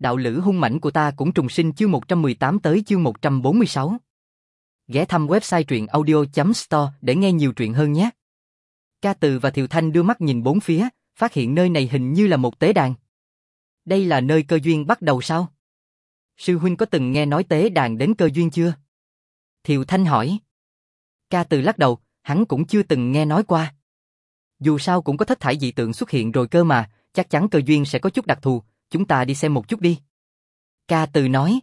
Đạo lữ hung mãnh của ta cũng trùng sinh chương 118 tới chương 146. Ghé thăm website truyệnaudio.store để nghe nhiều truyện hơn nhé. Ca Từ và Thiều Thanh đưa mắt nhìn bốn phía, phát hiện nơi này hình như là một tế đàn. Đây là nơi cơ duyên bắt đầu sao? Sư huynh có từng nghe nói tế đàn đến cơ duyên chưa? Thiều Thanh hỏi. Ca Từ lắc đầu, hắn cũng chưa từng nghe nói qua. Dù sao cũng có thất thải dị tượng xuất hiện rồi cơ mà, chắc chắn cơ duyên sẽ có chút đặc thù, chúng ta đi xem một chút đi. Ca Từ nói.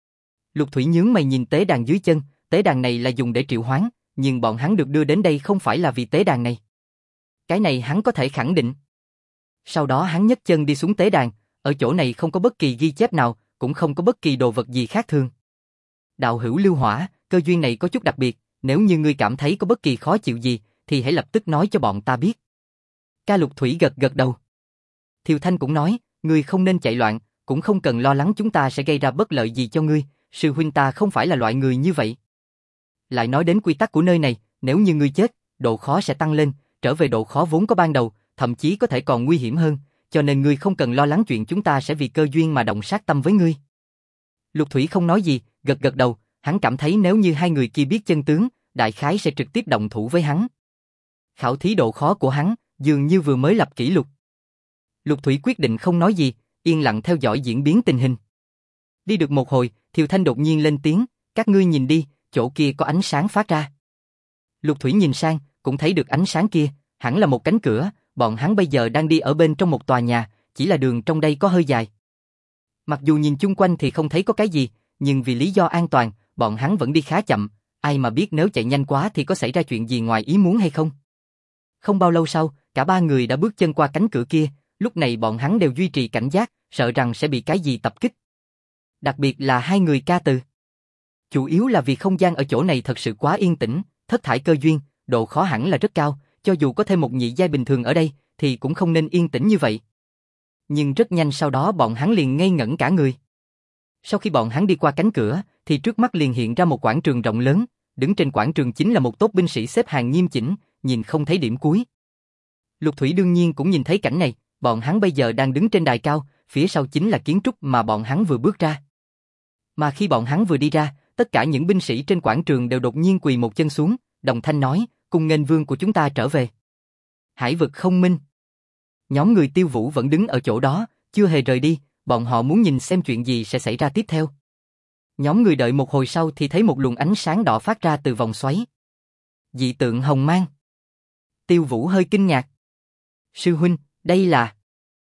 Lục Thủy nhướng mày nhìn tế đàn dưới chân, tế đàn này là dùng để triệu hoán, nhưng bọn hắn được đưa đến đây không phải là vì tế đàn này. Cái này hắn có thể khẳng định. Sau đó hắn nhấc chân đi xuống tế đàn, ở chỗ này không có bất kỳ ghi chép nào, cũng không có bất kỳ đồ vật gì khác thường. Đạo hữu Lưu Hỏa, cơ duyên này có chút đặc biệt, nếu như ngươi cảm thấy có bất kỳ khó chịu gì, thì hãy lập tức nói cho bọn ta biết. Ca Lục Thủy gật gật đầu. Thiều Thanh cũng nói, ngươi không nên chạy loạn, cũng không cần lo lắng chúng ta sẽ gây ra bất lợi gì cho ngươi, sư huynh ta không phải là loại người như vậy. Lại nói đến quy tắc của nơi này, nếu như ngươi chết, độ khó sẽ tăng lên, trở về độ khó vốn có ban đầu, thậm chí có thể còn nguy hiểm hơn, cho nên ngươi không cần lo lắng chuyện chúng ta sẽ vì cơ duyên mà động sát tâm với ngươi. Lục Thủy không nói gì, gật gật đầu, hắn cảm thấy nếu như hai người kia biết chân tướng, đại khái sẽ trực tiếp động thủ với hắn. Khảo thí độ khó của hắn, dường như vừa mới lập kỷ lục. Lục Thủy quyết định không nói gì, yên lặng theo dõi diễn biến tình hình. Đi được một hồi, Thiều Thanh đột nhiên lên tiếng, các ngươi nhìn đi, chỗ kia có ánh sáng phát ra. Lục Thủy nhìn sang, cũng thấy được ánh sáng kia, hẳn là một cánh cửa, bọn hắn bây giờ đang đi ở bên trong một tòa nhà, chỉ là đường trong đây có hơi dài. Mặc dù nhìn chung quanh thì không thấy có cái gì, nhưng vì lý do an toàn, bọn hắn vẫn đi khá chậm, ai mà biết nếu chạy nhanh quá thì có xảy ra chuyện gì ngoài ý muốn hay không. Không bao lâu sau, cả ba người đã bước chân qua cánh cửa kia, lúc này bọn hắn đều duy trì cảnh giác, sợ rằng sẽ bị cái gì tập kích. Đặc biệt là hai người Ca Từ. Chủ yếu là vì không gian ở chỗ này thật sự quá yên tĩnh, thất thải cơ duyên, độ khó hẳn là rất cao, cho dù có thêm một nhị giai bình thường ở đây, thì cũng không nên yên tĩnh như vậy. Nhưng rất nhanh sau đó bọn hắn liền ngây ngẩn cả người. Sau khi bọn hắn đi qua cánh cửa, thì trước mắt liền hiện ra một quảng trường rộng lớn, đứng trên quảng trường chính là một tốp binh sĩ xếp hàng nghiêm chỉnh, nhìn không thấy điểm cuối. Lục Thủy đương nhiên cũng nhìn thấy cảnh này, bọn hắn bây giờ đang đứng trên đài cao, phía sau chính là kiến trúc mà bọn hắn vừa bước ra. Mà khi bọn hắn vừa đi ra, tất cả những binh sĩ trên quảng trường đều đột nhiên quỳ một chân xuống, đồng thanh nói, cùng nghênh vương của chúng ta trở về. Hải vực không minh. Nhóm người Tiêu Vũ vẫn đứng ở chỗ đó, chưa hề rời đi, bọn họ muốn nhìn xem chuyện gì sẽ xảy ra tiếp theo. Nhóm người đợi một hồi sau thì thấy một luồng ánh sáng đỏ phát ra từ vòng xoáy. Dị tượng hồng mang. Tiêu Vũ hơi kinh ngạc. Sư huynh, đây là...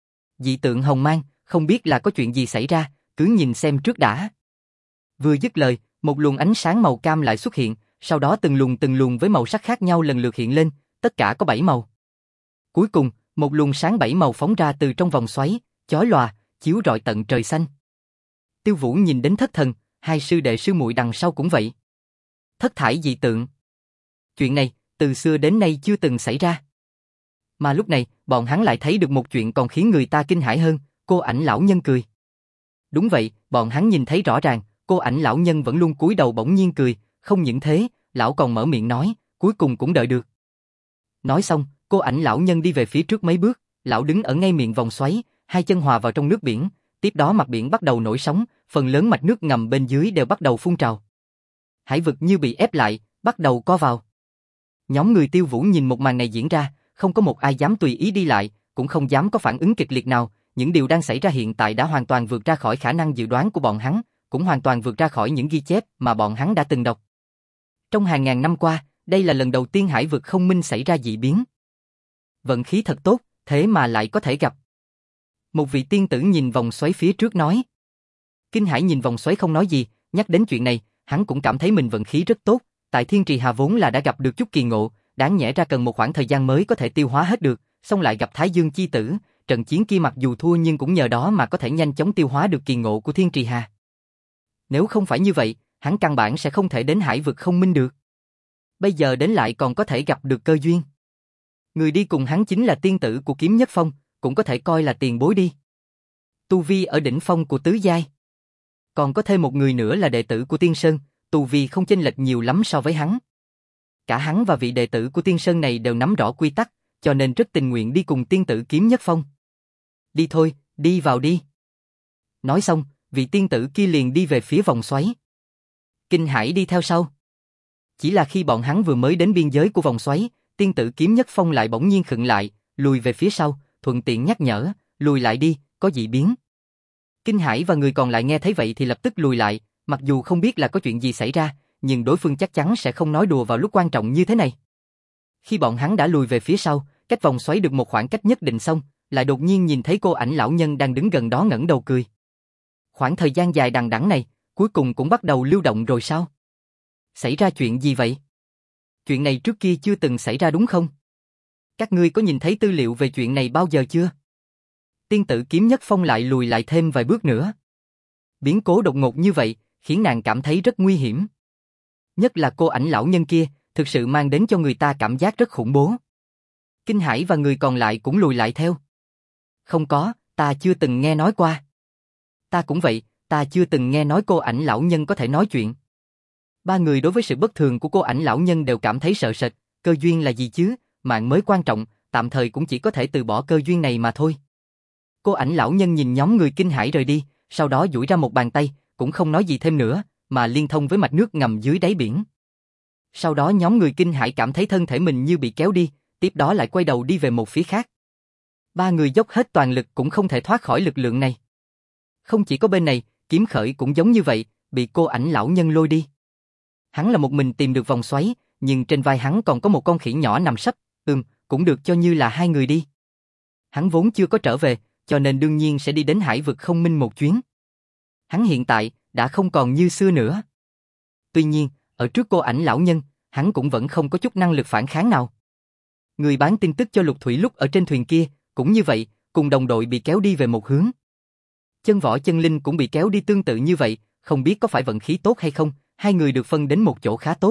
Dị tượng hồng mang, không biết là có chuyện gì xảy ra, cứ nhìn xem trước đã. Vừa dứt lời, một luồng ánh sáng màu cam lại xuất hiện, sau đó từng luồng với màu sắc khác nhau lần lượt hiện lên, tất cả có 7 màu. Cuối cùng, một luồng sáng 7 màu phóng ra từ trong vòng xoáy, chói lòa, chiếu rọi tận trời xanh. Tiêu Vũ nhìn đến thất thần, hai sư đệ sư muội đằng sau cũng vậy. Thất thải dị tượng. Chuyện này, từ xưa đến nay chưa từng xảy ra. Mà lúc này, bọn hắn lại thấy được một chuyện còn khiến người ta kinh hãi hơn, cô ảnh lão nhân cười. Đúng vậy, bọn hắn nhìn thấy rõ ràng, cô ảnh lão nhân vẫn luôn cúi đầu bỗng nhiên cười, không những thế, lão còn mở miệng nói, cuối cùng cũng đợi được. Nói xong, cô ảnh lão nhân đi về phía trước mấy bước, lão đứng ở ngay miệng vòng xoáy, hai chân hòa vào trong nước biển, tiếp đó mặt biển bắt đầu nổi sóng, phần lớn mạch nước ngầm bên dưới đều bắt đầu phun trào. Hải vực như bị ép lại, bắt đầu co vào. Nhóm người Tiêu Vũ nhìn một màn này diễn ra, không có một ai dám tùy ý đi lại, cũng không dám có phản ứng kịch liệt nào, những điều đang xảy ra hiện tại đã hoàn toàn vượt ra khỏi khả năng dự đoán của bọn hắn, cũng hoàn toàn vượt ra khỏi những ghi chép mà bọn hắn đã từng đọc. Trong hàng ngàn năm qua, đây là lần đầu tiên hải vực không minh xảy ra dị biến. Vận khí thật tốt, thế mà lại có thể gặp. Một vị tiên tử nhìn vòng xoáy phía trước nói. Kinh Hải nhìn vòng xoáy không nói gì, nhắc đến chuyện này, hắn cũng cảm thấy mình vận khí rất tốt, tại Thiên Trì Hà vốn là đã gặp được chút kỳ ngộ, đáng nhẽ ra cần một khoảng thời gian mới có thể tiêu hóa hết được, xong lại gặp Thái Dương chi tử, trận chiến kia mặc dù thua nhưng cũng nhờ đó mà có thể nhanh chóng tiêu hóa được kỳ ngộ của Thiên Trì Hà. Nếu không phải như vậy, hắn căn bản sẽ không thể đến hải vực không minh được. Bây giờ đến lại còn có thể gặp được cơ duyên. Người đi cùng hắn chính là tiên tử của Kiếm Nhất Phong, cũng có thể coi là tiền bối đi. Tu vi ở đỉnh phong của tứ giai. Còn có thêm một người nữa là đệ tử của Tiên Sơn, tu vi không chênh lệch nhiều lắm so với hắn. Cả hắn và vị đệ tử của Tiên Sơn này đều nắm rõ quy tắc, cho nên rất tình nguyện đi cùng tiên tử Kiếm Nhất Phong. Đi thôi, đi vào đi. Nói xong, vị tiên tử kia liền đi về phía vòng xoáy. Kinh Hải đi theo sau. Chỉ là khi bọn hắn vừa mới đến biên giới của vòng xoáy, tiên tử Kiếm Nhất Phong lại bỗng nhiên khựng lại, lùi về phía sau, thuận tiện nhắc nhở, lùi lại đi, có dị biến. Kinh Hải và người còn lại nghe thấy vậy thì lập tức lùi lại, mặc dù không biết là có chuyện gì xảy ra, nhưng đối phương chắc chắn sẽ không nói đùa vào lúc quan trọng như thế này. Khi bọn hắn đã lùi về phía sau, cách vòng xoáy được một khoảng cách nhất định xong, lại đột nhiên nhìn thấy cô ảnh lão nhân đang đứng gần đó ngẩng đầu cười. Khoảng thời gian dài đằng đẵng này, cuối cùng cũng bắt đầu lưu động rồi sao? Xảy ra chuyện gì vậy? Chuyện này trước kia chưa từng xảy ra đúng không? Các ngươi có nhìn thấy tư liệu về chuyện này bao giờ chưa? Tiên tử Kiếm Nhất Phong lại lùi lại thêm vài bước nữa. Biến cố đột ngột như vậy, khiến nàng cảm thấy rất nguy hiểm. Nhất là cô ảnh lão nhân kia, thực sự mang đến cho người ta cảm giác rất khủng bố. Kinh Hải và người còn lại cũng lùi lại theo. Không có, ta chưa từng nghe nói qua. Ta cũng vậy, ta chưa từng nghe nói cô ảnh lão nhân có thể nói chuyện. Ba người đối với sự bất thường của cô ảnh lão nhân đều cảm thấy sợ sệt, cơ duyên là gì chứ, mạng mới quan trọng, tạm thời cũng chỉ có thể từ bỏ cơ duyên này mà thôi. Cô ảnh lão nhân nhìn nhóm người Kinh Hải rời đi, sau đó duỗi ra một bàn tay, cũng không nói gì thêm nữa, mà liên thông với mạch nước ngầm dưới đáy biển. Sau đó nhóm người Kinh Hải cảm thấy thân thể mình như bị kéo đi, tiếp đó lại quay đầu đi về một phía khác. Ba người dốc hết toàn lực cũng không thể thoát khỏi lực lượng này. Không chỉ có bên này, Kiếm Khởi cũng giống như vậy, bị cô ảnh lão nhân lôi đi. Hắn là một mình tìm được vòng xoáy, nhưng trên vai hắn còn có một con khỉ nhỏ nằm sấp, cũng được cho như là hai người đi. Hắn vốn chưa có trở về, cho nên đương nhiên sẽ đi đến hải vực không minh một chuyến. Hắn hiện tại đã không còn như xưa nữa. Tuy nhiên, ở trước cô ảnh lão nhân, hắn cũng vẫn không có chút năng lực phản kháng nào. Người bán tin tức cho Lục Thủy lúc ở trên thuyền kia, cũng như vậy, cùng đồng đội bị kéo đi về một hướng. Chân Võ Chân Linh cũng bị kéo đi tương tự như vậy, không biết có phải vận khí tốt hay không, hai người được phân đến một chỗ khá tốt.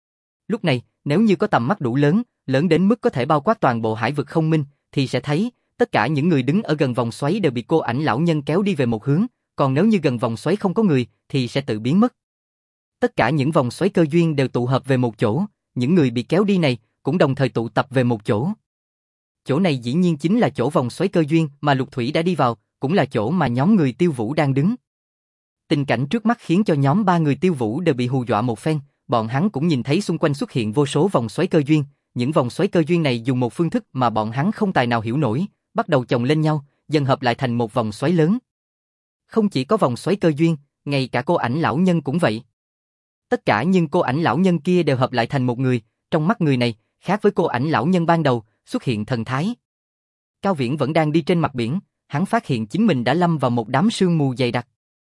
Lúc này, nếu như có tầm mắt đủ lớn, lớn đến mức có thể bao quát toàn bộ hải vực không minh, thì sẽ thấy, tất cả những người đứng ở gần vòng xoáy đều bị cô ảnh lão nhân kéo đi về một hướng, còn nếu như gần vòng xoáy không có người, thì sẽ tự biến mất. Tất cả những vòng xoáy cơ duyên đều tụ hợp về một chỗ, những người bị kéo đi này cũng đồng thời tụ tập về một chỗ. Chỗ này dĩ nhiên chính là chỗ vòng xoáy cơ duyên mà Lục Thủy đã đi vào, cũng là chỗ mà nhóm người Tiêu Vũ đang đứng. Tình cảnh trước mắt khiến cho nhóm ba người Tiêu Vũ đều bị hù dọa một phen, bọn hắn cũng nhìn thấy xung quanh xuất hiện vô số vòng xoáy cơ duyên, những vòng xoáy cơ duyên này dùng một phương thức mà bọn hắn không tài nào hiểu nổi, bắt đầu chồng lên nhau, dần hợp lại thành một vòng xoáy lớn. Không chỉ có vòng xoáy cơ duyên, ngay cả cô ảnh lão nhân cũng vậy. Tất cả nhưng cô ảnh lão nhân kia đều hợp lại thành một người, trong mắt người này, khác với cô ảnh lão nhân ban đầu, xuất hiện thần thái. Cao Viễn vẫn đang đi trên mặt biển, hắn phát hiện chính mình đã lâm vào một đám sương mù dày đặc.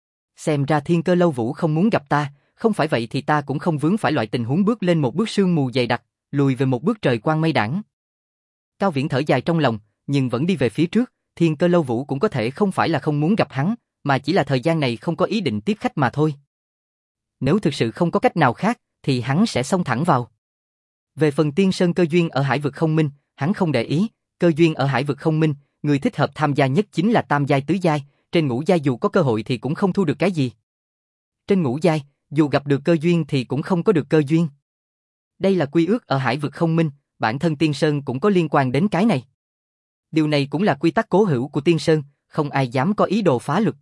Xem ra Thiên Cơ Lâu Vũ không muốn gặp ta, không phải vậy thì ta cũng không vướng phải loại tình huống bước lên một bước sương mù dày đặc, lùi về một bước trời quang mây đãng. Cao Viễn thở dài trong lòng, nhưng vẫn đi về phía trước, Thiên Cơ Lâu Vũ cũng có thể không phải là không muốn gặp hắn, mà chỉ là thời gian này không có ý định tiếp khách mà thôi. Nếu thực sự không có cách nào khác, thì hắn sẽ xông thẳng vào. Về phần Tiên Sơn cơ duyên ở hải vực không minh, hắn không để ý, cơ duyên ở hải vực không minh, người thích hợp tham gia nhất chính là tam giai tứ giai, trên ngũ giai dù có cơ hội thì cũng không thu được cái gì. Trên ngũ giai, dù gặp được cơ duyên thì cũng không có được cơ duyên. Đây là quy ước ở hải vực không minh, bản thân Tiên Sơn cũng có liên quan đến cái này. Điều này cũng là quy tắc cố hữu của Tiên Sơn, không ai dám có ý đồ phá luật.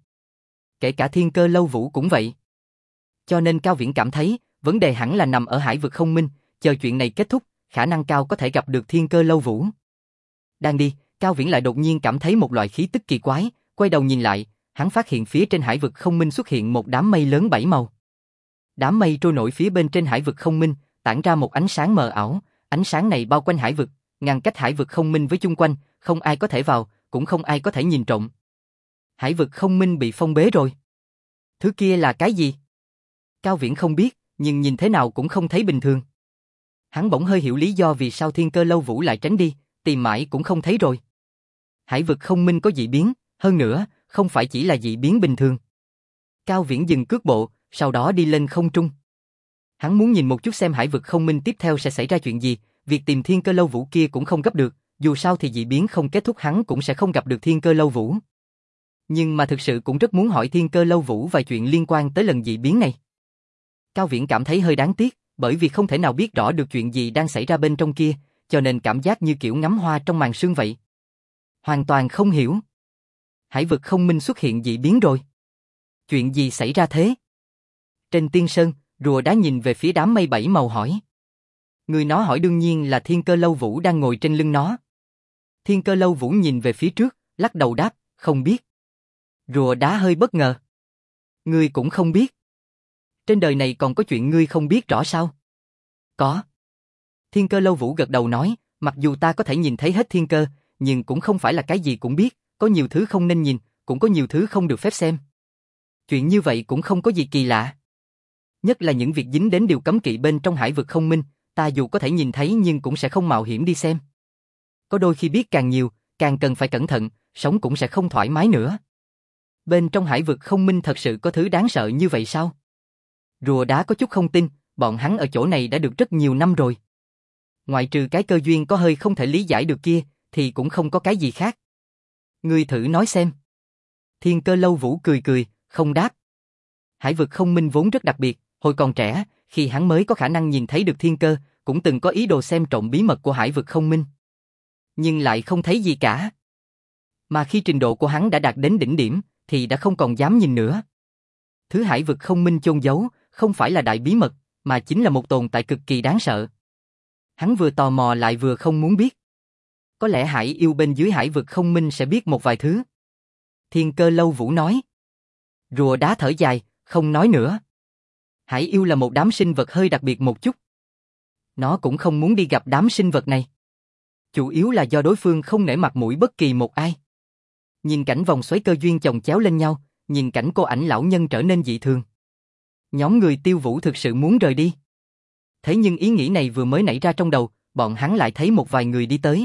Kể cả Thiên Cơ Lâu Vũ cũng vậy. Cho nên Cao Viễn cảm thấy, vấn đề hẳn là nằm ở hải vực không minh, chờ chuyện này kết thúc, khả năng cao có thể gặp được Thiên Cơ Lâu Vũ. Đang đi, Cao Viễn lại đột nhiên cảm thấy một loại khí tức kỳ quái, quay đầu nhìn lại, hắn phát hiện phía trên hải vực không minh xuất hiện một đám mây lớn 7 màu. Đám mây trôi nổi phía bên trên hải vực không minh, tản ra một ánh sáng mờ ảo, ánh sáng này bao quanh hải vực, ngăn cách hải vực không minh với chung quanh, không ai có thể vào, cũng không ai có thể nhìn trộm. Hải vực không minh bị phong bế rồi. Thứ kia là cái gì? Cao Viễn không biết, nhưng nhìn thế nào cũng không thấy bình thường. Hắn bỗng hơi hiểu lý do vì sao Thiên Cơ Lâu Vũ lại tránh đi, tìm mãi cũng không thấy rồi. Hải vực không minh có dị biến, hơn nữa, không phải chỉ là dị biến bình thường. Cao Viễn dừng cước bộ, sau đó đi lên không trung. Hắn muốn nhìn một chút xem hải vực không minh tiếp theo sẽ xảy ra chuyện gì, việc tìm Thiên Cơ Lâu Vũ kia cũng không gấp được, dù sao thì dị biến không kết thúc hắn cũng sẽ không gặp được Thiên Cơ Lâu Vũ. Nhưng mà thực sự cũng rất muốn hỏi Thiên Cơ Lâu Vũ vài chuyện liên quan tới lần dị biến này. Cao Viễn cảm thấy hơi đáng tiếc, bởi vì không thể nào biết rõ được chuyện gì đang xảy ra bên trong kia, cho nên cảm giác như kiểu ngắm hoa trong màn sương vậy. Hoàn toàn không hiểu. Hải vực không minh xuất hiện dị biến rồi. Chuyện gì xảy ra thế? Trên tiên sơn, rùa đá nhìn về phía đám mây bảy màu hỏi. Người nó hỏi đương nhiên là Thiên Cơ Lâu Vũ đang ngồi trên lưng nó. Thiên Cơ Lâu Vũ nhìn về phía trước, lắc đầu đáp, không biết. Rùa đá hơi bất ngờ. Ngươi cũng không biết. Trên đời này còn có chuyện ngươi không biết rõ sao? Có. Thiên Cơ Lâu Vũ gật đầu nói, mặc dù ta có thể nhìn thấy hết thiên cơ, nhưng cũng không phải là cái gì cũng biết, có nhiều thứ không nên nhìn, cũng có nhiều thứ không được phép xem. Chuyện như vậy cũng không có gì kỳ lạ. Nhất là những việc dính đến điều cấm kỵ bên trong hải vực không minh, ta dù có thể nhìn thấy nhưng cũng sẽ không mạo hiểm đi xem. Có đôi khi biết càng nhiều, càng cần phải cẩn thận, sống cũng sẽ không thoải mái nữa. Bên trong hải vực không minh thật sự có thứ đáng sợ như vậy sao? Rùa đá có chút không tin, bọn hắn ở chỗ này đã được rất nhiều năm rồi. Ngoại trừ cái cơ duyên có hơi không thể lý giải được kia, thì cũng không có cái gì khác. Ngươi thử nói xem. Thiên Cơ Lâu Vũ cười cười, không đáp. Hải vực không minh vốn rất đặc biệt, hồi còn trẻ, khi hắn mới có khả năng nhìn thấy được thiên cơ, cũng từng có ý đồ xem trộm bí mật của hải vực không minh. Nhưng lại không thấy gì cả. Mà khi trình độ của hắn đã đạt đến đỉnh điểm, thì đã không còn dám nhìn nữa. Thứ hải vực không minh chôn giấu, không phải là đại bí mật, mà chính là một tồn tại cực kỳ đáng sợ. Hắn vừa tò mò lại vừa không muốn biết. Có lẽ hải yêu bên dưới hải vực không minh sẽ biết một vài thứ. Thiên Cơ Lâu Vũ nói. Rùa đá thở dài, không nói nữa. Hải yêu là một đám sinh vật hơi đặc biệt một chút. Nó cũng không muốn đi gặp đám sinh vật này. Chủ yếu là do đối phương không nể mặt mũi bất kỳ một ai. Nhìn cảnh vòng xoáy cơ duyên chồng chéo lên nhau, nhìn cảnh cô ảnh lão nhân trở nên dị thường. Nhóm người Tiêu Vũ thực sự muốn rời đi. Thế nhưng ý nghĩ này vừa mới nảy ra trong đầu, bọn hắn lại thấy một vài người đi tới.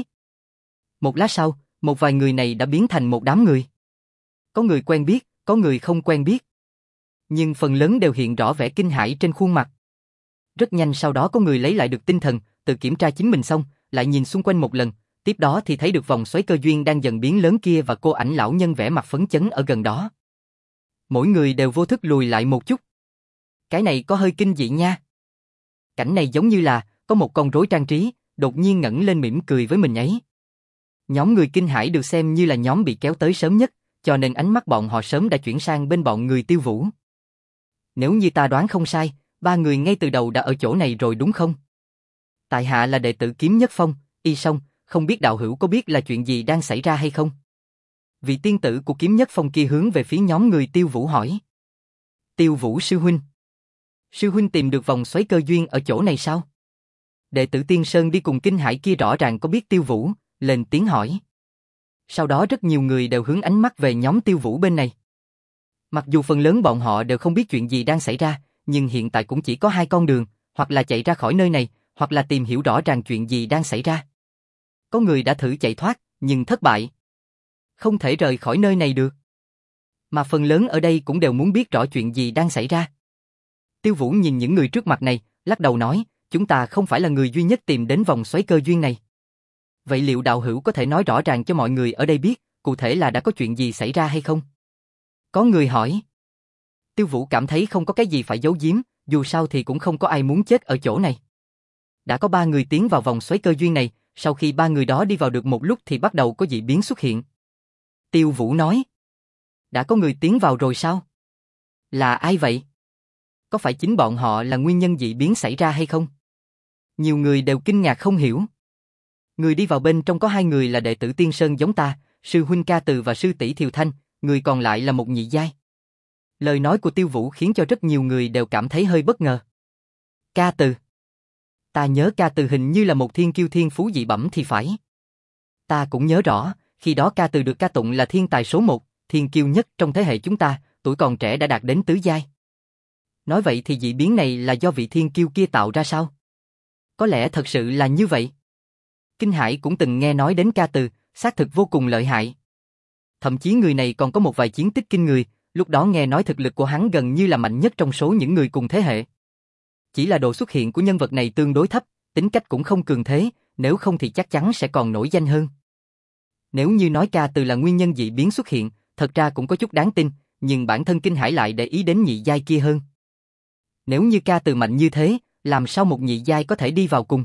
Một lát sau, một vài người này đã biến thành một đám người. Có người quen biết, có người không quen biết. Nhưng phần lớn đều hiện rõ vẻ kinh hãi trên khuôn mặt. Rất nhanh sau đó có người lấy lại được tinh thần, tự kiểm tra chính mình xong, lại nhìn xung quanh một lần, tiếp đó thì thấy được vòng xoáy cơ duyên đang dần biến lớn kia và cô ảnh lão nhân vẻ mặt phấn chấn ở gần đó. Mỗi người đều vô thức lùi lại một chút. Cái này có hơi kinh dị nha. Cảnh này giống như là có một con rối trang trí, đột nhiên ngẩng lên mỉm cười với mình ấy. Nhóm người kinh hãi được xem như là nhóm bị kéo tới sớm nhất, cho nên ánh mắt bọn họ sớm đã chuyển sang bên bọn người Tiêu Vũ. Nếu như ta đoán không sai, ba người ngay từ đầu đã ở chỗ này rồi đúng không? Tại hạ là đệ tử Kiếm Nhất Phong, Y Song, không biết đạo hữu có biết là chuyện gì đang xảy ra hay không? Vị tiên tử của Kiếm Nhất Phong kia hướng về phía nhóm người Tiêu Vũ hỏi. Tiêu Vũ sư huynh. Sư huynh tìm được vòng xoáy cơ duyên ở chỗ này sao? Đệ tử Tiên Sơn đi cùng kinh hải kia rõ ràng có biết Tiêu Vũ, lên tiếng hỏi. Sau đó rất nhiều người đều hướng ánh mắt về nhóm Tiêu Vũ bên này. Mặc dù phần lớn bọn họ đều không biết chuyện gì đang xảy ra, nhưng hiện tại cũng chỉ có hai con đường, hoặc là chạy ra khỏi nơi này, hoặc là tìm hiểu rõ ràng chuyện gì đang xảy ra. Có người đã thử chạy thoát, nhưng thất bại. Không thể rời khỏi nơi này được. Mà phần lớn ở đây cũng đều muốn biết rõ chuyện gì đang xảy ra. Tiêu Vũ nhìn những người trước mặt này, lắc đầu nói, chúng ta không phải là người duy nhất tìm đến vòng xoáy cơ duyên này. Vậy liệu đạo hữu có thể nói rõ ràng cho mọi người ở đây biết, cụ thể là đã có chuyện gì xảy ra hay không? Có người hỏi. Tiêu Vũ cảm thấy không có cái gì phải giấu giếm, dù sao thì cũng không có ai muốn chết ở chỗ này. Đã có 3 người tiến vào vòng xoáy cơ duyên này, sau khi 3 người đó đi vào được một lúc thì bắt đầu có dị biến xuất hiện. Tiêu Vũ nói. Đã có người tiến vào rồi sao? Là ai vậy? Có phải chính bọn họ là nguyên nhân dị biến xảy ra hay không? Nhiều người đều kinh ngạc không hiểu. Người đi vào bên trong có 2 người là đệ tử Tiên Sơn giống ta, sư huynh Ca Từ và sư tỷ Thiều Thanh, người còn lại là một nhị giai. Lời nói của Tiêu Vũ khiến cho rất nhiều người đều cảm thấy hơi bất ngờ. Ca Từ. Ta nhớ Ca Từ hình như là một thiên kiêu thiên phú dị bẩm thì phải. Ta cũng nhớ rõ, khi đó Ca Từ được ca tụng là thiên tài số 1, thiên kiêu nhất trong thế hệ chúng ta, tuổi còn trẻ đã đạt đến tứ giai. Nói vậy thì dị biến này là do vị thiên kiêu kia tạo ra sao? Có lẽ thật sự là như vậy. Kinh Hải cũng từng nghe nói đến Ca Từ, xác thực vô cùng lợi hại. Thậm chí người này còn có một vài chiến tích kinh người, lúc đó nghe nói thực lực của hắn gần như là mạnh nhất trong số những người cùng thế hệ. Chỉ là độ xuất hiện của nhân vật này tương đối thấp, tính cách cũng không cường thế, nếu không thì chắc chắn sẽ còn nổi danh hơn. Nếu như nói Ca Từ là nguyên nhân dị biến xuất hiện, thật ra cũng có chút đáng tin, nhưng bản thân Kinh Hải lại để ý đến nhị giai kia hơn. Nếu như Ca Từ mạnh như thế, làm sao một nhị giai có thể đi vào cùng?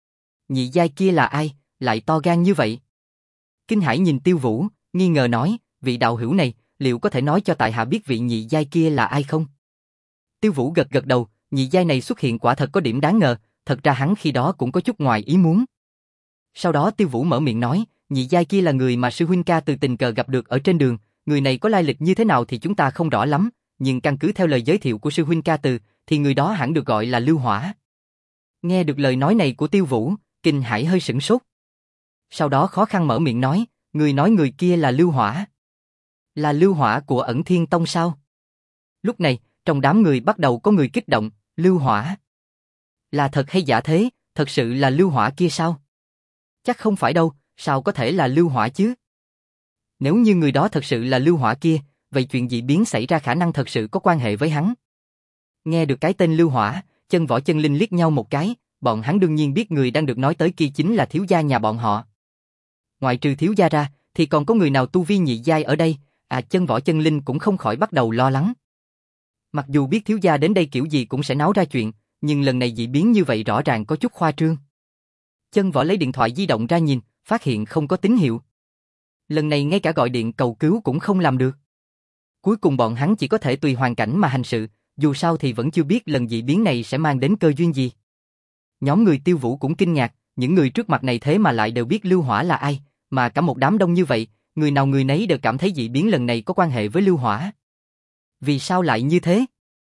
Nhị giai kia là ai, lại to gan như vậy? Kinh Hải nhìn Tiêu Vũ, nghi ngờ nói, vị đạo hữu này, liệu có thể nói cho tại hạ biết vị nhị giai kia là ai không? Tiêu Vũ gật gật đầu, nhị giai này xuất hiện quả thật có điểm đáng ngờ, thật ra hắn khi đó cũng có chút ngoài ý muốn. Sau đó Tiêu Vũ mở miệng nói, nhị giai kia là người mà sư huynh ca từ tình cờ gặp được ở trên đường, người này có lai lịch như thế nào thì chúng ta không rõ lắm, nhưng căn cứ theo lời giới thiệu của sư huynh ca từ, thì người đó hẳn được gọi là Lưu Hỏa. Nghe được lời nói này của Tiêu Vũ, Kinh Hải hơi sửng sốt. Sau đó khó khăn mở miệng nói người kia là Lưu Hỏa. Là Lưu Hỏa của Ẩn Thiên Tông sao? Lúc này, trong đám người bắt đầu có người kích động, Lưu Hỏa. Là thật hay giả thế, thật sự là Lưu Hỏa kia sao? Chắc không phải đâu, sao có thể là Lưu Hỏa chứ? Nếu như người đó thật sự là Lưu Hỏa kia, vậy chuyện dị biến xảy ra khả năng thật sự có quan hệ với hắn. Nghe được cái tên Lưu Hỏa, Chân Võ Chân Linh liếc nhau một cái, bọn hắn đương nhiên biết người đang được nói tới kia chính là thiếu gia nhà bọn họ. Ngoại trừ thiếu gia ra, thì còn có người nào tu vi nhị giai ở đây, Chân Võ Chân Linh cũng không khỏi bắt đầu lo lắng. Mặc dù biết thiếu gia đến đây kiểu gì cũng sẽ náo ra chuyện, nhưng lần này dị biến như vậy rõ ràng có chút khoa trương. Chân Võ lấy điện thoại di động ra nhìn, phát hiện không có tín hiệu. Lần này ngay cả gọi điện cầu cứu cũng không làm được. Cuối cùng bọn hắn chỉ có thể tùy hoàn cảnh mà hành sự, dù sao thì vẫn chưa biết lần dị biến này sẽ mang đến cơ duyên gì. Nhóm người Tiêu Vũ cũng kinh ngạc, những người trước mặt này thế mà lại đều biết Lưu Hỏa là ai, mà cả một đám đông như vậy, người nào người nấy đều cảm thấy dị biến lần này có quan hệ với Lưu Hỏa. Vì sao lại như thế?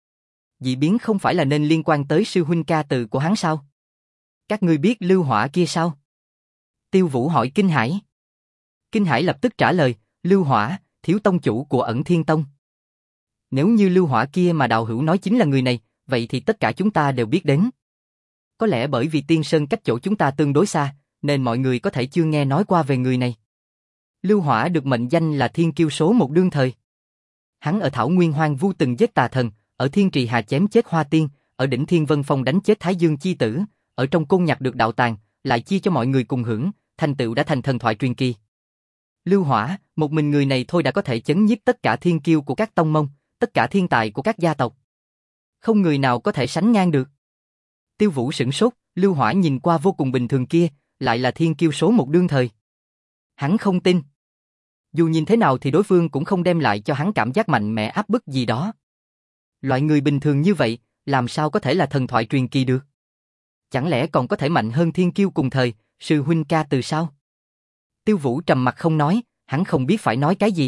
Dị biến không phải là nên liên quan tới sư huynh ca từ của hắn sao? Các ngươi biết Lưu Hỏa kia sao? Tiêu Vũ hỏi Kinh Hải. Kinh Hải lập tức trả lời, Lưu Hỏa, thiếu tông chủ của Ẩn Thiên Tông. Nếu như Lưu Hỏa kia mà đạo hữu nói chính là người này, vậy thì tất cả chúng ta đều biết đến. Có lẽ bởi vì Tiên Sơn cách chỗ chúng ta tương đối xa, nên mọi người có thể chưa nghe nói qua về người này. Lưu Hỏa được mệnh danh là thiên kiêu số một đương thời. Hắn ở Thảo Nguyên Hoang Vu từng giết tà thần, ở Thiên Trì Hà chém chết Hoa Tiên, ở đỉnh Thiên Vân Phong đánh chết Thái Dương chi tử, ở trong Côn nhặt được đạo tàng, lại chia cho mọi người cùng hưởng, thành tựu đã thành thần thoại truyền kỳ. Lưu Hỏa, một mình người này thôi đã có thể chấn nhiếp tất cả thiên kiêu của các tông môn, tất cả thiên tài của các gia tộc. Không người nào có thể sánh ngang được. Tiêu Vũ sửng sốt, Lưu Hỏa nhìn qua vô cùng bình thường kia, lại là thiên kiêu số một đương thời. Hắn không tin. Dù nhìn thế nào thì đối phương cũng không đem lại cho hắn cảm giác mạnh mẽ áp bức gì đó. Loại người bình thường như vậy, làm sao có thể là thần thoại truyền kỳ được? Chẳng lẽ còn có thể mạnh hơn thiên kiêu cùng thời, sư huynh ca từ sao? Tiêu Vũ trầm mặt không nói, hắn không biết phải nói cái gì.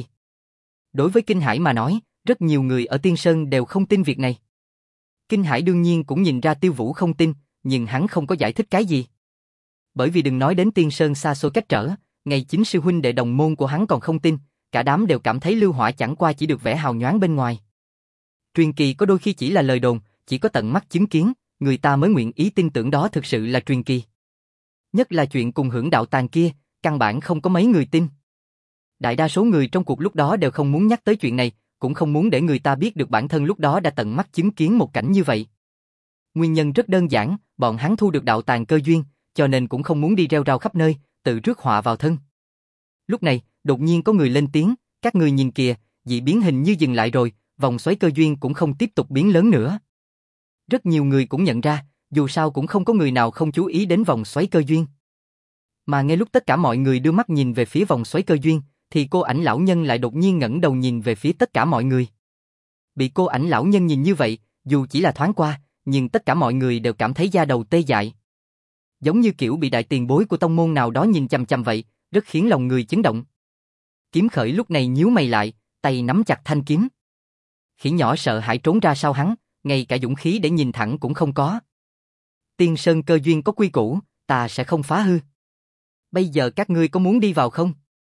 Đối với Kinh Hải mà nói, rất nhiều người ở Tiên Sơn đều không tin việc này. Kinh Hải đương nhiên cũng nhìn ra Tiêu Vũ không tin, nhưng hắn không có giải thích cái gì. Bởi vì đừng nói đến Tiên Sơn xa xôi cách trở, ngay chính sư huynh đệ đồng môn của hắn còn không tin, cả đám đều cảm thấy Lưu Hỏa chẳng qua chỉ được vẻ hào nhoáng bên ngoài. Truyền kỳ có đôi khi chỉ là lời đồn, chỉ có tận mắt chứng kiến, người ta mới nguyện ý tin tưởng đó thực sự là truyền kỳ. Nhất là chuyện cùng hưởng đạo tàng kia, căn bản không có mấy người tin. Đại đa số người trong cuộc lúc đó đều không muốn nhắc tới chuyện này, cũng không muốn để người ta biết được bản thân lúc đó đã tận mắt chứng kiến một cảnh như vậy. Nguyên nhân rất đơn giản, bọn hắn thu được đạo tàng cơ duyên, cho nên cũng không muốn đi rêu rao khắp nơi, tự rước họa vào thân. Lúc này, đột nhiên có người lên tiếng, các người nhìn kìa, dị biến hình như dừng lại rồi, vòng xoáy cơ duyên cũng không tiếp tục biến lớn nữa. Rất nhiều người cũng nhận ra, dù sao cũng không có người nào không chú ý đến vòng xoáy cơ duyên. Mà ngay lúc tất cả mọi người đưa mắt nhìn về phía vòng xoáy cơ duyên, thì cô ảnh lão nhân lại đột nhiên ngẩng đầu nhìn về phía tất cả mọi người. Bị cô ảnh lão nhân nhìn như vậy, dù chỉ là thoáng qua, nhưng tất cả mọi người đều cảm thấy da đầu tê dại. Giống như kiểu bị đại tiền bối của tông môn nào đó nhìn chằm chằm vậy, rất khiến lòng người chấn động. Kiếm Khởi lúc này nhíu mày lại, tay nắm chặt thanh kiếm. Khỉ nhỏ sợ hãi trốn ra sau hắn, ngay cả dũng khí để nhìn thẳng cũng không có. Tiên Sơn cơ duyên có quy củ, ta sẽ không phá hư. Bây giờ các ngươi có muốn đi vào không?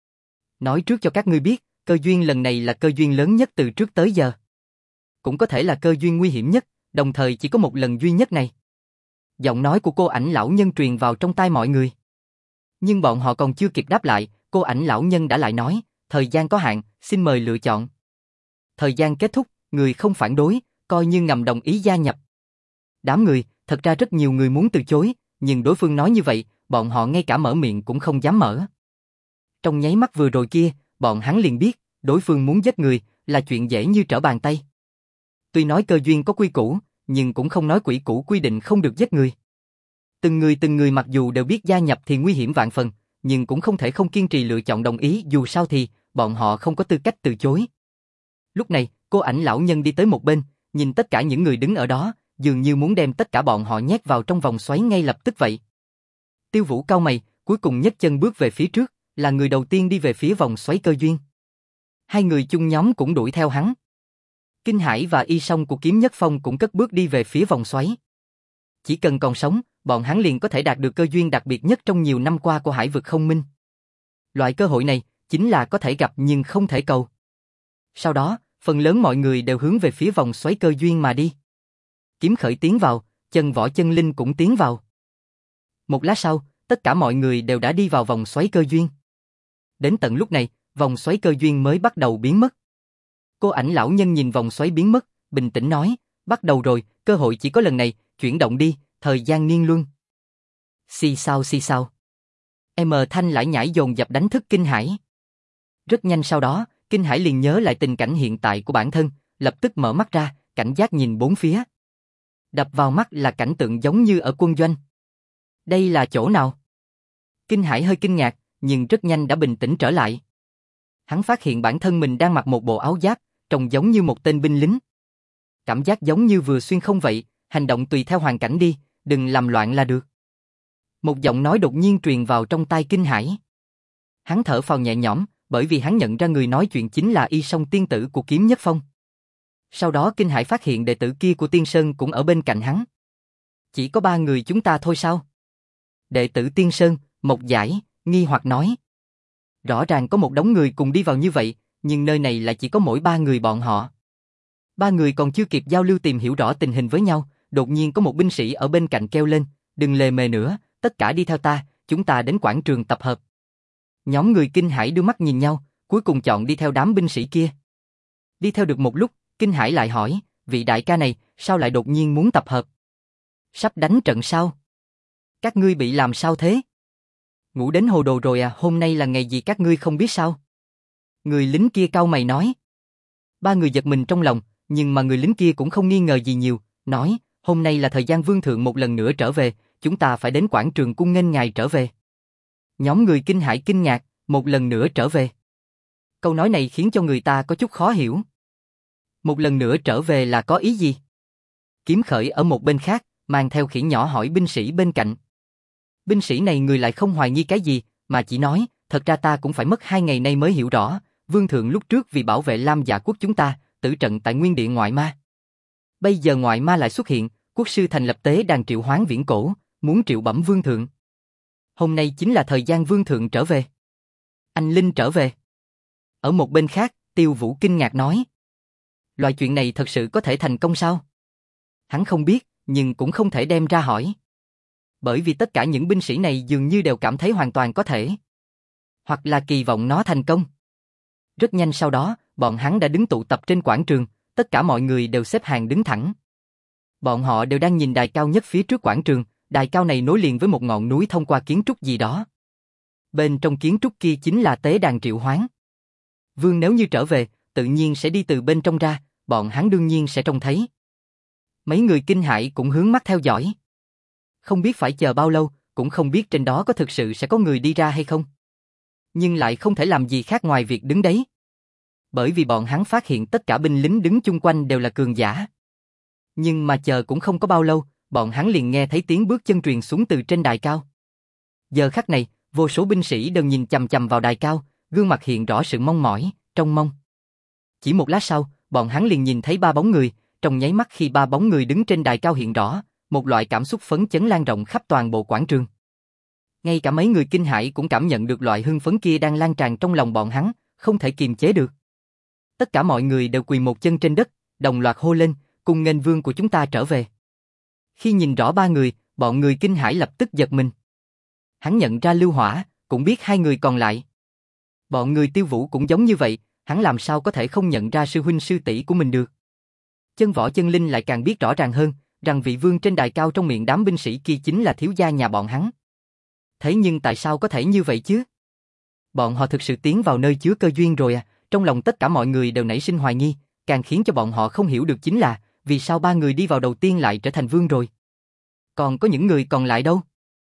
Nói trước cho các ngươi biết, cơ duyên lần này là cơ duyên lớn nhất từ trước tới giờ. Cũng có thể là cơ duyên nguy hiểm nhất, đồng thời chỉ có một lần duy nhất này. Giọng nói của cô ảnh lão nhân truyền vào trong tai mọi người. Nhưng bọn họ còn chưa kịp đáp lại, cô ảnh lão nhân đã lại nói, thời gian có hạn, xin mời lựa chọn. Thời gian kết thúc, người không phản đối, coi như ngầm đồng ý gia nhập. Đám người, thật ra rất nhiều người muốn từ chối, nhưng đối phương nói như vậy, bọn họ ngay cả mở miệng cũng không dám mở. Trong nháy mắt vừa rồi kia, bọn hắn liền biết, đối phương muốn giết người, là chuyện dễ như trở bàn tay. Tuy nói cơ duyên có quy củ, nhưng cũng không nói quỷ củ quy định không được giết người. Từng người mặc dù đều biết gia nhập thì nguy hiểm vạn phần, nhưng cũng không thể không kiên trì lựa chọn đồng ý, dù sao thì, bọn họ không có tư cách từ chối. Lúc này, cô ảnh lão nhân đi tới một bên, nhìn tất cả những người đứng ở đó, dường như muốn đem tất cả bọn họ nhét vào trong vòng xoáy ngay lập tức vậy. Tiêu Vũ cau mày, cuối cùng nhấc chân bước về phía trước, là người đầu tiên đi về phía vòng xoáy cơ duyên. Hai người chung nhóm cũng đuổi theo hắn. Kinh Hải và Y Song của Kiếm Nhất Phong cũng cất bước đi về phía vòng xoáy. Chỉ cần còn sống, bọn hắn liền có thể đạt được cơ duyên đặc biệt nhất trong nhiều năm qua của Hải vực không minh. Loại cơ hội này, chính là có thể gặp nhưng không thể cầu. Sau đó, phần lớn mọi người đều hướng về phía vòng xoáy cơ duyên mà đi. Kiếm Khởi tiến vào, Chân Võ Chân Linh cũng tiến vào. Một lát sau, tất cả mọi người đều đã đi vào vòng xoáy cơ duyên. Đến tận lúc này, vòng xoáy cơ duyên mới bắt đầu biến mất. Cô ảnh lão nhân nhìn vòng xoáy biến mất, bình tĩnh nói, bắt đầu rồi, cơ hội chỉ có lần này, chuyển động đi, thời gian niên luân. Xì xào. Thanh lại nhảy dồn dập đánh thức Kinh Hải. Rất nhanh sau đó, Kinh Hải liền nhớ lại tình cảnh hiện tại của bản thân, lập tức mở mắt ra, cảnh giác nhìn bốn phía. Đập vào mắt là cảnh tượng giống như ở quân doanh. Đây là chỗ nào? Kinh Hải hơi kinh ngạc, nhưng rất nhanh đã bình tĩnh trở lại. Hắn phát hiện bản thân mình đang mặc một bộ áo giáp, trông giống như một tên binh lính. Cảm giác giống như vừa xuyên không vậy, hành động tùy theo hoàn cảnh đi, đừng làm loạn là được. Một giọng nói đột nhiên truyền vào trong tai Kinh Hải. Hắn thở phào nhẹ nhõm, bởi vì hắn nhận ra người nói chuyện chính là Y Song tiên tử của Kiếm Nhất Phong. Sau đó Kinh Hải phát hiện đệ tử kia của Tiên Sơn cũng ở bên cạnh hắn. Chỉ có 3 người chúng ta thôi sao? Đệ tử Tiên Sơn, Mộc Giải, nghi hoặc nói. Rõ ràng có một đống người cùng đi vào như vậy, nhưng nơi này lại chỉ có mỗi 3 người bọn họ. 3 người còn chưa kịp giao lưu tìm hiểu rõ tình hình với nhau, đột nhiên có một binh sĩ ở bên cạnh kêu lên, đừng lề mề nữa, tất cả đi theo ta, chúng ta đến quảng trường tập hợp. Nhóm người Kinh Hải đưa mắt nhìn nhau, cuối cùng chọn đi theo đám binh sĩ kia. Đi theo được một lúc, Kinh Hải lại hỏi, vị đại ca này, sao lại đột nhiên muốn tập hợp? Sắp đánh trận sao? Các ngươi bị làm sao thế? Ngủ đến hồ đồ rồi à, hôm nay là ngày gì các ngươi không biết sao? Người lính kia cau mày nói. 3 người giật mình trong lòng, nhưng mà người lính kia cũng không nghi ngờ gì nhiều, nói, hôm nay là thời gian vương thượng một lần nữa trở về, chúng ta phải đến quảng trường cung nghênh ngài trở về. Nhóm người Kinh Hải kinh ngạc, một lần nữa trở về. Câu nói này khiến cho người ta có chút khó hiểu. Một lần nữa trở về là có ý gì? Kiếm Khởi ở một bên khác, mang theo khỉ nhỏ hỏi binh sĩ bên cạnh. Binh sĩ này người lại không hoài nghi cái gì, mà chỉ nói, thật ra ta cũng phải mất 2 ngày nay mới hiểu rõ, vương thượng lúc trước vì bảo vệ Lam Dạ quốc chúng ta, tử trận tại nguyên địa ngoại ma. Bây giờ ngoại ma lại xuất hiện, quốc sư thành lập tế đàn triệu hoán viễn cổ, muốn triệu bẩm vương thượng. Hôm nay chính là thời gian vương thượng trở về. Anh Linh trở về. Ở một bên khác, Tiêu Vũ kinh ngạc nói. Loại chuyện này thật sự có thể thành công sao? Hắn không biết, nhưng cũng không thể đem ra hỏi. Bởi vì tất cả những binh sĩ này dường như đều cảm thấy hoàn toàn có thể. Hoặc là kỳ vọng nó thành công. Rất nhanh sau đó, bọn hắn đã đứng tụ tập trên quảng trường, tất cả mọi người đều xếp hàng đứng thẳng. Bọn họ đều đang nhìn đài cao nhất phía trước quảng trường, đài cao này nối liền với một ngọn núi thông qua kiến trúc gì đó. Bên trong kiến trúc kia chính là tế đàn triệu hoán. Vương nếu như trở về, tự nhiên sẽ đi từ bên trong ra, bọn hắn đương nhiên sẽ trông thấy. Mấy người Kinh Hải cũng hướng mắt theo dõi. Không biết phải chờ bao lâu, cũng không biết trên đó có thực sự sẽ có người đi ra hay không. Nhưng lại không thể làm gì khác ngoài việc đứng đấy. Bởi vì bọn hắn phát hiện tất cả binh lính đứng chung quanh đều là cường giả. Nhưng mà chờ cũng không có bao lâu, bọn hắn liền nghe thấy tiếng bước chân truyền xuống từ trên đài cao. Giờ khắc này, vô số binh sĩ đều nhìn chằm chằm vào đài cao, gương mặt hiện rõ sự mong mỏi, trông mong. Chỉ một lát sau, bọn hắn liền nhìn thấy 3 bóng người, trong nháy mắt khi 3 bóng người đứng trên đài cao hiện rõ, một loại cảm xúc phấn chấn lan rộng khắp toàn bộ quảng trường. Ngay cả mấy người Kinh Hải cũng cảm nhận được loại hưng phấn kia đang lan tràn trong lòng bọn hắn, không thể kiềm chế được. Tất cả mọi người đều quỳ một chân trên đất, đồng loạt hô lên, cùng nghênh vương của chúng ta trở về. Khi nhìn rõ 3 người, bọn người Kinh Hải lập tức giật mình. Hắn nhận ra Lưu Hỏa, cũng biết 2 người còn lại. Bọn người Tiêu Vũ cũng giống như vậy, hắn làm sao có thể không nhận ra sư huynh sư tỷ của mình được. Chân Võ Chân Linh lại càng biết rõ ràng hơn, rằng vị vương trên đài cao trong miệng đám binh sĩ kia chính là thiếu gia nhà bọn hắn. Thế nhưng tại sao có thể như vậy chứ? Bọn họ thực sự tiến vào nơi chứa cơ duyên rồi à? Trong lòng tất cả mọi người đều nảy sinh hoài nghi, càng khiến cho bọn họ không hiểu được chính là vì sao 3 người đi vào đầu tiên lại trở thành vương rồi. Còn có những người còn lại đâu?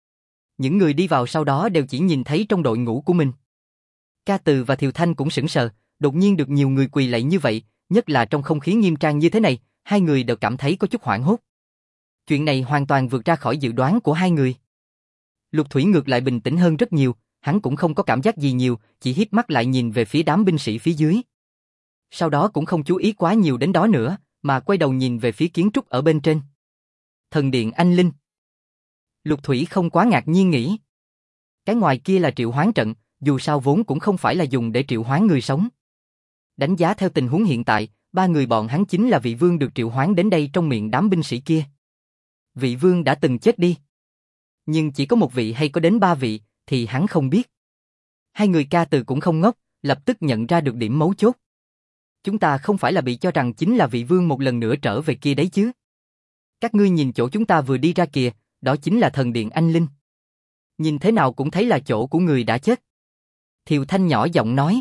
Những người đi vào sau đó đều chỉ nhìn thấy trong đội ngũ của mình. Ca Từ và Thiều Thanh cũng sững sờ, đột nhiên được nhiều người quỳ lạy như vậy, nhất là trong không khí nghiêm trang như thế này, hai người đều cảm thấy có chút hoảng hốt. Chuyện này hoàn toàn vượt ra khỏi dự đoán của hai người. Lục Thủy ngược lại bình tĩnh hơn rất nhiều, hắn cũng không có cảm giác gì nhiều, chỉ híp mắt lại nhìn về phía đám binh sĩ phía dưới. Sau đó cũng không chú ý quá nhiều đến đó nữa, mà quay đầu nhìn về phía kiến trúc ở bên trên. Thần điện anh linh. Lục Thủy không quá ngạc nhiên nghĩ. Cái ngoài kia là triệu hoán trận, dù sao vốn cũng không phải là dùng để triệu hoán người sống. Đánh giá theo tình huống hiện tại, ba người bọn hắn chính là vị vương được triệu hoán đến đây trong miệng đám binh sĩ kia. Vị vương đã từng chết đi. Nhưng chỉ có một vị hay có đến ba vị, thì hắn không biết. Hai người ca từ cũng không ngốc, lập tức nhận ra được điểm mấu chốt. Chúng ta không phải là bị cho rằng chính là vị vương một lần nữa trở về kia đấy chứ. Các ngươi nhìn chỗ chúng ta vừa đi ra kìa, đó chính là thần điện anh linh. Nhìn thế nào cũng thấy là chỗ của người đã chết. Thiều Thanh nhỏ giọng nói.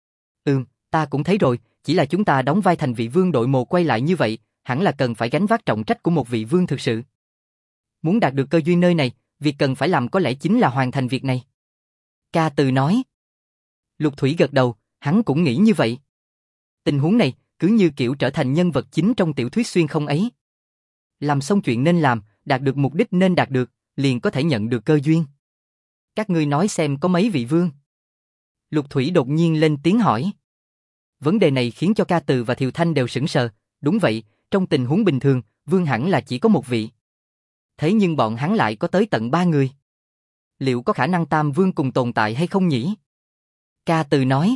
Ta cũng thấy rồi, chỉ là chúng ta đóng vai thành vị vương đội mồ quay lại như vậy, hẳn là cần phải gánh vác trọng trách của một vị vương thực sự. Muốn đạt được cơ duyên nơi này, việc cần phải làm có lẽ chính là hoàn thành việc này. Ca Từ nói. Lục Thủy gật đầu, hắn cũng nghĩ như vậy. Tình huống này, cứ như kiểu trở thành nhân vật chính trong tiểu thuyết xuyên không ấy. Làm xong chuyện nên làm, đạt được mục đích nên đạt được, liền có thể nhận được cơ duyên. Các ngươi nói xem có mấy vị vương? Lục Thủy đột nhiên lên tiếng hỏi. Vấn đề này khiến cho Ca Từ và Thiều Thanh đều sững sờ. Đúng vậy, trong tình huống bình thường, vương hẳn là chỉ có một vị. Thế nhưng bọn hắn lại có tới tận ba người. Liệu có khả năng tam vương cùng tồn tại hay không nhỉ? Ca Từ nói.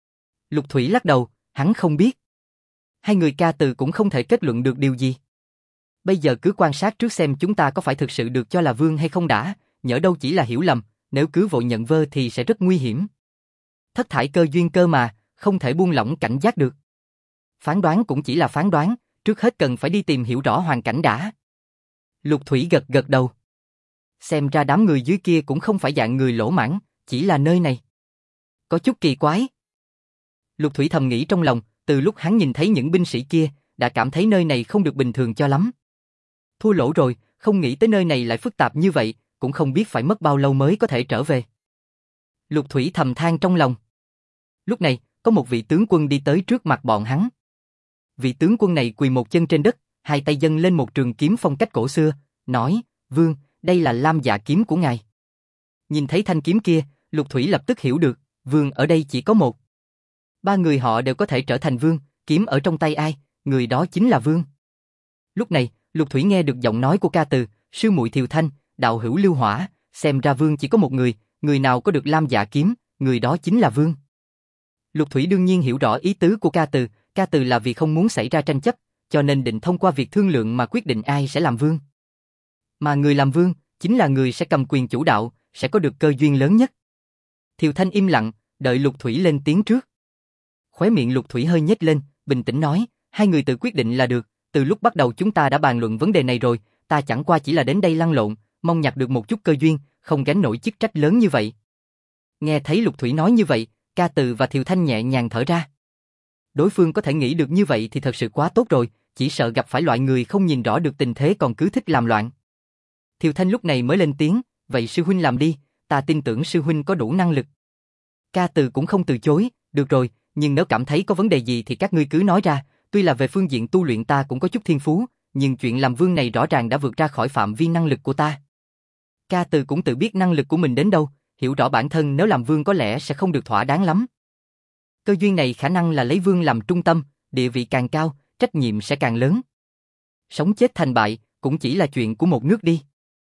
Lục Thủy lắc đầu, hắn không biết. Hai người Ca Từ cũng không thể kết luận được điều gì. Bây giờ cứ quan sát trước xem chúng ta có phải thực sự được cho là vương hay không đã, nhỡ đâu chỉ là hiểu lầm, nếu cứ vội nhận vơ thì sẽ rất nguy hiểm. Thất thải cơ duyên cơ mà, không thể buông lỏng cảnh giác được. Phán đoán cũng chỉ là phán đoán, trước hết cần phải đi tìm hiểu rõ hoàn cảnh đã. Lục Thủy gật gật đầu. Xem ra đám người dưới kia cũng không phải dạng người lỗ mãng, chỉ là nơi này có chút kỳ quái. Lục Thủy thầm nghĩ trong lòng, từ lúc hắn nhìn thấy những binh sĩ kia, đã cảm thấy nơi này không được bình thường cho lắm. Thua lỗ rồi, không nghĩ tới nơi này lại phức tạp như vậy, cũng không biết phải mất bao lâu mới có thể trở về. Lục Thủy thầm than trong lòng. Lúc này, có một vị tướng quân đi tới trước mặt bọn hắn. Vị tướng quân này quỳ một chân trên đất, hai tay dâng lên một trường kiếm phong cách cổ xưa, nói, vương, đây là Lam Dạ kiếm của ngài. Nhìn thấy thanh kiếm kia, Lục Thủy lập tức hiểu được, vương ở đây chỉ có một. Ba người họ đều có thể trở thành vương, kiếm ở trong tay ai, người đó chính là vương. Lúc này, Lục Thủy nghe được giọng nói của Ca Từ, sư muội Thiều Thanh, đạo hữu Lưu Hỏa, xem ra vương chỉ có một người nào có được Lam Dạ kiếm, người đó chính là vương. Lục Thủy đương nhiên hiểu rõ ý tứ của Ca Từ là vì không muốn xảy ra tranh chấp, cho nên định thông qua việc thương lượng mà quyết định ai sẽ làm vương. Mà người làm vương, chính là người sẽ cầm quyền chủ đạo, sẽ có được cơ duyên lớn nhất. Thiều Thanh im lặng, đợi Lục Thủy lên tiếng trước. Khóe miệng Lục Thủy hơi nhếch lên, bình tĩnh nói, hai người tự quyết định là được, từ lúc bắt đầu chúng ta đã bàn luận vấn đề này rồi, ta chẳng qua chỉ là đến đây lăn lộn, mong nhặt được một chút cơ duyên, không gánh nổi chức trách lớn như vậy. Nghe thấy Lục Thủy nói như vậy, Ca Từ và Thiều Thanh nhẹ nhàng thở ra. Đối phương có thể nghĩ được như vậy thì thật sự quá tốt rồi, chỉ sợ gặp phải loại người không nhìn rõ được tình thế còn cứ thích làm loạn. Thiều Thanh lúc này mới lên tiếng, vậy sư huynh làm đi, ta tin tưởng sư huynh có đủ năng lực. Ca Từ cũng không từ chối, được rồi, nhưng nếu cảm thấy có vấn đề gì thì các ngươi cứ nói ra, tuy là về phương diện tu luyện ta cũng có chút thiên phú, nhưng chuyện làm vương này rõ ràng đã vượt ra khỏi phạm vi năng lực của ta. Ca Từ cũng tự biết năng lực của mình đến đâu, hiểu rõ bản thân nếu làm vương có lẽ sẽ không được thỏa đáng lắm. Cơ duyên này khả năng là lấy vương làm trung tâm, địa vị càng cao, trách nhiệm sẽ càng lớn. Sống chết thành bại, cũng chỉ là chuyện của một nước đi.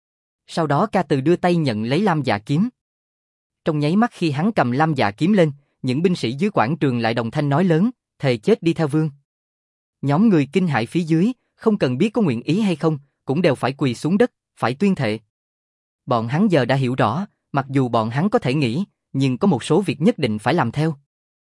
Sau đó Ca Từ đưa tay nhận lấy Lam Dạ kiếm. Trong nháy mắt khi hắn cầm Lam Dạ kiếm lên, những binh sĩ dưới quảng trường lại đồng thanh nói lớn, thề chết đi theo vương. Nhóm người kinh hãi phía dưới, không cần biết có nguyện ý hay không, cũng đều phải quỳ xuống đất, phải tuyên thệ. Bọn hắn giờ đã hiểu rõ, mặc dù bọn hắn có thể nghĩ, nhưng có một số việc nhất định phải làm theo.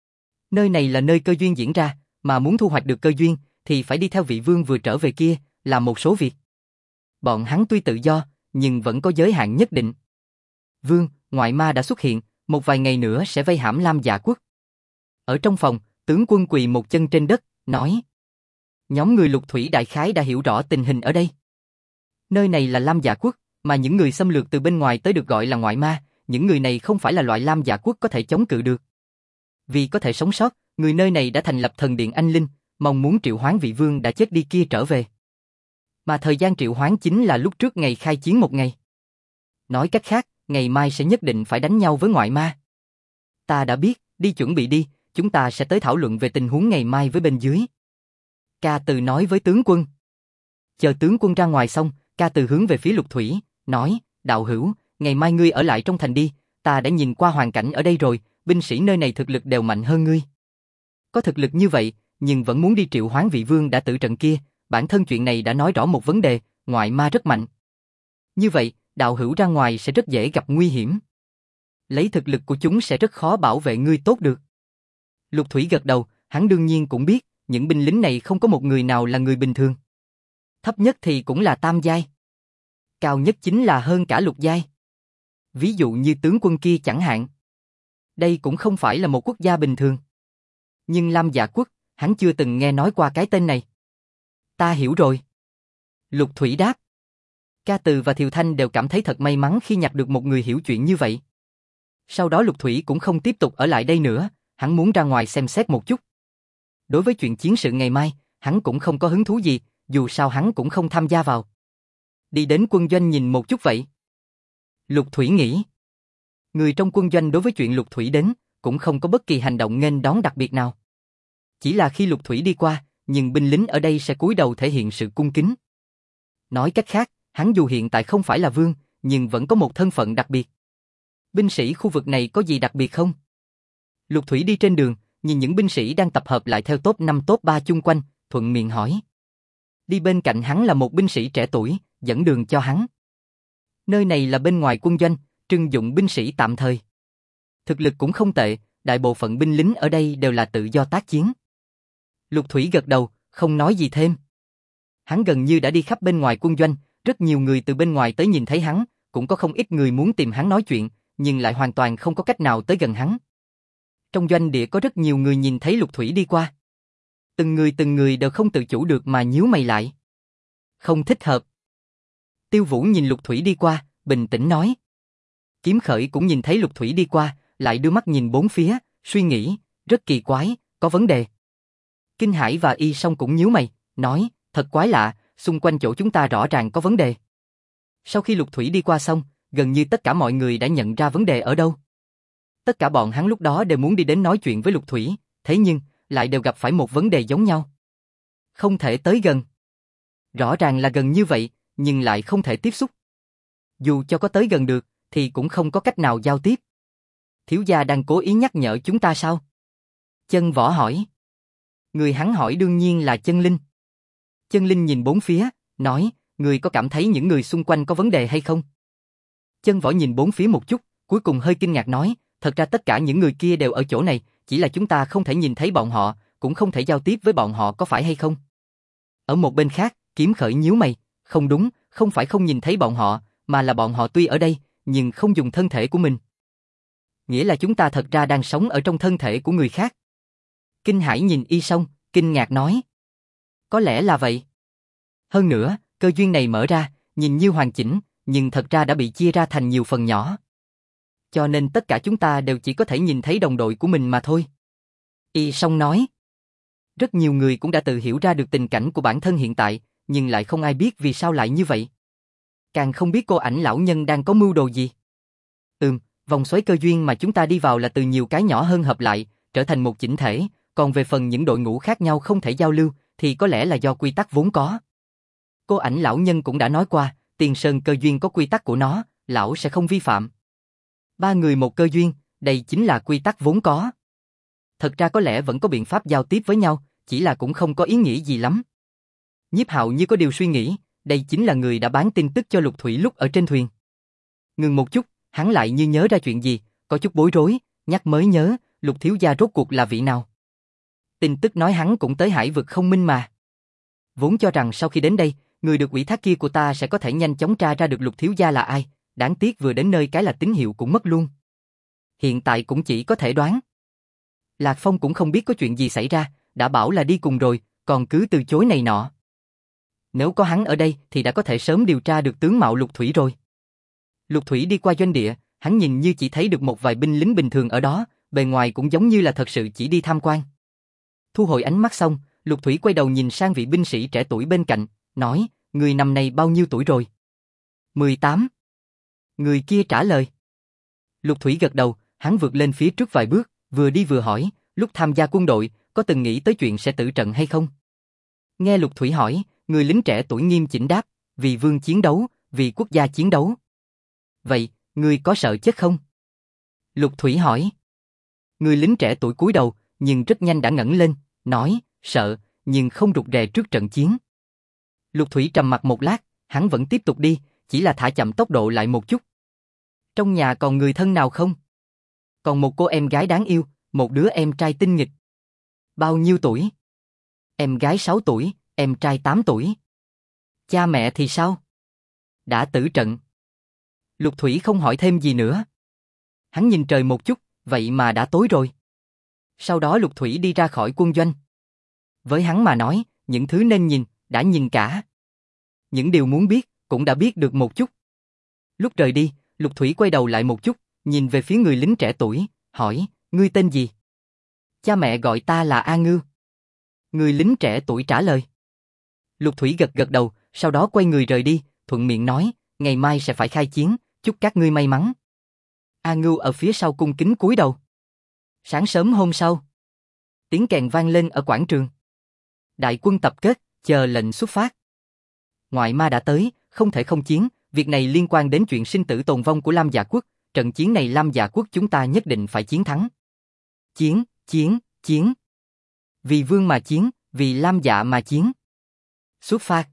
Nơi này là nơi cơ duyên diễn ra, mà muốn thu hoạch được cơ duyên, thì phải đi theo vị vương vừa trở về kia, làm một số việc. Bọn hắn tuy tự do, nhưng vẫn có giới hạn nhất định. Vương, ngoại ma đã xuất hiện, một vài ngày nữa sẽ vây hãm Lam Dạ quốc. Ở trong phòng, tướng quân quỳ một chân trên đất, nói. Nhóm người Lục Thủy đại khái đã hiểu rõ tình hình ở đây. Nơi này là Lam Dạ quốc, mà những người xâm lược từ bên ngoài tới được gọi là ngoại ma, những người này không phải là loại Lam Dạ quốc có thể chống cự được. Vì có thể sống sót, người nơi này đã thành lập thần điện anh linh, mong muốn triệu hoán vị vương đã chết đi kia trở về. Mà thời gian triệu hoán chính là lúc trước ngày khai chiến một ngày. Nói cách khác, ngày mai sẽ nhất định phải đánh nhau với ngoại ma. Ta đã biết, đi chuẩn bị đi, chúng ta sẽ tới thảo luận về tình huống ngày mai với bên dưới. Ca Từ nói với tướng quân. Chờ tướng quân ra ngoài xong, Ca Từ hướng về phía Lục Thủy, nói, đạo hữu, ngày mai ngươi ở lại trong thành đi, ta đã nhìn qua hoàn cảnh ở đây rồi, binh sĩ nơi này thực lực đều mạnh hơn ngươi. Có thực lực như vậy, nhưng vẫn muốn đi triệu hoán vị vương đã tử trận kia, bản thân chuyện này đã nói rõ một vấn đề, ngoại ma rất mạnh. Như vậy, đạo hữu ra ngoài sẽ rất dễ gặp nguy hiểm. Lấy thực lực của chúng sẽ rất khó bảo vệ ngươi tốt được. Lục Thủy gật đầu, hắn đương nhiên cũng biết, những binh lính này không có một người nào là người bình thường. Thấp nhất thì cũng là tam giai. Cao nhất chính là hơn cả lục giai. Ví dụ như tướng quân kia chẳng hạn. Đây cũng không phải là một quốc gia bình thường. Nhưng Lam Dạ Quốc, hắn chưa từng nghe nói qua cái tên này. Ta hiểu rồi. Lục Thủy đáp. Ca Từ và Thiều Thanh đều cảm thấy thật may mắn khi nhặt được một người hiểu chuyện như vậy. Sau đó Lục Thủy cũng không tiếp tục ở lại đây nữa, hắn muốn ra ngoài xem xét một chút. Đối với chuyện chiến sự ngày mai, hắn cũng không có hứng thú gì, dù sao hắn cũng không tham gia vào. Đi đến quân doanh nhìn một chút vậy. Lục Thủy nghĩ. Người trong quân doanh đối với chuyện Lục Thủy đến, cũng không có bất kỳ hành động nghênh đón đặc biệt nào. Chỉ là khi Lục Thủy đi qua, nhưng binh lính ở đây sẽ cúi đầu thể hiện sự cung kính. Nói cách khác, hắn dù hiện tại không phải là vương, nhưng vẫn có một thân phận đặc biệt. Binh sĩ khu vực này có gì đặc biệt không? Lục Thủy đi trên đường, nhìn những binh sĩ đang tập hợp lại theo top 5 top 3 chung quanh, thuận miệng hỏi. Đi bên cạnh hắn là một binh sĩ trẻ tuổi, dẫn đường cho hắn. Nơi này là bên ngoài quân doanh, trưng dụng binh sĩ tạm thời. Thực lực cũng không tệ, đại bộ phận binh lính ở đây đều là tự do tác chiến. Lục Thủy gật đầu, không nói gì thêm. Hắn gần như đã đi khắp bên ngoài quân doanh, rất nhiều người từ bên ngoài tới nhìn thấy hắn, cũng có không ít người muốn tìm hắn nói chuyện, nhưng lại hoàn toàn không có cách nào tới gần hắn. Trong doanh địa có rất nhiều người nhìn thấy Lục Thủy đi qua. Từng người đều không tự chủ được mà nhíu mày lại. Không thích hợp. Tiêu Vũ nhìn Lục Thủy đi qua, bình tĩnh nói. Kiếm Khởi cũng nhìn thấy Lục Thủy đi qua, lại đưa mắt nhìn bốn phía, suy nghĩ, rất kỳ quái, có vấn đề. Kinh Hải và Y Song cũng nhíu mày, nói, thật quái lạ, xung quanh chỗ chúng ta rõ ràng có vấn đề. Sau khi Lục Thủy đi qua xong, gần như tất cả mọi người đã nhận ra vấn đề ở đâu. Tất cả bọn hắn lúc đó đều muốn đi đến nói chuyện với Lục Thủy, thế nhưng, lại đều gặp phải một vấn đề giống nhau. Không thể tới gần. Rõ ràng là gần như vậy, nhưng lại không thể tiếp xúc. Dù cho có tới gần được, thì cũng không có cách nào giao tiếp. Thiếu gia đang cố ý nhắc nhở chúng ta sao? Chân Võ hỏi. Người hắn hỏi đương nhiên là Chân Linh. Chân Linh nhìn bốn phía, nói, người có cảm thấy những người xung quanh có vấn đề hay không? Chân Võ nhìn bốn phía một chút, cuối cùng hơi kinh ngạc nói, thật ra tất cả những người kia đều ở chỗ này, chỉ là chúng ta không thể nhìn thấy bọn họ, cũng không thể giao tiếp với bọn họ, có phải hay không? Ở một bên khác, Kiếm Khởi nhíu mày, không đúng, không phải không nhìn thấy bọn họ, mà là bọn họ tuy ở đây, nhưng không dùng thân thể của mình. Nghĩa là chúng ta thật ra đang sống ở trong thân thể của người khác. Kinh Hải nhìn Y Song, kinh ngạc nói. Có lẽ là vậy. Hơn nữa, cơ duyên này mở ra, nhìn như hoàn chỉnh, nhưng thật ra đã bị chia ra thành nhiều phần nhỏ. Cho nên tất cả chúng ta đều chỉ có thể nhìn thấy đồng đội của mình mà thôi. Y Song nói. Rất nhiều người cũng đã tự hiểu ra được tình cảnh của bản thân hiện tại, nhưng lại không ai biết vì sao lại như vậy. Càng không biết cô ảnh lão nhân đang có mưu đồ gì. Vòng xoáy cơ duyên mà chúng ta đi vào là từ nhiều cái nhỏ hơn hợp lại, trở thành một chỉnh thể, còn về phần những đội ngũ khác nhau không thể giao lưu, thì có lẽ là do quy tắc vốn có. Cô ảnh lão nhân cũng đã nói qua, Tiền Sơn cơ duyên có quy tắc của nó, lão sẽ không vi phạm. 3 người một cơ duyên, đây chính là quy tắc vốn có. Thật ra có lẽ vẫn có biện pháp giao tiếp với nhau, chỉ là cũng không có ý nghĩa gì lắm. Nhiếp Hạo như có điều suy nghĩ, đây chính là người đã bán tin tức cho Lục Thủy lúc ở trên thuyền. Ngừng một chút, hắn lại như nhớ ra chuyện gì, có chút bối rối, nhắc mới nhớ, Lục thiếu gia rốt cuộc là vị nào. Tin tức nói hắn cũng tới Hải vực không minh mà. Vốn cho rằng sau khi đến đây, người được ủy thác kia của ta sẽ có thể nhanh chóng tra ra được Lục thiếu gia là ai, đáng tiếc vừa đến nơi cái là tín hiệu cũng mất luôn. Hiện tại cũng chỉ có thể đoán. Lạc Phong cũng không biết có chuyện gì xảy ra, đã bảo là đi cùng rồi, còn cứ từ chối này nọ. Nếu có hắn ở đây thì đã có thể sớm điều tra được tướng mạo Lục Thủy rồi. Lục Thủy đi qua doanh địa, hắn nhìn như chỉ thấy được một vài binh lính bình thường ở đó, bề ngoài cũng giống như là thật sự chỉ đi tham quan. Thu hồi ánh mắt xong, Lục Thủy quay đầu nhìn sang vị binh sĩ trẻ tuổi bên cạnh, nói, người năm nay bao nhiêu tuổi rồi? 18. Người kia trả lời. Lục Thủy gật đầu, hắn vượt lên phía trước vài bước, vừa đi vừa hỏi, lúc tham gia quân đội, có từng nghĩ tới chuyện sẽ tử trận hay không? Nghe Lục Thủy hỏi, người lính trẻ tuổi nghiêm chỉnh đáp, vì vương chiến đấu, vì quốc gia chiến đấu. Vậy, người có sợ chết không? Lục Thủy hỏi. Người lính trẻ tuổi cúi đầu, nhưng rất nhanh đã ngẩng lên, nói, sợ, nhưng không rụt rè trước trận chiến. Lục Thủy trầm mặc một lát, hắn vẫn tiếp tục đi, chỉ là thả chậm tốc độ lại một chút. Trong nhà còn người thân nào không? Còn một cô em gái đáng yêu, một đứa em trai tinh nghịch. Bao nhiêu tuổi? Em gái 6 tuổi, em trai 8 tuổi. Cha mẹ thì sao? Đã tử trận. Lục Thủy không hỏi thêm gì nữa. Hắn nhìn trời một chút, vậy mà đã tối rồi. Sau đó Lục Thủy đi ra khỏi quân doanh. Với hắn mà nói, những thứ nên nhìn, đã nhìn cả. Những điều muốn biết, cũng đã biết được một chút. Lúc rời đi, Lục Thủy quay đầu lại một chút, nhìn về phía người lính trẻ tuổi, hỏi, ngươi tên gì? Cha mẹ gọi ta là A Ngưu. Người lính trẻ tuổi trả lời. Lục Thủy gật gật đầu, sau đó quay người rời đi, thuận miệng nói, ngày mai sẽ phải khai chiến, chúc các ngươi may mắn. A Ngưu ở phía sau cung kính cúi đầu. Sáng sớm hôm sau, tiếng kèn vang lên ở quảng trường. Đại quân tập kết, chờ lệnh xuất phát. Ngoại ma đã tới, không thể không chiến, việc này liên quan đến chuyện sinh tử tồn vong của Lam Dạ Quốc, trận chiến này Lam Dạ Quốc chúng ta nhất định phải chiến thắng. Chiến, chiến, chiến. Vì vương mà chiến, vì Lam Dạ mà chiến. Xuất phát.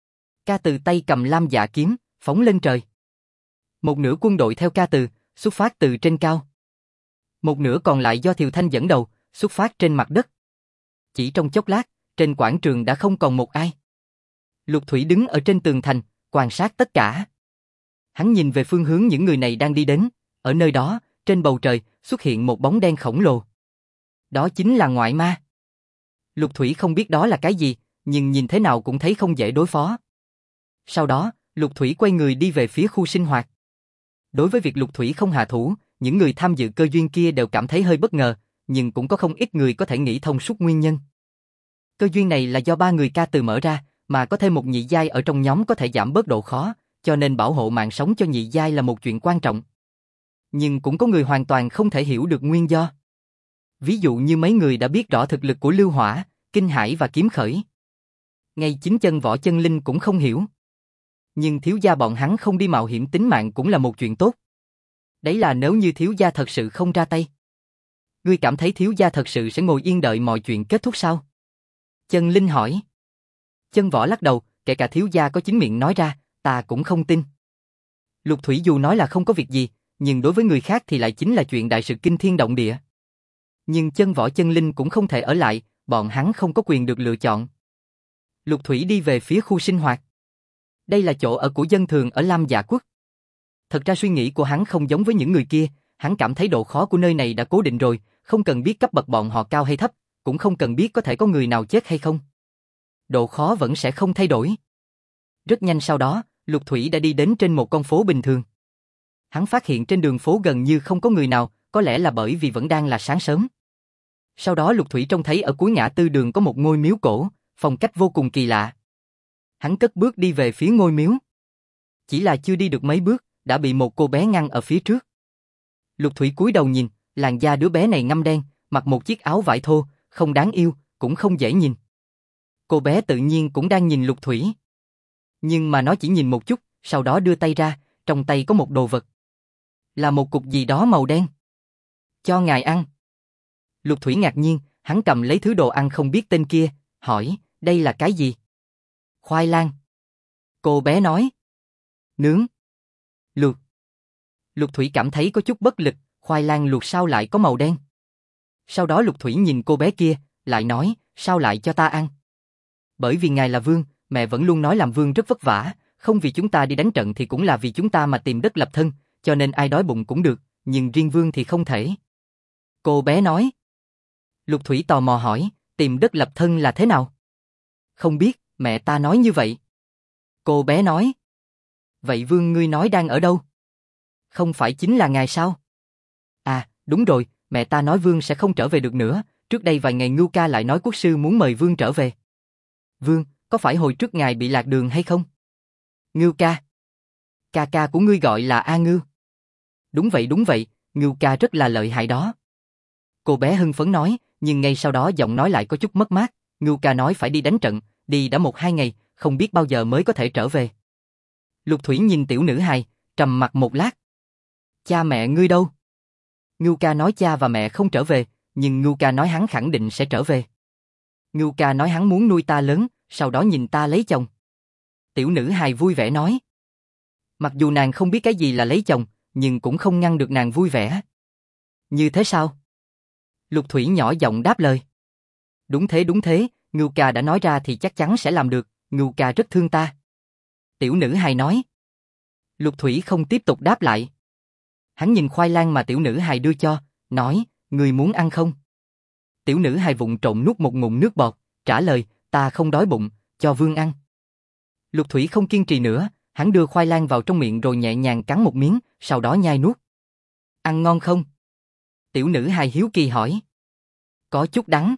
Ca Từ tay cầm Lam Dạ kiếm, phóng lên trời. Một nửa quân đội theo Ca Từ, xuất phát từ trên cao. Một nửa còn lại do Thiều Thanh dẫn đầu, xuất phát trên mặt đất. Chỉ trong chốc lát, trên quảng trường đã không còn một ai. Lục Thủy đứng ở trên tường thành, quan sát tất cả. Hắn nhìn về phương hướng những người này đang đi đến, ở nơi đó, trên bầu trời, xuất hiện một bóng đen khổng lồ. Đó chính là ngoại ma. Lục Thủy không biết đó là cái gì, nhưng nhìn thế nào cũng thấy không dễ đối phó. Sau đó, Lục Thủy quay người đi về phía khu sinh hoạt. Đối với việc Lục Thủy không hạ thủ, những người tham dự cơ duyên kia đều cảm thấy hơi bất ngờ, nhưng cũng có không ít người có thể nghĩ thông suốt nguyên nhân. Cơ duyên này là do 3 người Ca Từ mở ra, mà có thêm một nhị giai ở trong nhóm có thể giảm bớt độ khó, cho nên bảo hộ mạng sống cho nhị giai là một chuyện quan trọng. Nhưng cũng có người hoàn toàn không thể hiểu được nguyên do. Ví dụ như mấy người đã biết rõ thực lực của Lưu Hỏa, Kinh Hải và Kiếm Khởi. Ngay chính chân Võ Chân Linh cũng không hiểu. Nhưng thiếu gia bọn hắn không đi mạo hiểm tính mạng cũng là một chuyện tốt. Đấy là nếu như thiếu gia thật sự không ra tay. Ngươi cảm thấy thiếu gia thật sự sẽ ngồi yên đợi mọi chuyện kết thúc sao? Chân Linh hỏi. Chân Võ lắc đầu, kể cả thiếu gia có chính miệng nói ra, ta cũng không tin. Lục Thủy dù nói là không có việc gì, nhưng đối với người khác thì lại chính là chuyện đại sự kinh thiên động địa. Nhưng Chân Võ Chân Linh cũng không thể ở lại, bọn hắn không có quyền được lựa chọn. Lục Thủy đi về phía khu sinh hoạt. Đây là chỗ ở của dân thường ở Lam Dạ Quốc. Thật ra suy nghĩ của hắn không giống với những người kia, hắn cảm thấy độ khó của nơi này đã cố định rồi, không cần biết cấp bậc bọn họ cao hay thấp, cũng không cần biết có thể có người nào chết hay không. Độ khó vẫn sẽ không thay đổi. Rất nhanh sau đó, Lục Thủy đã đi đến trên một con phố bình thường. Hắn phát hiện trên đường phố gần như không có người nào, có lẽ là bởi vì vẫn đang là sáng sớm. Sau đó Lục Thủy trông thấy ở cuối ngã tư đường có một ngôi miếu cổ, phong cách vô cùng kỳ lạ. Hắn cất bước đi về phía ngôi miếu. Chỉ là chưa đi được mấy bước, đã bị một cô bé ngăn ở phía trước. Lục Thủy cúi đầu nhìn, làn da đứa bé này ngăm đen, mặc một chiếc áo vải thô, không đáng yêu, cũng không dễ nhìn. Cô bé tự nhiên cũng đang nhìn Lục Thủy. Nhưng mà nó chỉ nhìn một chút, sau đó đưa tay ra, trong tay có một đồ vật. Là một cục gì đó màu đen. Cho ngài ăn. Lục Thủy ngạc nhiên, hắn cầm lấy thứ đồ ăn không biết tên kia, hỏi, đây là cái gì? Khoai lang. Cô bé nói. Nướng. Luộc. Lục Thủy cảm thấy có chút bất lực, khoai lang luộc sao lại có màu đen? Sau đó Lục Thủy nhìn cô bé kia, lại nói, sao lại cho ta ăn? Bởi vì ngài là vương, mẹ vẫn luôn nói làm vương rất vất vả, không vì chúng ta đi đánh trận thì cũng là vì chúng ta mà tìm đất lập thân, cho nên ai đói bụng cũng được, nhưng riêng vương thì không thể. Cô bé nói. Lục Thủy tò mò hỏi, tìm đất lập thân là thế nào? Không biết, mẹ ta nói như vậy. Cô bé nói. Vậy vương ngươi nói đang ở đâu? Không phải chính là ngài sao? À, đúng rồi, mẹ ta nói vương sẽ không trở về được nữa, trước đây vài ngày Ngưu ca lại nói quốc sư muốn mời Vương trở về. Vương, có phải hồi trước ngài bị lạc đường hay không? Ngưu ca. Ca của ngươi gọi là A Ngưu. Đúng vậy, Ngưu ca rất là lợi hại đó. Cô bé hưng phấn nói, nhưng ngay sau đó giọng nói lại có chút mất mát. Ngưu ca nói phải đi đánh trận, đi đã 1-2 ngày, không biết bao giờ mới có thể trở về. Lục Thủy nhìn tiểu nữ hài, trầm mặc một lát. Cha mẹ ngươi đâu? Ngưu ca nói cha và mẹ không trở về, nhưng Ngưu ca nói hắn khẳng định sẽ trở về. Ngưu ca nói hắn muốn nuôi ta lớn, sau đó nhìn ta lấy chồng. Tiểu nữ hài vui vẻ nói. Mặc dù nàng không biết cái gì là lấy chồng, nhưng cũng không ngăn được nàng vui vẻ. Như thế sao? Lục Thủy nhỏ giọng đáp lời. Đúng thế, Ngưu ca đã nói ra thì chắc chắn sẽ làm được, Ngưu ca rất thương ta. Tiểu nữ hài nói. Lục Thủy không tiếp tục đáp lại. Hắn nhìn khoai lang mà tiểu nữ hài đưa cho, nói, ngươi muốn ăn không? Tiểu nữ hài vụng trộm nuốt một ngụm nước bọt, trả lời, ta không đói bụng, cho Vương ăn. Lục Thủy không kiên trì nữa, hắn đưa khoai lang vào trong miệng rồi nhẹ nhàng cắn một miếng, sau đó nhai nuốt. Ăn ngon không? Tiểu nữ hài hiếu kỳ hỏi. Có chút đắng.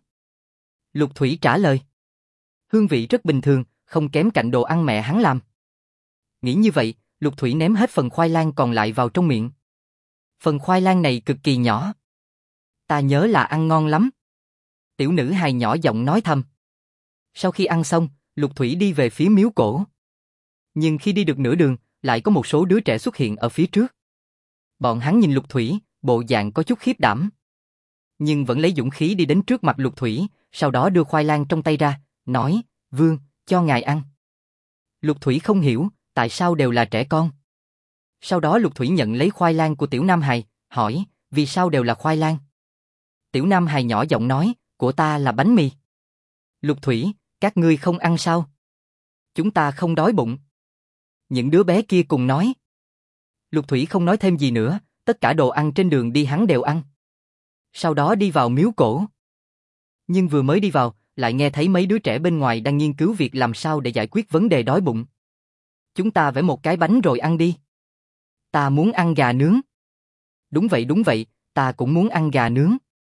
Lục Thủy trả lời. Hương vị rất bình thường, không kém cạnh đồ ăn mẹ hắn làm. Nghĩ như vậy, Lục Thủy ném hết phần khoai lang còn lại vào trong miệng. Phần khoai lang này cực kỳ nhỏ. Ta nhớ là ăn ngon lắm. Tiểu nữ hài nhỏ giọng nói thầm. Sau khi ăn xong, Lục Thủy đi về phía miếu cổ. Nhưng khi đi được nửa đường, lại có một số đứa trẻ xuất hiện ở phía trước. Bọn hắn nhìn Lục Thủy, bộ dạng có chút khiếp đảm. Nhưng vẫn lấy dũng khí đi đến trước mặt Lục Thủy, sau đó đưa khoai lang trong tay ra, nói, Vương, cho ngài ăn. Lục Thủy không hiểu, tại sao đều là trẻ con. Sau đó Lục Thủy nhận lấy khoai lang của Tiểu Nam Hài, hỏi, vì sao đều là khoai lang? Tiểu Nam Hài nhỏ giọng nói, của ta là bánh mì. Lục Thủy, các ngươi không ăn sao? Chúng ta không đói bụng. Những đứa bé kia cùng nói. Lục Thủy không nói thêm gì nữa, tất cả đồ ăn trên đường đi hắn đều ăn. Sau đó đi vào miếu cổ. Nhưng vừa mới đi vào, lại nghe thấy mấy đứa trẻ bên ngoài đang nghiên cứu việc làm sao để giải quyết vấn đề đói bụng. Chúng ta vẽ một cái bánh rồi ăn đi. Ta muốn ăn gà nướng. Đúng vậy, ta cũng muốn ăn gà nướng.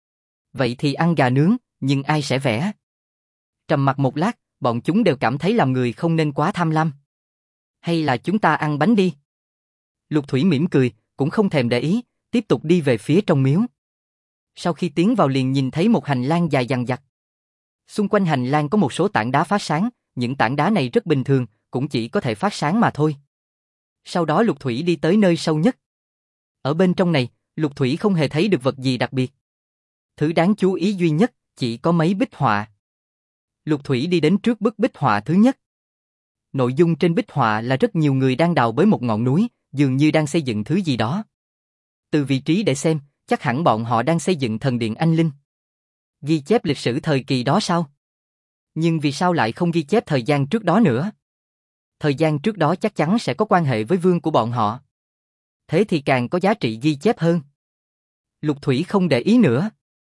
Vậy thì ăn gà nướng, nhưng ai sẽ vẽ? Trầm mặc một lát, bọn chúng đều cảm thấy làm người không nên quá tham lam. Hay là chúng ta ăn bánh đi? Lục Thủy mỉm cười, cũng không thèm để ý, tiếp tục đi về phía trong miếu. Sau khi tiến vào liền nhìn thấy một hành lang dài dằng dặc. Xung quanh hành lang có một số tảng đá phát sáng, những tảng đá này rất bình thường, cũng chỉ có thể phát sáng mà thôi. Sau đó Lục Thủy đi tới nơi sâu nhất. Ở bên trong này, Lục Thủy không hề thấy được vật gì đặc biệt. Thứ đáng chú ý duy nhất, chỉ có mấy bích họa. Lục Thủy đi đến trước bức bích họa thứ nhất. Nội dung trên bích họa là rất nhiều người đang đào bới một ngọn núi, dường như đang xây dựng thứ gì đó. Từ vị trí để xem, chắc hẳn bọn họ đang xây dựng thần điện Anh Linh. Ghi chép lịch sử thời kỳ đó sao? Nhưng vì sao lại không ghi chép thời gian trước đó nữa? Thời gian trước đó chắc chắn sẽ có quan hệ với vương của bọn họ. Thế thì càng có giá trị ghi chép hơn. Lục Thủy không để ý nữa.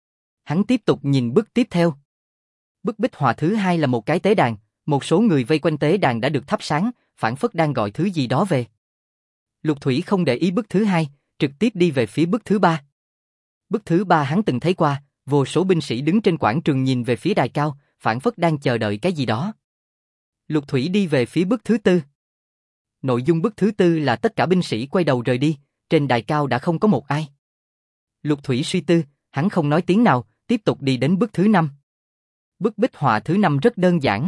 Hắn tiếp tục nhìn bức tiếp theo. Bức bích họa thứ hai là một cái tế đàn, một số người vây quanh tế đàn đã được thắp sáng, phảng phất đang gọi thứ gì đó về. Lục Thủy không để ý bức thứ hai, trực tiếp đi về phía bức thứ ba. Bức thứ ba hắn từng thấy qua, vô số binh sĩ đứng trên quảng trường nhìn về phía đài cao, phảng phất đang chờ đợi cái gì đó. Lục Thủy đi về phía bức thứ tư. Nội dung bức thứ tư là tất cả binh sĩ quay đầu rời đi, trên đài cao đã không có một ai. Lục Thủy suy tư, hắn không nói tiếng nào, tiếp tục đi đến bức thứ năm. Bức bích họa thứ năm rất đơn giản.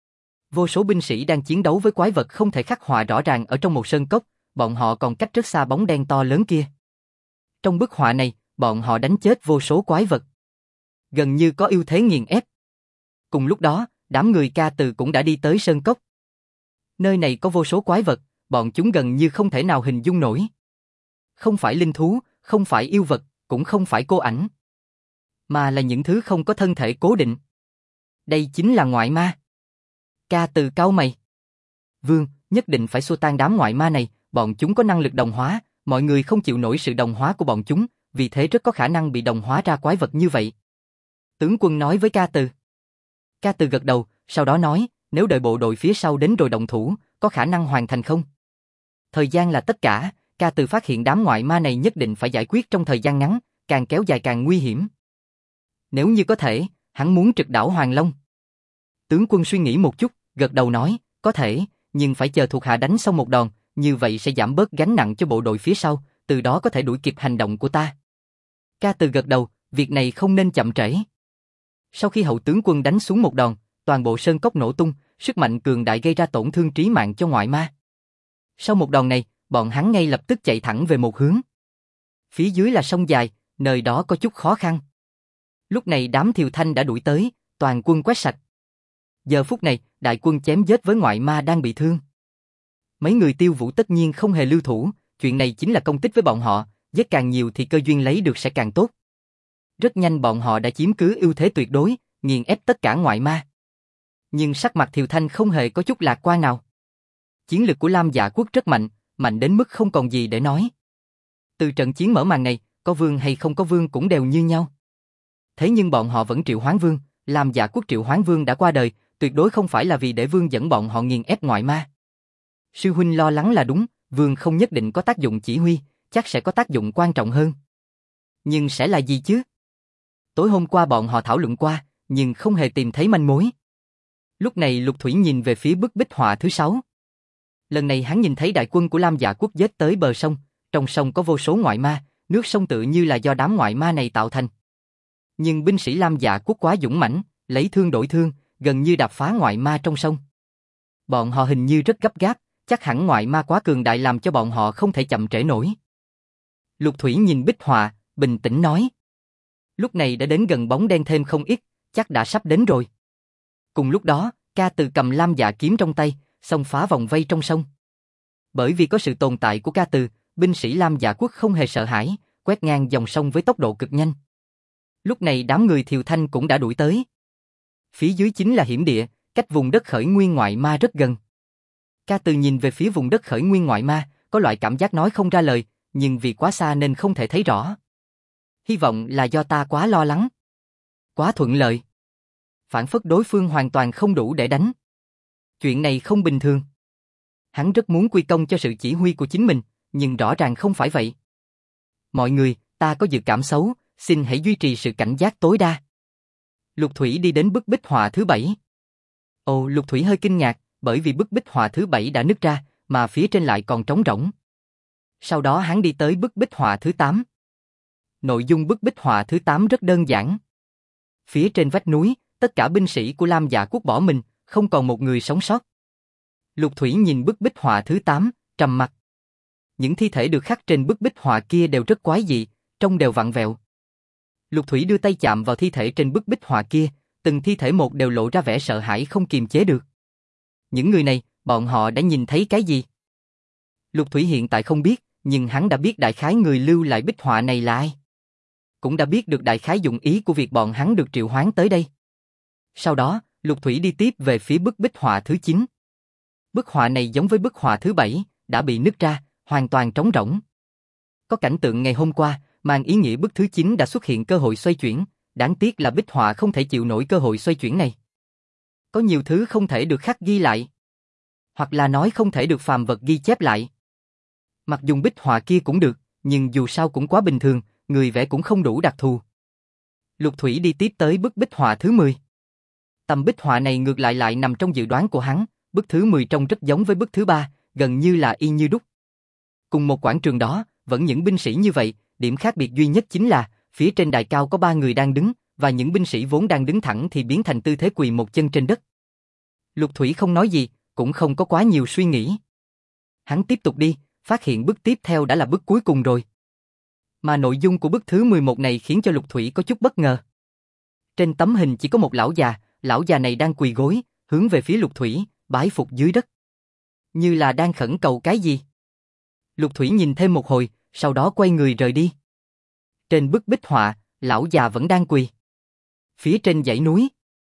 Vô số binh sĩ đang chiến đấu với quái vật không thể khắc họa rõ ràng ở trong một sơn cốc, bọn họ còn cách rất xa bóng đen to lớn kia. Trong bức họa này, bọn họ đánh chết vô số quái vật. Gần như có ưu thế nghiền ép. Cùng lúc đó, đám người ca từ cũng đã đi tới sơn cốc. Nơi này có vô số quái vật, bọn chúng gần như không thể nào hình dung nổi. Không phải linh thú, không phải yêu vật, cũng không phải cô ảnh. Mà là những thứ không có thân thể cố định. Đây chính là ngoại ma. Ca từ cau mày. Vương, nhất định phải xua tan đám ngoại ma này, bọn chúng có năng lực đồng hóa, mọi người không chịu nổi sự đồng hóa của bọn chúng, vì thế rất có khả năng bị đồng hóa ra quái vật như vậy. Tướng quân nói với ca từ. Ca từ gật đầu, sau đó nói, nếu đợi bộ đội phía sau đến rồi động thủ, có khả năng hoàn thành không? Thời gian là tất cả, ca từ phát hiện đám ngoại ma này nhất định phải giải quyết trong thời gian ngắn, càng kéo dài càng nguy hiểm. Nếu như có thể, hắn muốn trực đảo Hoàng Long. Tướng quân suy nghĩ một chút, gật đầu nói, có thể, nhưng phải chờ thuộc hạ đánh xong một đòn, như vậy sẽ giảm bớt gánh nặng cho bộ đội phía sau, từ đó có thể đuổi kịp hành động của ta. Ca Từ gật đầu, việc này không nên chậm trễ. Sau khi hậu tướng quân đánh xuống một đòn, toàn bộ sơn cốc nổ tung, sức mạnh cường đại gây ra tổn thương trí mạng cho ngoại ma. Sau một đòn này, bọn hắn ngay lập tức chạy thẳng về một hướng. Phía dưới là sông dài, nơi đó có chút khó khăn. Lúc này đám Thiều Thanh đã đuổi tới, toàn quân quét sạch. Giờ phút này, đại quân chém giết với ngoại ma đang bị thương. Mấy người Tiêu Vũ tất nhiên không hề lưu thủ, chuyện này chính là công tích với bọn họ, giết càng nhiều thì cơ duyên lấy được sẽ càng tốt. Rất nhanh bọn họ đã chiếm cứ ưu thế tuyệt đối, nghiền ép tất cả ngoại ma. Nhưng sắc mặt Thiều Thanh không hề có chút lạc quan nào. Chiến lực của Lam Dạ Quốc rất mạnh, mạnh đến mức không còn gì để nói. Từ trận chiến mở màn này, có vương hay không có vương cũng đều như nhau. Thế nhưng bọn họ vẫn triệu hoán vương, Lam Dạ Quốc triệu hoán vương đã qua đời, tuyệt đối không phải là vì để vương dẫn bọn họ nghiền ép ngoại ma. Sư huynh lo lắng là đúng, vương không nhất định có tác dụng chỉ huy, chắc sẽ có tác dụng quan trọng hơn. Nhưng sẽ là gì chứ? Tối hôm qua bọn họ thảo luận qua, nhưng không hề tìm thấy manh mối. Lúc này Lục Thủy nhìn về phía bức bích họa thứ 6. Lần này hắn nhìn thấy đại quân của Lam Dạ Quốc giết tới bờ sông, trong sông có vô số ngoại ma, nước sông tự như là do đám ngoại ma này tạo thành. Nhưng binh sĩ Lam Dạ Quốc quá dũng mãnh, lấy thương đổi thương, gần như đập phá ngoại ma trong sông. Bọn họ hình như rất gấp gáp, chắc hẳn ngoại ma quá cường đại làm cho bọn họ không thể chậm trễ nổi. Lục Thủy nhìn bích họa, bình tĩnh nói. Lúc này đã đến gần bóng đen thêm không ít, chắc đã sắp đến rồi. Cùng lúc đó, Ca Từ cầm Lam Dạ kiếm trong tay, xông phá vòng vây trong sông. Bởi vì có sự tồn tại của Ca Từ, binh sĩ Lam Dạ Quốc không hề sợ hãi, quét ngang dòng sông với tốc độ cực nhanh. Lúc này đám người Thiều Thanh cũng đã đuổi tới. Phía dưới chính là hiểm địa, cách vùng đất khởi nguyên ngoại ma rất gần. Ca Từ nhìn về phía vùng đất khởi nguyên ngoại ma, có loại cảm giác nói không ra lời, nhưng vì quá xa nên không thể thấy rõ. Hy vọng là do ta quá lo lắng. Quá thuận lợi. Phản phất đối phương hoàn toàn không đủ để đánh. Chuyện này không bình thường. Hắn rất muốn quy công cho sự chỉ huy của chính mình, nhưng rõ ràng không phải vậy. Mọi người, ta có dự cảm xấu, xin hãy duy trì sự cảnh giác tối đa. Lục Thủy đi đến bức bích họa thứ 7. Ồ, Lục Thủy hơi kinh ngạc, bởi vì bức bích họa thứ 7 đã nứt ra, mà phía trên lại còn trống rỗng. Sau đó hắn đi tới bức bích họa thứ 8. Nội dung bức bích họa thứ 8 rất đơn giản. Phía trên vách núi, tất cả binh sĩ của Lam Dạ Quốc bỏ mình, không còn một người sống sót. Lục Thủy nhìn bức bích họa thứ 8, trầm mặc. Những thi thể được khắc trên bức bích họa kia đều rất quái dị, trông đều vặn vẹo. Lục Thủy đưa tay chạm vào thi thể trên bức bích họa kia, từng thi thể một đều lộ ra vẻ sợ hãi không kiềm chế được. Những người này, bọn họ đã nhìn thấy cái gì? Lục Thủy hiện tại không biết, nhưng hắn đã biết đại khái người lưu lại bích họa này là ai. Cũng đã biết được đại khái dụng ý của việc bọn hắn được triệu hoán tới đây. Sau đó, Lục Thủy đi tiếp về phía bức bích họa thứ 9. Bức họa này giống với bức họa thứ 7, đã bị nứt ra, hoàn toàn trống rỗng. Có cảnh tượng ngày hôm qua, mang ý nghĩa bức thứ 9 đã xuất hiện cơ hội xoay chuyển, đáng tiếc là bích họa không thể chịu nổi cơ hội xoay chuyển này. Có nhiều thứ không thể được khắc ghi lại, hoặc là nói không thể được phàm vật ghi chép lại. Mặc dùng bích họa kia cũng được, nhưng dù sao cũng quá bình thường, người vẽ cũng không đủ đặc thù. Lục Thủy đi tiếp tới bức bích họa thứ 10. Tầm bích họa này ngược lại nằm trong dự đoán của hắn, bức thứ 10 trông rất giống với bức thứ 3, gần như là y như đúc. Cùng một quảng trường đó, vẫn những binh sĩ như vậy, điểm khác biệt duy nhất chính là, phía trên đài cao có 3 người đang đứng, và những binh sĩ vốn đang đứng thẳng thì biến thành tư thế quỳ một chân trên đất. Lục Thủy không nói gì, cũng không có quá nhiều suy nghĩ. Hắn tiếp tục đi, phát hiện bức tiếp theo đã là bức cuối cùng rồi. Mà nội dung của bức thứ 11 này khiến cho Lục Thủy có chút bất ngờ. Trên tấm hình chỉ có một lão già này đang quỳ gối, hướng về phía Lục Thủy, bái phục dưới đất. Như là đang khẩn cầu cái gì. Lục Thủy nhìn thêm một hồi, sau đó quay người rời đi. Trên bức bích họa, lão già vẫn đang quỳ. Phía trên dãy núi,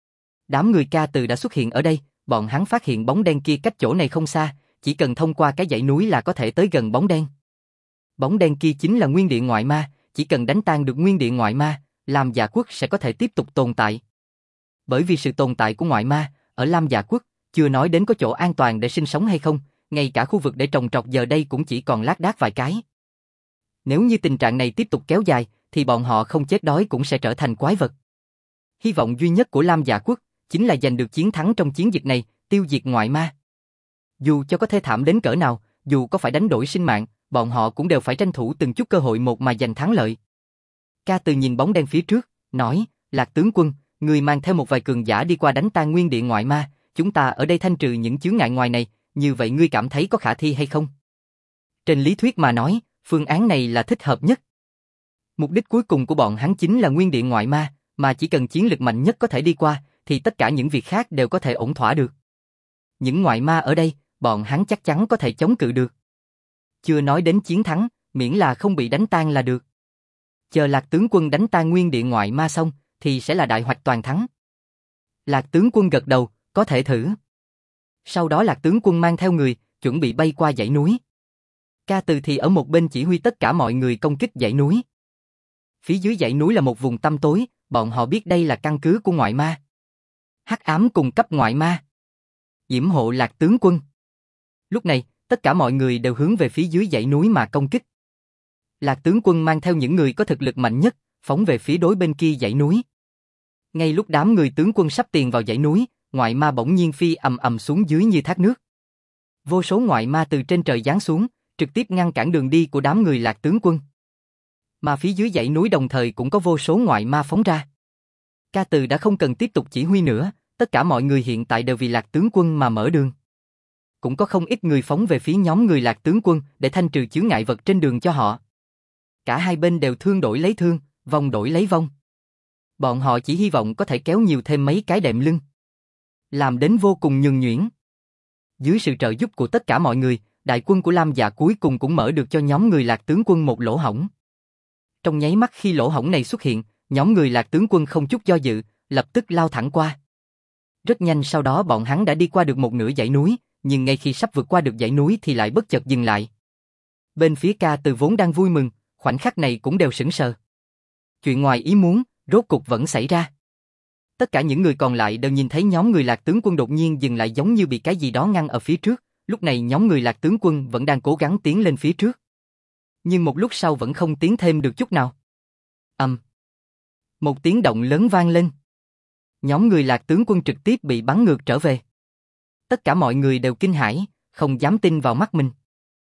đám người Ca Từ đã xuất hiện ở đây, bọn hắn phát hiện bóng đen kia cách chỗ này không xa, chỉ cần thông qua cái dãy núi là có thể tới gần bóng đen. Bóng đen kia chính là nguyên địa ngoại ma, chỉ cần đánh tan được nguyên địa ngoại ma, Lam Dạ Quốc sẽ có thể tiếp tục tồn tại. Bởi vì sự tồn tại của ngoại ma, ở Lam Dạ Quốc, chưa nói đến có chỗ an toàn để sinh sống hay không, ngay cả khu vực để trồng trọt giờ đây cũng chỉ còn lác đác vài cái. Nếu như tình trạng này tiếp tục kéo dài, thì bọn họ không chết đói cũng sẽ trở thành quái vật. Hy vọng duy nhất của Lam Dạ Quốc chính là giành được chiến thắng trong chiến dịch này, tiêu diệt ngoại ma. Dù cho có thê thảm đến cỡ nào, dù có phải đánh đổi sinh mạng, bọn họ cũng đều phải tranh thủ từng chút cơ hội một mà giành thắng lợi. Ca Từ nhìn bóng đen phía trước, nói, Lạc tướng quân, người mang theo một vài cường giả đi qua đánh tan nguyên địa ngoại ma, chúng ta ở đây thanh trừ những chướng ngại ngoài này, như vậy ngươi cảm thấy có khả thi hay không? Trên lý thuyết mà nói, phương án này là thích hợp nhất. Mục đích cuối cùng của bọn hắn chính là nguyên địa ngoại ma, mà chỉ cần chiến lực mạnh nhất có thể đi qua, thì tất cả những việc khác đều có thể ổn thỏa được. Những ngoại ma ở đây, bọn hắn chắc chắn có thể chống cự được. Chưa nói đến chiến thắng, miễn là không bị đánh tan là được. Chờ Lạc tướng quân đánh tan nguyên địa ngoại ma xong, thì sẽ là đại hoạch toàn thắng. Lạc tướng quân gật đầu, có thể thử. Sau đó Lạc tướng quân mang theo người, chuẩn bị bay qua dãy núi. Ca Từ thì ở một bên chỉ huy tất cả mọi người công kích dãy núi. Phía dưới dãy núi là một vùng tăm tối, bọn họ biết đây là căn cứ của ngoại ma. Hắc ám cung cấp ngoại ma. Yểm hộ Lạc tướng quân. Lúc này, tất cả mọi người đều hướng về phía dưới dãy núi mà công kích. Lạc tướng quân mang theo những người có thực lực mạnh nhất, phóng về phía đối bên kia dãy núi. Ngay lúc đám người tướng quân sắp tiền vào dãy núi, ngoại ma bỗng nhiên phi ầm ầm xuống dưới như thác nước. Vô số ngoại ma từ trên trời giáng xuống, trực tiếp ngăn cản đường đi của đám người Lạc tướng quân. Mà phía dưới dãy núi đồng thời cũng có vô số ngoại ma phóng ra. Ca Từ đã không cần tiếp tục chỉ huy nữa, tất cả mọi người hiện tại đều vì Lạc tướng quân mà mở đường. Cũng có không ít người phóng về phía nhóm người Lạc tướng quân để thanh trừ chướng ngại vật trên đường cho họ. Cả hai bên đều thương đổi lấy thương, vong đổi lấy vong. Bọn họ chỉ hy vọng có thể kéo nhiều thêm mấy cái đệm lưng. Làm đến vô cùng nhuần nhuyễn. Dưới sự trợ giúp của tất cả mọi người, đại quân của Lam Dạ cuối cùng cũng mở được cho nhóm người Lạc tướng quân một lỗ hổng. Trong nháy mắt khi lỗ hổng này xuất hiện, nhóm người Lạc tướng quân không chút do dự, lập tức lao thẳng qua. Rất nhanh sau đó bọn hắn đã đi qua được một nửa dãy núi, nhưng ngay khi sắp vượt qua được dãy núi thì lại bất chợt dừng lại. Bên phía Ca Từ vốn đang vui mừng, khoảnh khắc này cũng đều sững sờ. Chuyện ngoài ý muốn, rốt cục vẫn xảy ra. Tất cả những người còn lại đều nhìn thấy nhóm người Lạc tướng quân đột nhiên dừng lại giống như bị cái gì đó ngăn ở phía trước, lúc này nhóm người Lạc tướng quân vẫn đang cố gắng tiến lên phía trước. Nhưng một lúc sau vẫn không tiến thêm được chút nào. Một tiếng động lớn vang lên. Nhóm người Lạc tướng quân trực tiếp bị bắn ngược trở về. Tất cả mọi người đều kinh hãi, không dám tin vào mắt mình.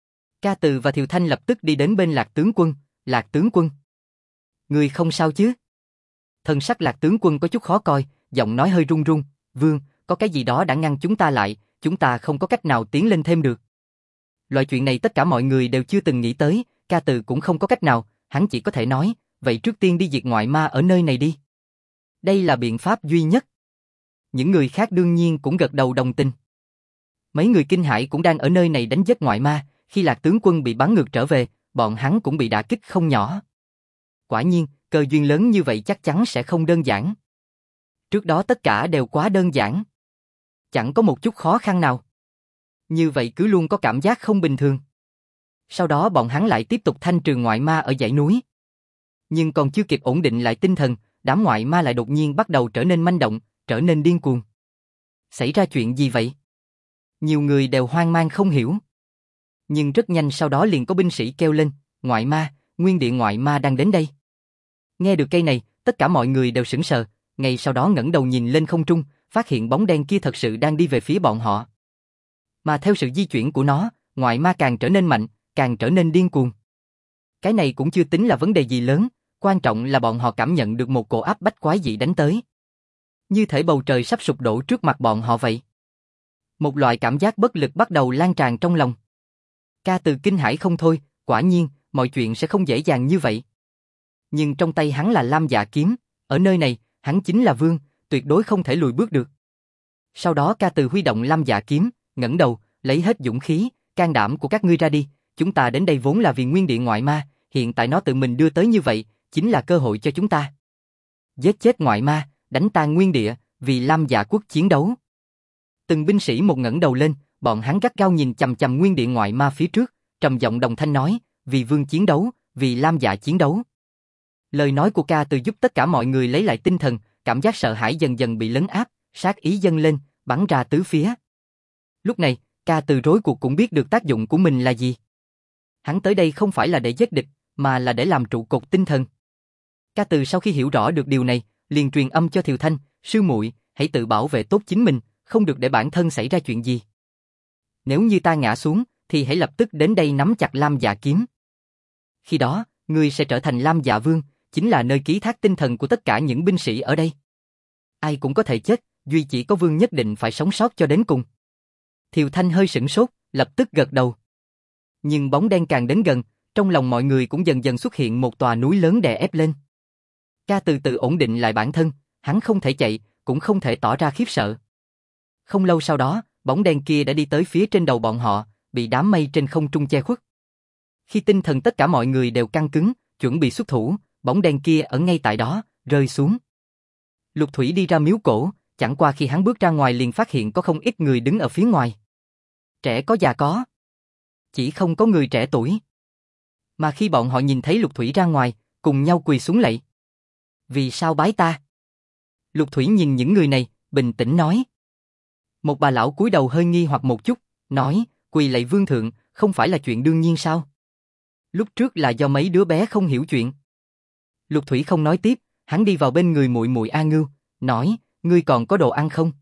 Ca Từ và Thiều Thanh lập tức đi đến bên Lạc tướng quân, Lạc tướng quân. Người không sao chứ? Thân sắc Lạc tướng quân có chút khó coi, giọng nói hơi run run, Vương, có cái gì đó đã ngăn chúng ta lại, chúng ta không có cách nào tiến lên thêm được. Loại chuyện này tất cả mọi người đều chưa từng nghĩ tới, Ca Từ cũng không có cách nào, hắn chỉ có thể nói, vậy trước tiên đi diệt ngoại ma ở nơi này đi. Đây là biện pháp duy nhất. Những người khác đương nhiên cũng gật đầu đồng tình. Mấy người kinh hãi cũng đang ở nơi này đánh giết ngoại ma, khi Lạc tướng quân bị bắn ngược trở về, bọn hắn cũng bị đả kích không nhỏ. Quả nhiên, cơ duyên lớn như vậy chắc chắn sẽ không đơn giản. Trước đó tất cả đều quá đơn giản. Chẳng có một chút khó khăn nào. Như vậy cứ luôn có cảm giác không bình thường. Sau đó bọn hắn lại tiếp tục thanh trừ ngoại ma ở dãy núi. Nhưng còn chưa kịp ổn định lại tinh thần, đám ngoại ma lại đột nhiên bắt đầu trở nên manh động, trở nên điên cuồng. Xảy ra chuyện gì vậy? Nhiều người đều hoang mang không hiểu. Nhưng rất nhanh sau đó liền có binh sĩ kêu lên, ngoại ma, nguyên địa ngoại ma đang đến đây. Nghe được cây này, tất cả mọi người đều sững sờ, ngay sau đó ngẩng đầu nhìn lên không trung, phát hiện bóng đen kia thật sự đang đi về phía bọn họ. Mà theo sự di chuyển của nó, ngoại ma càng trở nên mạnh, càng trở nên điên cuồng. Cái này cũng chưa tính là vấn đề gì lớn, quan trọng là bọn họ cảm nhận được một cổ áp bách quái dị đánh tới. Như thể bầu trời sắp sụp đổ trước mặt bọn họ vậy. Một loại cảm giác bất lực bắt đầu lan tràn trong lòng. Ca Từ kinh hãi không thôi, quả nhiên, mọi chuyện sẽ không dễ dàng như vậy. Nhưng trong tay hắn là Lam Dạ kiếm, ở nơi này, hắn chính là vương, tuyệt đối không thể lùi bước được. Sau đó Ca Từ huy động Lam Dạ kiếm, ngẩng đầu, lấy hết dũng khí, can đảm của các ngươi ra đi, chúng ta đến đây vốn là vì nguyên địa ngoại ma, hiện tại nó tự mình đưa tới như vậy, chính là cơ hội cho chúng ta. Giết chết ngoại ma, đánh tan nguyên địa, vì Lam Dạ quốc chiến đấu. Từng binh sĩ một ngẩng đầu lên, bọn hắn gắt gao nhìn chằm chằm nguyên địa ngoại ma phía trước, trầm giọng đồng thanh nói, vì vương chiến đấu, vì Lam Dạ chiến đấu. Lời nói của Ca Từ giúp tất cả mọi người lấy lại tinh thần, cảm giác sợ hãi dần dần bị lấn áp, sát ý dâng lên, bắn ra tứ phía. Lúc này, Ca Từ rối cuộc cũng biết được tác dụng của mình là gì. Hắn tới đây không phải là để giết địch, mà là để làm trụ cột tinh thần. Ca Từ sau khi hiểu rõ được điều này, liền truyền âm cho Thiều Thanh, sư muội, hãy tự bảo vệ tốt chính mình, không được để bản thân xảy ra chuyện gì. Nếu như ta ngã xuống, thì hãy lập tức đến đây nắm chặt Lam Dạ kiếm. Khi đó, ngươi sẽ trở thành Lam Dạ Vương, chính là nơi ký thác tinh thần của tất cả những binh sĩ ở đây. Ai cũng có thể chết, duy chỉ có Vương nhất định phải sống sót cho đến cùng. Thiều Thanh hơi sửng sốt, lập tức gật đầu. Nhưng bóng đen càng đến gần, trong lòng mọi người cũng dần dần xuất hiện một tòa núi lớn đè ép lên. Ca từ từ ổn định lại bản thân, hắn không thể chạy, cũng không thể tỏ ra khiếp sợ. Không lâu sau đó, bóng đen kia đã đi tới phía trên đầu bọn họ, bị đám mây trên không trung che khuất. Khi tinh thần tất cả mọi người đều căng cứng, chuẩn bị xuất thủ, bóng đen kia ở ngay tại đó, rơi xuống. Lục Thủy đi ra miếu cổ, chẳng qua khi hắn bước ra ngoài liền phát hiện có không ít người đứng ở phía ngoài. Trẻ có già có, chỉ không có người trẻ tuổi. Mà khi bọn họ nhìn thấy Lục Thủy ra ngoài, cùng nhau quỳ xuống lạy. Vì sao bái ta? Lục Thủy nhìn những người này, bình tĩnh nói. Một bà lão cúi đầu hơi nghi hoặc một chút, nói, quỳ lạy vương thượng, không phải là chuyện đương nhiên sao? Lúc trước là do mấy đứa bé không hiểu chuyện. Lục Thủy không nói tiếp, hắn đi vào bên người muội muội A Ngưu, nói, ngươi còn có đồ ăn không?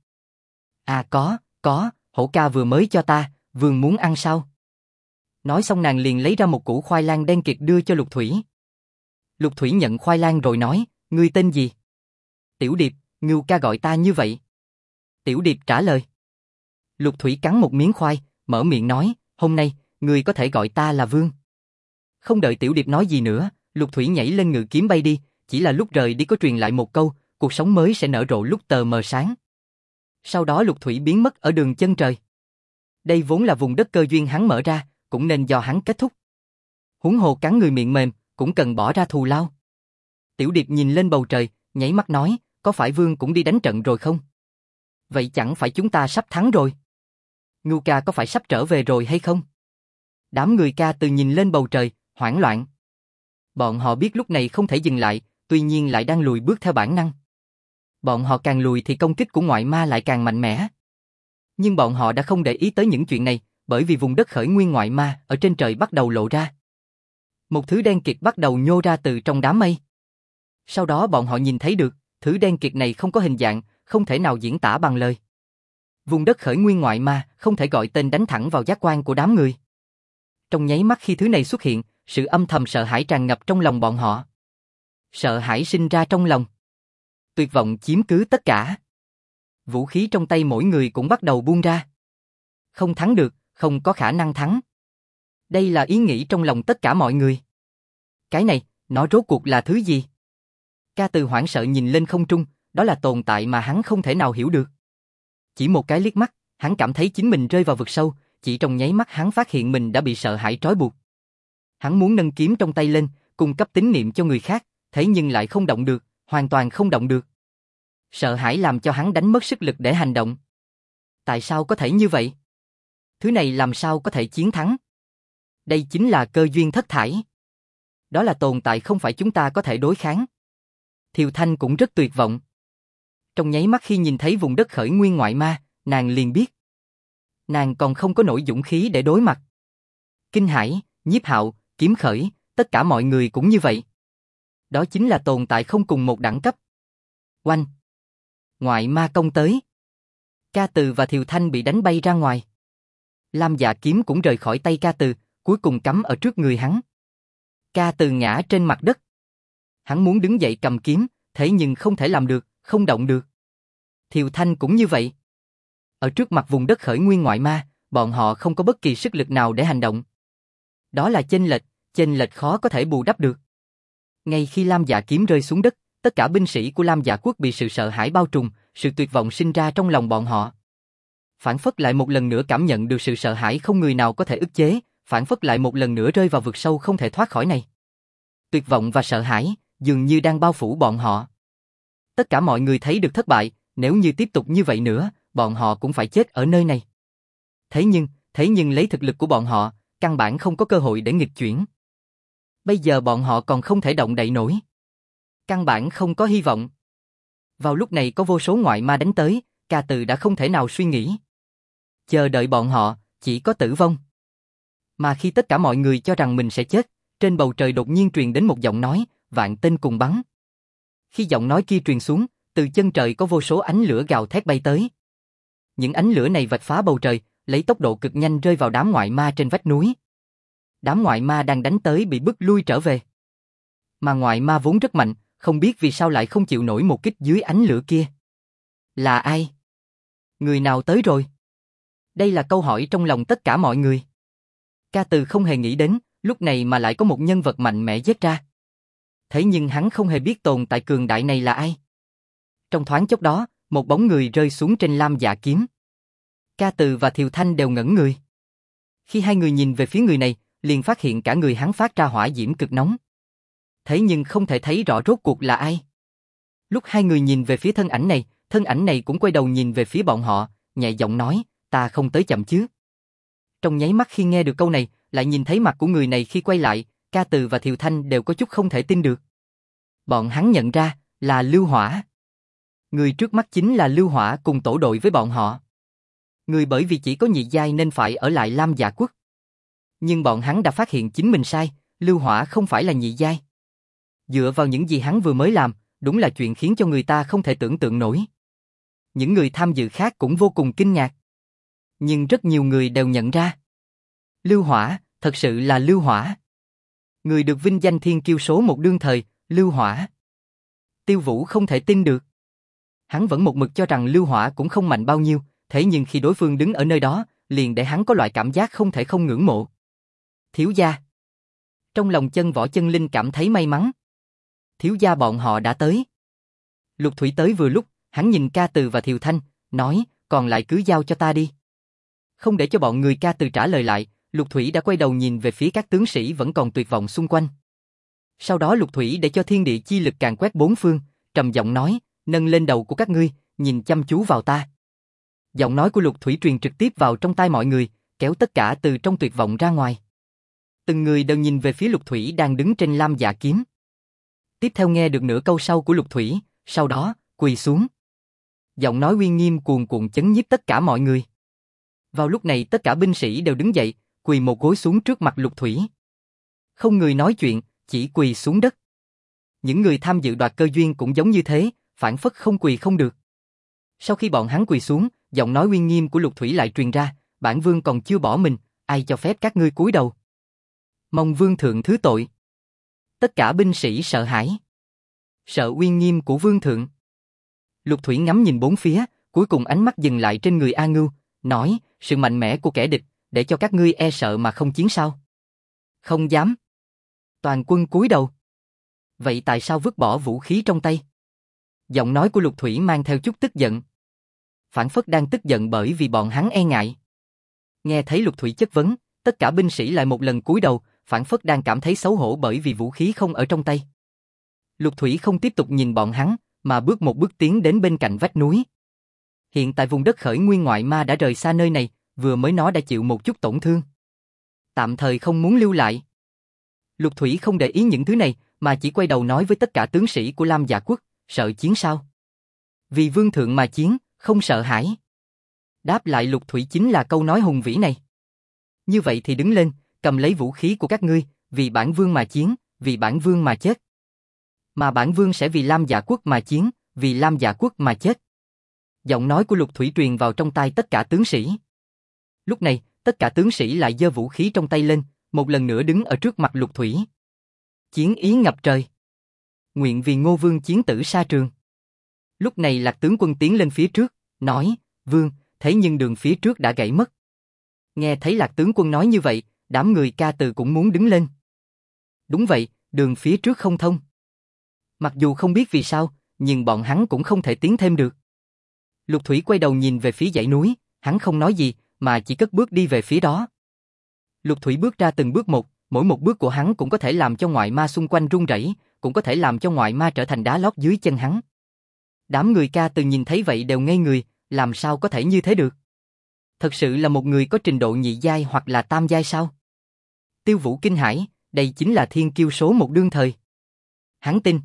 À có, hổ ca vừa mới cho ta, vương muốn ăn sao? Nói xong nàng liền lấy ra một củ khoai lang đen kịt đưa cho Lục Thủy. Lục Thủy nhận khoai lang rồi nói, ngươi tên gì? Tiểu Điệp, Ngưu ca gọi ta như vậy. Tiểu Điệp trả lời. Lục Thủy cắn một miếng khoai, mở miệng nói, hôm nay, ngươi có thể gọi ta là Vương. Không đợi Tiểu Điệp nói gì nữa, Lục Thủy nhảy lên ngự kiếm bay đi, chỉ là lúc rời đi có truyền lại một câu, cuộc sống mới sẽ nở rộ lúc tờ mờ sáng. Sau đó Lục Thủy biến mất ở đường chân trời. Đây vốn là vùng đất cơ duyên hắn mở ra, cũng nên do hắn kết thúc. Huống hồ cắn người miệng mềm, cũng cần bỏ ra thù lao. Tiểu Điệp nhìn lên bầu trời, nháy mắt nói, có phải Vương cũng đi đánh trận rồi không? Vậy chẳng phải chúng ta sắp thắng rồi? Ngưu ca có phải sắp trở về rồi hay không? Đám người ca từ nhìn lên bầu trời, hoảng loạn. Bọn họ biết lúc này không thể dừng lại, tuy nhiên lại đang lùi bước theo bản năng. Bọn họ càng lùi thì công kích của ngoại ma lại càng mạnh mẽ. Nhưng bọn họ đã không để ý tới những chuyện này, bởi vì vùng đất khởi nguyên ngoại ma ở trên trời bắt đầu lộ ra. Một thứ đen kịt bắt đầu nhô ra từ trong đám mây. Sau đó bọn họ nhìn thấy được, thứ đen kịt này không có hình dạng, không thể nào diễn tả bằng lời. Vùng đất khởi nguyên ngoại ma không thể gọi tên đánh thẳng vào giác quan của đám người. Trong nháy mắt khi thứ này xuất hiện, sự âm thầm sợ hãi tràn ngập trong lòng bọn họ. Sợ hãi sinh ra trong lòng. Tuyệt vọng chiếm cứ tất cả. Vũ khí trong tay mỗi người cũng bắt đầu buông ra. Không thắng được, không có khả năng thắng. Đây là ý nghĩ trong lòng tất cả mọi người. Cái này, nó rốt cuộc là thứ gì? Ca Từ hoảng sợ nhìn lên không trung, đó là tồn tại mà hắn không thể nào hiểu được. Chỉ một cái liếc mắt, hắn cảm thấy chính mình rơi vào vực sâu, chỉ trong nháy mắt hắn phát hiện mình đã bị sợ hãi trói buộc. Hắn muốn nâng kiếm trong tay lên, cung cấp tín niệm cho người khác, thế nhưng lại không động được, hoàn toàn không động được. Sợ hãi làm cho hắn đánh mất sức lực để hành động. Tại sao có thể như vậy? Thứ này làm sao có thể chiến thắng? Đây chính là cơ duyên thất thải. Đó là tồn tại không phải chúng ta có thể đối kháng. Thiều Thanh cũng rất tuyệt vọng. Trong nháy mắt khi nhìn thấy vùng đất khởi nguyên ngoại ma, nàng liền biết. Nàng còn không có nổi dũng khí để đối mặt. Kinh Hải, Nhiếp Hạo, Kiếm Khởi, tất cả mọi người cũng như vậy. Đó chính là tồn tại không cùng một đẳng cấp. Oanh! Ngoại ma công tới. Ca Từ và Thiều Thanh bị đánh bay ra ngoài. Lam Dạ kiếm cũng rời khỏi tay Ca Từ, cuối cùng cắm ở trước người hắn. Ca Từ ngã trên mặt đất. Hắn muốn đứng dậy cầm kiếm, thế nhưng không thể làm được, không động được. Thiều Thanh cũng như vậy. Ở trước mặt vùng đất khởi nguyên ngoại ma, bọn họ không có bất kỳ sức lực nào để hành động. Đó là chênh lệch khó có thể bù đắp được. Ngay khi Lam Dạ kiếm rơi xuống đất, tất cả binh sĩ của Lam Dạ quốc bị sự sợ hãi bao trùm, sự tuyệt vọng sinh ra trong lòng bọn họ. Phản phất lại một lần nữa cảm nhận được sự sợ hãi không người nào có thể ức chế, phản phất lại một lần nữa rơi vào vực sâu không thể thoát khỏi này. Tuyệt vọng và sợ hãi dường như đang bao phủ bọn họ. Tất cả mọi người thấy được thất bại, nếu như tiếp tục như vậy nữa, bọn họ cũng phải chết ở nơi này. Thế nhưng lấy thực lực của bọn họ, căn bản không có cơ hội để nghịch chuyển. Bây giờ bọn họ còn không thể động đậy nổi. Căn bản không có hy vọng. Vào lúc này có vô số ngoại ma đánh tới, Ca Từ đã không thể nào suy nghĩ. Chờ đợi bọn họ, chỉ có tử vong. Mà khi tất cả mọi người cho rằng mình sẽ chết, trên bầu trời đột nhiên truyền đến một giọng nói, vạn tên cùng bắn. Khi giọng nói kia truyền xuống, từ chân trời có vô số ánh lửa gào thét bay tới. Những ánh lửa này vạch phá bầu trời, lấy tốc độ cực nhanh rơi vào đám ngoại ma trên vách núi. Đám ngoại ma đang đánh tới bị bức lui trở về. Mà ngoại ma vốn rất mạnh, không biết vì sao lại không chịu nổi một kích dưới ánh lửa kia. Là ai? Người nào tới rồi? Đây là câu hỏi trong lòng tất cả mọi người. Ca Từ không hề nghĩ đến, lúc này mà lại có một nhân vật mạnh mẽ giết ra. Thế nhưng hắn không hề biết tồn tại cường đại này là ai. Trong thoáng chốc đó, một bóng người rơi xuống trên lam dạ kiếm. Ca Từ và Thiều Thanh đều ngẩn người. Khi hai người nhìn về phía người này, liền phát hiện cả người hắn phát ra hỏa diễm cực nóng. Thế nhưng không thể thấy rõ rốt cuộc là ai. Lúc hai người nhìn về phía thân ảnh này cũng quay đầu nhìn về phía bọn họ, nhẹ giọng nói, ta không tới chậm chứ. Trong nháy mắt khi nghe được câu này, lại nhìn thấy mặt của người này khi quay lại, Ca Từ và Thiều Thanh đều có chút không thể tin được. Bọn hắn nhận ra, là Lưu Hỏa. Người trước mắt chính là Lưu Hỏa cùng tổ đội với bọn họ. Người bởi vì chỉ có nhị giai nên phải ở lại Lam Dạ Quốc. Nhưng bọn hắn đã phát hiện chính mình sai, Lưu Hỏa không phải là nhị giai. Dựa vào những gì hắn vừa mới làm, đúng là chuyện khiến cho người ta không thể tưởng tượng nổi. Những người tham dự khác cũng vô cùng kinh ngạc. Nhưng rất nhiều người đều nhận ra. Lưu Hỏa, thật sự là Lưu Hỏa. Người được vinh danh thiên kiêu số một đương thời, Lưu Hỏa. Tiêu Vũ không thể tin được. Hắn vẫn một mực cho rằng Lưu Hỏa cũng không mạnh bao nhiêu, thế nhưng khi đối phương đứng ở nơi đó, liền để hắn có loại cảm giác không thể không ngưỡng mộ. Thiếu gia. Trong lòng Chân Võ Chân Linh cảm thấy may mắn. Thiếu gia bọn họ đã tới. Lục Thủy tới vừa lúc, hắn nhìn Ca Từ và Thiều Thanh, nói, còn lại cứ giao cho ta đi. Không để cho bọn người Ca Từ trả lời lại, Lục Thủy đã quay đầu nhìn về phía các tướng sĩ vẫn còn tuyệt vọng xung quanh. Sau đó Lục Thủy để cho thiên địa chi lực càn quét bốn phương, trầm giọng nói, nâng lên đầu của các ngươi, nhìn chăm chú vào ta. Giọng nói của Lục Thủy truyền trực tiếp vào trong tai mọi người, kéo tất cả từ trong tuyệt vọng ra ngoài. Từng người đều nhìn về phía Lục Thủy đang đứng trên lam dạ kiếm. Tiếp theo nghe được nửa câu sau của Lục Thủy, sau đó, quỳ xuống. Giọng nói uy nghiêm cuồn cuộn chấn nhiếp tất cả mọi người. Vào lúc này tất cả binh sĩ đều đứng dậy, quỳ một gối xuống trước mặt Lục Thủy. Không người nói chuyện, chỉ quỳ xuống đất. Những người tham dự đoạt cơ duyên cũng giống như thế, phản phất không quỳ không được. Sau khi bọn hắn quỳ xuống, giọng nói uy nghiêm của Lục Thủy lại truyền ra, bản vương còn chưa bỏ mình, ai cho phép các ngươi cúi đầu. Mong vương thượng thứ tội. Tất cả binh sĩ sợ hãi. Sợ uy nghiêm của vương thượng. Lục Thủy ngắm nhìn bốn phía, cuối cùng ánh mắt dừng lại trên người A Ngưu, nói, sự mạnh mẽ của kẻ địch, để cho các ngươi e sợ mà không chiến sao? Không dám. Toàn quân cúi đầu. Vậy tại sao vứt bỏ vũ khí trong tay? Giọng nói của Lục Thủy mang theo chút tức giận. Phản phất đang tức giận bởi vì bọn hắn e ngại. Nghe thấy Lục Thủy chất vấn, tất cả binh sĩ lại một lần cúi đầu, phản phất đang cảm thấy xấu hổ bởi vì vũ khí không ở trong tay. Lục Thủy không tiếp tục nhìn bọn hắn, mà bước một bước tiến đến bên cạnh vách núi. Hiện tại vùng đất khởi nguyên ngoại ma đã rời xa nơi này, vừa mới nó đã chịu một chút tổn thương. Tạm thời không muốn lưu lại. Lục Thủy không để ý những thứ này, mà chỉ quay đầu nói với tất cả tướng sĩ của Lam Dạ Quốc, sợ chiến sao? Vì vương thượng mà chiến, không sợ hãi. Đáp lại Lục Thủy chính là câu nói hùng vĩ này. Như vậy thì đứng lên, cầm lấy vũ khí của các ngươi, vì bản vương mà chiến, vì bản vương mà chết. Mà bản vương sẽ vì Lam Dạ Quốc mà chiến, vì Lam Dạ Quốc mà chết. Giọng nói của Lục Thủy truyền vào trong tai tất cả tướng sĩ. Lúc này, tất cả tướng sĩ lại giơ vũ khí trong tay lên, một lần nữa đứng ở trước mặt Lục Thủy. Chiến ý ngập trời. Nguyện vì Ngô Vương chiến tử sa trường. Lúc này Lạc tướng quân tiến lên phía trước, nói, vương, thế nhưng đường phía trước đã gãy mất. Nghe thấy Lạc tướng quân nói như vậy, đám người Ca Từ cũng muốn đứng lên. Đúng vậy, đường phía trước không thông. Mặc dù không biết vì sao, nhưng bọn hắn cũng không thể tiến thêm được. Lục Thủy quay đầu nhìn về phía dãy núi, hắn không nói gì, mà chỉ cất bước đi về phía đó. Lục Thủy bước ra từng bước một, mỗi một bước của hắn cũng có thể làm cho ngoại ma xung quanh rung rẩy, cũng có thể làm cho ngoại ma trở thành đá lót dưới chân hắn. Đám người Ca Từ nhìn thấy vậy đều ngây người, làm sao có thể như thế được? Thật sự là một người có trình độ nhị giai hoặc là tam giai sao? Tiêu Vũ kinh hãi, đây chính là thiên kiêu số một đương thời. Hắn tin.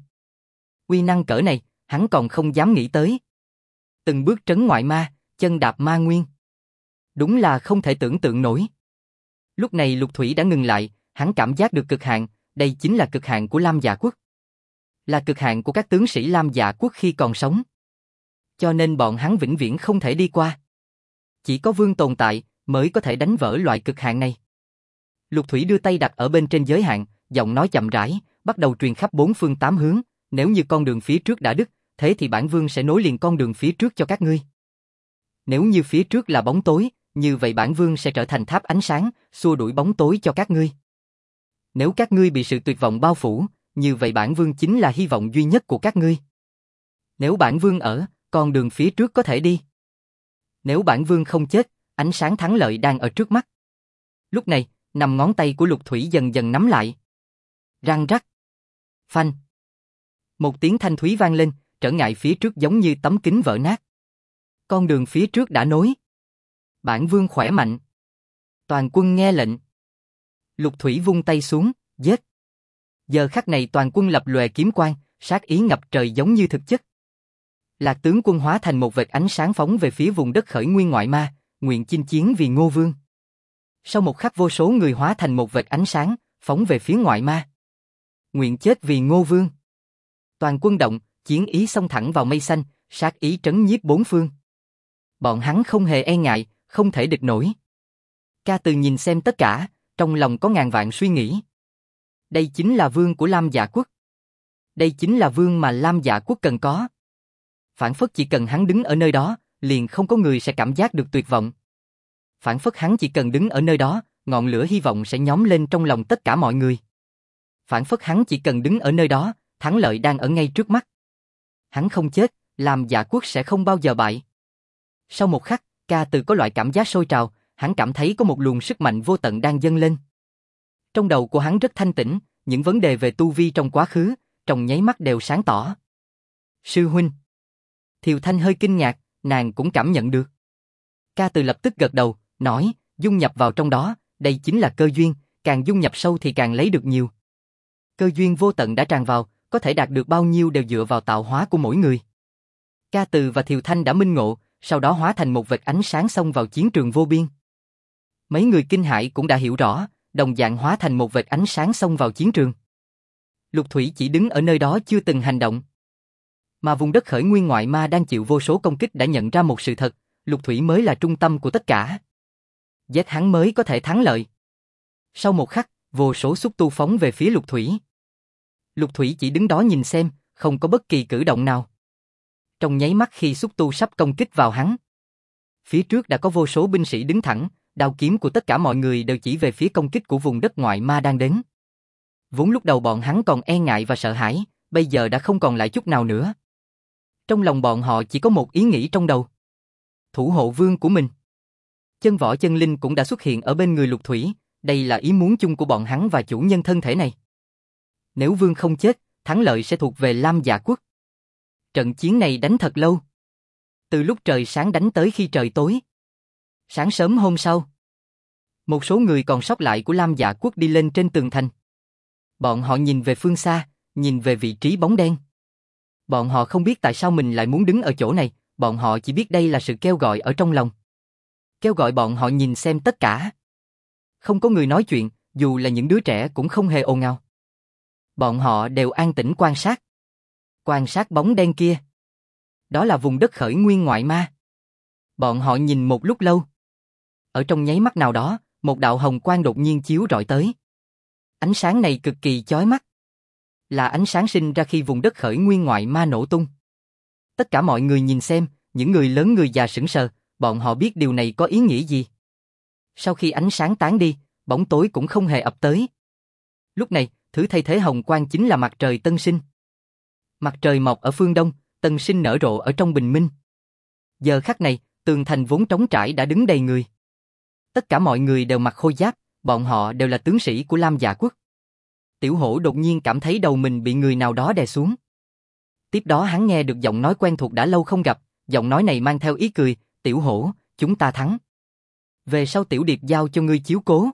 Uy năng cỡ này, hắn còn không dám nghĩ tới. Từng bước trấn ngoại ma, chân đạp ma nguyên. Đúng là không thể tưởng tượng nổi. Lúc này Lục Thủy đã ngừng lại, hắn cảm giác được cực hạn, đây chính là cực hạn của Lam Dạ Quốc. Là cực hạn của các tướng sĩ Lam Dạ quốc khi còn sống. Cho nên bọn hắn vĩnh viễn không thể đi qua. Chỉ có vương tồn tại mới có thể đánh vỡ loại cực hạn này. Lục Thủy đưa tay đặt ở bên trên giới hạn, giọng nói chậm rãi, bắt đầu truyền khắp bốn phương tám hướng, nếu như con đường phía trước đã đứt, thế thì bản vương sẽ nối liền con đường phía trước cho các ngươi. Nếu như phía trước là bóng tối, như vậy bản vương sẽ trở thành tháp ánh sáng, xua đuổi bóng tối cho các ngươi. Nếu các ngươi bị sự tuyệt vọng bao phủ, như vậy bản vương chính là hy vọng duy nhất của các ngươi. Nếu bản vương ở, con đường phía trước có thể đi. Nếu bản vương không chết, ánh sáng thắng lợi đang ở trước mắt. Lúc này, 5 ngón tay của Lục Thủy dần dần nắm lại. Răng rắc. Phanh. Một tiếng thanh thúy vang lên, trở ngại phía trước giống như tấm kính vỡ nát. Con đường phía trước đã nối. Bản vương khỏe mạnh. Toàn quân nghe lệnh. Lục Thủy vung tay xuống, giết. Giờ khắc này toàn quân lập lòe kiếm quang, sát ý ngập trời giống như thực chất. Lạc tướng quân hóa thành một vệt ánh sáng phóng về phía vùng đất khởi nguyên ngoại ma, nguyện chinh chiến vì Ngô Vương. Sau một khắc vô số người hóa thành một vệt ánh sáng, phóng về phía ngoại ma. Nguyện chết vì Ngô Vương. Toàn quân động, chiến ý xông thẳng vào mây xanh, sát ý trấn nhiếp bốn phương. Bọn hắn không hề e ngại, không thể địch nổi. Ca Từ nhìn xem tất cả, trong lòng có ngàn vạn suy nghĩ. Đây chính là vương của Lam Dạ quốc. Đây chính là vương mà Lam Dạ quốc cần có. Phản phất chỉ cần hắn đứng ở nơi đó, liền không có người sẽ cảm giác được tuyệt vọng. Phản phất hắn chỉ cần đứng ở nơi đó, ngọn lửa hy vọng sẽ nhóm lên trong lòng tất cả mọi người. Phản phất hắn chỉ cần đứng ở nơi đó, thắng lợi đang ở ngay trước mắt. Hắn không chết, Lam Dạ quốc sẽ không bao giờ bại. Sau một khắc, Ca Từ có loại cảm giác sôi trào, hắn cảm thấy có một luồng sức mạnh vô tận đang dâng lên. Trong đầu của hắn rất thanh tĩnh, những vấn đề về tu vi trong quá khứ, trong nháy mắt đều sáng tỏ. Sư huynh. Thiều Thanh hơi kinh ngạc, nàng cũng cảm nhận được. Ca Từ lập tức gật đầu, nói, dung nhập vào trong đó, đây chính là cơ duyên, càng dung nhập sâu thì càng lấy được nhiều. Cơ duyên vô tận đã tràn vào, có thể đạt được bao nhiêu đều dựa vào tạo hóa của mỗi người. Ca Từ và Thiều Thanh đã minh ngộ, sau đó hóa thành một vệt ánh sáng xông vào chiến trường vô biên. Mấy người kinh hãi cũng đã hiểu rõ, đồng dạng hóa thành một vệt ánh sáng xông vào chiến trường. Lục Thủy chỉ đứng ở nơi đó chưa từng hành động. Mà vùng đất khởi nguyên ngoại ma đang chịu vô số công kích đã nhận ra một sự thật, Lục Thủy mới là trung tâm của tất cả. Giết hắn mới có thể thắng lợi. Sau một khắc, vô số xúc tu phóng về phía Lục Thủy. Lục Thủy chỉ đứng đó nhìn xem, không có bất kỳ cử động nào. Trong nháy mắt khi xúc tu sắp công kích vào hắn, phía trước đã có vô số binh sĩ đứng thẳng, đao kiếm của tất cả mọi người đều chỉ về phía công kích của vùng đất ngoại ma đang đến. Vốn lúc đầu bọn hắn còn e ngại và sợ hãi, bây giờ đã không còn lại chút nào nữa. Trong lòng bọn họ chỉ có một ý nghĩ trong đầu. Thủ hộ vương của mình. Chân võ chân linh cũng đã xuất hiện ở bên người Lục Thủy, đây là ý muốn chung của bọn hắn và chủ nhân thân thể này. Nếu vương không chết, thắng lợi sẽ thuộc về Lam Dạ quốc. Trận chiến này đánh thật lâu. Từ lúc trời sáng đánh tới khi trời tối. Sáng sớm hôm sau, một số người còn sót lại của Lam Dạ quốc đi lên trên tường thành. Bọn họ nhìn về phương xa, nhìn về vị trí bóng đen. Bọn họ không biết tại sao mình lại muốn đứng ở chỗ này, bọn họ chỉ biết đây là sự kêu gọi ở trong lòng. Kêu gọi bọn họ nhìn xem tất cả. Không có người nói chuyện, dù là những đứa trẻ cũng không hề ồn ào. Bọn họ đều an tĩnh quan sát. Quan sát bóng đen kia. Đó là vùng đất khởi nguyên ngoại ma. Bọn họ nhìn một lúc lâu. Ở trong nháy mắt nào đó, một đạo hồng quang đột nhiên chiếu rọi tới. Ánh sáng này cực kỳ chói mắt. Là ánh sáng sinh ra khi vùng đất khởi nguyên ngoại ma nổ tung. Tất cả mọi người nhìn xem, những người lớn người già sững sờ, bọn họ biết điều này có ý nghĩa gì. Sau khi ánh sáng tán đi, bóng tối cũng không hề ập tới. Lúc này, thứ thay thế hồng quang chính là mặt trời tân sinh. Mặt trời mọc ở phương đông, tân sinh nở rộ ở trong bình minh. Giờ khắc này, tường thành vốn trống trải đã đứng đầy người. Tất cả mọi người đều mặc khôi giáp, bọn họ đều là tướng sĩ của Lam Dạ quốc. Tiểu Hổ đột nhiên cảm thấy đầu mình bị người nào đó đè xuống. Tiếp đó hắn nghe được giọng nói quen thuộc đã lâu không gặp, giọng nói này mang theo ý cười, Tiểu Hổ, chúng ta thắng. Về sau Tiểu Điệp giao cho ngươi chiếu cố.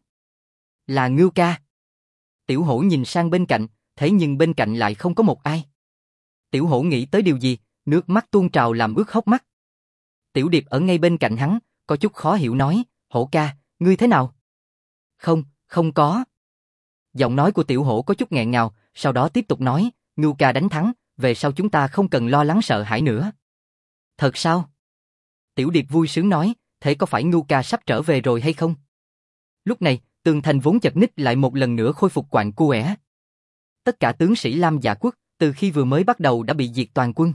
Là Ngưu ca. Tiểu Hổ nhìn sang bên cạnh, thế nhưng bên cạnh lại không có một ai. Tiểu Hổ nghĩ tới điều gì, nước mắt tuôn trào làm ướt hốc mắt. Tiểu Điệp ở ngay bên cạnh hắn, có chút khó hiểu nói, Hổ ca, ngươi thế nào? Không có. Giọng nói của Tiểu Hổ có chút nghẹn ngào, sau đó tiếp tục nói, Ngưu ca đánh thắng, về sau chúng ta không cần lo lắng sợ hãi nữa. Thật sao? Tiểu Điệp vui sướng nói, thế có phải Ngưu ca sắp trở về rồi hay không? Lúc này, tường thành vốn chật ních lại một lần nữa khôi phục quạnh quẽ. Tất cả tướng sĩ Lam Dạ Quốc, từ khi vừa mới bắt đầu đã bị diệt toàn quân.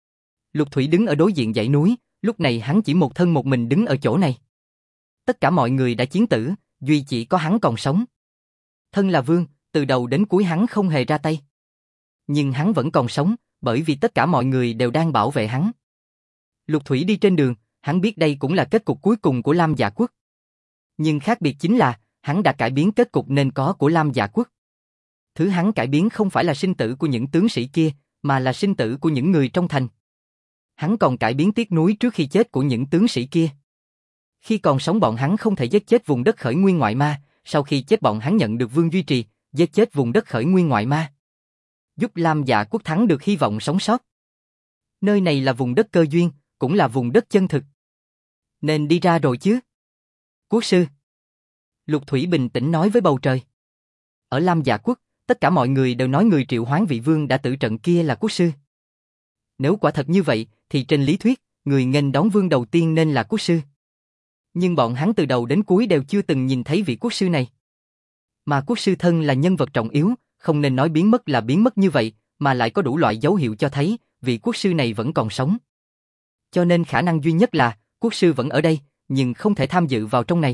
Lục Thủy đứng ở đối diện dãy núi, lúc này hắn chỉ một thân một mình đứng ở chỗ này. Tất cả mọi người đã chiến tử, duy chỉ có hắn còn sống. Thân là vương, từ đầu đến cuối hắn không hề ra tay. Nhưng hắn vẫn còn sống, bởi vì tất cả mọi người đều đang bảo vệ hắn. Lục Thủy đi trên đường, hắn biết đây cũng là kết cục cuối cùng của Lam Dạ Quốc. Nhưng khác biệt chính là, hắn đã cải biến kết cục nên có của Lam Dạ Quốc. Thứ hắn cải biến không phải là sinh tử của những tướng sĩ kia, mà là sinh tử của những người trong thành. Hắn còn cải biến tiếc nuối trước khi chết của những tướng sĩ kia. Khi còn sống bọn hắn không thể giết chết vùng đất khởi nguyên ngoại ma, sau khi chết bọn hắn nhận được vương duy trì, giết chết vùng đất khởi nguyên ngoại ma. Giúp Lam Dạ Quốc thắng được hy vọng sống sót. Nơi này là vùng đất cơ duyên, cũng là vùng đất chân thực. Nên đi ra rồi chứ. Quốc sư. Lục Thủy bình tĩnh nói với bầu trời. Ở Lam Dạ Quốc, tất cả mọi người đều nói người triệu hoán vị vương đã tử trận kia là quốc sư. Nếu quả thật như vậy, thì trên lý thuyết, người nghênh đón vương đầu tiên nên là quốc sư. Nhưng bọn hắn từ đầu đến cuối đều chưa từng nhìn thấy vị quốc sư này. Mà quốc sư thân là nhân vật trọng yếu, không nên nói biến mất là biến mất như vậy, mà lại có đủ loại dấu hiệu cho thấy vị quốc sư này vẫn còn sống. Cho nên khả năng duy nhất là quốc sư vẫn ở đây, nhưng không thể tham dự vào trong này.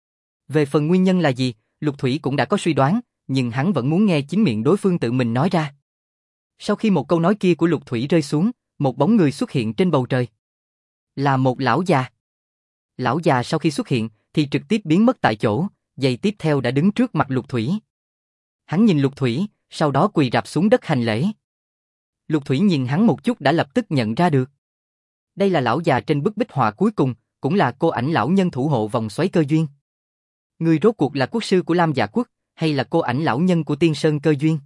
Về phần nguyên nhân là gì, Lục Thủy cũng đã có suy đoán, nhưng hắn vẫn muốn nghe chính miệng đối phương tự mình nói ra. Sau khi một câu nói kia của Lục Thủy rơi xuống, một bóng người xuất hiện trên bầu trời. Là một lão già. Lão già sau khi xuất hiện thì trực tiếp biến mất tại chỗ, giây tiếp theo đã đứng trước mặt Lục Thủy. Hắn nhìn Lục Thủy, sau đó quỳ rạp xuống đất hành lễ. Lục Thủy nhìn hắn một chút đã lập tức nhận ra được. Đây là lão già trên bức bích họa cuối cùng, cũng là cô ảnh lão nhân thủ hộ vòng xoáy cơ duyên. Người rốt cuộc là quốc sư của Lam Dạ Quốc, hay là cô ảnh lão nhân của Tiên Sơn cơ duyên?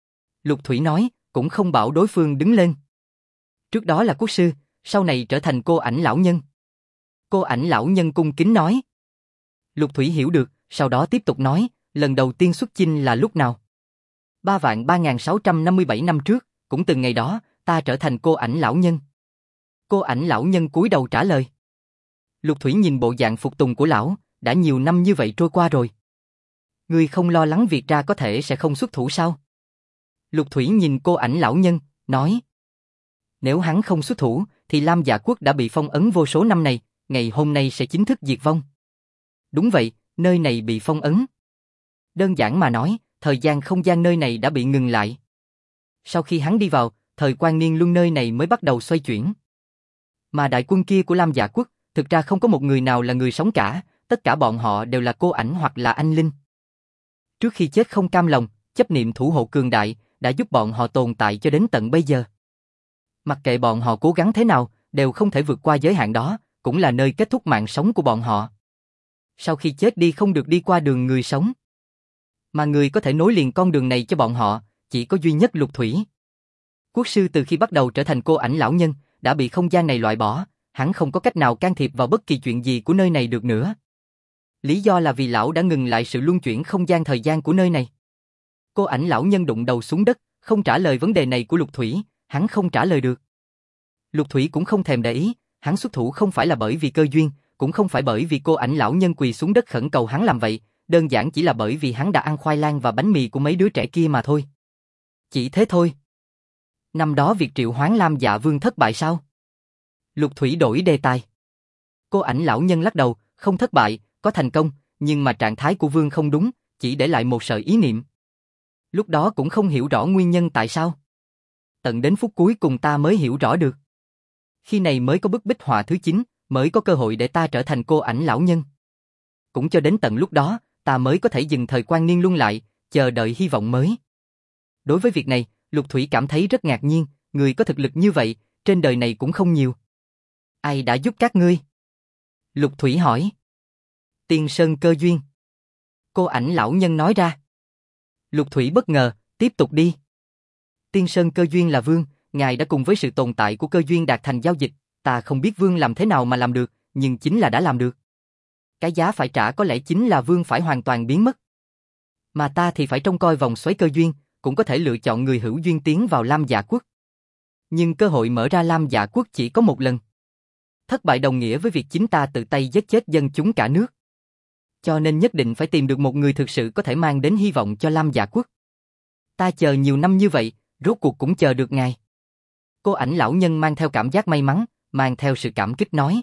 Lục Thủy nói, cũng không bảo đối phương đứng lên. Trước đó là quốc sư, sau này trở thành cô ảnh lão nhân. Cô ảnh lão nhân cung kính nói. Lục Thủy hiểu được, sau đó tiếp tục nói, lần đầu tiên xuất chinh là lúc nào? 3.3657 năm trước, cũng từng ngày đó, ta trở thành cô ảnh lão nhân. Cô ảnh lão nhân cúi đầu trả lời. Lục Thủy nhìn bộ dạng phục tùng của lão, đã nhiều năm như vậy trôi qua rồi. Ngươi không lo lắng việc ra có thể sẽ không xuất thủ sao? Lục Thủy nhìn cô ảnh lão nhân, nói. Nếu hắn không xuất thủ, thì Lam Dạ Quốc đã bị phong ấn vô số năm này, ngày hôm nay sẽ chính thức diệt vong. Đúng vậy, nơi này bị phong ấn. Đơn giản mà nói, thời gian không gian nơi này đã bị ngừng lại. Sau khi hắn đi vào, thời quan niên luân nơi này mới bắt đầu xoay chuyển. Mà đại quân kia của Lam Dạ Quốc, thực ra không có một người nào là người sống cả, tất cả bọn họ đều là cô ảnh hoặc là anh linh. Trước khi chết không cam lòng, chấp niệm thủ hộ cường đại, đã giúp bọn họ tồn tại cho đến tận bây giờ. Mặc kệ bọn họ cố gắng thế nào, đều không thể vượt qua giới hạn đó, cũng là nơi kết thúc mạng sống của bọn họ. Sau khi chết đi không được đi qua đường người sống. Mà người có thể nối liền con đường này cho bọn họ, chỉ có duy nhất Lục Thủy. Quốc sư từ khi bắt đầu trở thành cô ảnh lão nhân, đã bị không gian này loại bỏ, hắn không có cách nào can thiệp vào bất kỳ chuyện gì của nơi này được nữa. Lý do là vì lão đã ngừng lại sự luân chuyển không gian thời gian của nơi này. Cô ảnh lão nhân đụng đầu xuống đất, không trả lời vấn đề này của Lục Thủy, hắn không trả lời được. Lục Thủy cũng không thèm để ý, hắn xuất thủ không phải là bởi vì cơ duyên, cũng không phải bởi vì cô ảnh lão nhân quỳ xuống đất khẩn cầu hắn làm vậy, đơn giản chỉ là bởi vì hắn đã ăn khoai lang và bánh mì của mấy đứa trẻ kia mà thôi. Chỉ thế thôi. Năm đó việc triệu hoán Lam Dạ Vương thất bại sao? Lục Thủy đổi đề tài. Cô ảnh lão nhân lắc đầu, không thất bại, có thành công, nhưng mà trạng thái của Vương không đúng, chỉ để lại một sợi ý niệm. Lúc đó cũng không hiểu rõ nguyên nhân tại sao. Tận đến phút cuối cùng ta mới hiểu rõ được. Khi này mới có bức bích họa thứ 9, mới có cơ hội để ta trở thành cô ảnh lão nhân. Cũng cho đến tận lúc đó, ta mới có thể dừng thời quan niên luân lại, chờ đợi hy vọng mới. Đối với việc này, Lục Thủy cảm thấy rất ngạc nhiên, người có thực lực như vậy, trên đời này cũng không nhiều. Ai đã giúp các ngươi? Lục Thủy hỏi. Tiên Sơn cơ duyên. Cô ảnh lão nhân nói ra. Lục Thủy bất ngờ, tiếp tục đi. Tiên Sơn cơ duyên là vương, ngài đã cùng với sự tồn tại của cơ duyên đạt thành giao dịch, ta không biết vương làm thế nào mà làm được, nhưng chính là đã làm được. Cái giá phải trả có lẽ chính là vương phải hoàn toàn biến mất. Mà ta thì phải trông coi vòng xoáy cơ duyên, cũng có thể lựa chọn người hữu duyên tiến vào Lam Dạ Quốc. Nhưng cơ hội mở ra Lam Dạ Quốc chỉ có một lần. Thất bại đồng nghĩa với việc chính ta tự tay giết chết dân chúng cả nước. Cho nên nhất định phải tìm được một người thực sự có thể mang đến hy vọng cho Lam Dạ Quốc. Ta chờ nhiều năm như vậy, rốt cuộc cũng chờ được ngài. Cô ảnh lão nhân mang theo cảm giác may mắn, mang theo sự cảm kích nói.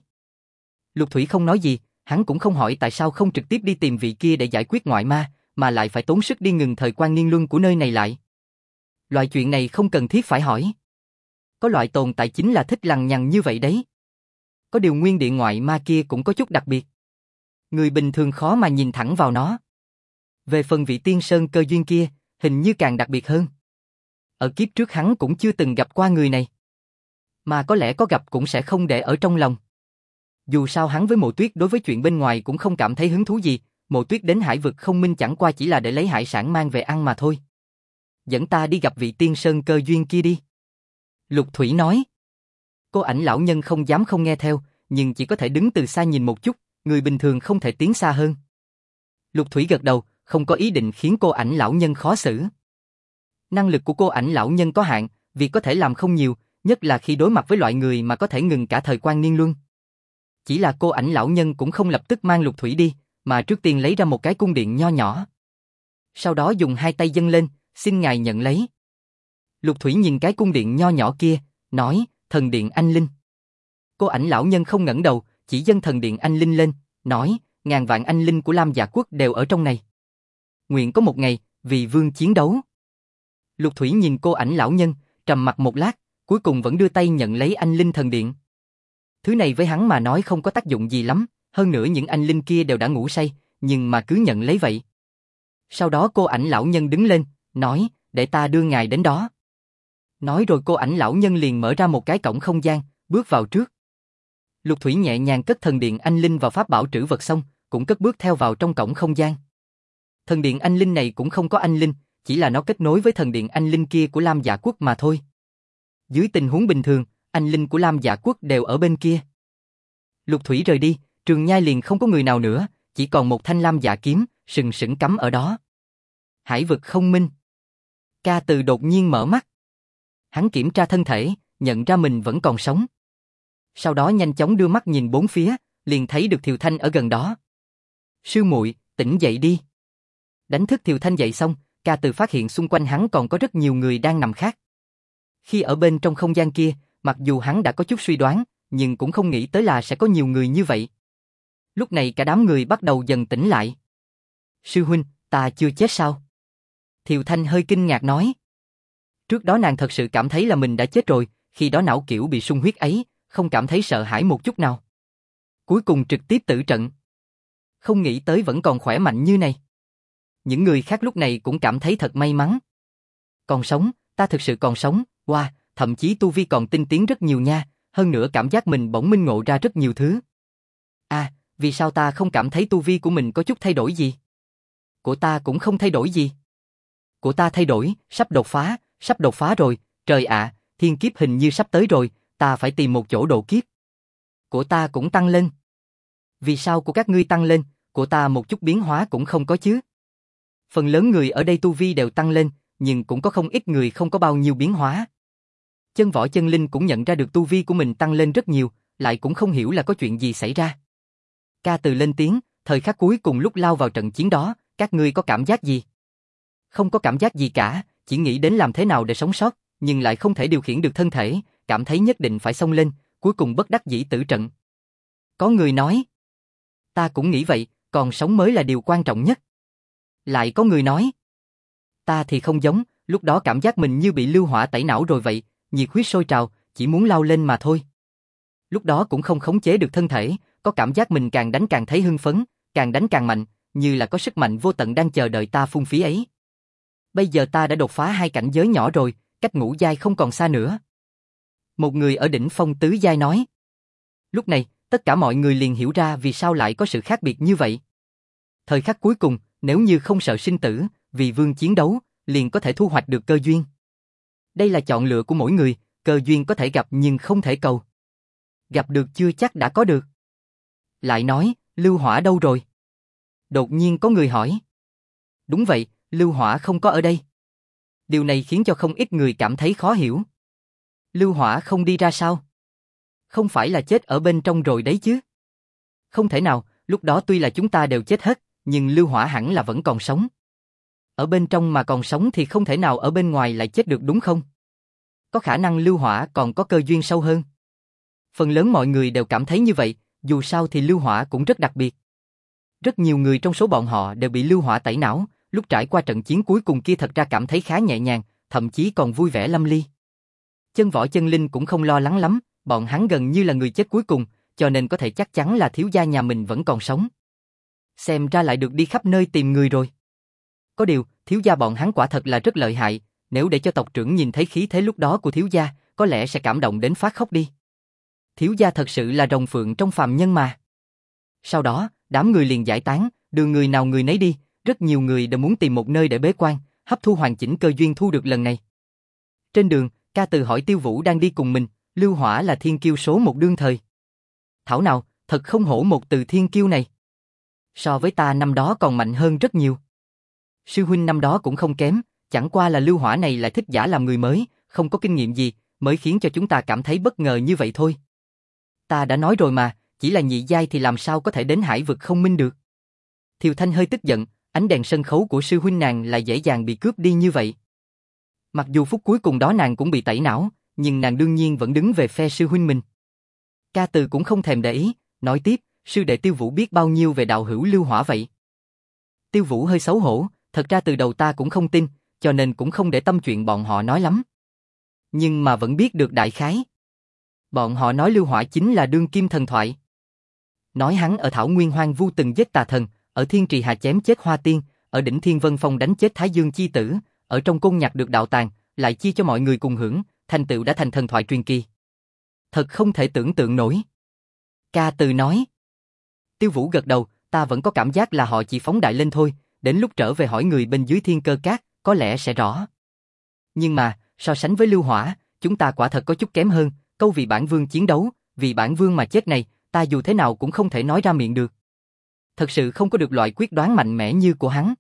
Lục Thủy không nói gì, hắn cũng không hỏi tại sao không trực tiếp đi tìm vị kia để giải quyết ngoại ma, mà lại phải tốn sức đi ngừng thời quan niên luân của nơi này lại. Loại chuyện này không cần thiết phải hỏi. Có loại tồn tại chính là thích lằng nhằng như vậy đấy. Có điều nguyên địa ngoại ma kia cũng có chút đặc biệt. Người bình thường khó mà nhìn thẳng vào nó. Về phần vị tiên sơn cơ duyên kia, hình như càng đặc biệt hơn. Ở kiếp trước hắn cũng chưa từng gặp qua người này. Mà có lẽ có gặp cũng sẽ không để ở trong lòng. Dù sao hắn với Mộ Tuyết đối với chuyện bên ngoài cũng không cảm thấy hứng thú gì, Mộ Tuyết đến hải vực không minh chẳng qua chỉ là để lấy hải sản mang về ăn mà thôi. Dẫn ta đi gặp vị tiên sơn cơ duyên kia đi. Lục Thủy nói. Cô ảnh lão nhân không dám không nghe theo, nhưng chỉ có thể đứng từ xa nhìn một chút, người bình thường không thể tiến xa hơn. Lục Thủy gật đầu, không có ý định khiến cô ảnh lão nhân khó xử. Năng lực của cô ảnh lão nhân có hạn, việc có thể làm không nhiều, nhất là khi đối mặt với loại người mà có thể ngừng cả thời quan niên luân. Chỉ là cô ảnh lão nhân cũng không lập tức mang Lục Thủy đi, mà trước tiên lấy ra một cái cung điện nho nhỏ. Sau đó dùng hai tay dâng lên, xin ngài nhận lấy. Lục Thủy nhìn cái cung điện nho nhỏ kia, nói, thần điện anh linh. Cô ảnh lão nhân không ngẩng đầu, chỉ dâng thần điện anh linh lên, nói, ngàn vạn anh linh của Lam Dạ Quốc đều ở trong này. Nguyện có một ngày, vì vương chiến đấu. Lục Thủy nhìn cô ảnh lão nhân, trầm mặc một lát, cuối cùng vẫn đưa tay nhận lấy anh linh thần điện. Thứ này với hắn mà nói không có tác dụng gì lắm, hơn nữa những anh linh kia đều đã ngủ say, nhưng mà cứ nhận lấy vậy. Sau đó cô ảnh lão nhân đứng lên, nói, để ta đưa ngài đến đó. Nói rồi cô ảnh lão nhân liền mở ra một cái cổng không gian, bước vào trước. Lục Thủy nhẹ nhàng cất thần điện anh linh vào pháp bảo trữ vật xong, cũng cất bước theo vào trong cổng không gian. Thần điện anh linh này cũng không có anh linh, chỉ là nó kết nối với thần điện anh linh kia của Lam Dạ Quốc mà thôi. Dưới tình huống bình thường, anh linh của Lam Dạ Quốc đều ở bên kia. Lục Thủy rời đi, Trường Nhai liền không có người nào nữa, chỉ còn một thanh lam dạ kiếm, sừng sững cắm ở đó. Hải vực không minh. Ca Từ đột nhiên mở mắt. Hắn kiểm tra thân thể, nhận ra mình vẫn còn sống. Sau đó nhanh chóng đưa mắt nhìn bốn phía, liền thấy được Thiều Thanh ở gần đó. Sư muội, tỉnh dậy đi. Đánh thức Thiều Thanh dậy xong, Ca Từ phát hiện xung quanh hắn còn có rất nhiều người đang nằm khác. Khi ở bên trong không gian kia, mặc dù hắn đã có chút suy đoán, nhưng cũng không nghĩ tới là sẽ có nhiều người như vậy. Lúc này cả đám người bắt đầu dần tỉnh lại. Sư huynh, ta chưa chết sao? Thiều Thanh hơi kinh ngạc nói. Trước đó nàng thật sự cảm thấy là mình đã chết rồi, khi đó não kiểu bị sung huyết ấy, không cảm thấy sợ hãi một chút nào. Cuối cùng trực tiếp tử trận. Không nghĩ tới vẫn còn khỏe mạnh như này. Những người khác lúc này cũng cảm thấy thật may mắn. Còn sống, ta thực sự còn sống, wow, thậm chí tu vi còn tinh tiến rất nhiều nha, hơn nữa cảm giác mình bỗng minh ngộ ra rất nhiều thứ. À, vì sao ta không cảm thấy tu vi của mình có chút thay đổi gì? Của ta cũng không thay đổi gì. Của ta thay đổi, sắp đột phá rồi, trời ạ, thiên kiếp hình như sắp tới rồi, ta phải tìm một chỗ độ kiếp. Của ta cũng tăng lên. Vì sao của các ngươi tăng lên, của ta một chút biến hóa cũng không có chứ? Phần lớn người ở đây tu vi đều tăng lên, nhưng cũng có không ít người không có bao nhiêu biến hóa. Chân Võ Chân Linh cũng nhận ra được tu vi của mình tăng lên rất nhiều, lại cũng không hiểu là có chuyện gì xảy ra. Ca Từ lên tiếng, thời khắc cuối cùng lúc lao vào trận chiến đó, các ngươi có cảm giác gì? Không có cảm giác gì cả, chỉ nghĩ đến làm thế nào để sống sót, nhưng lại không thể điều khiển được thân thể, cảm thấy nhất định phải xông lên, cuối cùng bất đắc dĩ tử trận. Có người nói, ta cũng nghĩ vậy, còn sống mới là điều quan trọng nhất. Lại có người nói, ta thì không giống, lúc đó cảm giác mình như bị lưu hỏa tẩy não rồi vậy, nhiệt huyết sôi trào, chỉ muốn lao lên mà thôi. Lúc đó cũng không khống chế được thân thể, có cảm giác mình càng đánh càng thấy hưng phấn, càng đánh càng mạnh, như là có sức mạnh vô tận đang chờ đợi ta phung phí ấy. Bây giờ ta đã đột phá 2 cảnh giới nhỏ rồi, cách ngũ giai không còn xa nữa. Một người ở đỉnh phong tứ giai nói. Lúc này, tất cả mọi người liền hiểu ra vì sao lại có sự khác biệt như vậy. Thời khắc cuối cùng, nếu như không sợ sinh tử, vì vương chiến đấu, liền có thể thu hoạch được cơ duyên. Đây là chọn lựa của mỗi người, cơ duyên có thể gặp nhưng không thể cầu. Gặp được chưa chắc đã có được. Lại nói, Lưu Hỏa đâu rồi? Đột nhiên có người hỏi. Đúng vậy, Lưu Hỏa không có ở đây. Điều này khiến cho không ít người cảm thấy khó hiểu. Lưu Hỏa không đi ra sao? Không phải là chết ở bên trong rồi đấy chứ? Không thể nào, lúc đó tuy là chúng ta đều chết hết, nhưng Lưu Hỏa hẳn là vẫn còn sống. Ở bên trong mà còn sống thì không thể nào ở bên ngoài lại chết được đúng không? Có khả năng Lưu Hỏa còn có cơ duyên sâu hơn. Phần lớn mọi người đều cảm thấy như vậy, dù sao thì Lưu Hỏa cũng rất đặc biệt. Rất nhiều người trong số bọn họ đều bị Lưu Hỏa tẩy não, lúc trải qua trận chiến cuối cùng kia thật ra cảm thấy khá nhẹ nhàng, thậm chí còn vui vẻ lâm ly. Chân Võ Chân Linh cũng không lo lắng lắm, bọn hắn gần như là người chết cuối cùng, cho nên có thể chắc chắn là thiếu gia nhà mình vẫn còn sống. Xem ra lại được đi khắp nơi tìm người rồi. Có điều, thiếu gia bọn hắn quả thật là rất lợi hại, nếu để cho tộc trưởng nhìn thấy khí thế lúc đó của thiếu gia, có lẽ sẽ cảm động đến phát khóc đi. Thiếu gia thật sự là rồng phượng trong phàm nhân mà. Sau đó, đám người liền giải tán, đưa người nào người nấy đi, rất nhiều người đều muốn tìm một nơi để bế quan, hấp thu hoàn chỉnh cơ duyên thu được lần này. Trên đường, Ca Từ hỏi Tiêu Vũ đang đi cùng mình, Lưu Hỏa là thiên kiêu số một đương thời. Thảo nào, thật không hổ một từ thiên kiêu này. So với ta năm đó còn mạnh hơn rất nhiều. Sư huynh năm đó cũng không kém, chẳng qua là Lưu Hỏa này lại thích giả làm người mới, không có kinh nghiệm gì, mới khiến cho chúng ta cảm thấy bất ngờ như vậy thôi. Ta đã nói rồi mà, chỉ là nhị giai thì làm sao có thể đến hải vực không minh được. Thiều Thanh hơi tức giận, ánh đèn sân khấu của sư huynh nàng lại dễ dàng bị cướp đi như vậy. Mặc dù phút cuối cùng đó nàng cũng bị tẩy não, nhưng nàng đương nhiên vẫn đứng về phe sư huynh mình. Ca Từ cũng không thèm để ý, nói tiếp, sư đệ Tiêu Vũ biết bao nhiêu về đạo hữu Lưu Hỏa vậy. Tiêu Vũ hơi xấu hổ, thật ra từ đầu ta cũng không tin, cho nên cũng không để tâm chuyện bọn họ nói lắm. Nhưng mà vẫn biết được đại khái. Bọn họ nói Lưu Hỏa chính là đương kim thần thoại. Nói hắn ở Thảo Nguyên Hoang Vu từng giết tà thần, ở Thiên Trì Hà chém chết Hoa Tiên, ở đỉnh Thiên Vân Phong đánh chết Thái Dương chi tử, ở trong cung nhặt được đạo tàng, lại chia cho mọi người cùng hưởng, thành tựu đã thành thần thoại truyền kỳ. Thật không thể tưởng tượng nổi. Ca Từ nói. Tiêu Vũ gật đầu, ta vẫn có cảm giác là họ chỉ phóng đại lên thôi, đến lúc trở về hỏi người bên dưới Thiên Cơ Cát, có lẽ sẽ rõ. Nhưng mà, so sánh với Lưu Hỏa, chúng ta quả thật có chút kém hơn, câu vì bản vương chiến đấu, vì bản vương mà chết này, ta dù thế nào cũng không thể nói ra miệng được. Thật sự không có được loại quyết đoán mạnh mẽ như của hắn.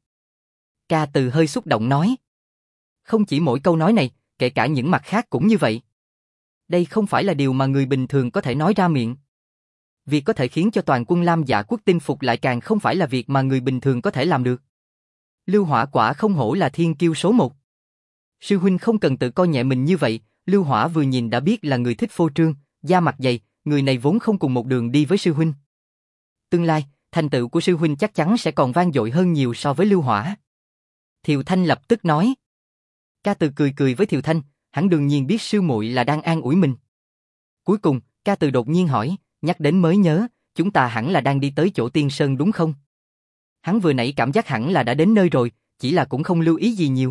Ca Từ hơi xúc động nói. Không chỉ mỗi câu nói này, kể cả những mặt khác cũng như vậy. Đây không phải là điều mà người bình thường có thể nói ra miệng. Việc có thể khiến cho toàn quân Lam Dạ quốc tin phục lại càng không phải là việc mà người bình thường có thể làm được. Lưu Hỏa quả không hổ là thiên kiêu số một. Sư huynh không cần tự coi nhẹ mình như vậy, Lưu Hỏa vừa nhìn đã biết là người thích phô trương, da mặt dày, người này vốn không cùng một đường đi với sư huynh. Tương lai, thành tựu của sư huynh chắc chắn sẽ còn vang dội hơn nhiều so với Lưu Hỏa. Thiều Thanh lập tức nói. Ca Từ cười cười với Thiều Thanh, hắn đương nhiên biết sư muội là đang an ủi mình. Cuối cùng, Ca Từ đột nhiên hỏi, nhắc đến mới nhớ, chúng ta hẳn là đang đi tới chỗ Tiên Sơn đúng không? Hắn vừa nãy cảm giác hẳn là đã đến nơi rồi, chỉ là cũng không lưu ý gì nhiều.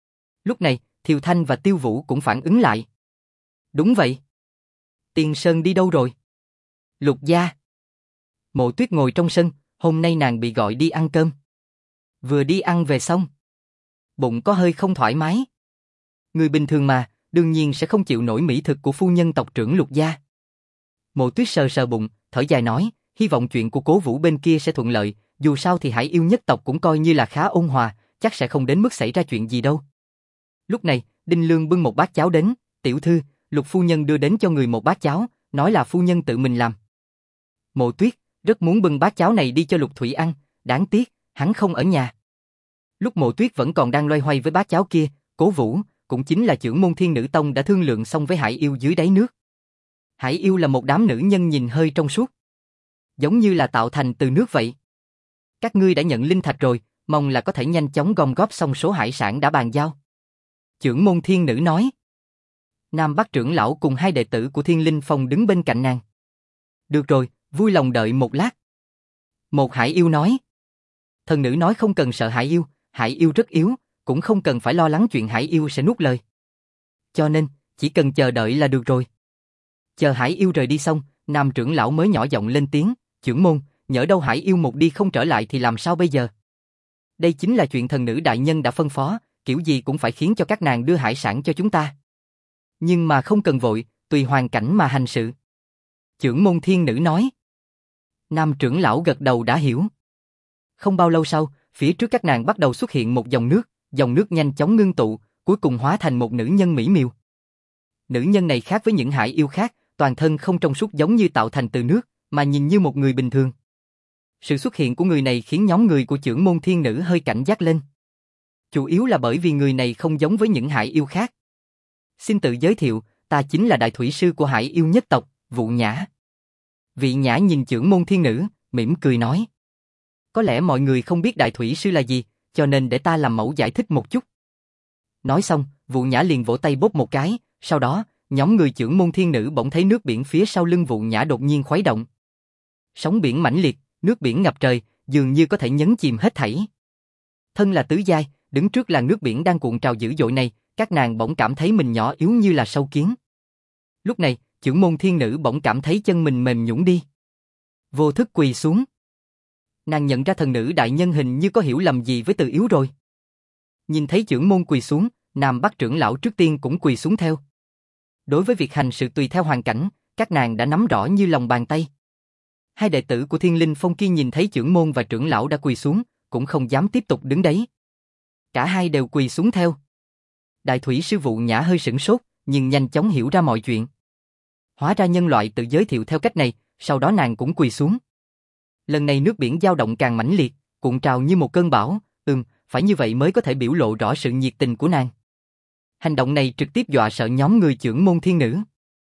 Lúc này, Thiều Thanh và Tiêu Vũ cũng phản ứng lại. Đúng vậy. Tiên Sơn đi đâu rồi? Lục gia. Mộ Tuyết ngồi trong sân, hôm nay nàng bị gọi đi ăn cơm. Vừa đi ăn về xong. Bụng có hơi không thoải mái. Người bình thường mà, đương nhiên sẽ không chịu nổi mỹ thực của phu nhân tộc trưởng Lục gia. Mộ Tuyết sờ sờ bụng, thở dài nói, hy vọng chuyện của Cố Vũ bên kia sẽ thuận lợi, dù sao thì Hải Yêu nhất tộc cũng coi như là khá ôn hòa, chắc sẽ không đến mức xảy ra chuyện gì đâu. Lúc này, Đinh Lương bưng một bát cháo đến, tiểu thư, Lục phu nhân đưa đến cho người một bát cháo, nói là phu nhân tự mình làm. Mộ Tuyết rất muốn bưng bát cháo này đi cho Lục Thủy ăn, đáng tiếc, hắn không ở nhà. Lúc Mộ Tuyết vẫn còn đang loay hoay với bát cháo kia, Cố Vũ, cũng chính là trưởng môn Thiên Nữ Tông đã thương lượng xong với Hải Yêu dưới đáy nước. Hải Yêu là một đám nữ nhân nhìn hơi trong suốt, giống như là tạo thành từ nước vậy. Các ngươi đã nhận linh thạch rồi, mong là có thể nhanh chóng gom góp xong số hải sản đã bàn giao. Trưởng môn Thiên Nữ nói. Nam Bắc trưởng lão cùng hai đệ tử của Thiên Linh Phong đứng bên cạnh nàng. Được rồi, vui lòng đợi một lát. Một Hải Yêu nói. Thần nữ nói không cần sợ Hải Yêu rất yếu, cũng không cần phải lo lắng chuyện Hải Yêu sẽ nuốt lời. Cho nên, chỉ cần chờ đợi là được rồi. Chờ Hải Yêu rời đi xong, Nam trưởng lão mới nhỏ giọng lên tiếng, trưởng môn, nhỡ đâu Hải Yêu một đi không trở lại thì làm sao bây giờ? Đây chính là chuyện thần nữ đại nhân đã phân phó, kiểu gì cũng phải khiến cho các nàng đưa hải sản cho chúng ta. Nhưng mà không cần vội, tùy hoàn cảnh mà hành sự. Trưởng môn Thiên Nữ nói. Nam trưởng lão gật đầu đã hiểu. Không bao lâu sau, phía trước các nàng bắt đầu xuất hiện một dòng nước nhanh chóng ngưng tụ, cuối cùng hóa thành một nữ nhân mỹ miều. Nữ nhân này khác với những hải yêu khác, toàn thân không trong suốt giống như tạo thành từ nước, mà nhìn như một người bình thường. Sự xuất hiện của người này khiến nhóm người của chưởng môn thiên nữ hơi cảnh giác lên. Chủ yếu là bởi vì người này không giống với những hải yêu khác. Xin tự giới thiệu, ta chính là đại thủy sư của hải yêu nhất tộc, Vụ Nhã. Vị Nhã nhìn chưởng môn thiên nữ, mỉm cười nói. Có lẽ mọi người không biết đại thủy sư là gì, cho nên để ta làm mẫu giải thích một chút. Nói xong, Vụ Nhã liền vỗ tay bóp một cái, sau đó, nhóm người chưởng môn thiên nữ bỗng thấy nước biển phía sau lưng Vụ Nhã đột nhiên khuấy động. Sóng biển mãnh liệt, nước biển ngập trời, dường như có thể nhấn chìm hết thảy. Thân là tứ giai, đứng trước làn nước biển đang cuộn trào dữ dội này, các nàng bỗng cảm thấy mình nhỏ yếu như là sâu kiến. Lúc này, chưởng môn thiên nữ bỗng cảm thấy chân mình mềm nhũn đi. Vô thức quỳ xuống. Nàng nhận ra thần nữ đại nhân hình như có hiểu lầm gì với Từ Yếu rồi. Nhìn thấy chưởng môn quỳ xuống, Nam Bắc trưởng lão trước tiên cũng quỳ xuống theo. Đối với việc hành sự tùy theo hoàn cảnh, các nàng đã nắm rõ như lòng bàn tay. Hai đệ tử của Thiên Linh Phong kia nhìn thấy chưởng môn và trưởng lão đã quỳ xuống, cũng không dám tiếp tục đứng đấy. Cả hai đều quỳ xuống theo. Đại thủy sư Vụ Nhã hơi sửng sốt, nhưng nhanh chóng hiểu ra mọi chuyện. Hóa ra nhân loại tự giới thiệu theo cách này, sau đó nàng cũng quỳ xuống. Lần này nước biển dao động càng mãnh liệt, cuộn trào như một cơn bão, phải như vậy mới có thể biểu lộ rõ sự nhiệt tình của nàng. Hành động này trực tiếp dọa sợ nhóm người chưởng môn thiên nữ.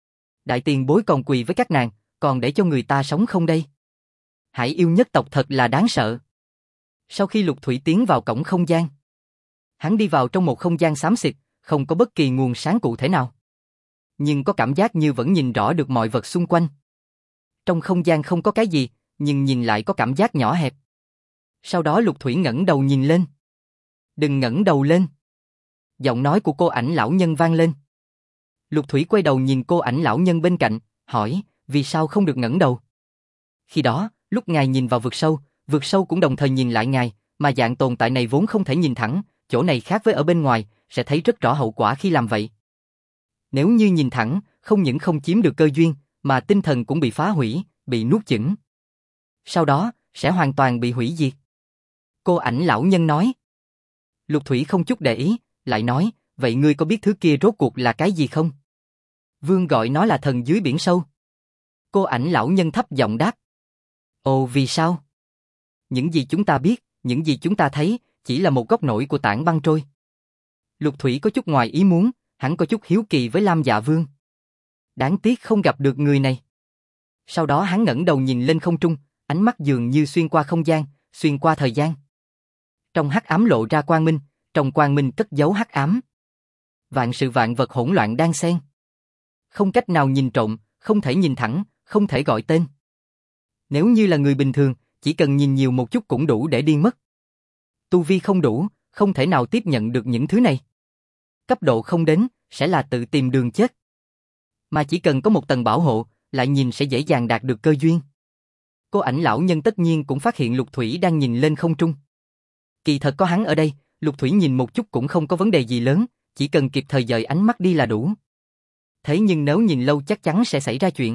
Đại tiền bối còn quỳ với các nàng, còn để cho người ta sống không đây? Hải yêu nhất tộc thật là đáng sợ. Sau khi Lục Thủy tiến vào cổng không gian, hắn đi vào trong một không gian xám xịt, không có bất kỳ nguồn sáng cụ thể nào. Nhưng có cảm giác như vẫn nhìn rõ được mọi vật xung quanh. Trong không gian không có cái gì, nhưng nhìn lại có cảm giác nhỏ hẹp. Sau đó Lục Thủy ngẩng đầu nhìn lên. Đừng ngẩng đầu lên. Giọng nói của cô ảnh lão nhân vang lên. Lục Thủy quay đầu nhìn cô ảnh lão nhân bên cạnh, hỏi, vì sao không được ngẩng đầu? Khi đó, lúc ngài nhìn vào vực sâu cũng đồng thời nhìn lại ngài, mà dạng tồn tại này vốn không thể nhìn thẳng, chỗ này khác với ở bên ngoài, sẽ thấy rất rõ hậu quả khi làm vậy. Nếu như nhìn thẳng, không những không chiếm được cơ duyên, mà tinh thần cũng bị phá hủy, bị nuốt chửng. Sau đó, sẽ hoàn toàn bị hủy diệt. Cô ảnh lão nhân nói. Lục Thủy không chút để ý, lại nói, vậy ngươi có biết thứ kia rốt cuộc là cái gì không? Vương gọi nó là thần dưới biển sâu. Cô ảnh lão nhân thấp giọng đáp. Ồ, vì sao? Những gì chúng ta biết, những gì chúng ta thấy, chỉ là một góc nổi của tảng băng trôi. Lục Thủy có chút ngoài ý muốn, hắn có chút hiếu kỳ với Lam Dạ Vương. Đáng tiếc không gặp được người này. Sau đó hắn ngẩng đầu nhìn lên không trung, ánh mắt dường như xuyên qua không gian, xuyên qua thời gian. Trong hắc ám lộ ra quang minh, trong quang minh cất giấu hắc ám. Vạn sự vạn vật hỗn loạn đan xen. Không cách nào nhìn trộm, không thể nhìn thẳng, không thể gọi tên. Nếu như là người bình thường, chỉ cần nhìn nhiều một chút cũng đủ để điên mất. Tu vi không đủ, không thể nào tiếp nhận được những thứ này. Cấp độ không đến, sẽ là tự tìm đường chết. Mà chỉ cần có một tầng bảo hộ, lại nhìn sẽ dễ dàng đạt được cơ duyên. Cô ảnh lão nhân tất nhiên cũng phát hiện Lục Thủy đang nhìn lên không trung. Kỳ thật có hắn ở đây, Lục Thủy nhìn một chút cũng không có vấn đề gì lớn, chỉ cần kịp thời dời ánh mắt đi là đủ. Thế nhưng nếu nhìn lâu chắc chắn sẽ xảy ra chuyện.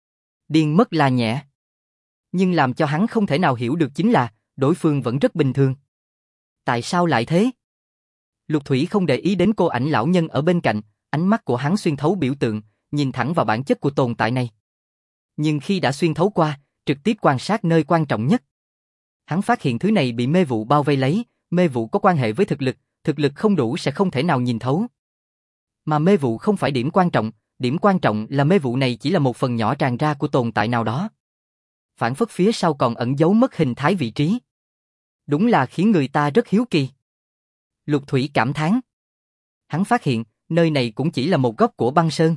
Điên mất là nhẹ. Nhưng làm cho hắn không thể nào hiểu được chính là, đối phương vẫn rất bình thường. Tại sao lại thế? Lục Thủy không để ý đến cô ảnh lão nhân ở bên cạnh, ánh mắt của hắn xuyên thấu biểu tượng, nhìn thẳng vào bản chất của tồn tại này. Nhưng khi đã xuyên thấu qua, trực tiếp quan sát nơi quan trọng nhất. Hắn phát hiện thứ này bị mê vụ bao vây lấy, mê vụ có quan hệ với thực lực không đủ sẽ không thể nào nhìn thấu. Mà mê vụ không phải điểm quan trọng là mê vụ này chỉ là một phần nhỏ tràn ra của tồn tại nào đó. Phản phất phía sau còn ẩn giấu mất hình thái vị trí. Đúng là khiến người ta rất hiếu kỳ. Lục Thủy cảm thán. Hắn phát hiện, nơi này cũng chỉ là một góc của băng sơn.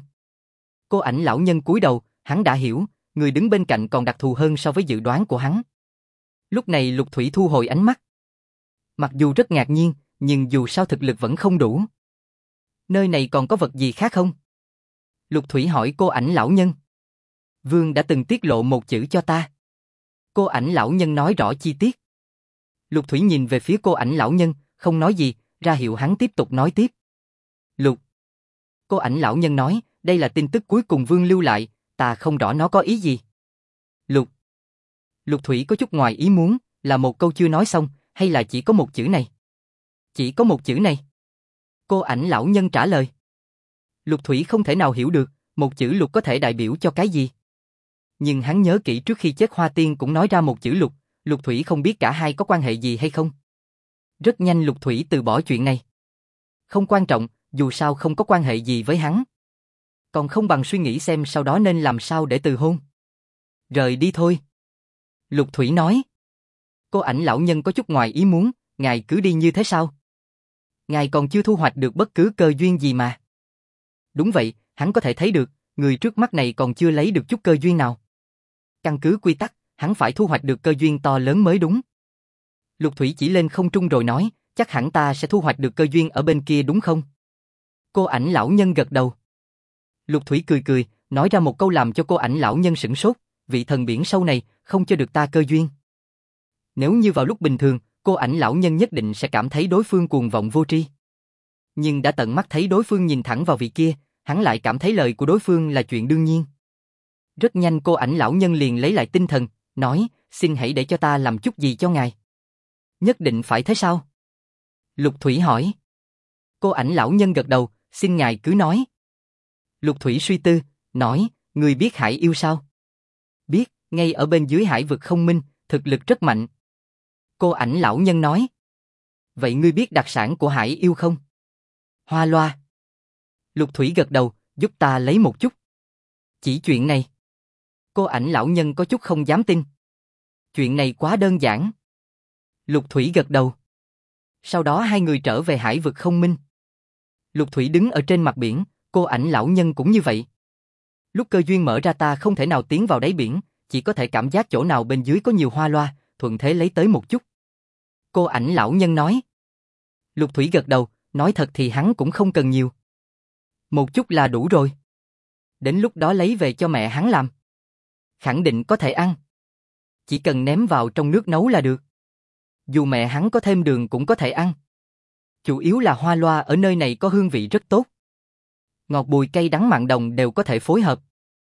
Cô ảnh lão nhân cúi đầu, hắn đã hiểu, người đứng bên cạnh còn đặc thù hơn so với dự đoán của hắn. Lúc này Lục Thủy thu hồi ánh mắt. Mặc dù rất ngạc nhiên, nhưng dù sao thực lực vẫn không đủ. Nơi này còn có vật gì khác không? Lục Thủy hỏi cô ảnh lão nhân. Vương đã từng tiết lộ một chữ cho ta. Cô ảnh lão nhân nói rõ chi tiết. Lục Thủy nhìn về phía cô ảnh lão nhân, không nói gì, ra hiệu hắn tiếp tục nói tiếp. Lục. Cô ảnh lão nhân nói, đây là tin tức cuối cùng Vương lưu lại, ta không rõ nó có ý gì. Lục. Lục Thủy có chút ngoài ý muốn, là một câu chưa nói xong, hay là chỉ có một chữ này? Chỉ có một chữ này. Cô ảnh lão nhân trả lời. Lục Thủy không thể nào hiểu được, một chữ lục có thể đại biểu cho cái gì. Nhưng hắn nhớ kỹ trước khi chết Hoa Tiên cũng nói ra một chữ lục, Lục Thủy không biết cả hai có quan hệ gì hay không. Rất nhanh Lục Thủy từ bỏ chuyện này. Không quan trọng, dù sao không có quan hệ gì với hắn. Còn không bằng suy nghĩ xem sau đó nên làm sao để từ hôn. Rời đi thôi. Lục Thủy nói. Cô ảnh lão nhân có chút ngoài ý muốn, ngài cứ đi như thế sao? Ngài còn chưa thu hoạch được bất cứ cơ duyên gì mà. Đúng vậy, hắn có thể thấy được, người trước mắt này còn chưa lấy được chút cơ duyên nào. Căn cứ quy tắc, hắn phải thu hoạch được cơ duyên to lớn mới đúng. Lục Thủy chỉ lên không trung rồi nói, chắc hẳn ta sẽ thu hoạch được cơ duyên ở bên kia đúng không? Cô ảnh lão nhân gật đầu. Lục Thủy cười cười, nói ra một câu làm cho cô ảnh lão nhân sửng sốt, vị thần biển sâu này không cho được ta cơ duyên. Nếu như vào lúc bình thường, cô ảnh lão nhân nhất định sẽ cảm thấy đối phương cuồng vọng vô tri. Nhưng đã tận mắt thấy đối phương nhìn thẳng vào vị kia, hắn lại cảm thấy lời của đối phương là chuyện đương nhiên. Rất nhanh cô ảnh lão nhân liền lấy lại tinh thần, nói, xin hãy để cho ta làm chút gì cho ngài. Nhất định phải thế sao? Lục Thủy hỏi. Cô ảnh lão nhân gật đầu, xin ngài cứ nói. Lục Thủy suy tư, nói, người biết hải yêu sao? Biết, ngay ở bên dưới hải vực không minh, thực lực rất mạnh. Cô ảnh lão nhân nói. Vậy ngươi biết đặc sản của hải yêu không? Hoa loa. Lục Thủy gật đầu, giúp ta lấy một chút. Chỉ chuyện này. Cô ảnh lão nhân có chút không dám tin. Chuyện này quá đơn giản. Lục Thủy gật đầu. Sau đó hai người trở về hải vực không minh. Lục Thủy đứng ở trên mặt biển, cô ảnh lão nhân cũng như vậy. Lúc cơ duyên mở ra ta không thể nào tiến vào đáy biển, chỉ có thể cảm giác chỗ nào bên dưới có nhiều hoa loa, thuận thế lấy tới một chút. Cô ảnh lão nhân nói. Lục Thủy gật đầu, nói thật thì hắn cũng không cần nhiều. Một chút là đủ rồi. Đến lúc đó lấy về cho mẹ hắn làm. Khẳng định có thể ăn. Chỉ cần ném vào trong nước nấu là được. Dù mẹ hắn có thêm đường cũng có thể ăn. Chủ yếu là hoa loa ở nơi này có hương vị rất tốt. Ngọt bùi cay đắng mặn đồng đều có thể phối hợp.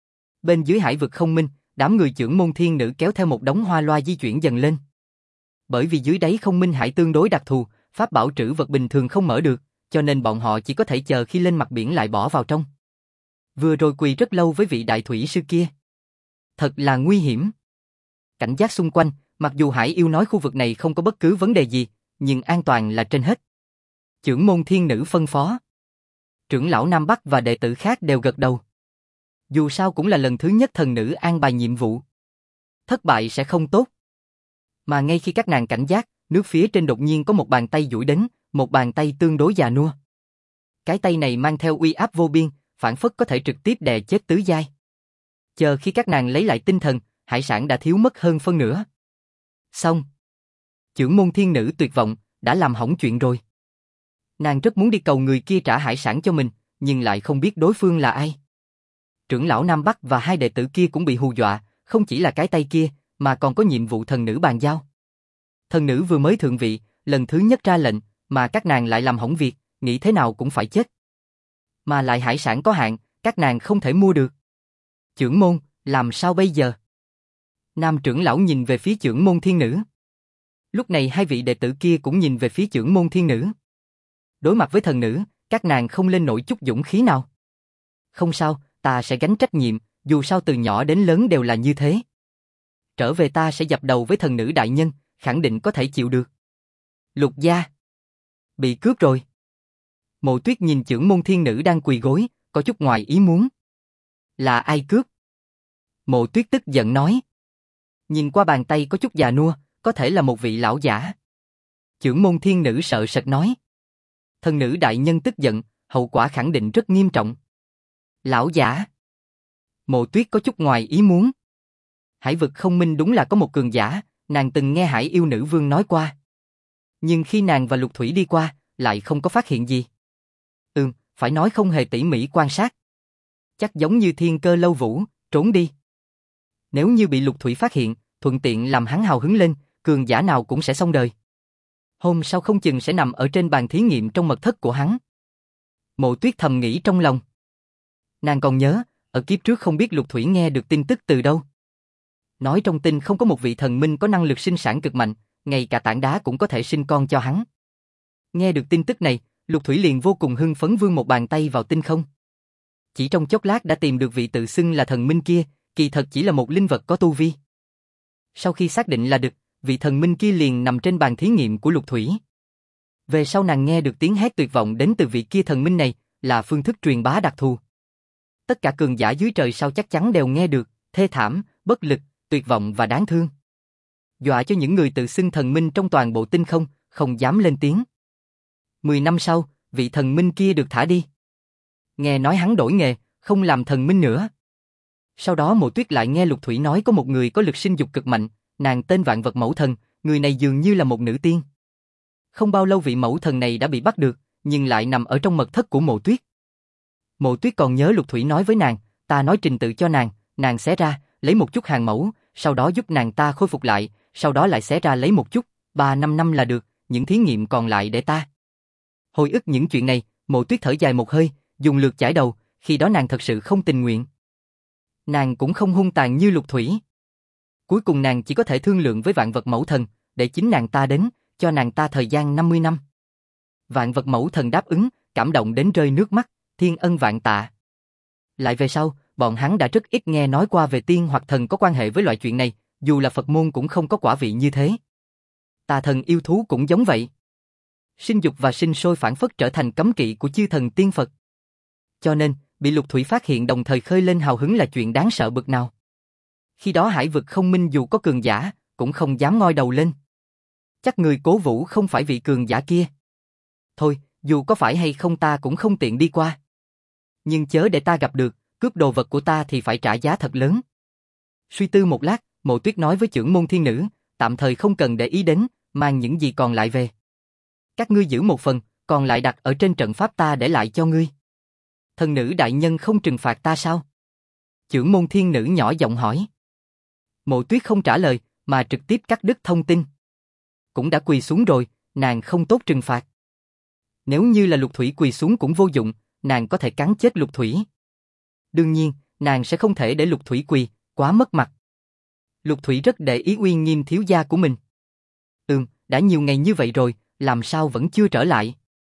Bên dưới hải vực không minh, đám người chưởng môn thiên nữ kéo theo một đống hoa loa di chuyển dần lên. Bởi vì dưới đáy không minh hải tương đối đặc thù, pháp bảo trữ vật bình thường không mở được, cho nên bọn họ chỉ có thể chờ khi lên mặt biển lại bỏ vào trong. Vừa rồi quỳ rất lâu với vị đại thủy sư kia. Thật là nguy hiểm. Cảnh giác xung quanh, mặc dù hải yêu nói khu vực này không có bất cứ vấn đề gì, nhưng an toàn là trên hết. Chưởng môn thiên nữ phân phó. Trưởng lão Nam Bắc và đệ tử khác đều gật đầu. Dù sao cũng là lần thứ nhất thần nữ an bài nhiệm vụ. Thất bại sẽ không tốt. Mà ngay khi các nàng cảnh giác, nước phía trên đột nhiên có một bàn tay duỗi đến, một bàn tay tương đối già nua. Cái tay này mang theo uy áp vô biên, phản phất có thể trực tiếp đè chết tứ giai. Chờ khi các nàng lấy lại tinh thần, hải sản đã thiếu mất hơn phân nửa. Xong. Chưởng môn thiên nữ tuyệt vọng, đã làm hỏng chuyện rồi. Nàng rất muốn đi cầu người kia trả hải sản cho mình, nhưng lại không biết đối phương là ai. Trưởng lão Nam Bắc và hai đệ tử kia cũng bị hù dọa, không chỉ là cái tay kia, mà còn có nhiệm vụ thần nữ bàn giao. Thần nữ vừa mới thượng vị, lần thứ nhất ra lệnh, mà các nàng lại làm hỏng việc, nghĩ thế nào cũng phải chết. Mà lại hải sản có hạn, các nàng không thể mua được. Chưởng môn, làm sao bây giờ? Nam trưởng lão nhìn về phía chưởng môn thiên nữ. Lúc này hai vị đệ tử kia cũng nhìn về phía chưởng môn thiên nữ. Đối mặt với thần nữ, các nàng không lên nổi chút dũng khí nào. Không sao, ta sẽ gánh trách nhiệm, dù sao từ nhỏ đến lớn đều là như thế. Trở về ta sẽ dập đầu với thần nữ đại nhân, khẳng định có thể chịu được. Lục gia. Bị cướp rồi. Mộ Tuyết nhìn chưởng môn thiên nữ đang quỳ gối, có chút ngoài ý muốn. Là ai cướp? Mộ Tuyết tức giận nói. Nhìn qua bàn tay có chút già nua, có thể là một vị lão giả. Chưởng môn thiên nữ sợ sệt nói. Thần nữ đại nhân tức giận, hậu quả khẳng định rất nghiêm trọng. Lão giả. Mộ Tuyết có chút ngoài ý muốn. Hải vực không minh đúng là có một cường giả, nàng từng nghe hải yêu nữ vương nói qua. Nhưng khi nàng và Lục Thủy đi qua, lại không có phát hiện gì. Phải nói không hề tỉ mỉ quan sát. Chắc giống như thiên cơ lâu vũ, trốn đi. Nếu như bị Lục Thủy phát hiện, thuận tiện làm hắn hào hứng lên, cường giả nào cũng sẽ xong đời. Hôm sau không chừng sẽ nằm ở trên bàn thí nghiệm trong mật thất của hắn. Mộ Tuyết thầm nghĩ trong lòng. Nàng còn nhớ, ở kiếp trước không biết Lục Thủy nghe được tin tức từ đâu. Nói trong tin không có một vị thần minh có năng lực sinh sản cực mạnh, ngay cả tảng đá cũng có thể sinh con cho hắn. Nghe được tin tức này, Lục Thủy liền vô cùng hưng phấn vươn một bàn tay vào tinh không. Chỉ trong chốc lát đã tìm được vị tự xưng là thần minh kia, kỳ thật chỉ là một linh vật có tu vi. Sau khi xác định là được, vị thần minh kia liền nằm trên bàn thí nghiệm của Lục Thủy. Về sau nàng nghe được tiếng hét tuyệt vọng đến từ vị kia thần minh này, là phương thức truyền bá đặc thù. Tất cả cường giả dưới trời sao chắc chắn đều nghe được, thê thảm, bất lực, tuyệt vọng và đáng thương. Dọa cho những người tự xưng thần minh trong toàn bộ tinh không, không dám lên tiếng. 10 năm sau, vị thần minh kia được thả đi. Nghe nói hắn đổi nghề, không làm thần minh nữa. Sau đó Mộ Tuyết lại nghe Lục Thủy nói có một người có lực sinh dục cực mạnh, nàng tên Vạn Vật Mẫu Thần, người này dường như là một nữ tiên. Không bao lâu vị mẫu thần này đã bị bắt được, nhưng lại nằm ở trong mật thất của Mộ Tuyết. Mộ Tuyết còn nhớ Lục Thủy nói với nàng, ta nói trình tự cho nàng xé ra, lấy một chút hàng mẫu, sau đó giúp nàng ta khôi phục lại, sau đó lại xé ra lấy một chút, 3-5 năm là được, những thí nghiệm còn lại để ta. Hồi ức những chuyện này, Mộ Tuyết thở dài một hơi, dùng lược chải đầu, khi đó nàng thật sự không tình nguyện. Nàng cũng không hung tàn như Lục Thủy. Cuối cùng nàng chỉ có thể thương lượng với Vạn Vật Mẫu Thần, để chính nàng ta đến, cho nàng ta thời gian 50 năm. Vạn Vật Mẫu Thần đáp ứng, cảm động đến rơi nước mắt, thiên ân vạn tạ. Lại về sau, bọn hắn đã rất ít nghe nói qua về tiên hoặc thần có quan hệ với loại chuyện này, dù là Phật môn cũng không có quả vị như thế. Tà thần yêu thú cũng giống vậy. Sinh dục và sinh sôi phản phất trở thành cấm kỵ của chư thần tiên Phật. Cho nên, bị Lục Thủy phát hiện đồng thời khơi lên hào hứng là chuyện đáng sợ bực nào. Khi đó hải vực không minh dù có cường giả, cũng không dám ngoi đầu lên. Chắc người cố vũ không phải vị cường giả kia. Thôi, dù có phải hay không ta cũng không tiện đi qua. Nhưng chớ để ta gặp được, cướp đồ vật của ta thì phải trả giá thật lớn. Suy tư một lát, Mộ Tuyết nói với trưởng môn thiên nữ, tạm thời không cần để ý đến, mang những gì còn lại về. Các ngươi giữ một phần, còn lại đặt ở trên trận pháp ta để lại cho ngươi. Thần nữ đại nhân không trừng phạt ta sao? Trưởng môn thiên nữ nhỏ giọng hỏi. Mộ Tuyết không trả lời, mà trực tiếp cắt đứt thông tin. Cũng đã quỳ xuống rồi, nàng không tốt trừng phạt. Nếu như là Lục Thủy quỳ xuống cũng vô dụng, nàng có thể cắn chết Lục Thủy. Đương nhiên, nàng sẽ không thể để Lục Thủy quỳ, quá mất mặt. Lục Thủy rất để ý uy nghiêm thiếu gia của mình. Đã nhiều ngày như vậy rồi, làm sao vẫn chưa trở lại?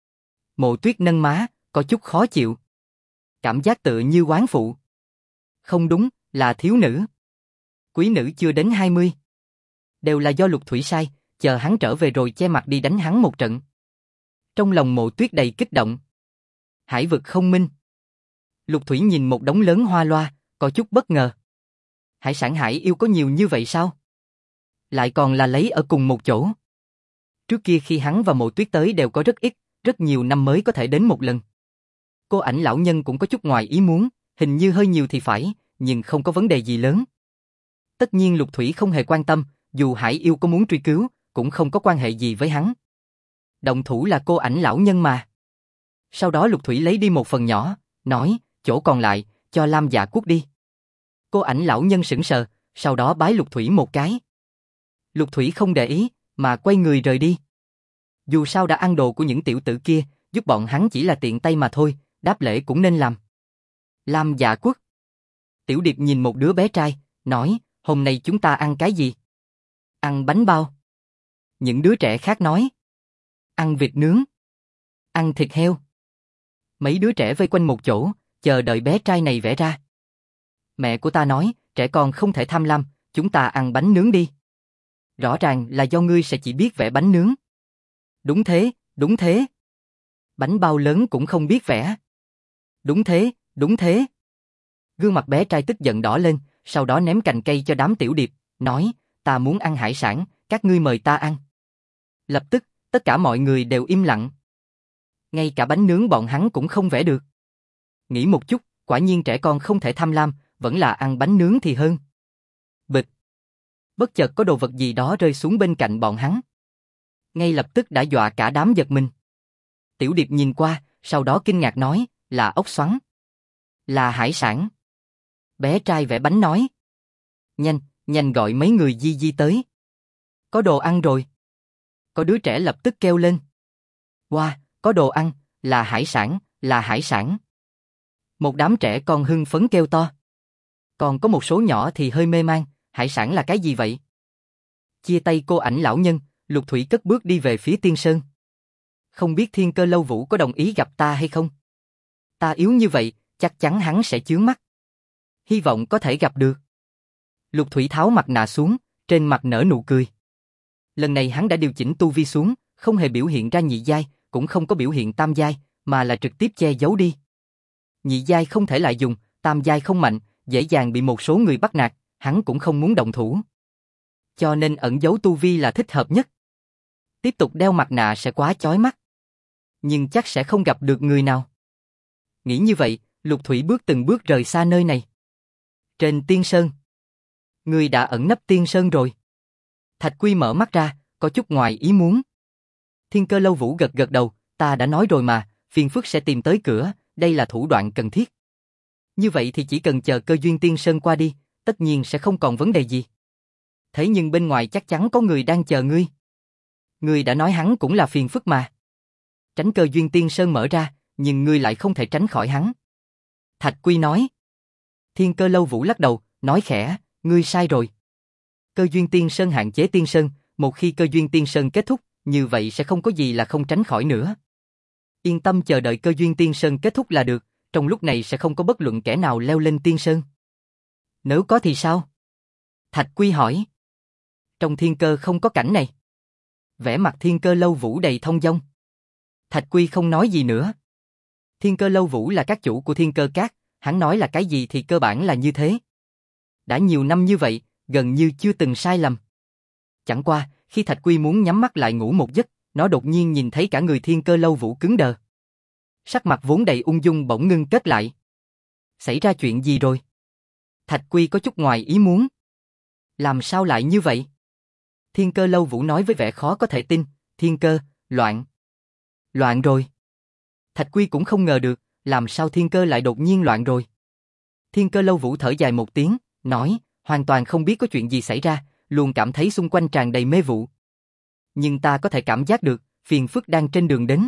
Mộ Tuyết nâng má, có chút khó chịu. Cảm giác tựa như oán phụ. Không đúng, là thiếu nữ. Quý nữ chưa đến 20. Đều là do Lục Thủy sai, chờ hắn trở về rồi che mặt đi đánh hắn một trận. Trong lòng Mộ Tuyết đầy kích động. Hải vực không minh. Lục Thủy nhìn một đống lớn hoa loa, có chút bất ngờ. Hải sản hải yêu có nhiều như vậy sao? Lại còn là lấy ở cùng một chỗ. Trước kia khi hắn và Mộ Tuyết tới đều có rất ít, rất nhiều năm mới có thể đến một lần. Cô Ảnh lão nhân cũng có chút ngoài ý muốn, hình như hơi nhiều thì phải, nhưng không có vấn đề gì lớn. Tất nhiên Lục Thủy không hề quan tâm, dù hải yêu có muốn truy cứu, cũng không có quan hệ gì với hắn. Động thủ là cô Ảnh lão nhân mà. Sau đó Lục Thủy lấy đi một phần nhỏ, nói, chỗ còn lại, cho Lam Dạ Quốc đi. Cô Ảnh lão nhân sững sờ, sau đó bái Lục Thủy một cái. Lục Thủy không để ý, mà quay người rời đi. Dù sao đã ăn đồ của những tiểu tử kia, giúp bọn hắn chỉ là tiện tay mà thôi, đáp lễ cũng nên làm. Lam Dạ Quốc. Tiểu Điệp nhìn một đứa bé trai, nói, hôm nay chúng ta ăn cái gì? Ăn bánh bao. Những đứa trẻ khác nói, ăn vịt nướng. Ăn thịt heo. Mấy đứa trẻ vây quanh một chỗ, chờ đợi bé trai này vẽ ra. Mẹ của ta nói, trẻ con không thể tham lam, chúng ta ăn bánh nướng đi. Rõ ràng là do ngươi sẽ chỉ biết vẽ bánh nướng. Đúng thế, đúng thế. Bánh bao lớn cũng không biết vẽ. Đúng thế, đúng thế. Gương mặt bé trai tức giận đỏ lên, sau đó ném cành cây cho đám tiểu điệp, nói, ta muốn ăn hải sản, các ngươi mời ta ăn. Lập tức, tất cả mọi người đều im lặng. Ngay cả bánh nướng bọn hắn cũng không vẽ được. Nghĩ một chút, quả nhiên trẻ con không thể tham lam, vẫn là ăn bánh nướng thì hơn. Bịch. Bất chợt có đồ vật gì đó rơi xuống bên cạnh bọn hắn. Ngay lập tức đã dọa cả đám giật mình. Tiểu Điệp nhìn qua, sau đó kinh ngạc nói, là ốc xoắn. Là hải sản. Bé trai vẽ bánh nói. Nhanh, nhanh gọi mấy người di di tới. Có đồ ăn rồi. Có đứa trẻ lập tức kêu lên. Wow, có đồ ăn, là hải sản, là hải sản. Một đám trẻ con hưng phấn kêu to. Còn có một số nhỏ thì hơi mê man, hải sản là cái gì vậy? Chia tay cô Ảnh lão nhân, Lục Thủy cất bước đi về phía Tiên Sơn. Không biết Thiên Cơ Lâu Vũ có đồng ý gặp ta hay không? Ta yếu như vậy, chắc chắn hắn sẽ chướng mắt. Hy vọng có thể gặp được. Lục Thủy tháo mặt nạ xuống, trên mặt nở nụ cười. Lần này hắn đã điều chỉnh tu vi xuống, không hề biểu hiện ra nhị giai, cũng không có biểu hiện tam giai, mà là trực tiếp che giấu đi. Nhị giai không thể lại dùng, tam giai không mạnh, dễ dàng bị một số người bắt nạt, hắn cũng không muốn động thủ. Cho nên ẩn giấu tu vi là thích hợp nhất. Tiếp tục đeo mặt nạ sẽ quá chói mắt. Nhưng chắc sẽ không gặp được người nào. Nghĩ như vậy, Lục Thủy bước từng bước rời xa nơi này. Trên Tiên Sơn. Người đã ẩn nấp Tiên Sơn rồi. Thạch Quy mở mắt ra, có chút ngoài ý muốn. Thiên Cơ Lâu Vũ gật gật đầu, ta đã nói rồi mà, phiền phức sẽ tìm tới cửa, đây là thủ đoạn cần thiết. Như vậy thì chỉ cần chờ cơ duyên Tiên Sơn qua đi, tất nhiên sẽ không còn vấn đề gì. Thế nhưng bên ngoài chắc chắn có người đang chờ ngươi. Ngươi đã nói hắn cũng là phiền phức mà. Tránh cơ duyên Tiên Sơn mở ra, nhưng ngươi lại không thể tránh khỏi hắn. Thạch Quy nói. Thiên Cơ Lâu Vũ lắc đầu, nói khẽ, ngươi sai rồi. Cơ duyên Tiên Sơn hạn chế Tiên Sơn, một khi cơ duyên Tiên Sơn kết thúc, như vậy sẽ không có gì là không tránh khỏi nữa. Yên tâm chờ đợi cơ duyên Tiên Sơn kết thúc là được, trong lúc này sẽ không có bất luận kẻ nào leo lên Tiên Sơn. Nếu có thì sao? Thạch Quy hỏi. Trong thiên cơ không có cảnh này. Vẻ mặt Thiên Cơ Lâu Vũ đầy thông dong. Thạch Quy không nói gì nữa. Thiên Cơ Lâu Vũ là các chủ của Thiên Cơ Các, hắn nói là cái gì thì cơ bản là như thế. Đã nhiều năm như vậy, gần như chưa từng sai lầm. Chẳng qua, khi Thạch Quy muốn nhắm mắt lại ngủ một giấc, nó đột nhiên nhìn thấy cả người Thiên Cơ Lâu Vũ cứng đờ. Sắc mặt vốn đầy ung dung bỗng ngưng kết lại. Xảy ra chuyện gì rồi? Thạch Quy có chút ngoài ý muốn. Làm sao lại như vậy? Thiên Cơ Lâu Vũ nói với vẻ khó có thể tin, Thiên Cơ, loạn. Loạn rồi. Thạch Quy cũng không ngờ được, làm sao Thiên Cơ lại đột nhiên loạn rồi. Thiên Cơ Lâu Vũ thở dài một tiếng, nói, hoàn toàn không biết có chuyện gì xảy ra, luôn cảm thấy xung quanh tràn đầy mê vụ. Nhưng ta có thể cảm giác được, phiền phức đang trên đường đến.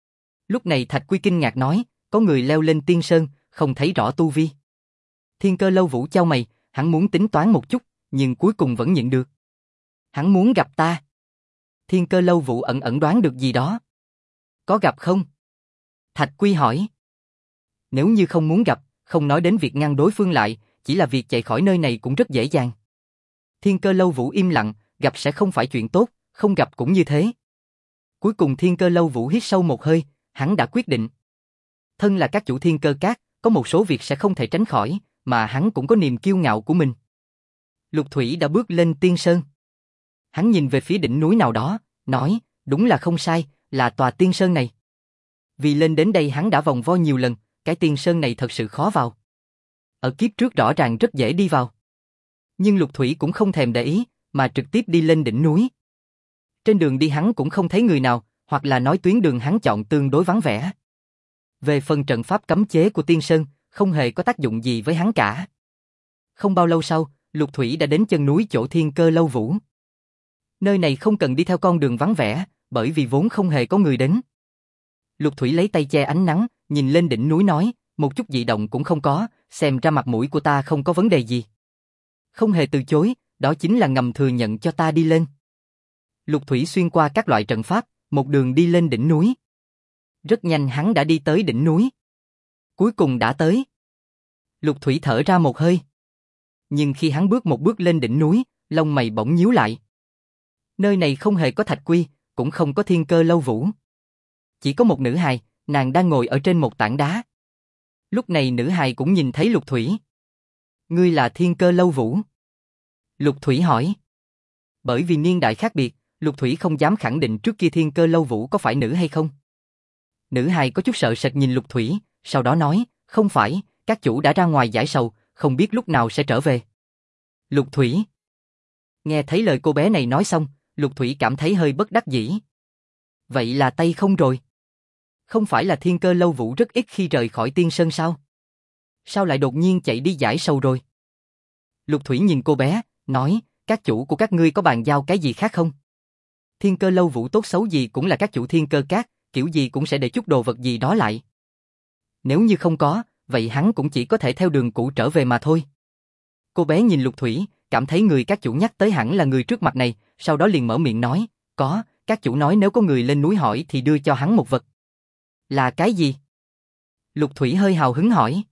Lúc này Thạch Quy kinh ngạc nói, có người leo lên Tiên Sơn, không thấy rõ tu vi. Thiên Cơ Lâu Vũ chau mày, hắn muốn tính toán một chút, nhưng cuối cùng vẫn nhịn được. Hắn muốn gặp ta. Thiên Cơ Lâu Vũ ẩn ẩn đoán được gì đó. Có gặp không? Thạch Quy hỏi. Nếu như không muốn gặp, không nói đến việc ngăn đối phương lại, chỉ là việc chạy khỏi nơi này cũng rất dễ dàng. Thiên Cơ Lâu Vũ im lặng, gặp sẽ không phải chuyện tốt, không gặp cũng như thế. Cuối cùng Thiên Cơ Lâu Vũ hít sâu một hơi, hắn đã quyết định. Thân là các chủ Thiên Cơ Các, có một số việc sẽ không thể tránh khỏi, mà hắn cũng có niềm kiêu ngạo của mình. Lục Thủy đã bước lên Tiên Sơn. Hắn nhìn về phía đỉnh núi nào đó, nói, đúng là không sai, là tòa Tiên Sơn này. Vì lên đến đây hắn đã vòng vo nhiều lần, cái Tiên Sơn này thật sự khó vào. Ở kiếp trước rõ ràng rất dễ đi vào. Nhưng Lục Thủy cũng không thèm để ý, mà trực tiếp đi lên đỉnh núi. Trên đường đi hắn cũng không thấy người nào, hoặc là nói tuyến đường hắn chọn tương đối vắng vẻ. Về phần trận pháp cấm chế của Tiên Sơn, không hề có tác dụng gì với hắn cả. Không bao lâu sau, Lục Thủy đã đến chân núi chỗ Thiên Cơ Lâu Vũ. Nơi này không cần đi theo con đường vắng vẻ, bởi vì vốn không hề có người đến. Lục Thủy lấy tay che ánh nắng, nhìn lên đỉnh núi nói, một chút dị động cũng không có, xem ra mặt mũi của ta không có vấn đề gì. Không hề từ chối, đó chính là ngầm thừa nhận cho ta đi lên. Lục Thủy xuyên qua các loại trận pháp, một đường đi lên đỉnh núi. Rất nhanh hắn đã đi tới đỉnh núi. Cuối cùng đã tới. Lục Thủy thở ra một hơi. Nhưng khi hắn bước một bước lên đỉnh núi, lông mày bỗng nhíu lại. Nơi này không hề có Thạch Quy, cũng không có Thiên Cơ Lâu Vũ. Chỉ có một nữ hài, nàng đang ngồi ở trên một tảng đá. Lúc này nữ hài cũng nhìn thấy Lục Thủy. Ngươi là Thiên Cơ Lâu Vũ? Lục Thủy hỏi. Bởi vì niên đại khác biệt, Lục Thủy không dám khẳng định trước kia Thiên Cơ Lâu Vũ có phải nữ hay không. Nữ hài có chút sợ sệt nhìn Lục Thủy, sau đó nói, không phải, các chủ đã ra ngoài giải sầu, không biết lúc nào sẽ trở về. Lục Thủy. Nghe thấy lời cô bé này nói xong, Lục Thủy cảm thấy hơi bất đắc dĩ. Vậy là tay không rồi. Không phải là Thiên Cơ Lâu Vũ rất ít khi rời khỏi Tiên Sơn sao? Sao lại đột nhiên chạy đi giải sầu rồi? Lục Thủy nhìn cô bé, nói, các chủ của các ngươi có bàn giao cái gì khác không? Thiên Cơ Lâu Vũ tốt xấu gì cũng là các chủ Thiên Cơ Các, kiểu gì cũng sẽ để chút đồ vật gì đó lại. Nếu như không có, vậy hắn cũng chỉ có thể theo đường cũ trở về mà thôi. Cô bé nhìn Lục Thủy, cảm thấy người các chủ nhắc tới hẳn là người trước mặt này, sau đó liền mở miệng nói, có, các chủ nói nếu có người lên núi hỏi thì đưa cho hắn một vật. Là cái gì? Lục Thủy hơi hào hứng hỏi.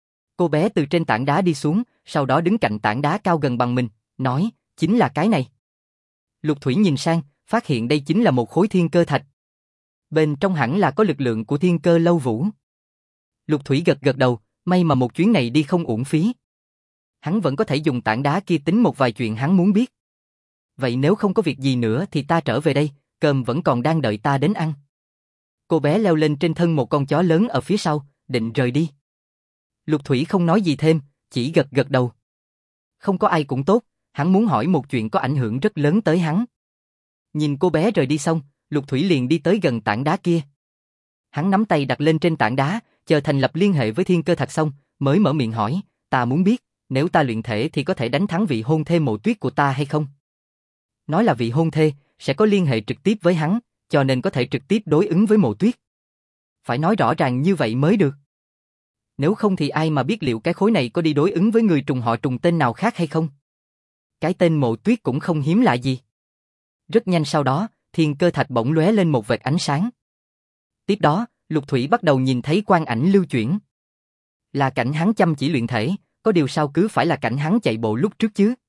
Cô bé từ trên tảng đá đi xuống, sau đó đứng cạnh tảng đá cao gần bằng mình, nói, chính là cái này. Lục Thủy nhìn sang, phát hiện đây chính là một khối thiên cơ thạch. Bên trong hẳn là có lực lượng của thiên cơ lâu vũ. Lục Thủy gật gật đầu, may mà một chuyến này đi không uổng phí. Hắn vẫn có thể dùng tảng đá kia tính một vài chuyện hắn muốn biết. Vậy nếu không có việc gì nữa thì ta trở về đây, cơm vẫn còn đang đợi ta đến ăn. Cô bé leo lên trên thân một con chó lớn ở phía sau, định rời đi. Lục Thủy không nói gì thêm, chỉ gật gật đầu. Không có ai cũng tốt, hắn muốn hỏi một chuyện có ảnh hưởng rất lớn tới hắn. Nhìn cô bé rời đi xong, Lục Thủy liền đi tới gần tảng đá kia. Hắn nắm tay đặt lên trên tảng đá, chờ thành lập liên hệ với thiên cơ thạch xong, mới mở miệng hỏi, ta muốn biết, nếu ta luyện thể thì có thể đánh thắng vị hôn thê Mộ Tuyết của ta hay không? Nói là vị hôn thê, sẽ có liên hệ trực tiếp với hắn, cho nên có thể trực tiếp đối ứng với Mộ Tuyết. Phải nói rõ ràng như vậy mới được. Nếu không thì ai mà biết liệu cái khối này có đi đối ứng với người trùng họ trùng tên nào khác hay không? Cái tên Mộ Tuyết cũng không hiếm lạ gì. Rất nhanh sau đó, thiên cơ thạch bỗng lóe lên một vệt ánh sáng. Tiếp đó, Lục Thủy bắt đầu nhìn thấy quang ảnh lưu chuyển. Là cảnh hắn chăm chỉ luyện thể, có điều sao cứ phải là cảnh hắn chạy bộ lúc trước chứ?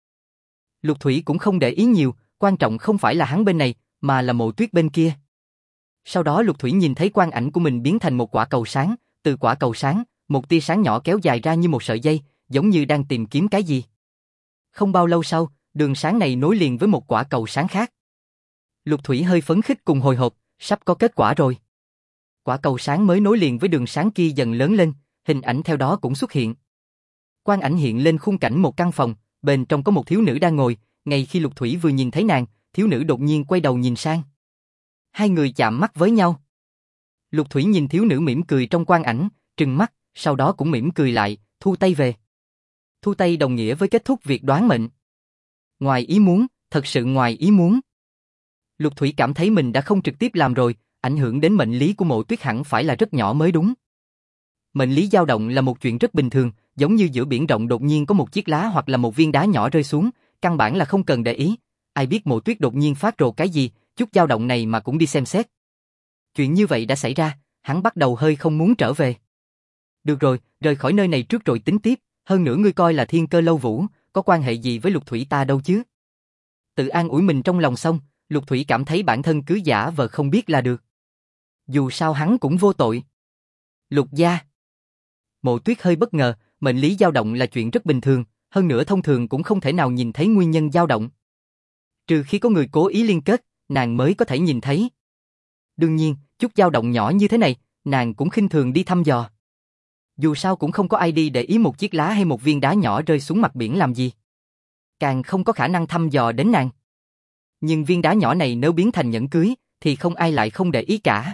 Lục Thủy cũng không để ý nhiều, quan trọng không phải là hắn bên này, mà là Mộ Tuyết bên kia. Sau đó Lục Thủy nhìn thấy quang ảnh của mình biến thành một quả cầu sáng, từ quả cầu sáng, một tia sáng nhỏ kéo dài ra như một sợi dây, giống như đang tìm kiếm cái gì. Không bao lâu sau, đường sáng này nối liền với một quả cầu sáng khác. Lục Thủy hơi phấn khích cùng hồi hộp, sắp có kết quả rồi. Quả cầu sáng mới nối liền với đường sáng kia dần lớn lên, hình ảnh theo đó cũng xuất hiện. Quang ảnh hiện lên khung cảnh một căn phòng, bên trong có một thiếu nữ đang ngồi, ngay khi Lục Thủy vừa nhìn thấy nàng, thiếu nữ đột nhiên quay đầu nhìn sang. Hai người chạm mắt với nhau. Lục Thủy nhìn thiếu nữ mỉm cười trong quang ảnh, trừng mắt, sau đó cũng mỉm cười lại, thu tay về. Thu tay đồng nghĩa với kết thúc việc đoán mệnh. Ngoài ý muốn, thật sự ngoài ý muốn. Lục Thủy cảm thấy mình đã không trực tiếp làm rồi, ảnh hưởng đến mệnh lý của Mộ Tuyết hẳn phải là rất nhỏ mới đúng. Mệnh lý dao động là một chuyện rất bình thường, giống như giữa biển rộng đột nhiên có một chiếc lá hoặc là một viên đá nhỏ rơi xuống, căn bản là không cần để ý. Ai biết Mộ Tuyết đột nhiên phát rồ cái gì, chút dao động này mà cũng đi xem xét. Chuyện như vậy đã xảy ra, hắn bắt đầu hơi không muốn trở về. Được rồi, rời khỏi nơi này trước rồi tính tiếp, hơn nữa ngươi coi là thiên cơ lâu vũ, có quan hệ gì với Lục Thủy ta đâu chứ. Tự an ủi mình trong lòng xong, Lục Thủy cảm thấy bản thân cứ giả vờ không biết là được. Dù sao hắn cũng vô tội. Lục gia. Mộ Tuyết hơi bất ngờ, mệnh lý dao động là chuyện rất bình thường, hơn nữa thông thường cũng không thể nào nhìn thấy nguyên nhân dao động. Trừ khi có người cố ý liên kết, nàng mới có thể nhìn thấy. Đương nhiên, chút dao động nhỏ như thế này, nàng cũng khinh thường đi thăm dò. Dù sao cũng không có ai đi để ý một chiếc lá hay một viên đá nhỏ rơi xuống mặt biển làm gì. Càng không có khả năng thăm dò đến nàng. Nhưng viên đá nhỏ này nếu biến thành nhẫn cưới, thì không ai lại không để ý cả.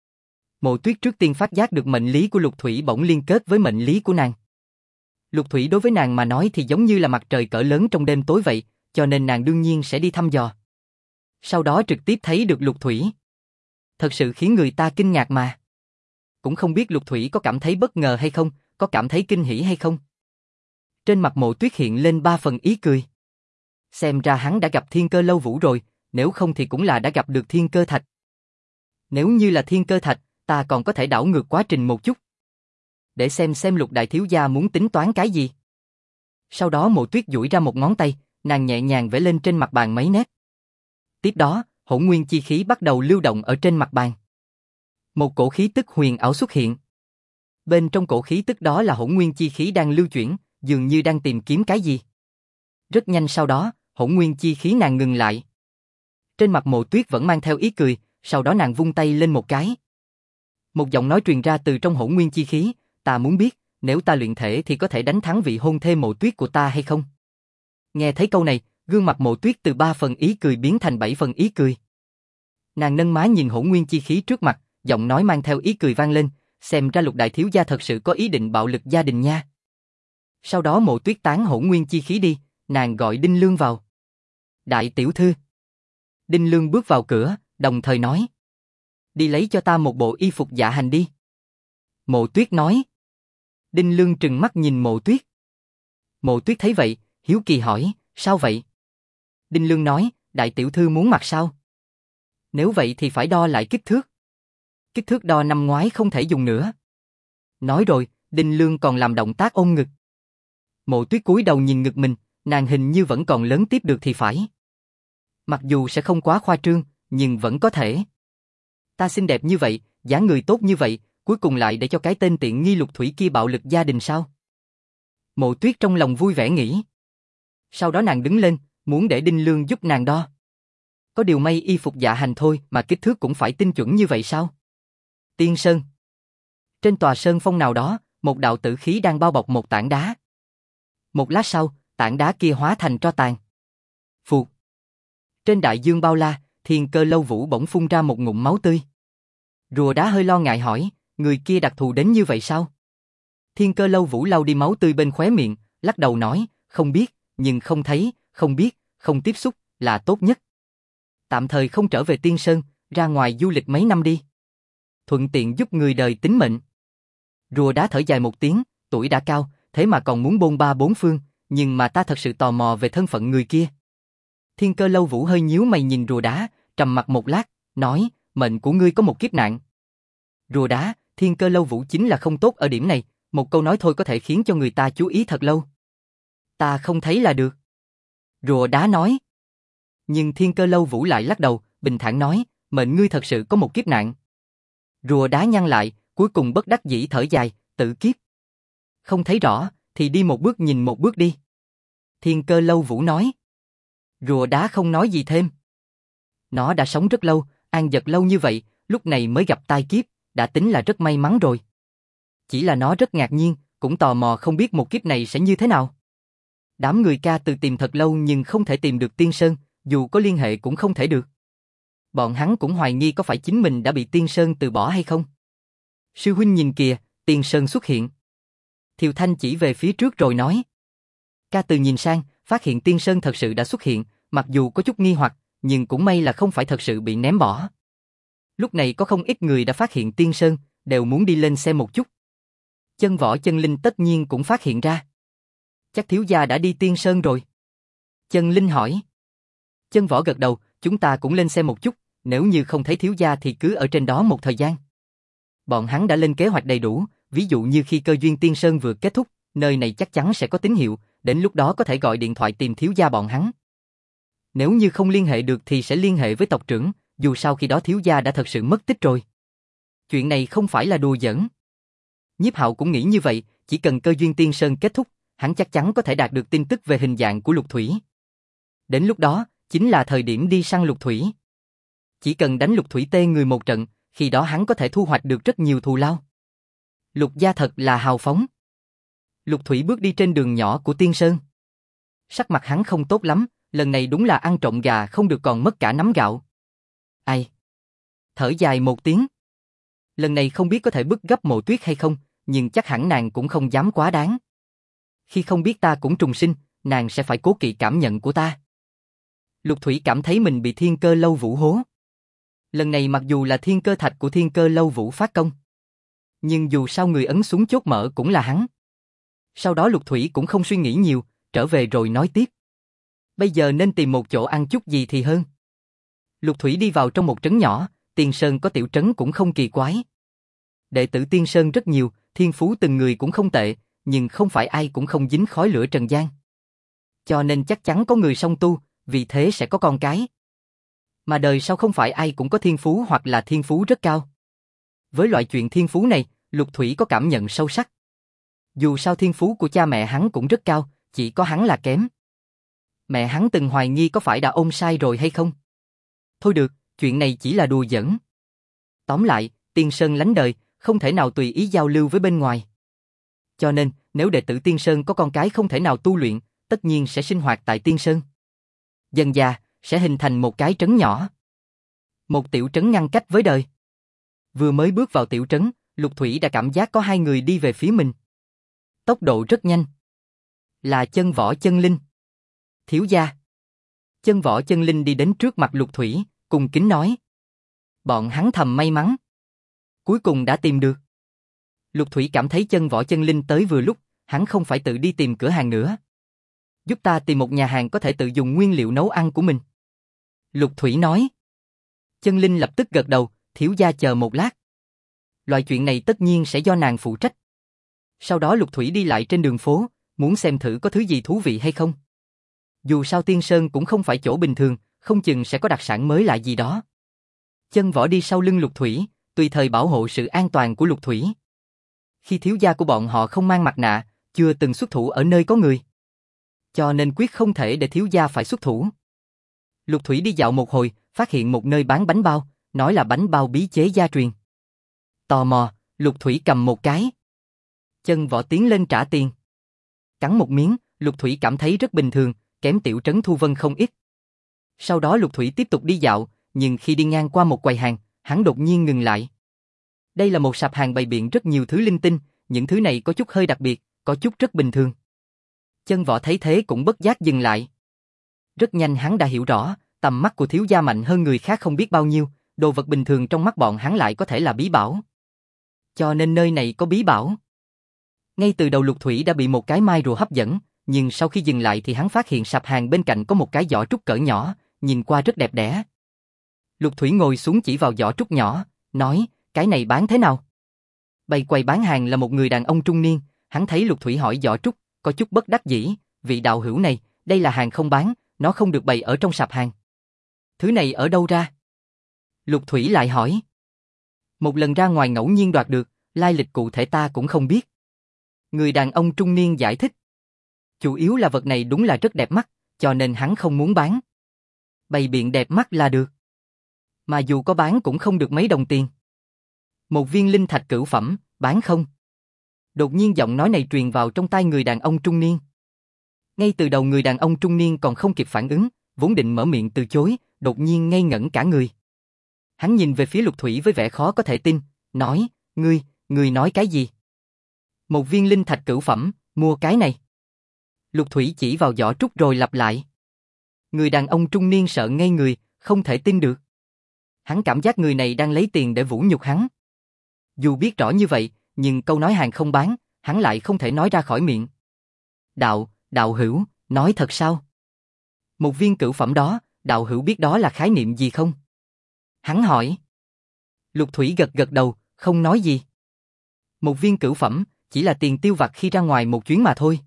Mộ Tuyết trước tiên phát giác được mệnh lý của Lục Thủy bỗng liên kết với mệnh lý của nàng. Lục Thủy đối với nàng mà nói thì giống như là mặt trời cỡ lớn trong đêm tối vậy, cho nên nàng đương nhiên sẽ đi thăm dò. Sau đó trực tiếp thấy được Lục Thủy. Thật sự khiến người ta kinh ngạc mà. Cũng không biết Lục Thủy có cảm thấy bất ngờ hay không, có cảm thấy kinh hỉ hay không. Trên mặt Mộ Tuyết hiện lên 3 phần ý cười. Xem ra hắn đã gặp thiên cơ lâu vũ rồi, nếu không thì cũng là đã gặp được thiên cơ thạch. Nếu như là thiên cơ thạch, ta còn có thể đảo ngược quá trình một chút. Để xem Lục đại thiếu gia muốn tính toán cái gì. Sau đó Mộ Tuyết duỗi ra một ngón tay, nàng nhẹ nhàng vẽ lên trên mặt bàn mấy nét. Tiếp đó, hỗn nguyên chi khí bắt đầu lưu động ở trên mặt bàn. Một cổ khí tức huyền ảo xuất hiện. Bên trong cổ khí tức đó là hỗn nguyên chi khí đang lưu chuyển, dường như đang tìm kiếm cái gì. Rất nhanh sau đó, hỗn nguyên chi khí nàng ngừng lại. Trên mặt Mộ Tuyết vẫn mang theo ý cười, sau đó nàng vung tay lên một cái. Một giọng nói truyền ra từ trong hỗn nguyên chi khí, ta muốn biết, nếu ta luyện thể thì có thể đánh thắng vị hôn thê Mộ Tuyết của ta hay không? Nghe thấy câu này, gương mặt Mộ Tuyết từ 3 phần ý cười biến thành 7 phần ý cười. Nàng nâng má nhìn hỗn nguyên chi khí trước mặt, giọng nói mang theo ý cười vang lên, xem ra Lục đại thiếu gia thật sự có ý định bạo lực gia đình nha. Sau đó Mộ Tuyết tán hỗn nguyên chi khí đi, nàng gọi Đinh Lương vào. Đại tiểu thư. Đinh Lương bước vào cửa, đồng thời nói. Đi lấy cho ta một bộ y phục dạ hành đi. Mộ Tuyết nói. Đinh Lương trừng mắt nhìn Mộ Tuyết. Mộ Tuyết thấy vậy, hiếu kỳ hỏi, sao vậy? Đinh Lương nói, đại tiểu thư muốn mặc sao? Nếu vậy thì phải đo lại kích thước. Kích thước đo năm ngoái không thể dùng nữa. Nói rồi, Đinh Lương còn làm động tác ôm ngực. Mộ Tuyết cúi đầu nhìn ngực mình, nàng hình như vẫn còn lớn tiếp được thì phải. Mặc dù sẽ không quá khoa trương, nhưng vẫn có thể. Ta xinh đẹp như vậy, dáng người tốt như vậy, cuối cùng lại để cho cái tên tiện nghi Lục Thủy kia bạo lực gia đình sao? Mộ Tuyết trong lòng vui vẻ nghĩ. Sau đó nàng đứng lên, muốn để Đinh Lương giúp nàng đo. Có điều may y phục dạ hành thôi mà kích thước cũng phải tinh chuẩn như vậy sao? Tiên Sơn. Trên tòa sơn phong nào đó, một đạo tử khí đang bao bọc một tảng đá. Một lát sau, tảng đá kia hóa thành tro tàn. Phụt. Trên đại dương bao la, Thiên Cơ Lâu Vũ bỗng phun ra một ngụm máu tươi. Rùa đá hơi lo ngại hỏi, người kia đặc thù đến như vậy sao? Thiên Cơ Lâu Vũ lau đi máu tươi bên khóe miệng, lắc đầu nói, không biết, nhưng không thấy, không biết, không tiếp xúc, là tốt nhất. Tạm thời không trở về Tiên Sơn, ra ngoài du lịch mấy năm đi. Thuận tiện giúp người đời tính mệnh. Rùa đá thở dài một tiếng, tuổi đã cao, thế mà còn muốn bôn ba bốn phương, nhưng mà ta thật sự tò mò về thân phận người kia. Thiên Cơ Lâu Vũ hơi nhíu mày nhìn rùa đá, trầm mặc một lát, nói, mệnh của ngươi có một kiếp nạn. Rùa đá, Thiên Cơ Lâu Vũ chính là không tốt ở điểm này, một câu nói thôi có thể khiến cho người ta chú ý thật lâu. Ta không thấy là được. Rùa đá nói. Nhưng Thiên Cơ Lâu Vũ lại lắc đầu, bình thản nói, mệnh ngươi thật sự có một kiếp nạn. Rùa đá nhăn lại, cuối cùng bất đắc dĩ thở dài, tự kiếp. Không thấy rõ, thì đi một bước nhìn một bước đi. Thiên Cơ Lâu Vũ nói. Rùa đá không nói gì thêm. Nó đã sống rất lâu, an giật lâu như vậy, lúc này mới gặp tai kiếp, đã tính là rất may mắn rồi. Chỉ là nó rất ngạc nhiên, cũng tò mò không biết một kiếp này sẽ như thế nào. Đám người ca từ tìm thật lâu nhưng không thể tìm được Tiên Sơn, dù có liên hệ cũng không thể được. Bọn hắn cũng hoài nghi có phải chính mình đã bị Tiên Sơn từ bỏ hay không. Sư huynh nhìn kìa, Tiên Sơn xuất hiện. Thiều Thanh chỉ về phía trước rồi nói. Ca từ nhìn sang, phát hiện Tiên Sơn thật sự đã xuất hiện, mặc dù có chút nghi hoặc, nhưng cũng may là không phải thật sự bị ném bỏ. Lúc này có không ít người đã phát hiện Tiên Sơn, đều muốn đi lên xem một chút. Chân Võ Chân Linh tất nhiên cũng phát hiện ra. Chắc thiếu gia đã đi Tiên Sơn rồi. Chân Linh hỏi. Chân Võ gật đầu, chúng ta cũng lên xem một chút, nếu như không thấy thiếu gia thì cứ ở trên đó một thời gian. Bọn hắn đã lên kế hoạch đầy đủ, ví dụ như khi cơ duyên Tiên Sơn vừa kết thúc, nơi này chắc chắn sẽ có tín hiệu, đến lúc đó có thể gọi điện thoại tìm thiếu gia bọn hắn. Nếu như không liên hệ được thì sẽ liên hệ với tộc trưởng, dù sao khi đó thiếu gia đã thật sự mất tích rồi. Chuyện này không phải là đùa giỡn. Nhiếp Hạo cũng nghĩ như vậy, chỉ cần cơ duyên Tiên Sơn kết thúc, hắn chắc chắn có thể đạt được tin tức về hình dạng của Lục Thủy. Đến lúc đó, chính là thời điểm đi săn Lục Thủy. Chỉ cần đánh Lục Thủy tê người một trận, khi đó hắn có thể thu hoạch được rất nhiều thù lao. Lục gia thật là hào phóng. Lục Thủy bước đi trên đường nhỏ của Tiên Sơn. Sắc mặt hắn không tốt lắm, lần này đúng là ăn trộm gà không được còn mất cả nắm gạo. Ai? Thở dài một tiếng. Lần này không biết có thể bức gấp Mộ Tuyết hay không, nhưng chắc hẳn nàng cũng không dám quá đáng. Khi không biết ta cũng trùng sinh, nàng sẽ phải cố kỵ cảm nhận của ta. Lục Thủy cảm thấy mình bị Thiên Cơ Lâu Vũ hố. Lần này mặc dù là thiên cơ thạch của Thiên Cơ Lâu Vũ phát công, nhưng dù sao người ấn xuống chốt mở cũng là hắn. Sau đó Lục Thủy cũng không suy nghĩ nhiều, trở về rồi nói tiếp. Bây giờ nên tìm một chỗ ăn chút gì thì hơn. Lục Thủy đi vào trong một trấn nhỏ, Tiên Sơn có tiểu trấn cũng không kỳ quái. Đệ tử Tiên Sơn rất nhiều, thiên phú từng người cũng không tệ, nhưng không phải ai cũng không dính khói lửa trần gian. Cho nên chắc chắn có người song tu, vì thế sẽ có con cái. Mà đời sau không phải ai cũng có thiên phú hoặc là thiên phú rất cao. Với loại chuyện thiên phú này, Lục Thủy có cảm nhận sâu sắc. Dù sao thiên phú của cha mẹ hắn cũng rất cao, chỉ có hắn là kém. Mẹ hắn từng hoài nghi có phải đã ôm sai rồi hay không. Thôi được, chuyện này chỉ là đùa giỡn. Tóm lại, Tiên Sơn lánh đời, không thể nào tùy ý giao lưu với bên ngoài. Cho nên, nếu đệ tử Tiên Sơn có con cái không thể nào tu luyện, tất nhiên sẽ sinh hoạt tại Tiên Sơn. Dần dà, sẽ hình thành một cái trấn nhỏ. Một tiểu trấn ngăn cách với đời. Vừa mới bước vào tiểu trấn, Lục Thủy đã cảm giác có hai người đi về phía mình. Tốc độ rất nhanh. Là Chân Võ Chân Linh. Thiếu gia. Chân Võ Chân Linh đi đến trước mặt Lục Thủy, cung kính nói. Bọn hắn thầm may mắn. Cuối cùng đã tìm được. Lục Thủy cảm thấy Chân Võ Chân Linh tới vừa lúc, hắn không phải tự đi tìm cửa hàng nữa. Giúp ta tìm một nhà hàng có thể tự dùng nguyên liệu nấu ăn của mình. Lục Thủy nói. Chân Linh lập tức gật đầu, thiếu gia chờ một lát. Loại chuyện này tất nhiên sẽ do nàng phụ trách. Sau đó Lục Thủy đi lại trên đường phố, muốn xem thử có thứ gì thú vị hay không. Dù sao Tiên Sơn cũng không phải chỗ bình thường, không chừng sẽ có đặc sản mới lạ gì đó. Chân Võ đi sau lưng Lục Thủy, tùy thời bảo hộ sự an toàn của Lục Thủy. Khi thiếu gia của bọn họ không mang mặt nạ, chưa từng xuất thủ ở nơi có người, cho nên quyết không thể để thiếu gia phải xuất thủ. Lục Thủy đi dạo một hồi, phát hiện một nơi bán bánh bao, nói là bánh bao bí chế gia truyền. Tò mò, Lục Thủy cầm một cái. Chân Võ tiến lên trả tiền. Cắn một miếng, Lục Thủy cảm thấy rất bình thường, kém Tiểu Trấn Thu Vân không ít. Sau đó Lục Thủy tiếp tục đi dạo, nhưng khi đi ngang qua một quầy hàng, hắn đột nhiên ngừng lại. Đây là một sạp hàng bày biện rất nhiều thứ linh tinh, những thứ này có chút hơi đặc biệt, có chút rất bình thường. Chân Võ thấy thế cũng bất giác dừng lại. Rất nhanh hắn đã hiểu rõ, tầm mắt của thiếu gia mạnh hơn người khác không biết bao nhiêu, đồ vật bình thường trong mắt bọn hắn lại có thể là bí bảo. Cho nên nơi này có bí bảo. Ngay từ đầu Lục Thủy đã bị một cái mai rùa hấp dẫn, nhưng sau khi dừng lại thì hắn phát hiện sạp hàng bên cạnh có một cái giỏ trúc cỡ nhỏ, nhìn qua rất đẹp đẽ. Lục Thủy ngồi xuống chỉ vào giỏ trúc nhỏ, nói, cái này bán thế nào? Bày quầy bán hàng là một người đàn ông trung niên, hắn thấy Lục Thủy hỏi giỏ trúc, có chút bất đắc dĩ, vị đạo hữu này, đây là hàng không bán, nó không được bày ở trong sạp hàng. Thứ này ở đâu ra? Lục Thủy lại hỏi. Một lần ra ngoài ngẫu nhiên đoạt được, lai lịch cụ thể ta cũng không biết. Người đàn ông trung niên giải thích. Chủ yếu là vật này đúng là rất đẹp mắt, cho nên hắn không muốn bán. Bày biện đẹp mắt là được. Mà dù có bán cũng không được mấy đồng tiền. Một viên linh thạch cửu phẩm, bán không? Đột nhiên giọng nói này truyền vào trong tai người đàn ông trung niên. Ngay từ đầu người đàn ông trung niên còn không kịp phản ứng, vốn định mở miệng từ chối, đột nhiên ngây ngẩn cả người. Hắn nhìn về phía Lục Thủy với vẻ khó có thể tin, nói, ngươi nói cái gì? Một viên linh thạch cửu phẩm, mua cái này. Lục Thủy chỉ vào giỏ trúc rồi lặp lại. Người đàn ông trung niên sợ ngây người, không thể tin được. Hắn cảm giác người này đang lấy tiền để vũ nhục hắn. Dù biết rõ như vậy, nhưng câu nói hàng không bán, hắn lại không thể nói ra khỏi miệng. Đạo hữu, nói thật sao? Một viên cửu phẩm đó, đạo hữu biết đó là khái niệm gì không? Hắn hỏi. Lục Thủy gật gật đầu, không nói gì. Một viên cửu phẩm, chỉ là tiền tiêu vặt khi ra ngoài một chuyến mà thôi.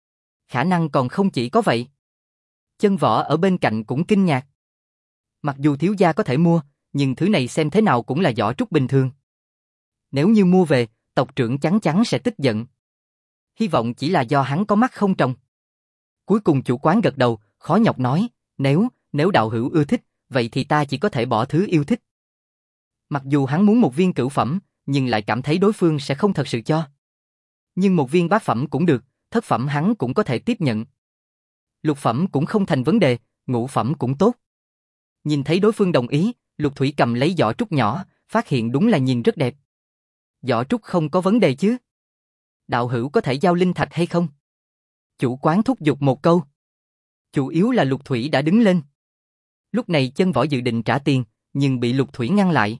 Khả năng còn không chỉ có vậy. Chân Võ ở bên cạnh cũng kinh ngạc. Mặc dù thiếu gia có thể mua, nhưng thứ này xem thế nào cũng là giỏ trúc bình thường. Nếu như mua về, tộc trưởng chắn chắn sẽ tức giận. Hy vọng chỉ là do hắn có mắt không tròng. Cuối cùng chủ quán gật đầu, khó nhọc nói, nếu đạo hữu ưa thích, vậy thì ta chỉ có thể bỏ thứ yêu thích. Mặc dù hắn muốn một viên cửu phẩm, nhưng lại cảm thấy đối phương sẽ không thật sự cho. Nhưng một viên bát phẩm cũng được, thất phẩm hắn cũng có thể tiếp nhận. Lục phẩm cũng không thành vấn đề, ngũ phẩm cũng tốt. Nhìn thấy đối phương đồng ý, Lục Thủy cầm lấy giỏ trúc nhỏ, phát hiện đúng là nhìn rất đẹp. Giỏ trúc không có vấn đề chứ? Đạo hữu có thể giao linh thạch hay không? Chủ quán thúc giục một câu. Chủ yếu là Lục Thủy đã đứng lên. Lúc này Chân Võ dự định trả tiền, nhưng bị Lục Thủy ngăn lại.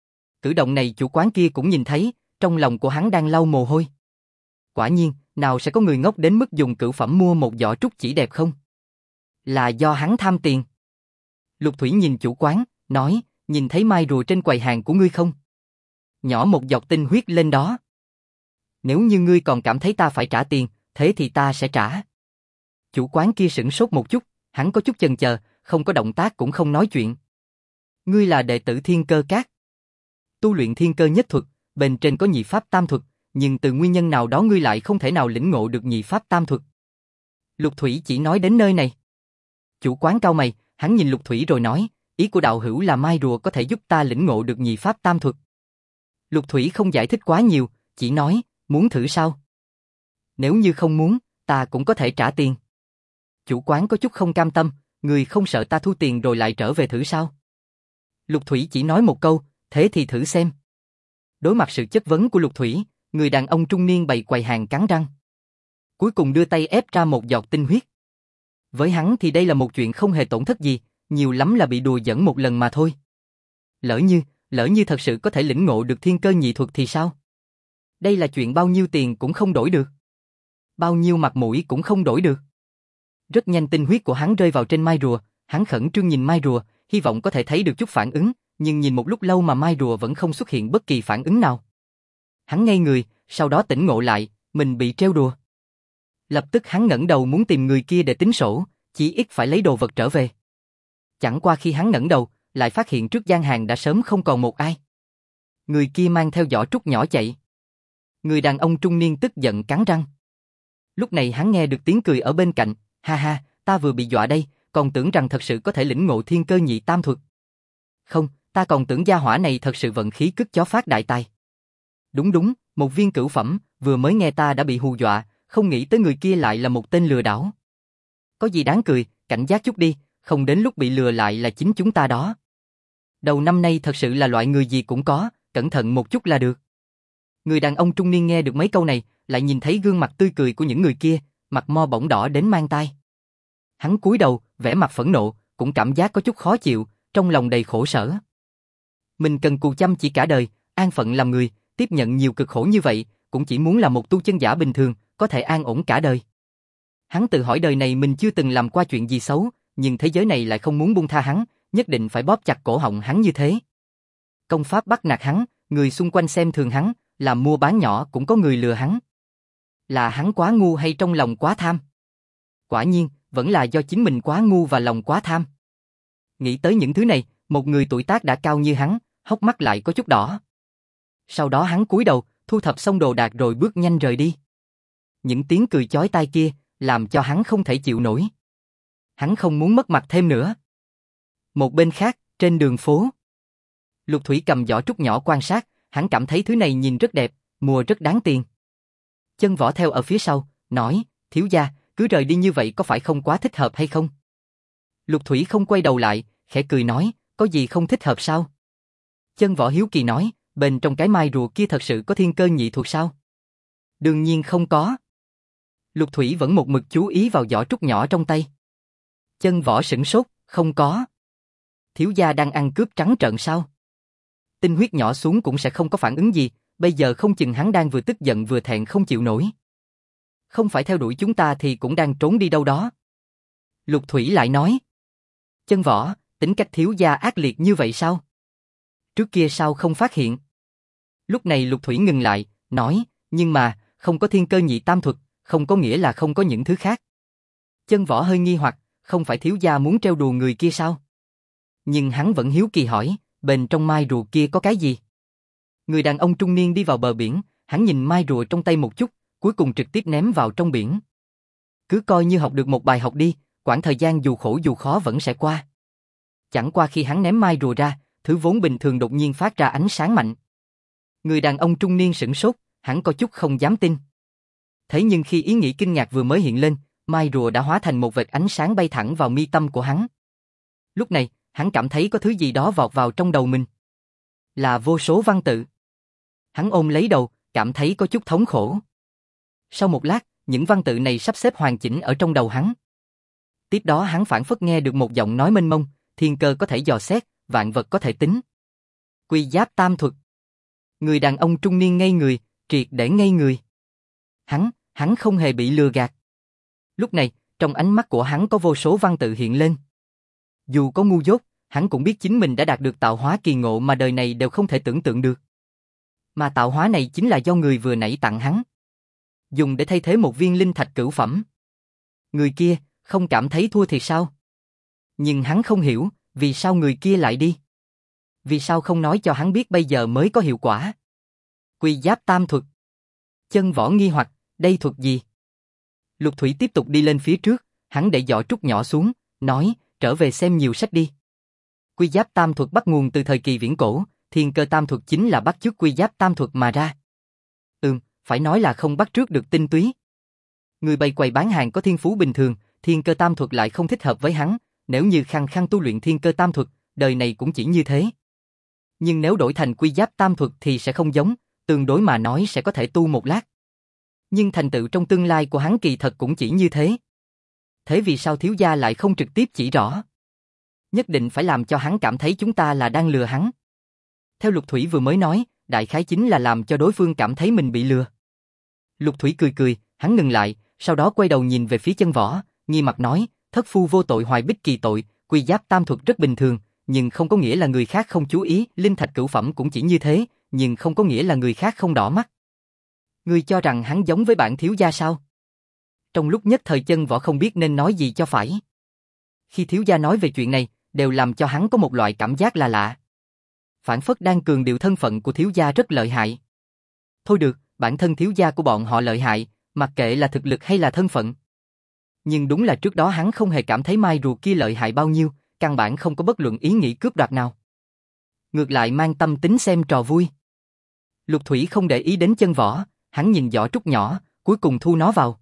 Cử động này chủ quán kia cũng nhìn thấy, trong lòng của hắn đang lau mồ hôi. Quả nhiên, nào sẽ có người ngốc đến mức dùng cửu phẩm mua một giỏ trúc chỉ đẹp không? Là do hắn tham tiền. Lục Thủy nhìn chủ quán, nói, nhìn thấy mai rùa trên quầy hàng của ngươi không? Nhỏ một giọt tinh huyết lên đó. Nếu như ngươi còn cảm thấy ta phải trả tiền, thế thì ta sẽ trả. Chủ quán kia sửng sốt một chút, hắn có chút chần chờ, không có động tác cũng không nói chuyện. Ngươi là đệ tử Thiên Cơ Các. Tu luyện Thiên Cơ nhất thuật, bên trên có nhị pháp tam thuật, nhưng từ nguyên nhân nào đó ngươi lại không thể nào lĩnh ngộ được nhị pháp tam thuật. Lục Thủy chỉ nói đến nơi này. Chủ quán cau mày, hắn nhìn Lục Thủy rồi nói, ý của đạo hữu là mai rùa có thể giúp ta lĩnh ngộ được nhị pháp tam thuật. Lục Thủy không giải thích quá nhiều, chỉ nói, muốn thử sao? Nếu như không muốn, ta cũng có thể trả tiền. Chủ quán có chút không cam tâm, người không sợ ta thu tiền rồi lại trở về thử sao? Lục Thủy chỉ nói một câu, thế thì thử xem. Đối mặt sự chất vấn của Lục Thủy, người đàn ông trung niên bày quầy hàng cắn răng. Cuối cùng đưa tay ép ra một giọt tinh huyết. Với hắn thì đây là một chuyện không hề tổn thất gì, nhiều lắm là bị đùa giỡn một lần mà thôi. Lỡ như thật sự có thể lĩnh ngộ được thiên cơ nhị thuật thì sao? Đây là chuyện bao nhiêu tiền cũng không đổi được. Bao nhiêu mặt mũi cũng không đổi được. Rất nhanh tinh huyết của hắn rơi vào trên mai rùa, hắn khẩn trương nhìn mai rùa, hy vọng có thể thấy được chút phản ứng, nhưng nhìn một lúc lâu mà mai rùa vẫn không xuất hiện bất kỳ phản ứng nào. Hắn ngây người, sau đó tỉnh ngộ lại, mình bị trêu đùa. Lập tức hắn ngẩng đầu muốn tìm người kia để tính sổ, chỉ ít phải lấy đồ vật trở về. Chẳng qua khi hắn ngẩng đầu, lại phát hiện trước gian hàng đã sớm không còn một ai. Người kia mang theo giỏ trúc nhỏ chạy. Người đàn ông trung niên tức giận cắn răng. Lúc này hắn nghe được tiếng cười ở bên cạnh, ha ha, ta vừa bị dọa đây, còn tưởng rằng thật sự có thể lĩnh ngộ thiên cơ nhị tam thuật. Không, ta còn tưởng gia hỏa này thật sự vận khí cứt chó phát đại tài. Đúng, một viên cửu phẩm, vừa mới nghe ta đã bị hù dọa, không nghĩ tới người kia lại là một tên lừa đảo. Có gì đáng cười, cảnh giác chút đi, không đến lúc bị lừa lại là chính chúng ta đó. Đầu năm nay thật sự là loại người gì cũng có, cẩn thận một chút là được. Người đàn ông trung niên nghe được mấy câu này, lại nhìn thấy gương mặt tươi cười của những người kia, mặt mo bỗng đỏ đến mang tai. Hắn cúi đầu, vẻ mặt phẫn nộ, cũng cảm giác có chút khó chịu, trong lòng đầy khổ sở. Mình cần cù chăm chỉ cả đời, an phận làm người, tiếp nhận nhiều cực khổ như vậy, cũng chỉ muốn là một tu chân giả bình thường, có thể an ổn cả đời. Hắn tự hỏi đời này mình chưa từng làm qua chuyện gì xấu, nhưng thế giới này lại không muốn buông tha hắn, nhất định phải bóp chặt cổ họng hắn như thế. Công pháp bắt nạt hắn, người xung quanh xem thường hắn, làm mua bán nhỏ cũng có người lừa hắn. Là hắn quá ngu hay trong lòng quá tham? Quả nhiên, vẫn là do chính mình quá ngu và lòng quá tham. Nghĩ tới những thứ này, một người tuổi tác đã cao như hắn, hốc mắt lại có chút đỏ. Sau đó hắn cúi đầu, thu thập xong đồ đạc rồi bước nhanh rời đi. Những tiếng cười chói tai kia, làm cho hắn không thể chịu nổi. Hắn không muốn mất mặt thêm nữa. Một bên khác, trên đường phố, Lục Thủy cầm giỏ trúc nhỏ quan sát, hắn cảm thấy thứ này nhìn rất đẹp, mua rất đáng tiền. Chân Võ theo ở phía sau, nói, thiếu gia, cứ rời đi như vậy có phải không quá thích hợp hay không? Lục Thủy không quay đầu lại, khẽ cười nói, có gì không thích hợp sao? Chân Võ hiếu kỳ nói, bên trong cái mai rùa kia thật sự có thiên cơ nhị thuật sao? Đương nhiên không có. Lục Thủy vẫn một mực chú ý vào giỏ trúc nhỏ trong tay. Chân Võ sửng sốt, không có. Thiếu gia đang ăn cướp trắng trợn sao? Tinh huyết nhỏ xuống cũng sẽ không có phản ứng gì, bây giờ không chừng hắn đang vừa tức giận vừa thẹn không chịu nổi. Không phải theo đuổi chúng ta thì cũng đang trốn đi đâu đó. Lục Thủy lại nói. Chân Võ, tính cách thiếu gia ác liệt như vậy sao? Trước kia sao không phát hiện? Lúc này Lục Thủy ngừng lại, nói, nhưng mà, không có thiên cơ nhị tam thuật, không có nghĩa là không có những thứ khác. Chân Võ hơi nghi hoặc, không phải thiếu gia muốn trêu đùa người kia sao? Nhưng hắn vẫn hiếu kỳ hỏi, bên trong mai rùa kia có cái gì? Người đàn ông trung niên đi vào bờ biển, hắn nhìn mai rùa trong tay một chút, cuối cùng trực tiếp ném vào trong biển. Cứ coi như học được một bài học đi, quãng thời gian dù khổ dù khó vẫn sẽ qua. Chẳng qua khi hắn ném mai rùa ra, thứ vốn bình thường đột nhiên phát ra ánh sáng mạnh. Người đàn ông trung niên sửng sốt, hắn có chút không dám tin. Thế nhưng khi ý nghĩ kinh ngạc vừa mới hiện lên, mai rùa đã hóa thành một vệt ánh sáng bay thẳng vào mi tâm của hắn. Lúc này, hắn cảm thấy có thứ gì đó vọt vào trong đầu mình. Là vô số văn tự. Hắn ôm lấy đầu, cảm thấy có chút thống khổ. Sau một lát, những văn tự này sắp xếp hoàn chỉnh ở trong đầu hắn. Tiếp đó hắn phảng phất nghe được một giọng nói mênh mông, thiên cơ có thể dò xét, vạn vật có thể tính. Quy giáp tam thuật. Người đàn ông trung niên ngây người, triệt để ngây người. Hắn không hề bị lừa gạt. Lúc này, trong ánh mắt của hắn có vô số văn tự hiện lên. Dù có ngu dốt, hắn cũng biết chính mình đã đạt được tạo hóa kỳ ngộ mà đời này đều không thể tưởng tượng được. Mà tạo hóa này chính là do người vừa nãy tặng hắn. Dùng để thay thế một viên linh thạch cửu phẩm. Người kia, không cảm thấy thua thì sao? Nhưng hắn không hiểu, vì sao người kia lại đi? Vì sao không nói cho hắn biết bây giờ mới có hiệu quả? Quy giáp tam thuật. Chân Võ nghi hoặc, đây thuật gì? Lục Thủy tiếp tục đi lên phía trước, hắn để giỏ trúc nhỏ xuống, nói, trở về xem nhiều sách đi. Quy giáp tam thuật bắt nguồn từ thời kỳ viễn cổ, thiên cơ tam thuật chính là bắt chước quy giáp tam thuật mà ra. Phải nói là không bắt trước được tinh túy. Người bày quầy bán hàng có thiên phú bình thường, thiên cơ tam thuật lại không thích hợp với hắn, nếu như khăng khăng tu luyện thiên cơ tam thuật, đời này cũng chỉ như thế. Nhưng nếu đổi thành quy giáp tam thuật thì sẽ không giống, tương đối mà nói sẽ có thể tu một lát. Nhưng thành tựu trong tương lai của hắn kỳ thật cũng chỉ như thế. Thế vì sao thiếu gia lại không trực tiếp chỉ rõ? Nhất định phải làm cho hắn cảm thấy chúng ta là đang lừa hắn. Theo Lục Thủy vừa mới nói, đại khái chính là làm cho đối phương cảm thấy mình bị lừa. Lục Thủy cười cười, hắn ngừng lại, sau đó quay đầu nhìn về phía Chân Võ, nghi mặt nói, thất phu vô tội hoài bích kỳ tội, quy giáp tam thuật rất bình thường, nhưng không có nghĩa là người khác không chú ý, linh thạch cửu phẩm cũng chỉ như thế, nhưng không có nghĩa là người khác không đỏ mắt. Ngươi cho rằng hắn giống với bản thiếu gia sao? Trong lúc nhất thời Chân Võ không biết nên nói gì cho phải. Khi thiếu gia nói về chuyện này, đều làm cho hắn có một loại cảm giác là lạ. Phản phất đang cường điệu thân phận của thiếu gia rất lợi hại. Thôi được, bản thân thiếu gia của bọn họ lợi hại, mặc kệ là thực lực hay là thân phận. Nhưng đúng là trước đó hắn không hề cảm thấy mai rùa kia lợi hại bao nhiêu, căn bản không có bất luận ý nghĩ cướp đoạt nào. Ngược lại mang tâm tính xem trò vui. Lục Thủy không để ý đến Chân Võ, hắn nhìn giỏ trúc nhỏ, cuối cùng thu nó vào.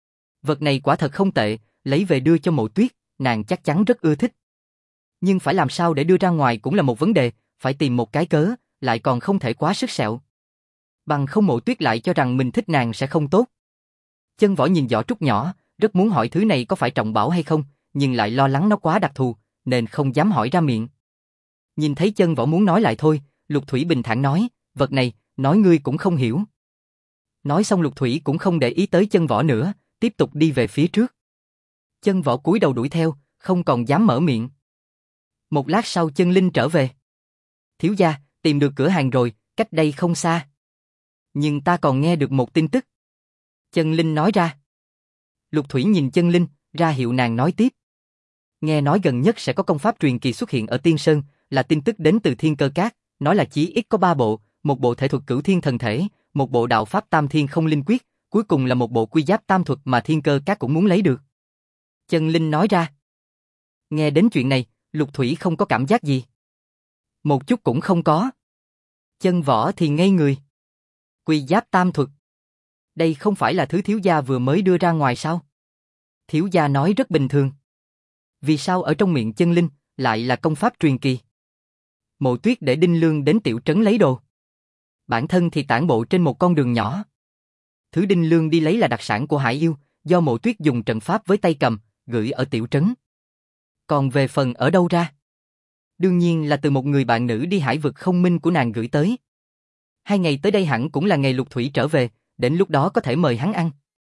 Vật này quả thật không tệ, lấy về đưa cho Mộ Tuyết, nàng chắc chắn rất ưa thích. Nhưng phải làm sao để đưa ra ngoài cũng là một vấn đề, phải tìm một cái cớ, lại còn không thể quá sức sẹo. Bằng không Mộ Tuyết lại cho rằng mình thích nàng sẽ không tốt. Chân Võ nhìn giỏ trúc nhỏ, rất muốn hỏi thứ này có phải trọng bảo hay không, nhưng lại lo lắng nó quá đặc thù, nên không dám hỏi ra miệng. Nhìn thấy Chân Võ muốn nói lại thôi, Lục Thủy bình thản nói, vật này, nói ngươi cũng không hiểu. Nói xong Lục Thủy cũng không để ý tới Chân Võ nữa, tiếp tục đi về phía trước. Chân Võ cúi đầu đuổi theo, không còn dám mở miệng. Một lát sau Chân Linh trở về. Thiếu gia, tìm được cửa hàng rồi, cách đây không xa. Nhưng ta còn nghe được một tin tức. Chân Linh nói ra. Lục Thủy nhìn Chân Linh, ra hiệu nàng nói tiếp. Nghe nói gần nhất sẽ có công pháp truyền kỳ xuất hiện ở Tiên Sơn, là tin tức đến từ Thiên Cơ Các, nói là chí ít có 3 bộ, một bộ thể thuật Cửu Thiên Thần Thể, một bộ đạo pháp Tam Thiên Không Linh Quyết, cuối cùng là một bộ quy giáp tam thuật mà Thiên Cơ Các cũng muốn lấy được. Chân Linh nói ra. Nghe đến chuyện này, Lục Thủy không có cảm giác gì. Một chút cũng không có. Chân Võ thì ngây người. Quy giáp tam thuật. Đây không phải là thứ thiếu gia vừa mới đưa ra ngoài sao? Thiếu gia nói rất bình thường. Vì sao ở trong miệng Chân Linh lại là công pháp truyền kỳ? Mộ Tuyết để Đinh Lương đến tiểu trấn lấy đồ. Bản thân thì tản bộ trên một con đường nhỏ. Thứ Đinh Lương đi lấy là đặc sản của Hải Yêu, do Mộ Tuyết dùng trận pháp với tay cầm, gửi ở tiểu trấn. Còn về phần ở đâu ra? Đương nhiên là từ một người bạn nữ đi hải vực không minh của nàng gửi tới. 2 ngày tới đây hẳn cũng là ngày Lục Thủy trở về, đến lúc đó có thể mời hắn ăn.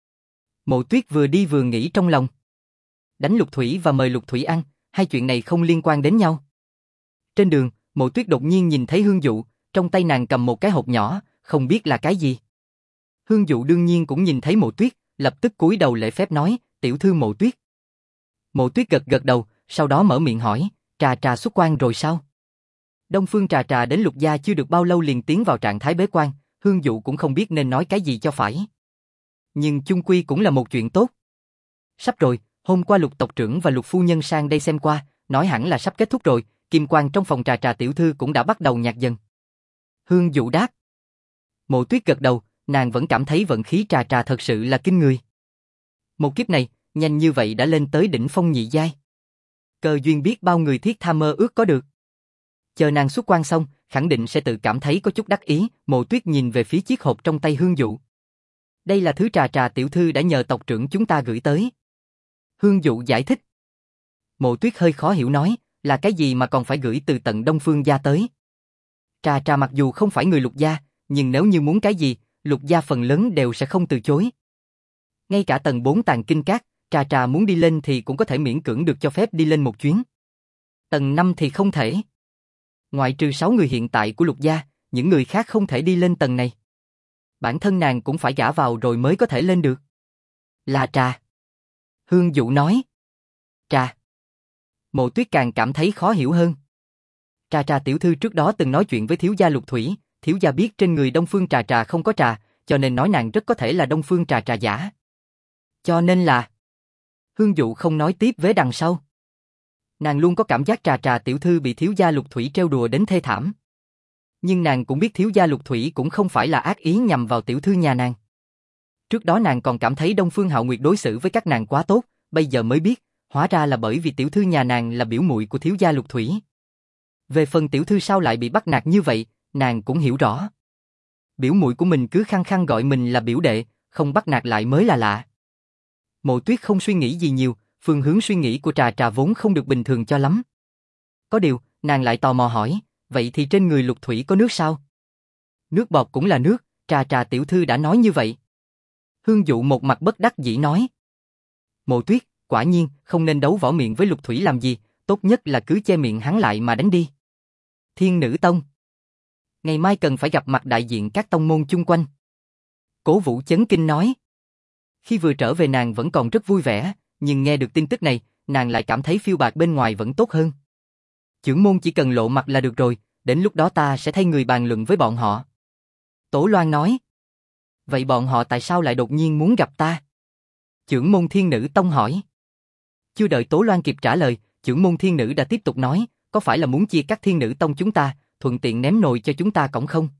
Mộ Tuyết vừa đi vừa nghĩ trong lòng. Đánh Lục Thủy và mời Lục Thủy ăn, hai chuyện này không liên quan đến nhau. Trên đường, Mộ Tuyết đột nhiên nhìn thấy Hương Dụ, trong tay nàng cầm một cái hộp nhỏ, không biết là cái gì. Hương Dụ đương nhiên cũng nhìn thấy Mộ Tuyết, lập tức cúi đầu lễ phép nói, tiểu thư Mộ Tuyết. Mộ Tuyết gật gật đầu, sau đó mở miệng hỏi, Trà Trà xuất quan rồi sao? Đông Phương Trà Trà đến Lục gia chưa được bao lâu liền tiến vào trạng thái bế quan, Hương Dụ cũng không biết nên nói cái gì cho phải. Nhưng chung quy cũng là một chuyện tốt. Sắp rồi, hôm qua Lục tộc trưởng và Lục phu nhân sang đây xem qua, nói hẳn là sắp kết thúc rồi, kim quang trong phòng Trà Trà tiểu thư cũng đã bắt đầu nhạt dần. Hương Dụ đáp. Mộ Tuyết gật đầu, nàng vẫn cảm thấy vận khí Trà Trà thật sự là kinh người. Một kiếp này, nhanh như vậy đã lên tới đỉnh phong nhị giai. Cơ duyên biết bao người thiết tha mơ ước có được. Chờ nàng xuất quan xong, khẳng định sẽ tự cảm thấy có chút đắc ý. Mộ Tuyết nhìn về phía chiếc hộp trong tay Hương Dụ. Đây là thứ Trà Trà tiểu thư đã nhờ tộc trưởng chúng ta gửi tới. Hương Dụ giải thích. Mộ Tuyết hơi khó hiểu nói, là cái gì mà còn phải gửi từ tận Đông Phương gia tới. Trà Trà mặc dù không phải người Lục gia, nhưng nếu như muốn cái gì, Lục gia phần lớn đều sẽ không từ chối. Ngay cả tầng 4 Tàng Kinh Các, Trà Trà muốn đi lên thì cũng có thể miễn cưỡng được cho phép đi lên một chuyến. Tầng 5 thì không thể. Ngoại trừ 6 người hiện tại của Lục gia, những người khác không thể đi lên tầng này. Bản thân nàng cũng phải gả vào rồi mới có thể lên được. Là Trà. Hương Dụ nói. Trà. Mộ Tuyết càng cảm thấy khó hiểu hơn. Trà Trà tiểu thư trước đó từng nói chuyện với thiếu gia Lục Thủy, thiếu gia biết trên người Đông Phương Trà Trà không có trà, cho nên nói nàng rất có thể là Đông Phương Trà Trà giả. Cho nên là... Hương Dụ không nói tiếp vế đằng sau. Nàng luôn có cảm giác Trà Trà tiểu thư bị thiếu gia Lục Thủy trêu đùa đến thê thảm. Nhưng nàng cũng biết thiếu gia Lục Thủy cũng không phải là ác ý nhằm vào tiểu thư nhà nàng. Trước đó nàng còn cảm thấy Đông Phương Hạo Nguyệt đối xử với các nàng quá tốt, bây giờ mới biết, hóa ra là bởi vì tiểu thư nhà nàng là biểu muội của thiếu gia Lục Thủy. Về phần tiểu thư sao lại bị bắt nạt như vậy, nàng cũng hiểu rõ. Biểu muội của mình cứ khăng khăng gọi mình là biểu đệ, không bắt nạt lại mới là lạ. Mộ Tuyết không suy nghĩ gì nhiều, phương hướng suy nghĩ của Trà Trà vốn không được bình thường cho lắm. Có điều, nàng lại tò mò hỏi, vậy thì trên người Lục Thủy có nước sao? Nước bọt cũng là nước, Trà Trà tiểu thư đã nói như vậy. Hương Dụ một mặt bất đắc dĩ nói. Mộ Tuyết, quả nhiên, không nên đấu võ miệng với Lục Thủy làm gì, tốt nhất là cứ che miệng hắn lại mà đánh đi. Thiên Nữ Tông. Ngày mai cần phải gặp mặt đại diện các tông môn chung quanh. Cố Vũ chấn kinh nói. Khi vừa trở về nàng vẫn còn rất vui vẻ, nhưng nghe được tin tức này, nàng lại cảm thấy phiêu bạt bên ngoài vẫn tốt hơn. Chưởng môn chỉ cần lộ mặt là được rồi, đến lúc đó ta sẽ thay người bàn luận với bọn họ. Tố Loan nói. Vậy bọn họ tại sao lại đột nhiên muốn gặp ta? Chưởng môn Thiên Nữ Tông hỏi. Chưa đợi Tố Loan kịp trả lời, chưởng môn Thiên Nữ đã tiếp tục nói, có phải là muốn chia cắt Thiên Nữ Tông chúng ta, thuận tiện ném nồi cho chúng ta cõng không?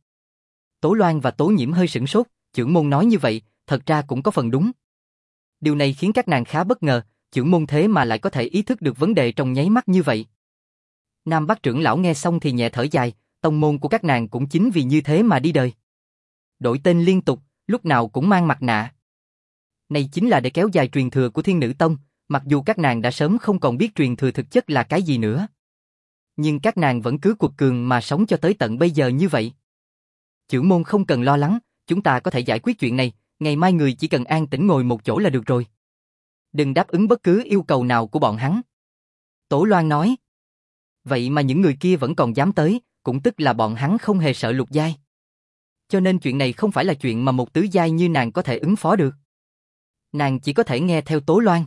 Tố Loan và Tố Nhiễm hơi sửng sốt, chưởng môn nói như vậy, thật ra cũng có phần đúng. Điều này khiến các nàng khá bất ngờ, chưởng môn thế mà lại có thể ý thức được vấn đề trong nháy mắt như vậy. Nam Bắc trưởng lão nghe xong thì nhẹ thở dài, tông môn của các nàng cũng chính vì như thế mà đi đời. Đổi tên liên tục, lúc nào cũng mang mặt nạ. Này chính là để kéo dài truyền thừa của Thiên Nữ Tông, mặc dù các nàng đã sớm không còn biết truyền thừa thực chất là cái gì nữa. Nhưng các nàng vẫn cứ cuột cường mà sống cho tới tận bây giờ như vậy. Chưởng môn không cần lo lắng, chúng ta có thể giải quyết chuyện này, ngày mai người chỉ cần an tĩnh ngồi một chỗ là được rồi. Đừng đáp ứng bất cứ yêu cầu nào của bọn hắn. Tố Loan nói. Vậy mà những người kia vẫn còn dám tới, cũng tức là bọn hắn không hề sợ lục giai. Cho nên chuyện này không phải là chuyện mà một tứ giai như nàng có thể ứng phó được. Nàng chỉ có thể nghe theo Tố Loan.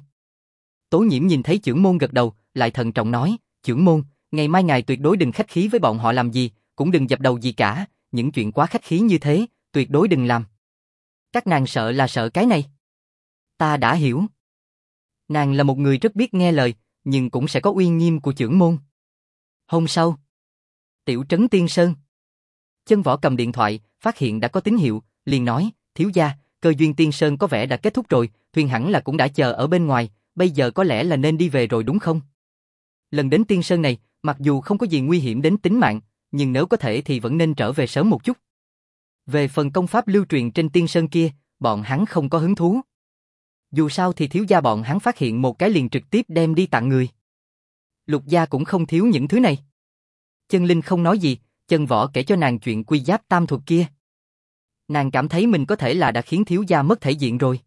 Tố Nhiễm nhìn thấy chưởng môn gật đầu, lại thận trọng nói, chưởng môn, ngày mai ngài tuyệt đối đừng khách khí với bọn họ làm gì, cũng đừng dập đầu gì cả, những chuyện quá khách khí như thế, tuyệt đối đừng làm. Các nàng sợ là sợ cái này. Ta đã hiểu. Nàng là một người rất biết nghe lời, nhưng cũng sẽ có uy nghiêm của chưởng môn. Hôm sau, Tiểu trấn Tiên Sơn. Chân Võ cầm điện thoại, phát hiện đã có tín hiệu, liền nói, thiếu gia, cơ duyên Tiên Sơn có vẻ đã kết thúc rồi, thuyền hẳn là cũng đã chờ ở bên ngoài, bây giờ có lẽ là nên đi về rồi đúng không? Lần đến Tiên Sơn này, mặc dù không có gì nguy hiểm đến tính mạng, nhưng nếu có thể thì vẫn nên trở về sớm một chút. Về phần công pháp lưu truyền trên Tiên Sơn kia, bọn hắn không có hứng thú. Dù sao thì thiếu gia bọn hắn phát hiện một cái liền trực tiếp đem đi tặng người. Lục gia cũng không thiếu những thứ này. Chân Linh không nói gì, Chân Võ kể cho nàng chuyện quy giáp tam thuật kia. Nàng cảm thấy mình có thể là đã khiến thiếu gia mất thể diện rồi.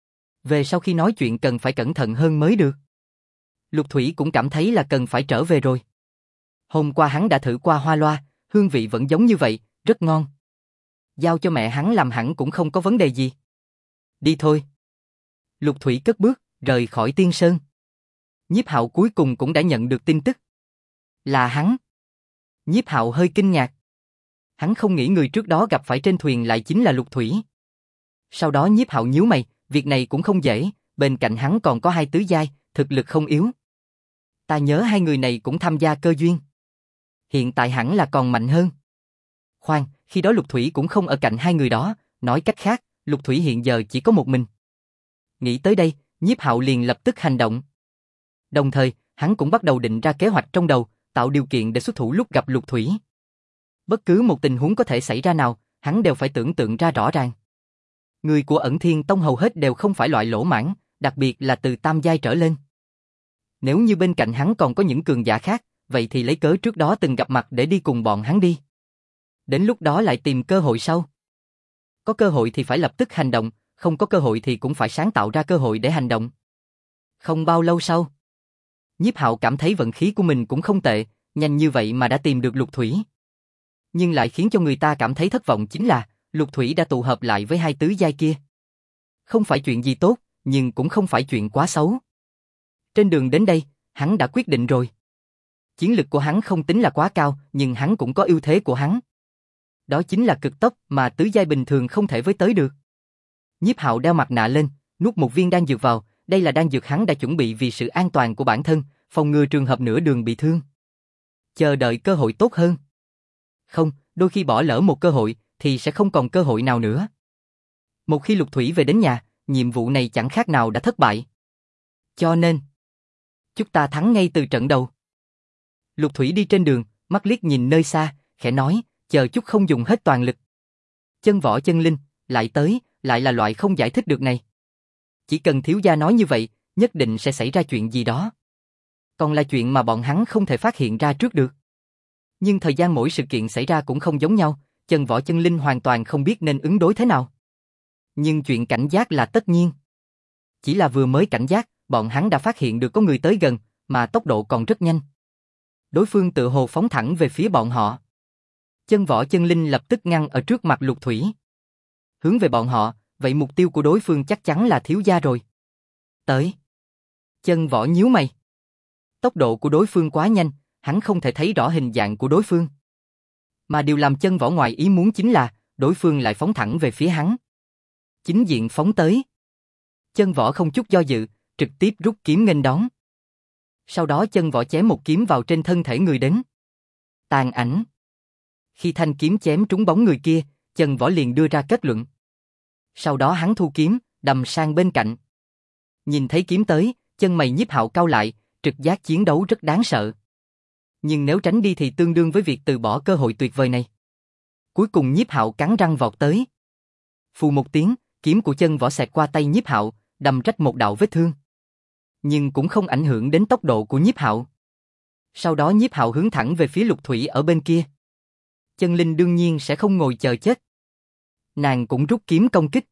Về sau khi nói chuyện cần phải cẩn thận hơn mới được. Lục Thủy cũng cảm thấy là cần phải trở về rồi. Hôm qua hắn đã thử qua hoa loa, hương vị vẫn giống như vậy, rất ngon. Giao cho mẹ hắn làm hẳn cũng không có vấn đề gì. Đi thôi. Lục Thủy cất bước, rời khỏi Tiên Sơn. Nhiếp Hạo cuối cùng cũng đã nhận được tin tức. Là hắn. Nhiếp Hạo hơi kinh ngạc. Hắn không nghĩ người trước đó gặp phải trên thuyền lại chính là Lục Thủy. Sau đó Nhiếp Hạo nhíu mày, việc này cũng không dễ, bên cạnh hắn còn có hai tứ giai, thực lực không yếu. Ta nhớ hai người này cũng tham gia cơ duyên. Hiện tại hẳn là còn mạnh hơn. Khoan, khi đó Lục Thủy cũng không ở cạnh hai người đó, nói cách khác, Lục Thủy hiện giờ chỉ có một mình. Nghĩ tới đây, Nhiếp Hạo liền lập tức hành động. Đồng thời, hắn cũng bắt đầu định ra kế hoạch trong đầu, tạo điều kiện để xuất thủ lúc gặp Lục Thủy. Bất cứ một tình huống có thể xảy ra nào, hắn đều phải tưởng tượng ra rõ ràng. Người của Ẩn Thiên Tông hầu hết đều không phải loại lỗ mãng, đặc biệt là từ tam giai trở lên. Nếu như bên cạnh hắn còn có những cường giả khác, vậy thì lấy cớ trước đó từng gặp mặt để đi cùng bọn hắn đi. Đến lúc đó lại tìm cơ hội sau. Có cơ hội thì phải lập tức hành động, không có cơ hội thì cũng phải sáng tạo ra cơ hội để hành động. Không bao lâu sau, Nhiếp Hạo cảm thấy vận khí của mình cũng không tệ, nhanh như vậy mà đã tìm được Lục Thủy. Nhưng lại khiến cho người ta cảm thấy thất vọng chính là, Lục Thủy đã tụ hợp lại với hai tứ giai kia. Không phải chuyện gì tốt, nhưng cũng không phải chuyện quá xấu. Trên đường đến đây, hắn đã quyết định rồi. Chiến lực của hắn không tính là quá cao, nhưng hắn cũng có ưu thế của hắn. Đó chính là cực tốc mà tứ giai bình thường không thể với tới được. Nhiếp Hạo đeo mặt nạ lên, nuốt một viên đan dược vào, đây là đan dược hắn đã chuẩn bị vì sự an toàn của bản thân, phòng ngừa trường hợp nửa đường bị thương. Chờ đợi cơ hội tốt hơn. Không, đôi khi bỏ lỡ một cơ hội, thì sẽ không còn cơ hội nào nữa. Một khi Lục Thủy về đến nhà, nhiệm vụ này chẳng khác nào đã thất bại. Cho nên, chúng ta thắng ngay từ trận đầu. Lục Thủy đi trên đường, mắt liếc nhìn nơi xa, khẽ nói, chờ chút không dùng hết toàn lực. Chân Võ Chân Linh, lại tới, lại là loại không giải thích được này. Chỉ cần thiếu gia nói như vậy, nhất định sẽ xảy ra chuyện gì đó. Còn là chuyện mà bọn hắn không thể phát hiện ra trước được. Nhưng thời gian mỗi sự kiện xảy ra cũng không giống nhau, Chân Võ Chân Linh hoàn toàn không biết nên ứng đối thế nào. Nhưng chuyện cảnh giác là tất nhiên. Chỉ là vừa mới cảnh giác, bọn hắn đã phát hiện được có người tới gần, mà tốc độ còn rất nhanh. Đối phương tự hồ phóng thẳng về phía bọn họ. Chân Võ Chân Linh lập tức ngăn ở trước mặt Lục Thủy. Hướng về bọn họ, vậy mục tiêu của đối phương chắc chắn là thiếu gia rồi. Tới. Chân Võ nhíu mày. Tốc độ của đối phương quá nhanh, hắn không thể thấy rõ hình dạng của đối phương. Mà điều làm Chân Võ ngoài ý muốn chính là, đối phương lại phóng thẳng về phía hắn. Chính diện phóng tới. Chân Võ không chút do dự, trực tiếp rút kiếm nghênh đón. Sau đó Chân Võ chém một kiếm vào trên thân thể người đến. Tàn ảnh. Khi thanh kiếm chém trúng bóng người kia, Chân Võ liền đưa ra kết luận. Sau đó hắn thu kiếm, đâm sang bên cạnh. Nhìn thấy kiếm tới, chân mày Nhiếp Hạo cau lại, trực giác chiến đấu rất đáng sợ. Nhưng nếu tránh đi thì tương đương với việc từ bỏ cơ hội tuyệt vời này. Cuối cùng Nhiếp Hạo cắn răng vọt tới. Phù một tiếng, kiếm của Chân Võ xẹt qua tay Nhiếp Hạo, đâm rách một đạo vết thương. Nhưng cũng không ảnh hưởng đến tốc độ của Nhiếp Hạo. Sau đó Nhiếp Hạo hướng thẳng về phía Lục Thủy ở bên kia. Chân Linh đương nhiên sẽ không ngồi chờ chết. Nàng cũng rút kiếm công kích.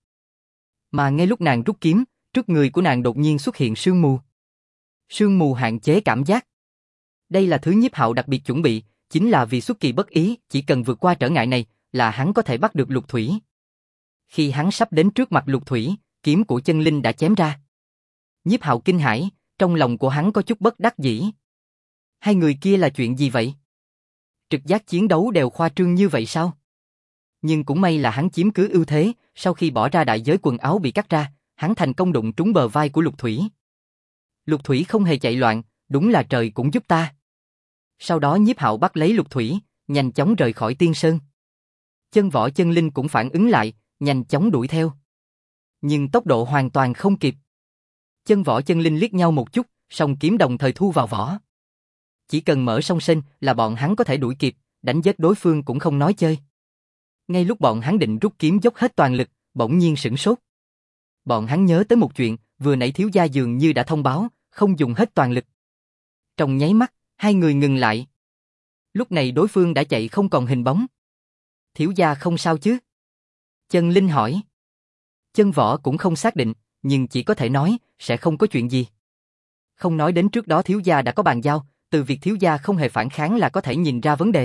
Mà ngay lúc nàng rút kiếm, trước người của nàng đột nhiên xuất hiện sương mù. Sương mù hạn chế cảm giác. Đây là thứ Nhiếp Hạo đặc biệt chuẩn bị, chính là vì xuất kỳ bất ý, chỉ cần vượt qua trở ngại này, là hắn có thể bắt được Lục Thủy. Khi hắn sắp đến trước mặt Lục Thủy, kiếm của Chân Linh đã chém ra. Nhiếp Hạo kinh hãi, trong lòng của hắn có chút bất đắc dĩ. Hai người kia là chuyện gì vậy? Trực giác chiến đấu đều khoa trương như vậy sao? Nhưng cũng may là hắn chiếm cứ ưu thế, sau khi bỏ ra đại giới quần áo bị cắt ra, hắn thành công đụng trúng bờ vai của Lục Thủy. Lục Thủy không hề chạy loạn, đúng là trời cũng giúp ta. Sau đó Nhiếp Hạo bắt lấy Lục Thủy, nhanh chóng rời khỏi Tiên Sơn. Chân Võ Chân Linh cũng phản ứng lại, nhanh chóng đuổi theo. Nhưng tốc độ hoàn toàn không kịp. Chân Võ Chân Linh liếc nhau một chút, song kiếm đồng thời thu vào vỏ. Chỉ cần mở song sinh là bọn hắn có thể đuổi kịp, đánh giết đối phương cũng không nói chơi. Ngay lúc bọn hắn định rút kiếm dốc hết toàn lực, bỗng nhiên sửng sốt. Bọn hắn nhớ tới một chuyện, vừa nãy thiếu gia dường như đã thông báo, không dùng hết toàn lực. Trong nháy mắt, hai người ngừng lại. Lúc này đối phương đã chạy không còn hình bóng. Thiếu gia không sao chứ? Chân Linh hỏi. Chân Võ cũng không xác định, nhưng chỉ có thể nói, sẽ không có chuyện gì. Không nói đến trước đó thiếu gia đã có bàn giao, từ việc thiếu gia không hề phản kháng là có thể nhìn ra vấn đề.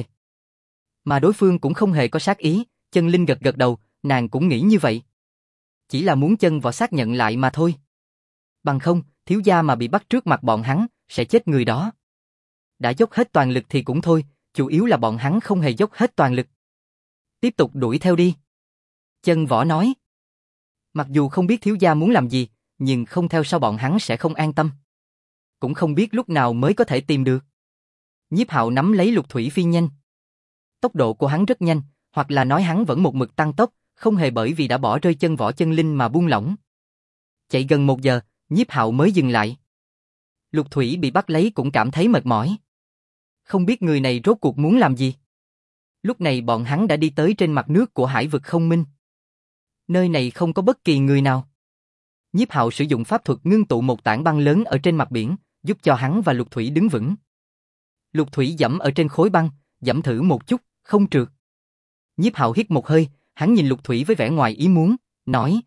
Mà đối phương cũng không hề có sát ý, Chân Linh gật gật đầu, nàng cũng nghĩ như vậy. Chỉ là muốn Chân Võ xác nhận lại mà thôi. Bằng không, thiếu gia mà bị bắt trước mặt bọn hắn, sẽ chết người đó. Đã dốc hết toàn lực thì cũng thôi, chủ yếu là bọn hắn không hề dốc hết toàn lực. Tiếp tục đuổi theo đi. Chân Võ nói. Mặc dù không biết thiếu gia muốn làm gì, nhưng không theo sau bọn hắn sẽ không an tâm. Cũng không biết lúc nào mới có thể tìm được. Nhiếp Hạo nắm lấy Lục Thủy phi nhanh. Tốc độ của hắn rất nhanh, hoặc là nói hắn vẫn một mực tăng tốc, không hề bởi vì đã bỏ rơi Chân Võ Chân Linh mà buông lỏng. Chạy gần 1 giờ, Nhiếp Hạo mới dừng lại. Lục Thủy bị bắt lấy cũng cảm thấy mệt mỏi. Không biết người này rốt cuộc muốn làm gì. Lúc này bọn hắn đã đi tới trên mặt nước của hải vực không minh. Nơi này không có bất kỳ người nào. Nhiếp Hạo sử dụng pháp thuật ngưng tụ một tảng băng lớn ở trên mặt biển, giúp cho hắn và Lục Thủy đứng vững. Lục Thủy giẫm ở trên khối băng, giẫm thử một chút, không trượt. Nhiếp Hạo hít một hơi, hắn nhìn Lục Thủy với vẻ ngoài ý muốn, nói,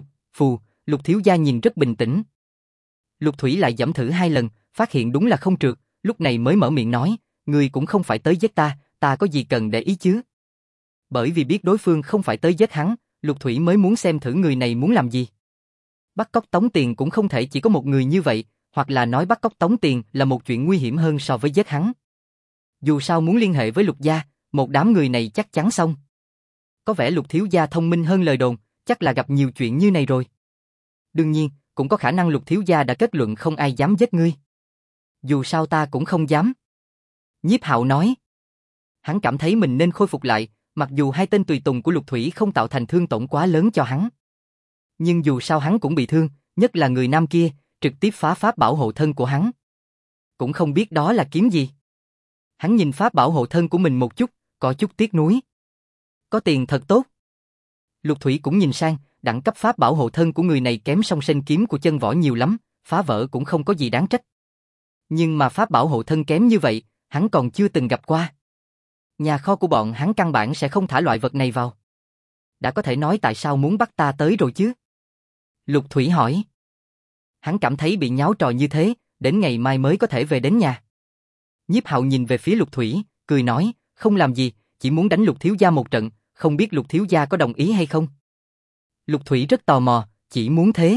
Lục thiếu gia nhìn rất bình tĩnh. Lục Thủy lại giẫm thử 2 lần, phát hiện đúng là không trượt, lúc này mới mở miệng nói, ngươi cũng không phải tới giết ta, ta có gì cần để ý chứ? Bởi vì biết đối phương không phải tới giết hắn, Lục Thủy mới muốn xem thử người này muốn làm gì. Bắt cóc tống tiền cũng không thể chỉ có một người như vậy, hoặc là nói bắt cóc tống tiền là một chuyện nguy hiểm hơn so với giết hắn. Dù sao muốn liên hệ với Lục gia, một đám người này chắc chắn xong. Có vẻ Lục thiếu gia thông minh hơn lời đồn, chắc là gặp nhiều chuyện như này rồi. Đương nhiên, cũng có khả năng Lục thiếu gia đã kết luận không ai dám giết ngươi. Dù sao ta cũng không dám. Nhiếp Hạo nói. Hắn cảm thấy mình nên khôi phục lại, mặc dù 2 tên tùy tùng của Lục Thủy không tạo thành thương tổn quá lớn cho hắn. Nhưng dù sao hắn cũng bị thương, nhất là người nam kia, trực tiếp phá pháp bảo hộ thân của hắn. Cũng không biết đó là kiếm gì. Hắn nhìn pháp bảo hộ thân của mình một chút, có chút tiếc nuối. Có tiền thật tốt. Lục Thủy cũng nhìn sang, đẳng cấp pháp bảo hộ thân của người này kém song sinh kiếm của Chân Võ nhiều lắm, phá vỡ cũng không có gì đáng trách. Nhưng mà pháp bảo hộ thân kém như vậy, hắn còn chưa từng gặp qua. Nhà kho của bọn hắn căn bản sẽ không thả loại vật này vào. Đã có thể nói tại sao muốn bắt ta tới rồi chứ? Lục Thủy hỏi. Hắn cảm thấy bị nháo trò như thế, đến ngày mai mới có thể về đến nhà. Nhiếp Hạo nhìn về phía Lục Thủy, cười nói, không làm gì, chỉ muốn đánh Lục thiếu gia một trận, không biết Lục thiếu gia có đồng ý hay không? Lục Thủy rất tò mò, chỉ muốn thế.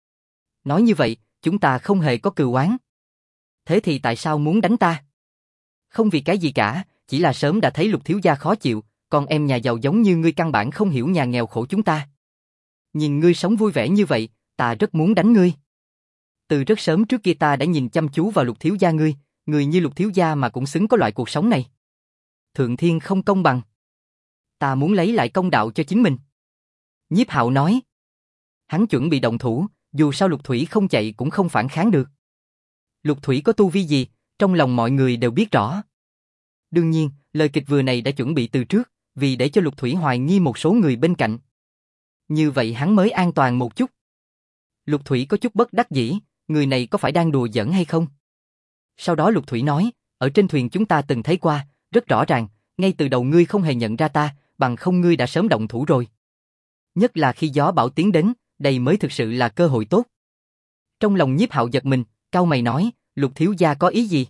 Nói như vậy, chúng ta không hề có cừu oán. Thế thì tại sao muốn đánh ta? Không vì cái gì cả, chỉ là sớm đã thấy Lục thiếu gia khó chịu, con em nhà giàu giống như ngươi căn bản không hiểu nhà nghèo khổ chúng ta. Nhìn ngươi sống vui vẻ như vậy, ta rất muốn đánh ngươi. Từ rất sớm trước kia ta đã nhìn chăm chú vào Lục thiếu gia ngươi, người như Lục thiếu gia mà cũng xứng có loại cuộc sống này. Thượng thiên không công bằng. Ta muốn lấy lại công đạo cho chính mình. Nhiếp Hạo nói. Hắn chuẩn bị động thủ, dù sao Lục Thủy không chạy cũng không phản kháng được. Lục Thủy có tu vi gì, trong lòng mọi người đều biết rõ. Đương nhiên, lời kịch vừa này đã chuẩn bị từ trước, vì để cho Lục Thủy hoài nghi một số người bên cạnh. Như vậy hắn mới an toàn một chút. Lục Thủy có chút bất đắc dĩ, người này có phải đang đùa giỡn hay không? Sau đó Lục Thủy nói, ở trên thuyền chúng ta từng thấy qua, rất rõ ràng, ngay từ đầu ngươi không hề nhận ra ta, bằng không ngươi đã sớm động thủ rồi. Nhất là khi gió bão tiến đến, đây mới thực sự là cơ hội tốt. Trong lòng Nhiếp Hạo giật mình, cau mày nói, Lục thiếu gia có ý gì?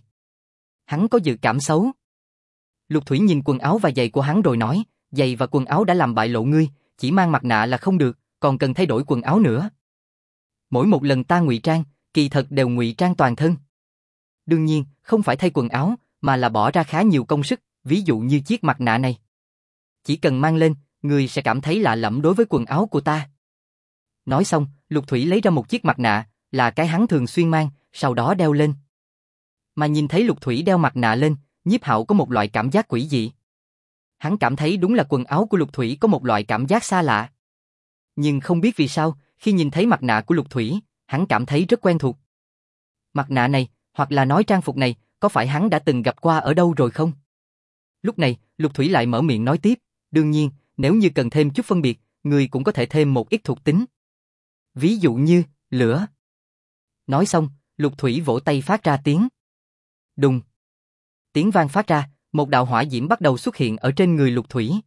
Hắn có dự cảm xấu. Lục Thủy nhìn quần áo và giày của hắn rồi nói, giày và quần áo đã làm bại lộ ngươi, chỉ mang mặt nạ là không được, còn cần thay đổi quần áo nữa. Mỗi một lần ta ngụy trang, kỳ thật đều ngụy trang toàn thân. Đương nhiên, không phải thay quần áo, mà là bỏ ra khá nhiều công sức, ví dụ như chiếc mặt nạ này. Chỉ cần mang lên, ngươi sẽ cảm thấy lạ lẫm đối với quần áo của ta. Nói xong, Lục Thủy lấy ra một chiếc mặt nạ, là cái hắn thường xuyên mang, sau đó đeo lên. Mà nhìn thấy Lục Thủy đeo mặt nạ lên, Nhiếp Hạo có một loại cảm giác quỷ dị. Hắn cảm thấy đúng là quần áo của Lục Thủy có một loại cảm giác xa lạ. Nhưng không biết vì sao, khi nhìn thấy mặt nạ của Lục Thủy, hắn cảm thấy rất quen thuộc. Mặt nạ này, hoặc là nói trang phục này, có phải hắn đã từng gặp qua ở đâu rồi không? Lúc này, Lục Thủy lại mở miệng nói tiếp, đương nhiên, nếu như cần thêm chút phân biệt, người cũng có thể thêm một ít thuộc tính. Ví dụ như, lửa. Nói xong, Lục Thủy vỗ tay phát ra tiếng. Đùng. Tiếng vang phát ra, một đạo hỏa diễm bắt đầu xuất hiện ở trên người Lục Thủy.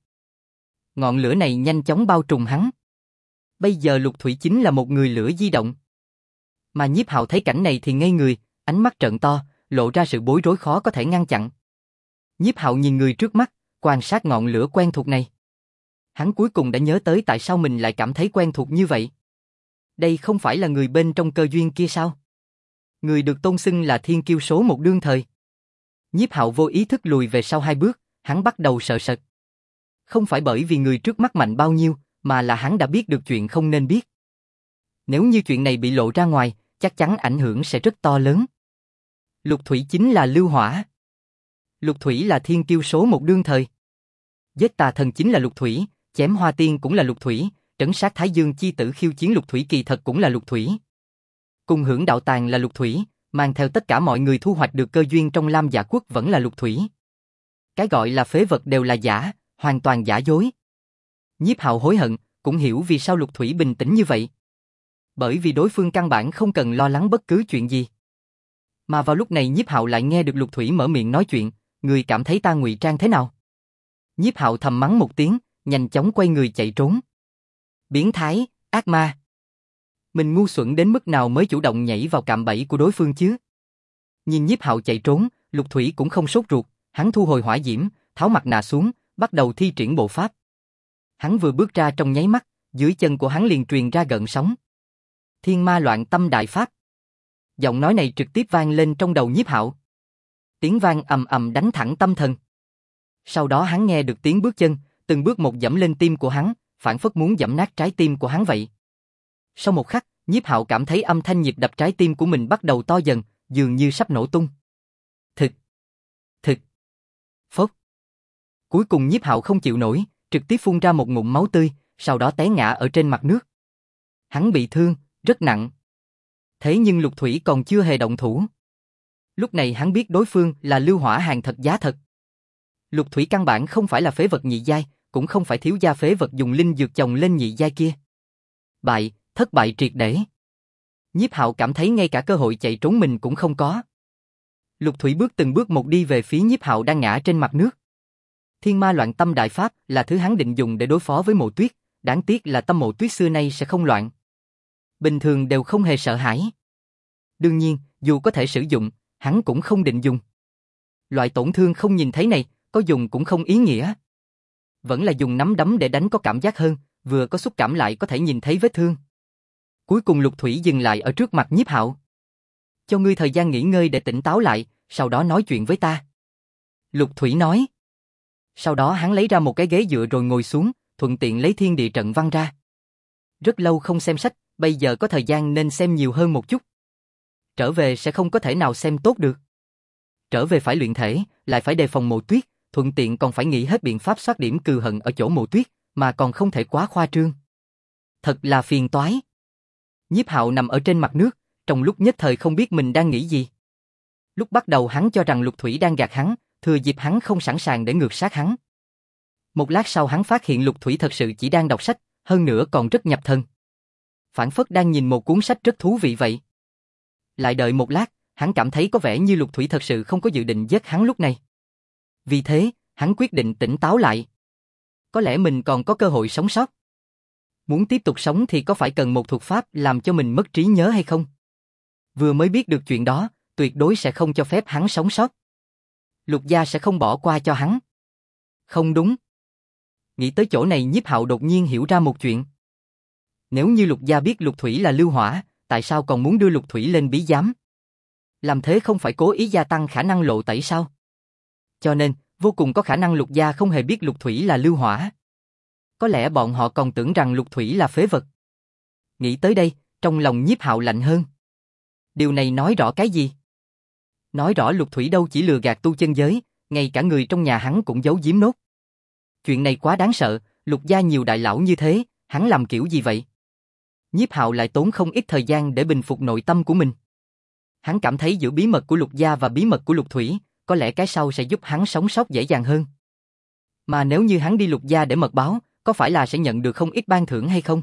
Ngọn lửa này nhanh chóng bao trùm hắn. Bây giờ Lục Thủy chính là một người lửa di động. Mà Nhiếp Hạo thấy cảnh này thì ngây người, ánh mắt trợn to, lộ ra sự bối rối khó có thể ngăn chặn. Nhiếp Hạo nhìn người trước mắt, quan sát ngọn lửa quen thuộc này. Hắn cuối cùng đã nhớ tới tại sao mình lại cảm thấy quen thuộc như vậy. Đây không phải là người bên trong cơ duyên kia sao? Người được tôn xưng là thiên kiêu số một đương thời. Nhiếp Hạo vô ý thức lùi về sau 2 bước, hắn bắt đầu sợ sệt. Không phải bởi vì người trước mắt mạnh bao nhiêu, mà là hắn đã biết được chuyện không nên biết. Nếu như chuyện này bị lộ ra ngoài, chắc chắn ảnh hưởng sẽ rất to lớn. Lục Thủy chính là lưu hỏa. Lục Thủy là thiên kiêu số một đương thời. Giết tà thần chính là Lục Thủy, chém Hoa Tiên cũng là Lục Thủy, trấn sát Thái Dương chi tử khiêu chiến Lục Thủy kỳ thật cũng là Lục Thủy. Cùng hưởng đạo tàng là Lục Thủy, mang theo tất cả mọi người thu hoạch được cơ duyên trong Lam Dạ Quốc vẫn là Lục Thủy. Cái gọi là phế vật đều là giả, hoàn toàn giả dối. Nhiếp Hạo hối hận, cũng hiểu vì sao Lục Thủy bình tĩnh như vậy. Bởi vì đối phương căn bản không cần lo lắng bất cứ chuyện gì. Mà vào lúc này Nhiếp Hạo lại nghe được Lục Thủy mở miệng nói chuyện, người cảm thấy ta ngụy trang thế nào? Nhiếp Hạo thầm mắng một tiếng, nhanh chóng quay người chạy trốn. Biến thái, ác ma. Mình ngu xuẩn đến mức nào mới chủ động nhảy vào cạm bẫy của đối phương chứ? Nhìn Nhiếp Hạo chạy trốn, Lục Thủy cũng không sốt ruột, hắn thu hồi hỏa diễm, tháo mặt nạ xuống, bắt đầu thi triển bộ pháp. Hắn vừa bước ra trong nháy mắt, dưới chân của hắn liền truyền ra gợn sóng. Thiên ma loạn tâm đại pháp. Giọng nói này trực tiếp vang lên trong đầu Nhiếp Hạo. Tiếng vang ầm ầm đánh thẳng tâm thần. Sau đó hắn nghe được tiếng bước chân, từng bước một dẫm lên tim của hắn, phảng phất muốn dẫm nát trái tim của hắn vậy. Sau một khắc, Nhiếp Hạo cảm thấy âm thanh nhịp đập trái tim của mình bắt đầu to dần, dường như sắp nổ tung. Thực. Phốc. Cuối cùng Nhiếp Hạo không chịu nổi, trực tiếp phun ra một ngụm máu tươi, sau đó té ngã ở trên mặt nước. Hắn bị thương, rất nặng. Thế nhưng Lục Thủy còn chưa hề động thủ. Lúc này hắn biết đối phương là lưu hỏa hàng thật giá thật. Lục Thủy căn bản không phải là phế vật nhị giai, cũng không phải thiếu gia phế vật dùng linh dược chồng lên nhị giai kia. Thất bại triệt để. Nhiếp Hạo cảm thấy ngay cả cơ hội chạy trốn mình cũng không có. Lục Thủy bước từng bước một đi về phía Nhiếp Hạo đang ngã trên mặt nước. Thiên ma loạn tâm đại pháp là thứ hắn định dùng để đối phó với Mộ Tuyết, đáng tiếc là tâm Mộ Tuyết xưa nay sẽ không loạn. Bình thường đều không hề sợ hãi. Đương nhiên, dù có thể sử dụng, hắn cũng không định dùng. Loại tổn thương không nhìn thấy này, có dùng cũng không ý nghĩa. Vẫn là dùng nắm đấm để đánh có cảm giác hơn, vừa có xúc cảm lại có thể nhìn thấy vết thương. Cuối cùng Lục Thủy dừng lại ở trước mặt Nhiếp Hạo. Cho ngươi thời gian nghỉ ngơi để tỉnh táo lại, sau đó nói chuyện với ta. Lục Thủy nói. Sau đó hắn lấy ra một cái ghế dựa rồi ngồi xuống, thuận tiện lấy thiên địa trận văn ra. Rất lâu không xem sách, bây giờ có thời gian nên xem nhiều hơn một chút. Trở về sẽ không có thể nào xem tốt được. Trở về phải luyện thể, lại phải đề phòng Mộ Tuyết, thuận tiện còn phải nghĩ hết biện pháp soát điểm cừu hận ở chỗ Mộ Tuyết, mà còn không thể quá khoa trương. Thật là phiền toái. Nhiếp Hạo nằm ở trên mặt nước, trong lúc nhất thời không biết mình đang nghĩ gì. Lúc bắt đầu hắn cho rằng Lục Thủy đang gạt hắn, thừa dịp hắn không sẵn sàng để ngược sát hắn. Một lát sau hắn phát hiện Lục Thủy thật sự chỉ đang đọc sách, hơn nữa còn rất nhập thần. Phảng phất đang nhìn một cuốn sách rất thú vị vậy. Lại đợi một lát, hắn cảm thấy có vẻ như Lục Thủy thật sự không có dự định giết hắn lúc này. Vì thế, hắn quyết định tỉnh táo lại. Có lẽ mình còn có cơ hội sống sót. Muốn tiếp tục sống thì có phải cần một thuật pháp làm cho mình mất trí nhớ hay không? Vừa mới biết được chuyện đó, tuyệt đối sẽ không cho phép hắn sống sót. Lục gia sẽ không bỏ qua cho hắn. Không đúng. Nghĩ tới chỗ này Nhiếp Hạo đột nhiên hiểu ra một chuyện. Nếu như Lục gia biết Lục Thủy là lưu hỏa, tại sao còn muốn đưa Lục Thủy lên bí giám? Làm thế không phải cố ý gia tăng khả năng lộ tẩy sao? Cho nên, vô cùng có khả năng Lục gia không hề biết Lục Thủy là lưu hỏa. Có lẽ bọn họ còn tưởng rằng Lục Thủy là phế vật. Nghĩ tới đây, trong lòng Nhiếp Hạo lạnh hơn. Điều này nói rõ cái gì? Nói rõ Lục Thủy đâu chỉ lừa gạt tu chân giới, ngay cả người trong nhà hắn cũng giấu giếm nốt. Chuyện này quá đáng sợ, Lục gia nhiều đại lão như thế, hắn làm kiểu gì vậy? Nhiếp Hạo lại tốn không ít thời gian để bình phục nội tâm của mình. Hắn cảm thấy giữa bí mật của Lục gia và bí mật của Lục Thủy, có lẽ cái sau sẽ giúp hắn sống sót dễ dàng hơn. Mà nếu như hắn đi Lục gia để mật báo, có phải là sẽ nhận được không ít ban thưởng hay không?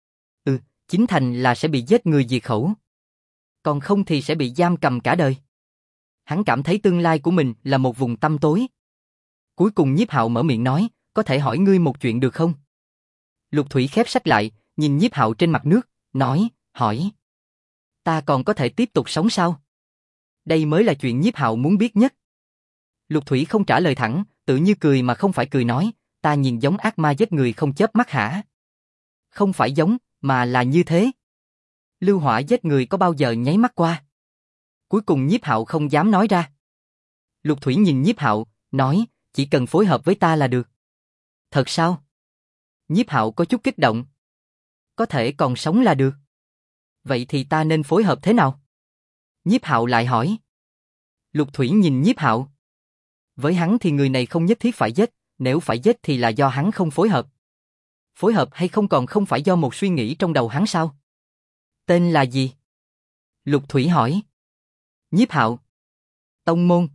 Chính thành là sẽ bị giết người diệt khẩu. Còn không thì sẽ bị giam cầm cả đời. Hắn cảm thấy tương lai của mình là một vùng tăm tối. Cuối cùng Nhiếp Hạo mở miệng nói, có thể hỏi ngươi một chuyện được không? Lục Thủy khép sách lại, nhìn Nhiếp Hạo trên mặt nước, nói, hỏi. Ta còn có thể tiếp tục sống sao? Đây mới là chuyện Nhiếp Hạo muốn biết nhất. Lục Thủy không trả lời thẳng, tự như cười mà không phải cười nói, ta nhìn giống ác ma giết người không chớp mắt hả? Không phải giống, mà là như thế. Lưu hỏa giết người có bao giờ nháy mắt qua? Cuối cùng Nhiếp Hạo không dám nói ra. Lục Thủy nhìn Nhiếp Hạo, nói, chỉ cần phối hợp với ta là được. Thật sao? Nhiếp Hạo có chút kích động. Có thể còn sống là được. Vậy thì ta nên phối hợp thế nào? Nhiếp Hạo lại hỏi. Lục Thủy nhìn Nhiếp Hạo. Với hắn thì người này không nhất thiết phải giết, nếu phải giết thì là do hắn không phối hợp. Phối hợp hay không còn không phải do một suy nghĩ trong đầu hắn sao? Tên là gì? Lục Thủy hỏi. Nhiếp Hạo. Tông môn.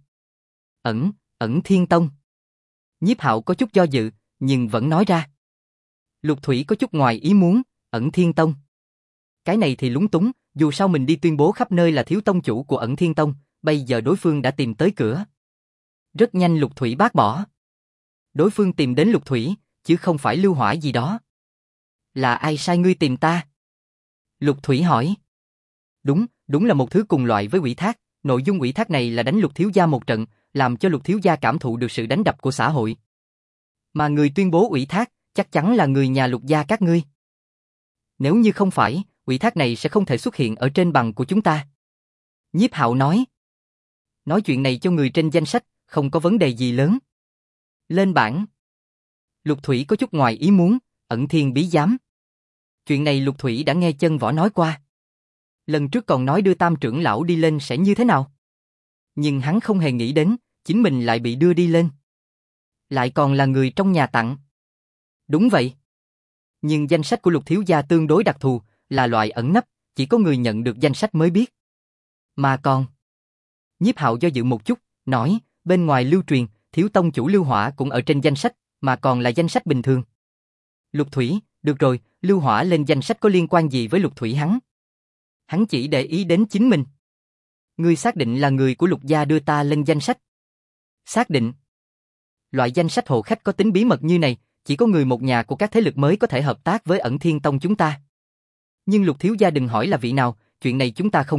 Ẩn Thiên Tông. Nhiếp Hạo có chút do dự, nhưng vẫn nói ra. Lục Thủy có chút ngoài ý muốn, Ẩn Thiên Tông. Cái này thì lúng túng, dù sao mình đi tuyên bố khắp nơi là thiếu tông chủ của Ẩn Thiên Tông, bây giờ đối phương đã tìm tới cửa. Rất nhanh Lục Thủy bác bỏ. Đối phương tìm đến Lục Thủy, chứ không phải lưu hỏa gì đó. Là ai sai ngươi tìm ta? Lục Thủy hỏi. Đúng là một thứ cùng loại với ủy thác, nội dung ủy thác này là đánh Lục thiếu gia một trận, làm cho Lục thiếu gia cảm thụ được sự đánh đập của xã hội. Mà người tuyên bố ủy thác, chắc chắn là người nhà Lục gia các ngươi. Nếu như không phải, ủy thác này sẽ không thể xuất hiện ở trên bằng của chúng ta. Nhiếp Hạo nói. Nói chuyện này cho người trên danh sách, không có vấn đề gì lớn. Lên bảng. Lục Thủy có chút ngoài ý muốn, Ẩn Thiên bí giám. Chuyện này Lục Thủy đã nghe Chân Võ nói qua. Lần trước còn nói đưa Tam trưởng lão đi lên sẽ như thế nào. Nhưng hắn không hề nghĩ đến, chính mình lại bị đưa đi lên. Lại còn là người trong nhà tặng. Đúng vậy. Nhưng danh sách của Lục thiếu gia tương đối đặc thù, là loại ẩn nấp, chỉ có người nhận được danh sách mới biết. Mà còn... Nhiếp Hạo do dự một chút, nói, bên ngoài lưu truyền, thiếu tông chủ Lưu Hỏa cũng ở trên danh sách, mà còn là danh sách bình thường. Lục Thủy, được rồi, Lưu Hỏa lên danh sách có liên quan gì với Lục Thủy hắn? Hắn chỉ để ý đến chính mình. Ngươi xác định là người của Lục gia đưa ta lên danh sách? Xác định. Loại danh sách hộ khách có tính bí mật như này, chỉ có người một nhà của các thế lực mới có thể hợp tác với Ẩn Thiên Tông chúng ta. Nhưng Lục thiếu gia đừng hỏi là vị nào, chuyện này chúng ta không biết,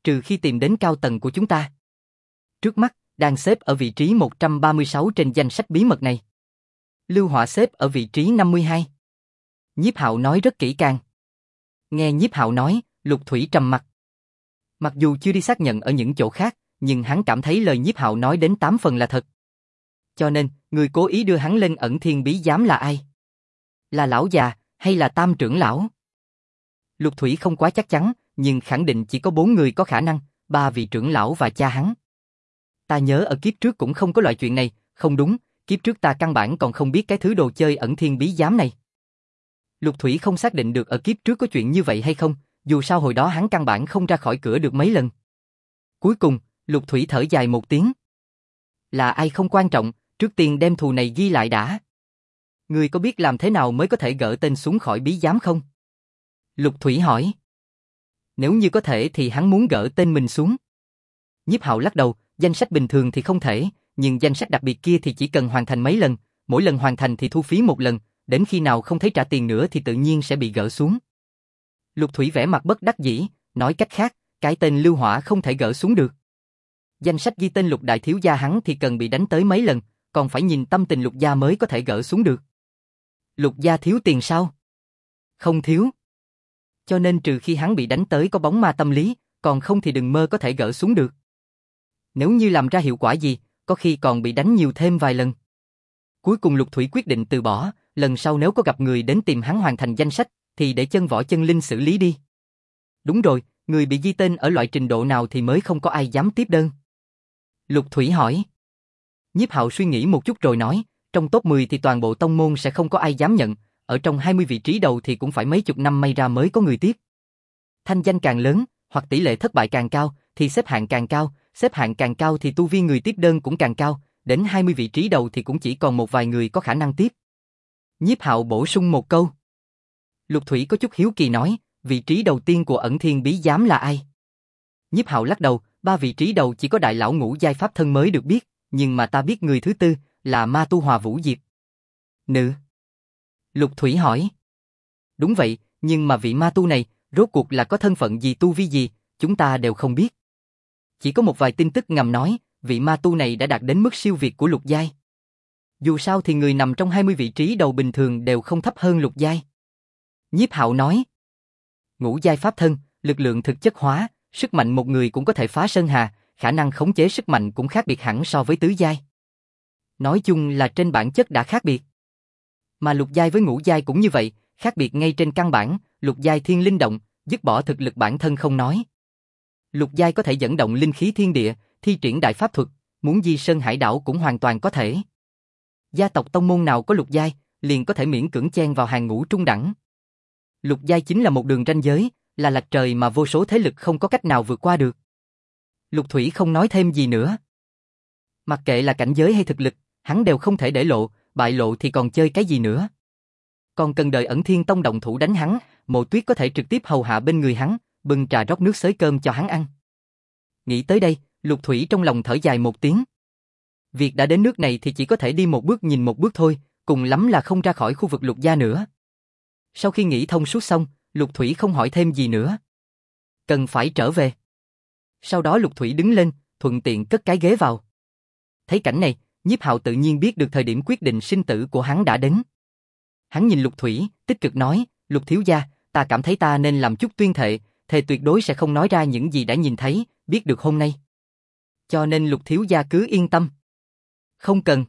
trừ khi tìm đến cao tầng của chúng ta. Trước mắt, đang xếp ở vị trí 136 trên danh sách bí mật này. Lưu Hỏa xếp ở vị trí 52. Nhiếp Hạo nói rất kỹ càng. Nghe Nhiếp Hạo nói, Lục Thủy trầm mặt. Mặc dù chưa đi xác nhận ở những chỗ khác, nhưng hắn cảm thấy lời Nhiếp Hạo nói đến 8 phần là thật. Cho nên, người cố ý đưa hắn lên ẩn thiên bí giám là ai? Là lão già, hay là Tam trưởng lão? Lục Thủy không quá chắc chắn, nhưng khẳng định chỉ có 4 người có khả năng, 3 vị trưởng lão và cha hắn. Ta nhớ ở kiếp trước cũng không có loại chuyện này, không đúng, kiếp trước ta căn bản còn không biết cái thứ đồ chơi ẩn thiên bí giám này. Lục Thủy không xác định được ở kiếp trước có chuyện như vậy hay không, dù sao hồi đó hắn căn bản không ra khỏi cửa được mấy lần. Cuối cùng, Lục Thủy thở dài một tiếng. Là ai không quan trọng, trước tiên đem thù này ghi lại đã. Ngươi có biết làm thế nào mới có thể gỡ tên xuống khỏi bí giám không? Lục Thủy hỏi. Nếu như có thể thì hắn muốn gỡ tên mình xuống. Nhiếp Hạo lắc đầu, danh sách bình thường thì không thể, nhưng danh sách đặc biệt kia thì chỉ cần hoàn thành mấy lần, mỗi lần hoàn thành thì thu phí một lần, đến khi nào không thấy trả tiền nữa thì tự nhiên sẽ bị gỡ xuống. Lục Thủy vẻ mặt bất đắc dĩ, nói cách khác, cái tên Lưu Hỏa không thể gỡ xuống được. Danh sách ghi tên Lục đại thiếu gia hắn thì cần bị đánh tới mấy lần, còn phải nhìn tâm tình Lục gia mới có thể gỡ xuống được. Lục gia thiếu tiền sao? Không thiếu. Cho nên trừ khi hắn bị đánh tới có bóng ma tâm lý, còn không thì đừng mơ có thể gỡ xuống được. Nếu như làm ra hiệu quả gì, có khi còn bị đánh nhiều thêm vài lần. Cuối cùng Lục Thủy quyết định từ bỏ, lần sau nếu có gặp người đến tìm hắn hoàn thành danh sách, thì để chân võ chân linh xử lý đi. Đúng rồi, người bị ghi tên ở loại trình độ nào thì mới không có ai dám tiếp đơn? Lục Thủy hỏi. Nhiếp Hạo suy nghĩ một chút rồi nói, trong top 10 thì toàn bộ tông môn sẽ không có ai dám nhận, ở trong 20 vị trí đầu thì cũng phải mấy chục năm may ra mới có người tiếp. Thanh danh càng lớn, hoặc tỷ lệ thất bại càng cao, thì xếp hạng càng cao, xếp hạng càng cao thì tu vi người tiếp đơn cũng càng cao, đến 20 vị trí đầu thì cũng chỉ còn một vài người có khả năng tiếp. Nhiếp Hạo bổ sung một câu. Lục Thủy có chút hiếu kỳ nói, vị trí đầu tiên của ẩn thiên bí giám là ai? Nhiếp Hạo lắc đầu, 3 vị trí đầu chỉ có đại lão ngũ giai pháp thân mới được biết, nhưng mà ta biết người thứ tư là ma tu Hòa Vũ Diệp. Nữ? Lục Thủy hỏi. Đúng vậy, nhưng mà vị ma tu này, rốt cuộc là có thân phận gì tu vi gì, chúng ta đều không biết. Chỉ có một vài tin tức ngầm nói, vị ma tu này đã đạt đến mức siêu việt của lục giai. Dù sao thì người nằm trong 20 vị trí đầu bình thường đều không thấp hơn lục giai. Nhiếp Hạo nói. Ngũ giai pháp thân, lực lượng thực chất hóa, sức mạnh một người cũng có thể phá sơn hà, khả năng khống chế sức mạnh cũng khác biệt hẳn so với tứ giai. Nói chung là trên bản chất đã khác biệt. Mà lục giai với ngũ giai cũng như vậy, khác biệt ngay trên căn bản, lục giai thiên linh động, dứt bỏ thực lực bản thân không nói. Lục giai có thể dẫn động linh khí thiên địa, thi triển đại pháp thuật, muốn di sơn hải đảo cũng hoàn toàn có thể. Gia tộc tông môn nào có lục giai, liền có thể miễn cưỡng chen vào hàng ngũ trung đẳng. Lục giai chính là một đường ranh giới, là lạch trời mà vô số thế lực không có cách nào vượt qua được. Lục Thủy không nói thêm gì nữa. Mặc kệ là cảnh giới hay thực lực, hắn đều không thể để lộ, bại lộ thì còn chơi cái gì nữa. Còn cần đợi Ẩn Thiên Tông động thủ đánh hắn, Mộ Tuyết có thể trực tiếp hầu hạ bên người hắn, bưng trà rót nước xới cơm cho hắn ăn. Nghĩ tới đây, Lục Thủy trong lòng thở dài một tiếng. Việc đã đến nước này thì chỉ có thể đi một bước nhìn một bước thôi, cùng lắm là không ra khỏi khu vực Lục gia nữa. Sau khi nghĩ thông suốt xong, Lục Thủy không hỏi thêm gì nữa. Cần phải trở về. Sau đó Lục Thủy đứng lên, thuận tiện cất cái ghế vào. Thấy cảnh này, Nhiếp Hạo tự nhiên biết được thời điểm quyết định sinh tử của hắn đã đến. Hắn nhìn Lục Thủy, tích cực nói, Lục thiếu gia, ta cảm thấy ta nên làm chút tuyên thệ, thề tuyệt đối sẽ không nói ra những gì đã nhìn thấy, biết được hôm nay. Cho nên Lục thiếu gia cứ yên tâm. Không cần.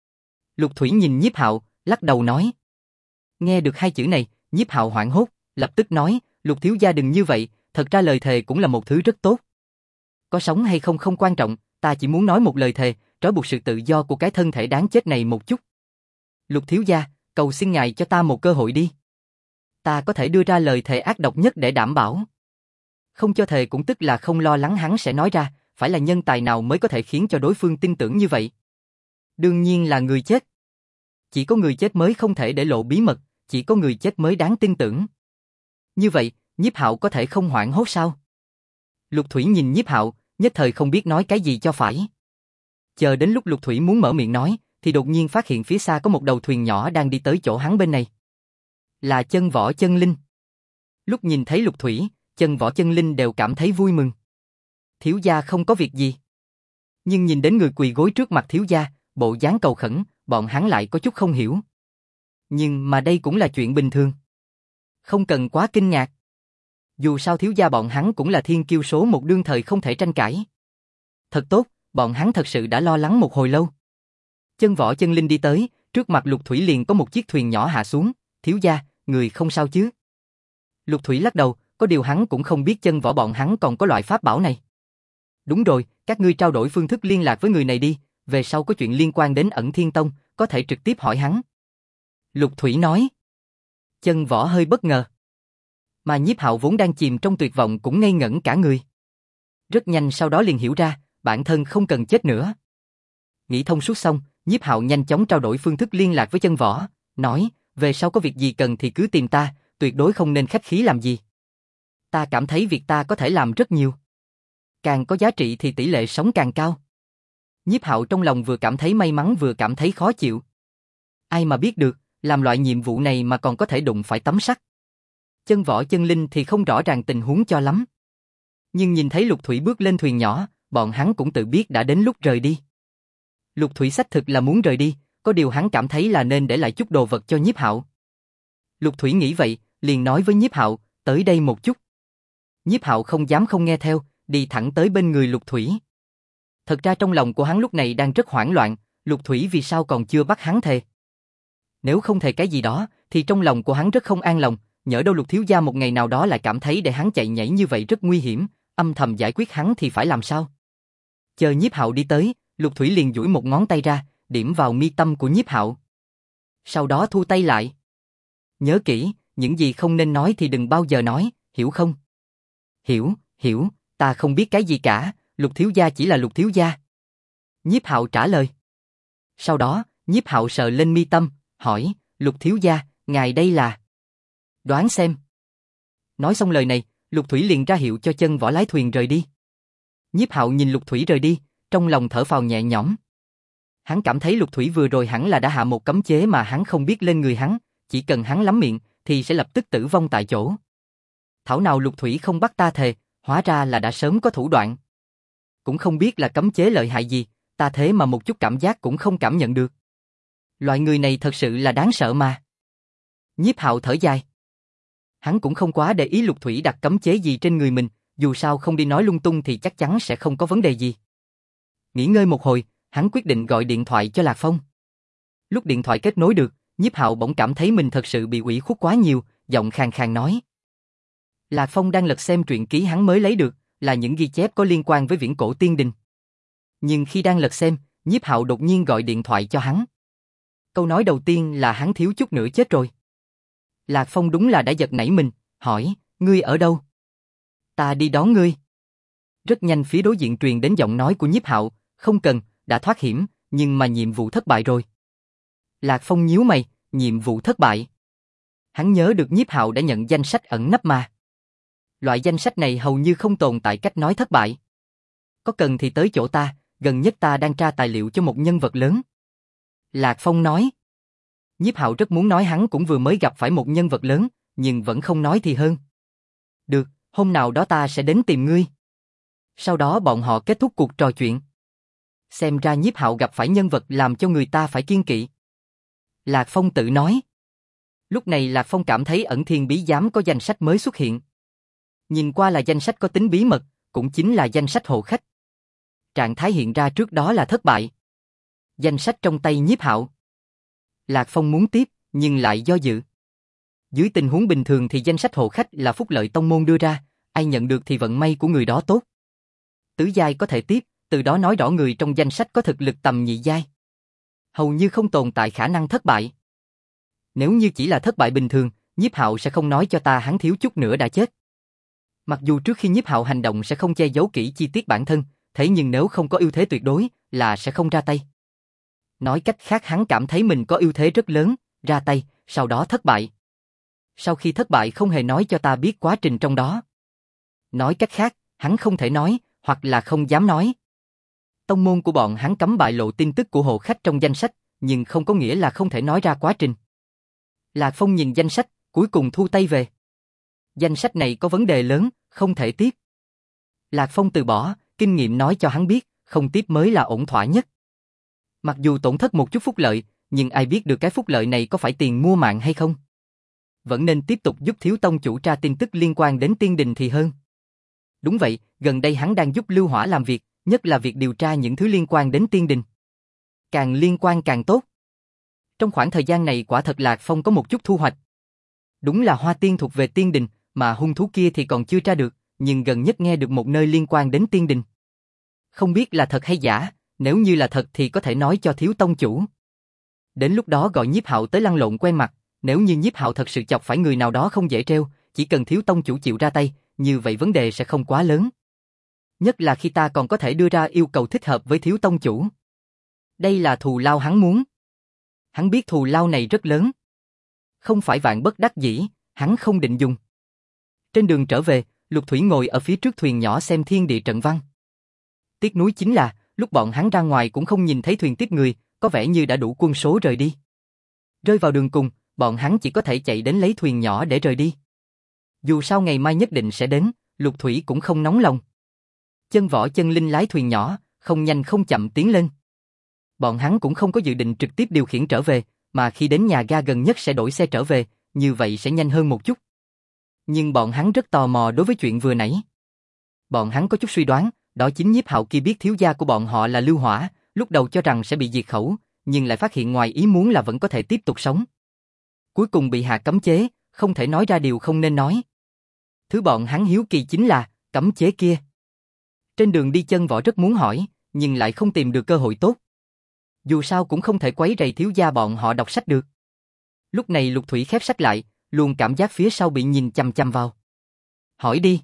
Lục Thủy nhìn Nhiếp Hạo, lắc đầu nói. Nghe được hai chữ này, Nhiếp Hạo hoảng hốt, lập tức nói, Lục thiếu gia đừng như vậy, thật ra lời thề cũng là một thứ rất tốt. Có sống hay không không quan trọng, ta chỉ muốn nói một lời thề, trói buộc sự tự do của cái thân thể đáng chết này một chút. Lục thiếu gia, cầu xin ngài cho ta một cơ hội đi. Ta có thể đưa ra lời thề ác độc nhất để đảm bảo. Không cho thề cũng tức là không lo lắng hắn sẽ nói ra, phải là nhân tài nào mới có thể khiến cho đối phương tin tưởng như vậy. Đương nhiên là người chết. Chỉ có người chết mới không thể để lộ bí mật, chỉ có người chết mới đáng tin tưởng. Như vậy, Nhiếp Hạo có thể không hoảng hốt sao? Lục Thủy nhìn Nhiếp Hạo, nhất thời không biết nói cái gì cho phải. Chờ đến lúc Lục Thủy muốn mở miệng nói, thì đột nhiên phát hiện phía xa có một đầu thuyền nhỏ đang đi tới chỗ hắn bên này. Là Chân Võ Chân Linh. Lúc nhìn thấy Lục Thủy, Chân Võ Chân Linh đều cảm thấy vui mừng. Thiếu gia không có việc gì. Nhưng nhìn đến người quỳ gối trước mặt thiếu gia, bộ dáng cầu khẩn, bọn hắn lại có chút không hiểu. Nhưng mà đây cũng là chuyện bình thường. Không cần quá kinh ngạc. Dù sao thiếu gia bọn hắn cũng là thiên kiêu số một đương thời không thể tranh cãi. Thật tốt, bọn hắn thật sự đã lo lắng một hồi lâu. Chân Võ Chân Linh đi tới, trước mặt Lục Thủy liền có một chiếc thuyền nhỏ hạ xuống, thiếu gia, người không sao chứ? Lục Thủy lắc đầu, có điều hắn cũng không biết Chân Võ bọn hắn còn có loại pháp bảo này. Đúng rồi, các ngươi trao đổi phương thức liên lạc với người này đi, về sau có chuyện liên quan đến Ẩn Thiên Tông, có thể trực tiếp hỏi hắn. Lục Thủy nói. Chân Võ hơi bất ngờ. Mà Nhiếp Hạo vốn đang chìm trong tuyệt vọng cũng ngây ngẩn cả người. Rất nhanh sau đó liền hiểu ra, bản thân không cần chết nữa. Nghĩ thông suốt xong, Nhiếp Hạo nhanh chóng trao đổi phương thức liên lạc với Chân Võ, nói, về sau có việc gì cần thì cứ tìm ta, tuyệt đối không nên khách khí làm gì. Ta cảm thấy việc ta có thể làm rất nhiều. Càng có giá trị thì tỷ lệ sống càng cao. Nhiếp Hạo trong lòng vừa cảm thấy may mắn vừa cảm thấy khó chịu. Ai mà biết được, làm loại nhiệm vụ này mà còn có thể đụng phải tấm sắt. Chân Võ Chân Linh thì không rõ ràng tình huống cho lắm. Nhưng nhìn thấy Lục Thủy bước lên thuyền nhỏ, bọn hắn cũng tự biết đã đến lúc rời đi. Lục Thủy xác thực là muốn rời đi, có điều hắn cảm thấy là nên để lại chút đồ vật cho Nhiếp Hạo. Lục Thủy nghĩ vậy, liền nói với Nhiếp Hạo, tới đây một chút. Nhiếp Hạo không dám không nghe theo, đi thẳng tới bên người Lục Thủy. Thật ra trong lòng của hắn lúc này đang rất hoảng loạn, Lục Thủy vì sao còn chưa bắt hắn thề. Nếu không thề cái gì đó, thì trong lòng của hắn rất không an lòng, nhỡ đâu Lục thiếu gia một ngày nào đó lại cảm thấy để hắn chạy nhảy như vậy rất nguy hiểm, âm thầm giải quyết hắn thì phải làm sao? Chờ Nhiếp Hạo đi tới, Lục Thủy liền duỗi một ngón tay ra, điểm vào mi tâm của Nhiếp Hạo. Sau đó thu tay lại. Nhớ kỹ, những gì không nên nói thì đừng bao giờ nói, hiểu không? Hiểu, ta không biết cái gì cả, Lục thiếu gia chỉ là Lục thiếu gia. Nhiếp Hạo trả lời. Sau đó, Nhiếp Hạo sờ lên mi tâm, hỏi, Lục thiếu gia, ngài đây là... Đoán xem. Nói xong lời này, Lục Thủy liền ra hiệu cho Chân Võ lái thuyền rời đi. Nhiếp Hạo nhìn Lục Thủy rời đi, trong lòng thở phào nhẹ nhõm. Hắn cảm thấy Lục Thủy vừa rồi hẳn là đã hạ một cấm chế mà hắn không biết lên người hắn, chỉ cần hắn lắm miệng thì sẽ lập tức tử vong tại chỗ. Thảo nào Lục Thủy không bắt ta thề, hóa ra là đã sớm có thủ đoạn. Cũng không biết là cấm chế lợi hại gì, ta thế mà một chút cảm giác cũng không cảm nhận được. Loại người này thật sự là đáng sợ mà. Nhiếp Hạo thở dài. Hắn cũng không quá để ý Lục Thủy đặt cấm chế gì trên người mình, dù sao không đi nói lung tung thì chắc chắn sẽ không có vấn đề gì. Nghỉ ngơi một hồi, hắn quyết định gọi điện thoại cho Lạc Phong. Lúc điện thoại kết nối được, Nhiếp Hạo bỗng cảm thấy mình thật sự bị ủy khuất quá nhiều, giọng khàn khàn nói. Lạc Phong đang lật xem truyện ký hắn mới lấy được, là những ghi chép có liên quan với viễn cổ tiên đình. Nhưng khi đang lật xem, Nhiếp Hạo đột nhiên gọi điện thoại cho hắn. Câu nói đầu tiên là hắn thiếu chút nữa chết rồi. Lạc Phong đúng là đã giật nảy mình, hỏi, ngươi ở đâu? Ta đi đón ngươi. Rất nhanh phía đối diện truyền đến giọng nói của Nhiếp Hạo, không cần, đã thoát hiểm, nhưng mà nhiệm vụ thất bại rồi. Lạc Phong nhíu mày, nhiệm vụ thất bại. Hắn nhớ được Nhiếp Hạo đã nhận danh sách ẩn nấp mà. Loại danh sách này hầu như không tồn tại cách nói thất bại. Có cần thì tới chỗ ta, gần nhất ta đang tra tài liệu cho một nhân vật lớn. Lạc Phong nói. Nhiếp Hạo rất muốn nói hắn cũng vừa mới gặp phải một nhân vật lớn, nhưng vẫn không nói thì hơn. Được, hôm nào đó ta sẽ đến tìm ngươi. Sau đó bọn họ kết thúc cuộc trò chuyện. Xem ra Nhiếp Hạo gặp phải nhân vật làm cho người ta phải kiêng kỵ. Lạc Phong tự nói. Lúc này Lạc Phong cảm thấy Ẩn Thiên Bí Giám có danh sách mới xuất hiện. Nhìn qua là danh sách có tính bí mật, cũng chính là danh sách hộ khách. Trạng thái hiện ra trước đó là thất bại. Danh sách trong tay Nhiếp Hạo. Lạc Phong muốn tiếp, nhưng lại do dự. Dưới tình huống bình thường thì danh sách hộ khách là phúc lợi tông môn đưa ra, ai nhận được thì vận may của người đó tốt. Tứ giai có thể tiếp, từ đó nói rõ người trong danh sách có thực lực tầm nhị giai. Hầu như không tồn tại khả năng thất bại. Nếu như chỉ là thất bại bình thường, Nhiếp Hạo sẽ không nói cho ta hắn thiếu chút nữa đã chết. Mặc dù trước khi Nhiếp Hạo hành động sẽ không che giấu kỹ chi tiết bản thân, thế nhưng nếu không có ưu thế tuyệt đối, là sẽ không ra tay. Nói cách khác hắn cảm thấy mình có ưu thế rất lớn, ra tay, sau đó thất bại. Sau khi thất bại không hề nói cho ta biết quá trình trong đó. Nói cách khác, hắn không thể nói, hoặc là không dám nói. Tông môn của bọn hắn cấm bại lộ tin tức của hộ khách trong danh sách, nhưng không có nghĩa là không thể nói ra quá trình. Lạc Phong nhìn danh sách, cuối cùng thu tay về. Danh sách này có vấn đề lớn, không thể tiếp. Lạc Phong từ bỏ, kinh nghiệm nói cho hắn biết, không tiếp mới là ổn thỏa nhất. Mặc dù tổn thất một chút phúc lợi, nhưng ai biết được cái phúc lợi này có phải tiền mua mạng hay không? Vẫn nên tiếp tục giúp thiếu tông chủ tra tin tức liên quan đến Tiên Đình thì hơn. Đúng vậy, gần đây hắn đang giúp Lưu Hỏa làm việc, nhất là việc điều tra những thứ liên quan đến Tiên Đình. Càng liên quan càng tốt. Trong khoảng thời gian này quả thật Lạc Phong có một chút thu hoạch. Đúng là Hoa Tiên thuộc về Tiên Đình, mà hung thú kia thì còn chưa tra được, nhưng gần nhất nghe được một nơi liên quan đến Tiên Đình. Không biết là thật hay giả, nếu như là thật thì có thể nói cho thiếu tông chủ. Đến lúc đó gọi Nhiếp Hạo tới lăn lộn quen mặt, nếu như Nhiếp Hạo thật sự chọc phải người nào đó không dễ treo, chỉ cần thiếu tông chủ chịu ra tay, như vậy vấn đề sẽ không quá lớn. Nhất là khi ta còn có thể đưa ra yêu cầu thích hợp với thiếu tông chủ. Đây là thù lao hắn muốn. Hắn biết thù lao này rất lớn. Không phải vạn bất đắc dĩ, hắn không định dùng. Trên đường trở về, Lục Thủy ngồi ở phía trước thuyền nhỏ xem thiên địa trận văn. Tiếc nuối chính là, lúc bọn hắn ra ngoài cũng không nhìn thấy thuyền tiếp người, có vẻ như đã đủ quân số rời đi. Rơi vào đường cùng, bọn hắn chỉ có thể chạy đến lấy thuyền nhỏ để rời đi. Dù sao ngày mai nhất định sẽ đến, Lục Thủy cũng không nóng lòng. Chân Võ Chân Linh lái thuyền nhỏ, không nhanh không chậm tiến lên. Bọn hắn cũng không có dự định trực tiếp điều khiển trở về, mà khi đến nhà ga gần nhất sẽ đổi xe trở về, như vậy sẽ nhanh hơn một chút. Nhưng bọn hắn rất tò mò đối với chuyện vừa nãy. Bọn hắn có chút suy đoán, đó chính Nhiếp Hạo kia biết thiếu gia của bọn họ là Lưu Hỏa, lúc đầu cho rằng sẽ bị diệt khẩu, nhưng lại phát hiện ngoài ý muốn là vẫn có thể tiếp tục sống. Cuối cùng bị hạ cấm chế, không thể nói ra điều không nên nói. Thứ bọn hắn hiếu kỳ chính là cấm chế kia. Trên đường đi Chân Võ rất muốn hỏi, nhưng lại không tìm được cơ hội tốt. Dù sao cũng không thể quấy rầy thiếu gia bọn họ đọc sách được. Lúc này Lục Thủy khép sách lại, luôn cảm giác phía sau bị nhìn chằm chằm vào. Hỏi đi.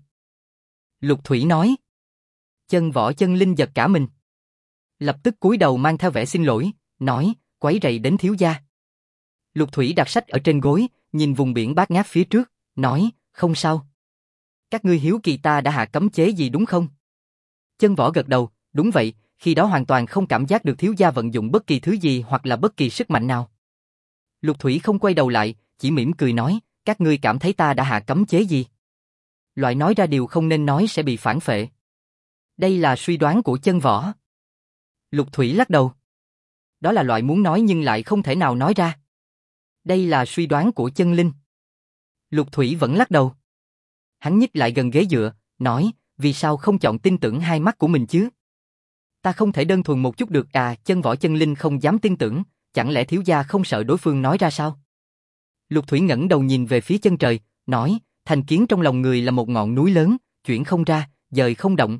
Lục Thủy nói. Chân Võ Chân Linh giật cả mình. Lập tức cúi đầu mang theo vẻ xin lỗi, nói, quấy rầy đến thiếu gia. Lục Thủy đặt sách ở trên gối, nhìn vùng biển bát ngát phía trước, nói, không sao. Các ngươi hiếu kỳ ta đã hạ cấm chế gì đúng không? Chân Võ gật đầu, đúng vậy, khi đó hoàn toàn không cảm giác được thiếu gia vận dụng bất kỳ thứ gì hoặc là bất kỳ sức mạnh nào. Lục Thủy không quay đầu lại, chỉ mỉm cười nói, các ngươi cảm thấy ta đã hạ cấm chế gì? Loại nói ra điều không nên nói sẽ bị phản phệ. Đây là suy đoán của Chân Võ. Lục Thủy lắc đầu. Đó là loại muốn nói nhưng lại không thể nào nói ra. Đây là suy đoán của Chân Linh. Lục Thủy vẫn lắc đầu. Hắn nhích lại gần ghế dựa, nói, vì sao không chọn tin tưởng hai mắt của mình chứ? Ta không thể đơn thuần một chút được à? Chân Võ Chân Linh không dám tin tưởng, chẳng lẽ thiếu gia không sợ đối phương nói ra sao? Lục Thủy ngẩng đầu nhìn về phía chân trời, nói, thành kiến trong lòng người là một ngọn núi lớn, chuyển không ra, dời không động.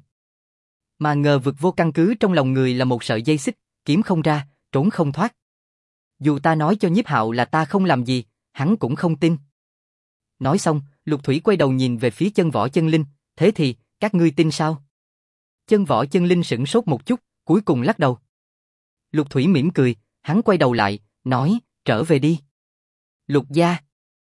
Mà ngờ vực vô căn cứ trong lòng người là một sợi dây xích, kiếm không ra, trốn không thoát. Dù ta nói cho Nhiếp Hạo là ta không làm gì, hắn cũng không tin. Nói xong, Lục Thủy quay đầu nhìn về phía Chân Võ Chân Linh, thế thì, các ngươi tin sao? Chân Võ Chân Linh sửng sốt một chút, cuối cùng lắc đầu. Lục Thủy mỉm cười, hắn quay đầu lại, nói, trở về đi. Lục gia.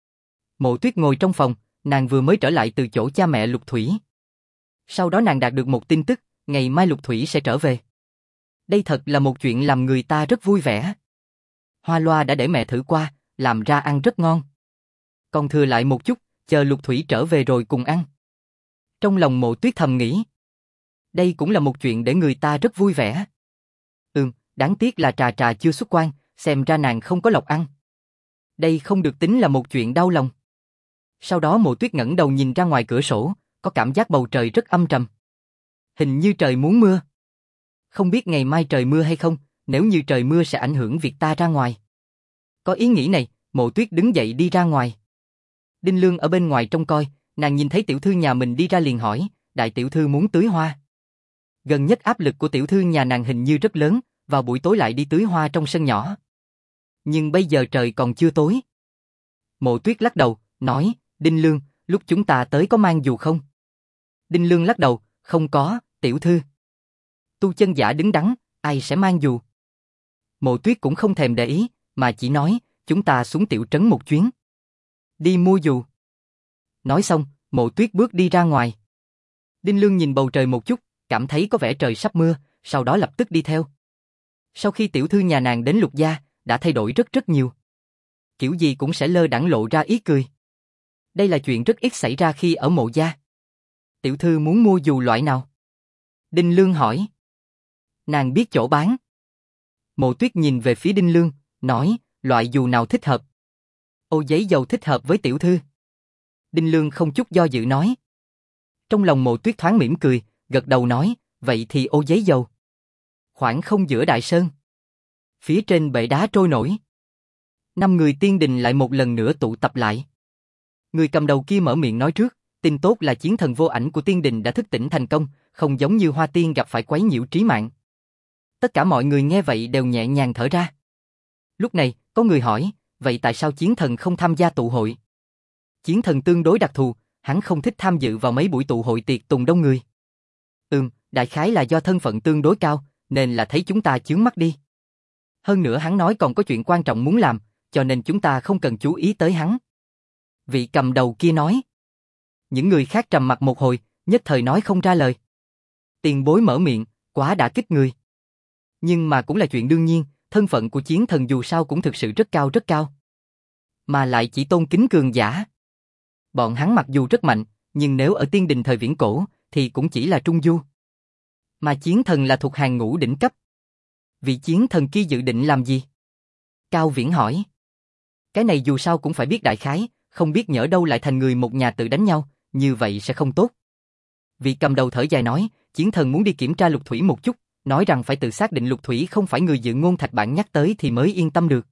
Mộ Tuyết ngồi trong phòng, nàng vừa mới trở lại từ chỗ cha mẹ Lục Thủy. Sau đó nàng đạt được một tin tức, ngày mai Lục Thủy sẽ trở về. Đây thật là một chuyện làm người ta rất vui vẻ. Hoa loa đã để mẹ thử qua, làm ra ăn rất ngon. Còn thừa lại một chút, chờ Lục Thủy trở về rồi cùng ăn. Trong lòng Mộ Tuyết thầm nghĩ. Đây cũng là một chuyện để người ta rất vui vẻ. Đáng tiếc là Trà Trà chưa xuất quan, xem ra nàng không có lộc ăn. Đây không được tính là một chuyện đau lòng. Sau đó Mộ Tuyết ngẩng đầu nhìn ra ngoài cửa sổ, có cảm giác bầu trời rất âm trầm. Hình như trời muốn mưa. Không biết ngày mai trời mưa hay không, nếu như trời mưa sẽ ảnh hưởng việc ta ra ngoài. Có ý nghĩ này, Mộ Tuyết đứng dậy đi ra ngoài. Đinh Lương ở bên ngoài trông coi, nàng nhìn thấy tiểu thư nhà mình đi ra liền hỏi, đại tiểu thư muốn tưới hoa. Gần nhất áp lực của tiểu thư nhà nàng hình như rất lớn, vào buổi tối lại đi tưới hoa trong sân nhỏ. Nhưng bây giờ trời còn chưa tối. Mộ Tuyết lắc đầu, nói, Đinh Lương, lúc chúng ta tới có mang dù không? Đinh Lương lắc đầu, không có, tiểu thư. Tu chân giả đứng đắn, ai sẽ mang dù? Mộ Tuyết cũng không thèm để ý, mà chỉ nói, chúng ta xuống tiểu trấn một chuyến. Đi mua dù. Nói xong, Mộ Tuyết bước đi ra ngoài. Đinh Lương nhìn bầu trời một chút, cảm thấy có vẻ trời sắp mưa, sau đó lập tức đi theo. Sau khi tiểu thư nhà nàng đến Lục gia, đã thay đổi rất nhiều. Kiểu gì cũng sẽ lơ đãng lộ ra ý cười. Đây là chuyện rất ít xảy ra khi ở Mộ gia. Tiểu thư muốn mua dù loại nào? Đinh Lương hỏi. Nàng biết chỗ bán. Mộ Tuyết nhìn về phía Đinh Lương, nói, loại dù nào thích hợp? Ô giấy dầu thích hợp với tiểu thư. Đinh Lương không chút do dự nói. Trong lòng Mộ Tuyết thoáng mỉm cười, gật đầu nói, vậy thì ô giấy dầu. Khoảng không giữa đại sơn. Phía trên bệ đá trôi nổi. 5 người tiên đình lại một lần nữa tụ tập lại. Người cầm đầu kia mở miệng nói trước, tin tốt là chiến thần vô ảnh của tiên đình đã thức tỉnh thành công, không giống như Hoa Tiên gặp phải quấy nhiễu trí mạng. Tất cả mọi người nghe vậy đều nhẹ nhàng thở ra. Lúc này, có người hỏi, vậy tại sao chiến thần không tham gia tụ hội? Chiến thần tương đối đặc thù, hắn không thích tham dự vào mấy buổi tụ hội tiệc tùng đông người. Đại khái là do thân phận tương đối cao, nên là thấy chúng ta chướng mắt đi. Hơn nữa hắn nói còn có chuyện quan trọng muốn làm, cho nên chúng ta không cần chú ý tới hắn. Vị cầm đầu kia nói. Những người khác trầm mặc một hồi, nhất thời nói không ra lời. Tiền bối mở miệng, quá đả kích người. Nhưng mà cũng là chuyện đương nhiên, thân phận của chiến thần dù sao cũng thực sự rất cao. Mà lại chỉ tôn kính cường giả. Bọn hắn mặc dù rất mạnh, nhưng nếu ở tiên đình thời viễn cổ, thì cũng chỉ là trung du. Mà chiến thần là thuộc hàng ngũ đỉnh cấp. Vị chiến thần kia dự định làm gì? Cao Viễn hỏi. Cái này dù sao cũng phải biết đại khái, không biết nhỡ đâu lại thành người một nhà tự đánh nhau, như vậy sẽ không tốt. Vị cầm đầu thở dài nói, chiến thần muốn đi kiểm tra lục thủy một chút, nói rằng phải tự xác định lục thủy không phải người dự ngôn thạch bản nhắc tới thì mới yên tâm được.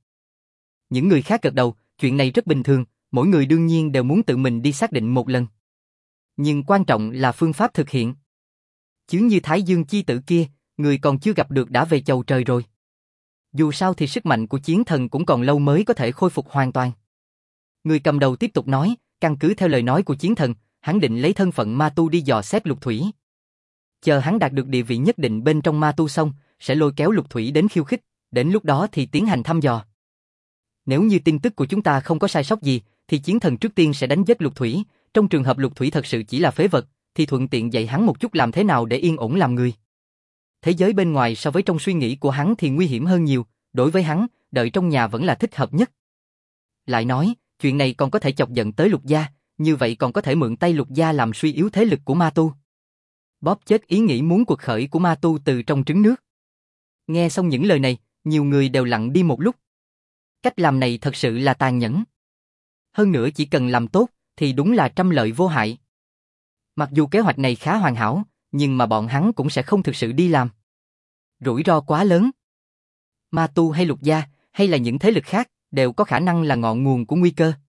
Những người khác gật đầu, chuyện này rất bình thường, mỗi người đương nhiên đều muốn tự mình đi xác định một lần. Nhưng quan trọng là phương pháp thực hiện. Chứ như Thái Dương chi tử kia, người còn chưa gặp được đã về chầu trời rồi. Dù sao thì sức mạnh của chiến thần cũng còn lâu mới có thể khôi phục hoàn toàn. Người cầm đầu tiếp tục nói, căn cứ theo lời nói của chiến thần, hắn định lấy thân phận ma tu đi dò xét lục thủy. Chờ hắn đạt được địa vị nhất định bên trong ma tu xong, sẽ lôi kéo lục thủy đến khiêu khích, đến lúc đó thì tiến hành thăm dò. Nếu như tin tức của chúng ta không có sai sót gì, thì chiến thần trước tiên sẽ đánh giết lục thủy, trong trường hợp lục thủy thật sự chỉ là phế vật, thì thuận tiện dạy hắn một chút làm thế nào để yên ổn làm người. Thế giới bên ngoài so với trong suy nghĩ của hắn thì nguy hiểm hơn nhiều, đối với hắn, đợi trong nhà vẫn là thích hợp nhất. Lại nói, chuyện này còn có thể chọc giận tới Lục gia, như vậy còn có thể mượn tay Lục gia làm suy yếu thế lực của ma tu. Bóp chết ý nghĩ muốn quật khởi của ma tu từ trong trứng nước. Nghe xong những lời này, nhiều người đều lặng đi một lúc. Cách làm này thật sự là tàn nhẫn. Hơn nữa chỉ cần làm tốt, thì đúng là trăm lợi vô hại. Mặc dù kế hoạch này khá hoàn hảo, nhưng mà bọn hắn cũng sẽ không thực sự đi làm. Rủi ro quá lớn. Ma tu hay Lục gia, hay là những thế lực khác, đều có khả năng là ngọn nguồn của nguy cơ.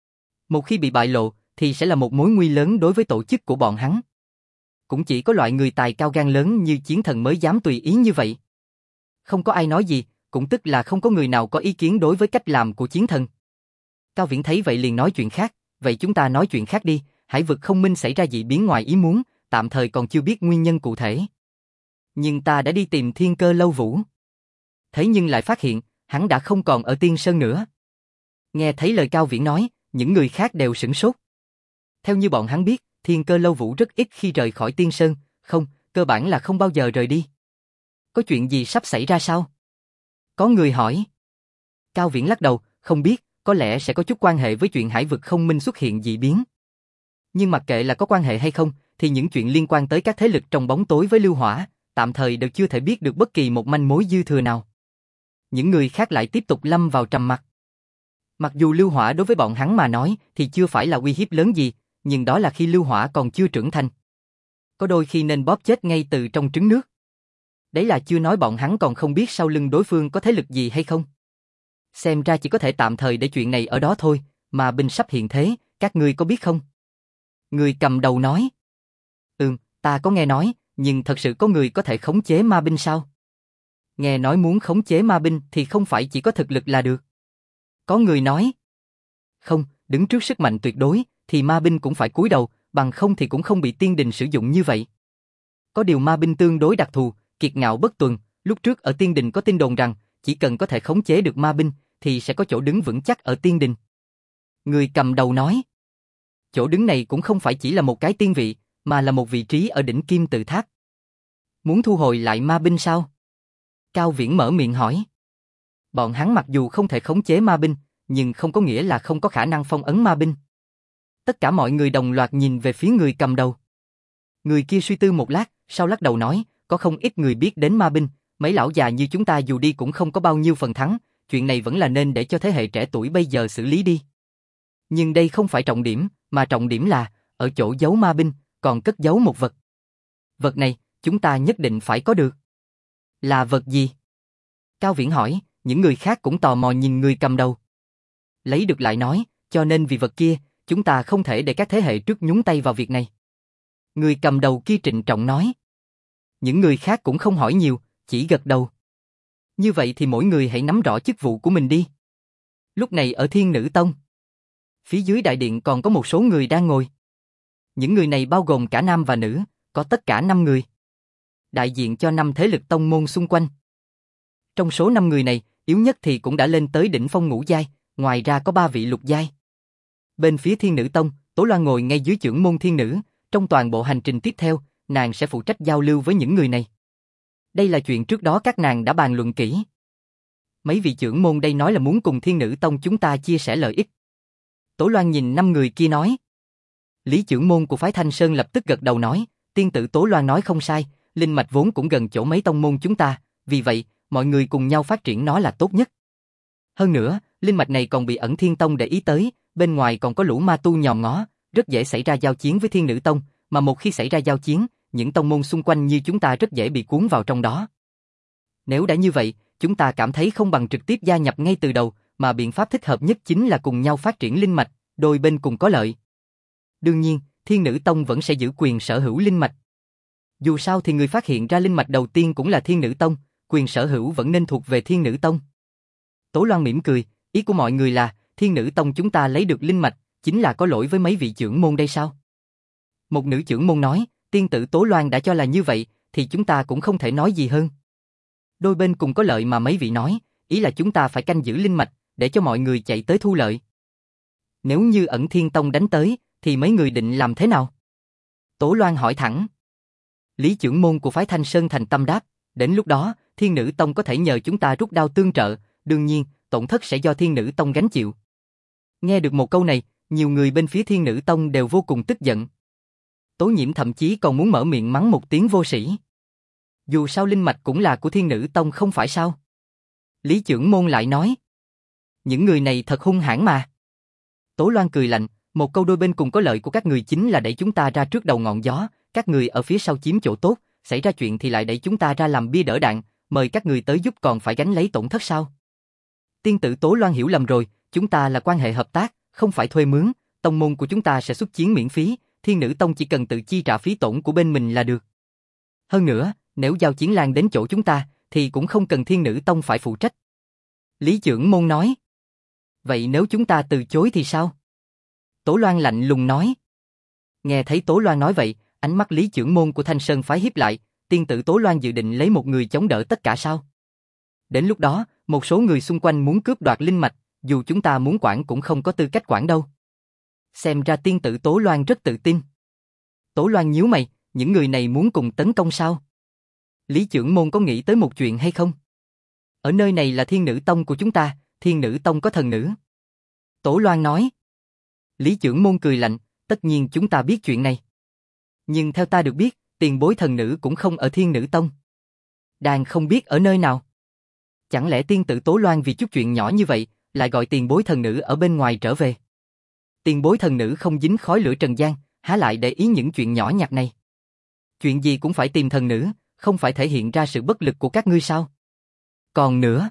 Một khi bị bại lộ, thì sẽ là một mối nguy lớn đối với tổ chức của bọn hắn. Cũng chỉ có loại người tài cao gan lớn như chiến thần mới dám tùy ý như vậy. Không có ai nói gì, cũng tức là không có người nào có ý kiến đối với cách làm của chiến thần. Cao Viễn thấy vậy liền nói chuyện khác, vậy chúng ta nói chuyện khác đi, hải vực không minh xảy ra dị biến ngoài ý muốn, tạm thời còn chưa biết nguyên nhân cụ thể. Nhưng ta đã đi tìm Thiên Cơ Lâu Vũ. Thế nhưng lại phát hiện, hắn đã không còn ở Tiên Sơn nữa. Nghe thấy lời Cao Viễn nói, những người khác đều sửng sốt. Theo như bọn hắn biết, Thiên Cơ Lâu Vũ rất ít khi rời khỏi Tiên Sơn, không, cơ bản là không bao giờ rời đi. Có chuyện gì sắp xảy ra sao? Có người hỏi. Cao Viễn lắc đầu, không biết, có lẽ sẽ có chút quan hệ với chuyện hải vực không minh xuất hiện dị biến. Nhưng mặc kệ là có quan hệ hay không, thì những chuyện liên quan tới các thế lực trong bóng tối với Lưu Hỏa, tạm thời đều chưa thể biết được bất kỳ một manh mối dư thừa nào. Những người khác lại tiếp tục lâm vào trầm mặc. Mặc dù Lưu Hỏa đối với bọn hắn mà nói thì chưa phải là uy hiếp lớn gì, nhưng đó là khi Lưu Hỏa còn chưa trưởng thành. Có đôi khi nên bóp chết ngay từ trong trứng nước. Đấy là chưa nói bọn hắn còn không biết sau lưng đối phương có thế lực gì hay không. Xem ra chỉ có thể tạm thời để chuyện này ở đó thôi, mà binh sắp hiện thế, các ngươi có biết không? Người cầm đầu nói. Ta có nghe nói, nhưng thật sự có người có thể khống chế ma binh sao? Nghe nói muốn khống chế ma binh thì không phải chỉ có thực lực là được. Có người nói. Không, đứng trước sức mạnh tuyệt đối, thì ma binh cũng phải cúi đầu, bằng không thì cũng không bị tiên đình sử dụng như vậy. Có điều ma binh tương đối đặc thù, kiệt ngạo bất tuần, lúc trước ở tiên đình có tin đồn rằng, chỉ cần có thể khống chế được ma binh, thì sẽ có chỗ đứng vững chắc ở tiên đình. Người cầm đầu nói. Chỗ đứng này cũng không phải chỉ là một cái tiên vị, mà là một vị trí ở đỉnh Kim Tự Tháp. Muốn thu hồi lại ma binh sao? Cao Viễn mở miệng hỏi. Bọn hắn mặc dù không thể khống chế ma binh, nhưng không có nghĩa là không có khả năng phong ấn ma binh. Tất cả mọi người đồng loạt nhìn về phía người cầm đầu. Người kia suy tư một lát, sau lắc đầu nói, có không ít người biết đến ma binh, mấy lão già như chúng ta dù đi cũng không có bao nhiêu phần thắng, chuyện này vẫn là nên để cho thế hệ trẻ tuổi bây giờ xử lý đi. Nhưng đây không phải trọng điểm, mà trọng điểm là, ở chỗ giấu ma binh, còn cất giấu một vật. Vật này, chúng ta nhất định phải có được. Là vật gì? Cao Viễn hỏi, những người khác cũng tò mò nhìn người cầm đầu. Lấy được lại nói, cho nên vì vật kia, chúng ta không thể để các thế hệ trước nhúng tay vào việc này. Người cầm đầu kia trịnh trọng nói. Những người khác cũng không hỏi nhiều, chỉ gật đầu. Như vậy thì mỗi người hãy nắm rõ chức vụ của mình đi. Lúc này ở Thiên Nữ Tông, phía dưới đại điện còn có một số người đang ngồi. Những người này bao gồm cả nam và nữ, có tất cả 5 người. Đại diện cho 5 thế lực tông môn xung quanh. Trong số 5 người này, yếu nhất thì cũng đã lên tới đỉnh phong ngũ giai, ngoài ra có 3 vị lục giai. Bên phía Thiên Nữ Tông, Tố Loan ngồi ngay dưới chưởng môn Thiên Nữ, trong toàn bộ hành trình tiếp theo, nàng sẽ phụ trách giao lưu với những người này. Đây là chuyện trước đó các nàng đã bàn luận kỹ. Mấy vị chưởng môn đây nói là muốn cùng Thiên Nữ Tông chúng ta chia sẻ lợi ích. Tố Loan nhìn 5 người kia nói. Lý chưởng môn của phái Thanh Sơn lập tức gật đầu nói, tiên tử Tố Loan nói không sai, linh mạch vốn cũng gần chỗ mấy tông môn chúng ta, vì vậy, mọi người cùng nhau phát triển nó là tốt nhất. Hơn nữa, linh mạch này còn bị Ẩn Thiên Tông để ý tới, bên ngoài còn có lũ ma tu nhòm ngó, rất dễ xảy ra giao chiến với Thiên Nữ Tông, mà một khi xảy ra giao chiến, những tông môn xung quanh như chúng ta rất dễ bị cuốn vào trong đó. Nếu đã như vậy, chúng ta cảm thấy không bằng trực tiếp gia nhập ngay từ đầu, mà biện pháp thích hợp nhất chính là cùng nhau phát triển linh mạch, đôi bên cùng có lợi. Đương nhiên, Thiên Nữ Tông vẫn sẽ giữ quyền sở hữu linh mạch. Dù sao thì người phát hiện ra linh mạch đầu tiên cũng là Thiên Nữ Tông, quyền sở hữu vẫn nên thuộc về Thiên Nữ Tông. Tố Loan mỉm cười, ý của mọi người là, Thiên Nữ Tông chúng ta lấy được linh mạch, chính là có lỗi với mấy vị chưởng môn đây sao? Một nữ chưởng môn nói, tiên tử Tố Loan đã cho là như vậy, thì chúng ta cũng không thể nói gì hơn. Đôi bên cùng có lợi mà mấy vị nói, ý là chúng ta phải canh giữ linh mạch, để cho mọi người chạy tới thu lợi. Nếu như Ẩn Thiên Tông đánh tới, thì mấy người định làm thế nào? Tố Loan hỏi thẳng. Lý chưởng môn của phái Thanh Sơn thành tâm đáp, đến lúc đó, Thiên Nữ Tông có thể nhờ chúng ta rút đao tương trợ, đương nhiên, tổn thất sẽ do Thiên Nữ Tông gánh chịu. Nghe được một câu này, nhiều người bên phía Thiên Nữ Tông đều vô cùng tức giận. Tố Nhiễm thậm chí còn muốn mở miệng mắng một tiếng vô sĩ. Dù sao linh mạch cũng là của Thiên Nữ Tông không phải sao? Lý chưởng môn lại nói. Những người này thật hung hãn mà. Tố Loan cười lạnh, một câu đôi bên cùng có lợi của các người chính là đẩy chúng ta ra trước đầu ngọn gió, các người ở phía sau chiếm chỗ tốt, xảy ra chuyện thì lại đẩy chúng ta ra làm bia đỡ đạn, mời các người tới giúp còn phải gánh lấy tổn thất sao? Tiên tử Tố Loan hiểu lầm rồi, chúng ta là quan hệ hợp tác, không phải thuê mướn, tông môn của chúng ta sẽ xuất chiến miễn phí, Thiên Nữ Tông chỉ cần tự chi trả phí tổn của bên mình là được. Hơn nữa, nếu giao chiến lan đến chỗ chúng ta, thì cũng không cần Thiên Nữ Tông phải phụ trách. Lý chưởng môn nói. Vậy nếu chúng ta từ chối thì sao? Tố Loan lạnh lùng nói. Nghe thấy Tố Loan nói vậy, ánh mắt Lý chưởng môn của Thanh Sơn phái híp lại, tiên tử Tố Loan dự định lấy một người chống đỡ tất cả sao? Đến lúc đó, một số người xung quanh muốn cướp đoạt linh mạch, dù chúng ta muốn quản cũng không có tư cách quản đâu. Xem ra tiên tử Tố Loan rất tự tin. Tố Loan nhíu mày, những người này muốn cùng tấn công sao? Lý chưởng môn có nghĩ tới một chuyện hay không? Ở nơi này là Thiên Nữ Tông của chúng ta, Thiên Nữ Tông có thần nữ. Tố Loan nói. Lý chưởng môn cười lạnh, tất nhiên chúng ta biết chuyện này. Nhưng theo ta được biết, tiền bối thần nữ cũng không ở Thiên Nữ Tông. Đang không biết ở nơi nào. Chẳng lẽ tiên tử Tố Loan vì chút chuyện nhỏ như vậy, lại gọi tiền bối thần nữ ở bên ngoài trở về? Tiền bối thần nữ không dính khói lửa trần gian, há lại để ý những chuyện nhỏ nhặt này? Chuyện gì cũng phải tìm thần nữ, không phải thể hiện ra sự bất lực của các ngươi sao? Còn nữa.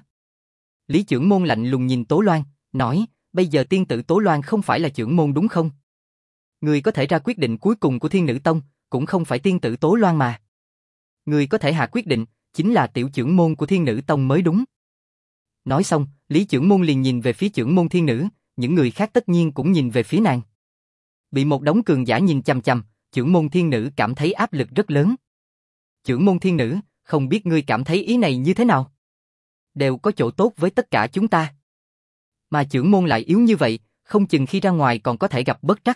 Lý chưởng môn lạnh lùng nhìn Tố Loan, nói, bây giờ tiên tử Tố Loan không phải là chưởng môn đúng không? Người có thể ra quyết định cuối cùng của Thiên Nữ Tông, cũng không phải tiên tử Tố Loan mà. Người có thể hạ quyết định, chính là tiểu chưởng môn của Thiên Nữ Tông mới đúng. Nói xong, Lý chưởng môn liền nhìn về phía chưởng môn Thiên Nữ, những người khác tất nhiên cũng nhìn về phía nàng. Bị một đống cường giả nhìn chằm chằm, chưởng môn Thiên Nữ cảm thấy áp lực rất lớn. Chưởng môn Thiên Nữ, không biết ngươi cảm thấy ý này như thế nào? Đều có chỗ tốt với tất cả chúng ta. Mà chưởng môn lại yếu như vậy, không chừng khi ra ngoài còn có thể gặp bất trắc.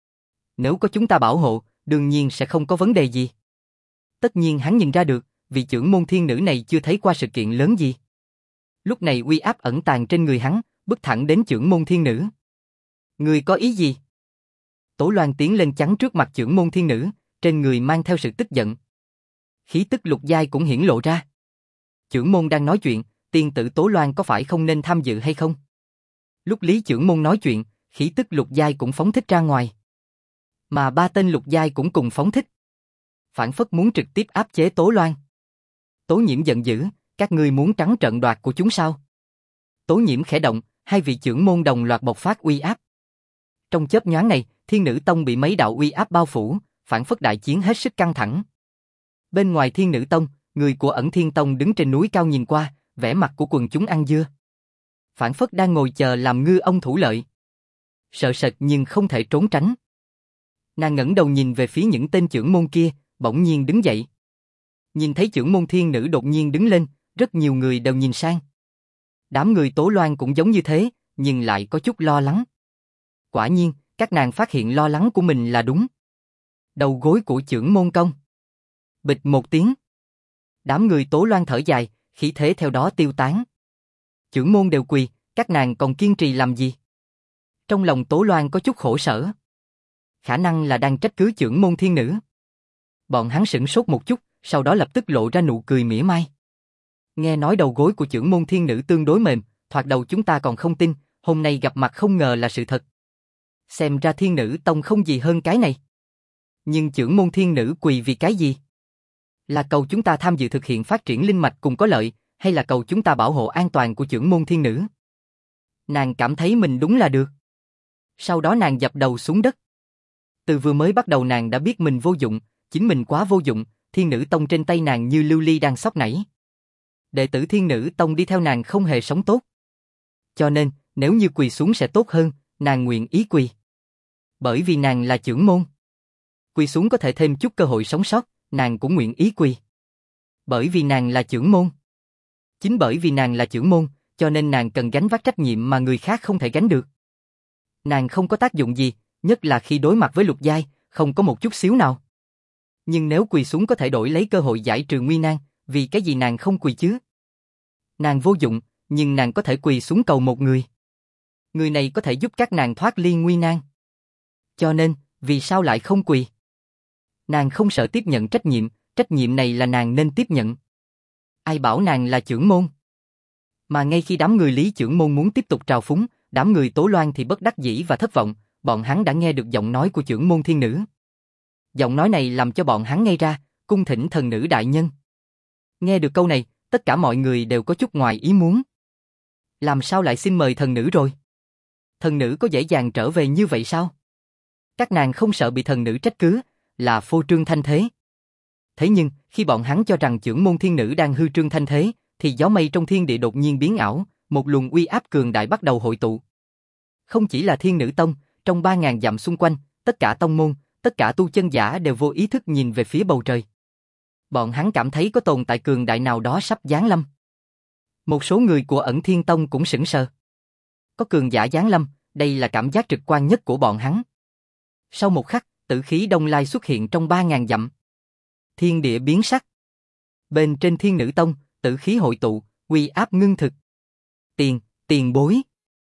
Nếu có chúng ta bảo hộ, đương nhiên sẽ không có vấn đề gì. Tất nhiên hắn nhìn ra được, vị chưởng môn Thiên Nữ này chưa thấy qua sự kiện lớn gì. Lúc này uy áp ẩn tàng trên người hắn, bước thẳng đến chưởng môn Thiên Nữ. Ngươi có ý gì? Tố Loan tiến lên chắn trước mặt chưởng môn Thiên Nữ, trên người mang theo sự tức giận. Khí tức lục giai cũng hiển lộ ra. Chưởng môn đang nói chuyện, tiên tử Tố Loan có phải không nên tham dự hay không? Lúc Lý Chưởng môn nói chuyện, khí tức lục giai cũng phóng thích ra ngoài. Mà ba tên lục giai cũng cùng phóng thích. Phản phất muốn trực tiếp áp chế Tố Loan. Tố Nhiễm giận dữ, các ngươi muốn trắng trận đoạt của chúng sao? Tố Nhiễm khẽ động, hai vị chưởng môn đồng loạt bộc phát uy áp. Trong chớp nhoáng này, Thiên Nữ Tông bị mấy đạo uy áp bao phủ, phản phất đại chiến hết sức căng thẳng. Bên ngoài Thiên Nữ Tông, người của Ẩn Thiên Tông đứng trên núi cao nhìn qua, vẻ mặt của quần chúng ăn dưa. Phản phất đang ngồi chờ làm ngư ông thủ lợi. Sợ sệt nhưng không thể trốn tránh. Nàng ngẩng đầu nhìn về phía những tên chưởng môn kia, bỗng nhiên đứng dậy. Nhìn thấy chưởng môn Thiên Nữ đột nhiên đứng lên, rất nhiều người đều nhìn sang. Đám người Tố Loan cũng giống như thế, nhưng lại có chút lo lắng. Quả nhiên, các nàng phát hiện lo lắng của mình là đúng. Đầu gối của chưởng môn công. Bịch một tiếng. Đám người Tố Loan thở dài, khí thế theo đó tiêu tán. Chưởng môn đều quỳ, các nàng còn kiên trì làm gì? Trong lòng Tố Loan có chút khổ sở. Khả năng là đang trách cứ chưởng môn Thiên Nữ. Bọn hắn sửng sốt một chút, sau đó lập tức lộ ra nụ cười mỉa mai. Nghe nói đầu gối của chưởng môn Thiên Nữ tương đối mềm, thoạt đầu chúng ta còn không tin, hôm nay gặp mặt không ngờ là sự thật. Xem ra Thiên Nữ Tông không gì hơn cái này. Nhưng chưởng môn Thiên Nữ quỳ vì cái gì? Là cầu chúng ta tham dự thực hiện phát triển linh mạch cùng có lợi, hay là cầu chúng ta bảo hộ an toàn của chưởng môn Thiên Nữ? Nàng cảm thấy mình đúng là được. Sau đó nàng dập đầu xuống đất. Từ vừa mới bắt đầu nàng đã biết mình vô dụng, chính mình quá vô dụng, Thiên Nữ Tông trên tay nàng như lưu ly đang xóc nảy. Đệ tử Thiên Nữ Tông đi theo nàng không hề sống tốt. Cho nên, nếu như quỳ xuống sẽ tốt hơn, nàng nguyện ý quỳ. Bởi vì nàng là chưởng môn. Quỳ xuống có thể thêm chút cơ hội sống sót, nàng cũng nguyện ý quỳ. Bởi vì nàng là chưởng môn. Chính bởi vì nàng là chưởng môn, cho nên nàng cần gánh vác trách nhiệm mà người khác không thể gánh được. Nàng không có tác dụng gì, nhất là khi đối mặt với lục giai, không có một chút xíu nào. Nhưng nếu quỳ xuống có thể đổi lấy cơ hội giải trừ nguy nan, vì cái gì nàng không quỳ chứ? Nàng vô dụng, nhưng nàng có thể quỳ xuống cầu một người. Người này có thể giúp các nàng thoát ly nguy nan. Cho nên, vì sao lại không quỳ? Nàng không sợ tiếp nhận trách nhiệm này là nàng nên tiếp nhận. Ai bảo nàng là chưởng môn? Mà ngay khi đám người Lý Chưởng môn muốn tiếp tục trào phúng, đám người Tố Loan thì bất đắc dĩ và thất vọng, bọn hắn đã nghe được giọng nói của chưởng môn Thiên Nữ. Giọng nói này làm cho bọn hắn ngây ra, cung thỉnh thần nữ đại nhân. Nghe được câu này, tất cả mọi người đều có chút ngoài ý muốn. Làm sao lại xin mời thần nữ rồi? Thần nữ có dễ dàng trở về như vậy sao? Các nàng không sợ bị thần nữ trách cứ, là phô trương thanh thế. Thế nhưng, khi bọn hắn cho rằng chưởng môn Thiên Nữ đang hư trương thanh thế, thì gió mây trong thiên địa đột nhiên biến ảo, một luồng uy áp cường đại bắt đầu hội tụ. Không chỉ là Thiên Nữ Tông, trong 3.000 dặm xung quanh, tất cả tông môn, tất cả tu chân giả đều vô ý thức nhìn về phía bầu trời. Bọn hắn cảm thấy có tồn tại cường đại nào đó sắp giáng lâm. Một số người của Ẩn Thiên Tông cũng sững sờ. Có cường giả giáng lâm, đây là cảm giác trực quan nhất của bọn hắn. Sau một khắc, tử khí đông lai xuất hiện trong 3.000 dặm. Thiên địa biến sắc. Bên trên Thiên Nữ Tông, tử khí hội tụ, uy áp ngưng thực. Tiền bối.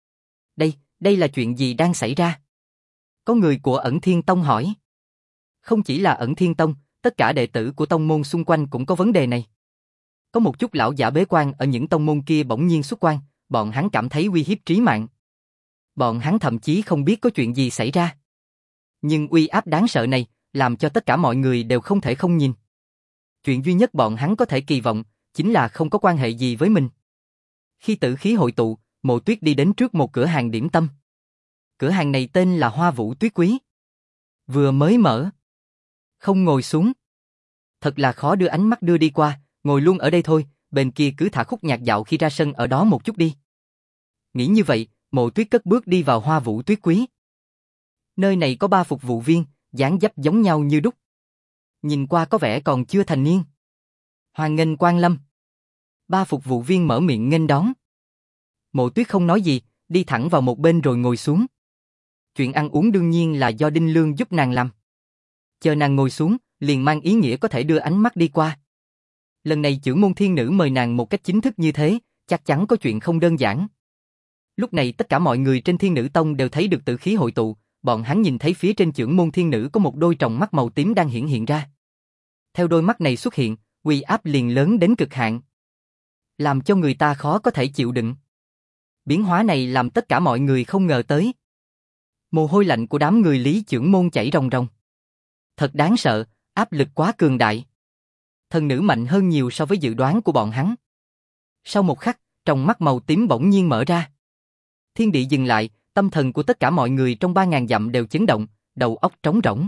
Đây là chuyện gì đang xảy ra? Có người của Ẩn Thiên Tông hỏi. Không chỉ là Ẩn Thiên Tông, tất cả đệ tử của tông môn xung quanh cũng có vấn đề này. Có một chút lão giả bế quan ở những tông môn kia bỗng nhiên xuất quan, bọn hắn cảm thấy uy hiếp trí mạng. Bọn hắn thậm chí không biết có chuyện gì xảy ra. Nhưng uy áp đáng sợ này, làm cho tất cả mọi người đều không thể không nhìn. Chuyện duy nhất bọn hắn có thể kỳ vọng, chính là không có quan hệ gì với mình. Khi tử khí hội tụ, Mộ Tuyết đi đến trước một cửa hàng điểm tâm. Cửa hàng này tên là Hoa Vũ Tuyết Quý. Vừa mới mở. Không ngồi xuống. Thật là khó đưa ánh mắt đưa đi qua, ngồi luôn ở đây thôi, bên kia cứ thả khúc nhạc dạo khi ra sân ở đó một chút đi. Nghĩ như vậy, Mộ Tuyết cất bước đi vào Hoa Vũ Tuyết Quý. Nơi này có 3 phục vụ viên, dáng dấp giống nhau như đúc. Nhìn qua có vẻ còn chưa thành niên. Hoan nghênh Quang Lâm. 3 phục vụ viên mở miệng nghênh đón. Mộ Tuyết không nói gì, đi thẳng vào một bên rồi ngồi xuống. Chuyện ăn uống đương nhiên là do Đinh Lương giúp nàng làm. Chờ nàng ngồi xuống, liền mang ý nghĩa có thể đưa ánh mắt đi qua. Lần này chưởng môn Thiên Nữ mời nàng một cách chính thức như thế, chắc chắn có chuyện không đơn giản. Lúc này tất cả mọi người trên Thiên Nữ Tông đều thấy được tử khí hội tụ, bọn hắn nhìn thấy phía trên chưởng môn Thiên Nữ có một đôi tròng mắt màu tím đang hiển hiện ra. Theo đôi mắt này xuất hiện, uy áp liền lớn đến cực hạn, làm cho người ta khó có thể chịu đựng. Biến hóa này làm tất cả mọi người không ngờ tới. Mồ hôi lạnh của đám người Lý Chưởng Môn chảy ròng ròng. Thật đáng sợ, áp lực quá cường đại. Thần nữ mạnh hơn nhiều so với dự đoán của bọn hắn. Sau một khắc, trong mắt màu tím bỗng nhiên mở ra. Thiên địa dừng lại, tâm thần của tất cả mọi người trong 3.000 dặm đều chấn động, đầu óc trống rỗng.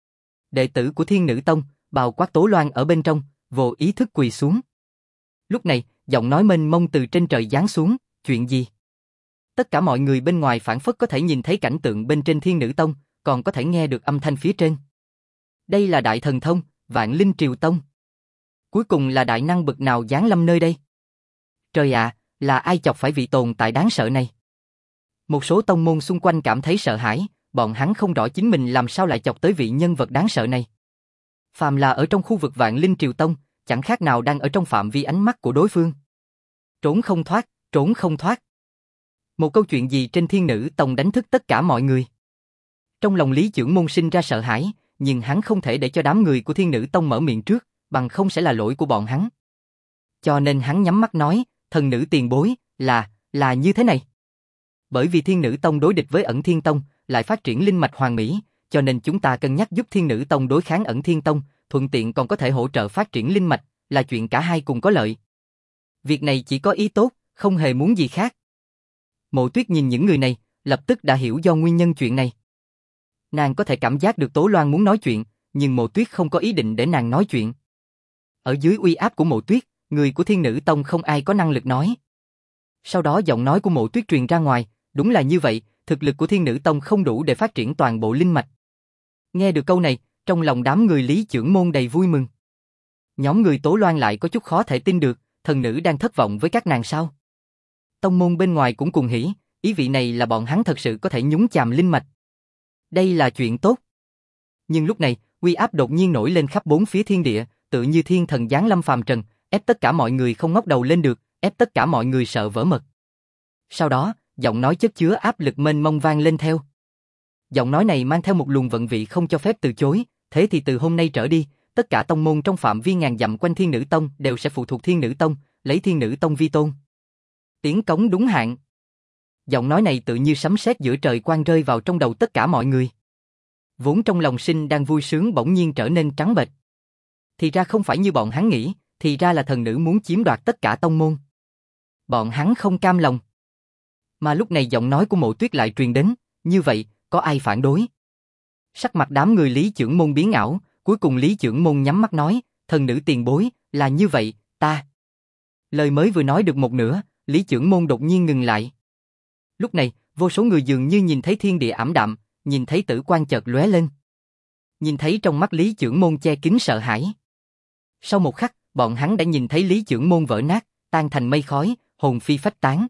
Đệ tử của Thiên Nữ Tông, bao quát Tố Loan ở bên trong, vô ý thức quỳ xuống. Lúc này, giọng nói mênh mông từ trên trời giáng xuống, chuyện gì? Tất cả mọi người bên ngoài phảng phất có thể nhìn thấy cảnh tượng bên trên Thiên Nữ Tông, còn có thể nghe được âm thanh phía trên. Đây là đại thần thông, Vạn Linh Triều Tông. Cuối cùng là đại năng bậc nào giáng lâm nơi đây? Trời ạ, là ai chọc phải vị tồn tại đáng sợ này? Một số tông môn xung quanh cảm thấy sợ hãi, bọn hắn không rõ chính mình làm sao lại chọc tới vị nhân vật đáng sợ này. Phàm là ở trong khu vực Vạn Linh Triều Tông, chẳng khác nào đang ở trong phạm vi ánh mắt của đối phương. Trốn không thoát, trốn không thoát. Một câu chuyện gì trên Thiên Nữ Tông đánh thức tất cả mọi người. Trong lòng Lý Chưởng Môn sinh ra sợ hãi, nhưng hắn không thể để cho đám người của Thiên Nữ Tông mở miệng trước, bằng không sẽ là lỗi của bọn hắn. Cho nên hắn nhắm mắt nói, thần nữ tiền bối, là như thế này. Bởi vì Thiên Nữ Tông đối địch với Ẩn Thiên Tông, lại phát triển linh mạch hoàn mỹ, cho nên chúng ta cân nhắc giúp Thiên Nữ Tông đối kháng Ẩn Thiên Tông, thuận tiện còn có thể hỗ trợ phát triển linh mạch, là chuyện cả hai cùng có lợi. Việc này chỉ có ý tốt, không hề muốn gì khác. Mộ Tuyết nhìn những người này, lập tức đã hiểu do nguyên nhân chuyện này. Nàng có thể cảm giác được Tố Loan muốn nói chuyện, nhưng Mộ Tuyết không có ý định để nàng nói chuyện. Ở dưới uy áp của Mộ Tuyết, người của Thiên Nữ Tông không ai có năng lực nói. Sau đó giọng nói của Mộ Tuyết truyền ra ngoài, đúng là như vậy, thực lực của Thiên Nữ Tông không đủ để phát triển toàn bộ linh mạch. Nghe được câu này, trong lòng đám người Lý Chưởng Môn đầy vui mừng. Nhóm người Tố Loan lại có chút khó thể tin được, thần nữ đang thất vọng với các nàng sao? Tông môn bên ngoài cũng cùng hỉ, ý vị này là bọn hắn thật sự có thể nhúng chàm linh mạch. Đây là chuyện tốt. Nhưng lúc này, uy áp đột nhiên nổi lên khắp bốn phía thiên địa, tự như thiên thần giáng lâm phàm trần, ép tất cả mọi người không ngóc đầu lên được, ép tất cả mọi người sợ vỡ mật. Sau đó, giọng nói chất chứa áp lực mênh mông vang lên theo. Giọng nói này mang theo một luồng vận vị không cho phép từ chối, thế thì từ hôm nay trở đi, tất cả tông môn trong phạm vi ngàn dặm quanh Thiên Nữ Tông đều sẽ phụ thuộc Thiên Nữ Tông, lấy Thiên Nữ Tông vi tôn. Tiếng cống đúng hạn. Giọng nói này tự như sấm sét giữa trời quang rơi vào trong đầu tất cả mọi người. Vốn trong lòng sinh đang vui sướng bỗng nhiên trở nên trắng bệch. Thì ra không phải như bọn hắn nghĩ, thì ra là thần nữ muốn chiếm đoạt tất cả tông môn. Bọn hắn không cam lòng. Mà lúc này giọng nói của Mộ Tuyết lại truyền đến, như vậy, có ai phản đối? Sắc mặt đám người Lý Chưởng Môn biến ảo, cuối cùng Lý Chưởng Môn nhắm mắt nói, thần nữ tiền bối, là như vậy, ta. Lời mới vừa nói được một nửa, Lý Chưởng Môn đột nhiên ngừng lại. Lúc này, vô số người dường như nhìn thấy thiên địa ảm đạm, nhìn thấy tử quang chợt lóe lên. Nhìn thấy trong mắt Lý Chưởng Môn che kín sợ hãi. Sau một khắc, bọn hắn đã nhìn thấy Lý Chưởng Môn vỡ nát, tan thành mây khói, hồn phi phách tán.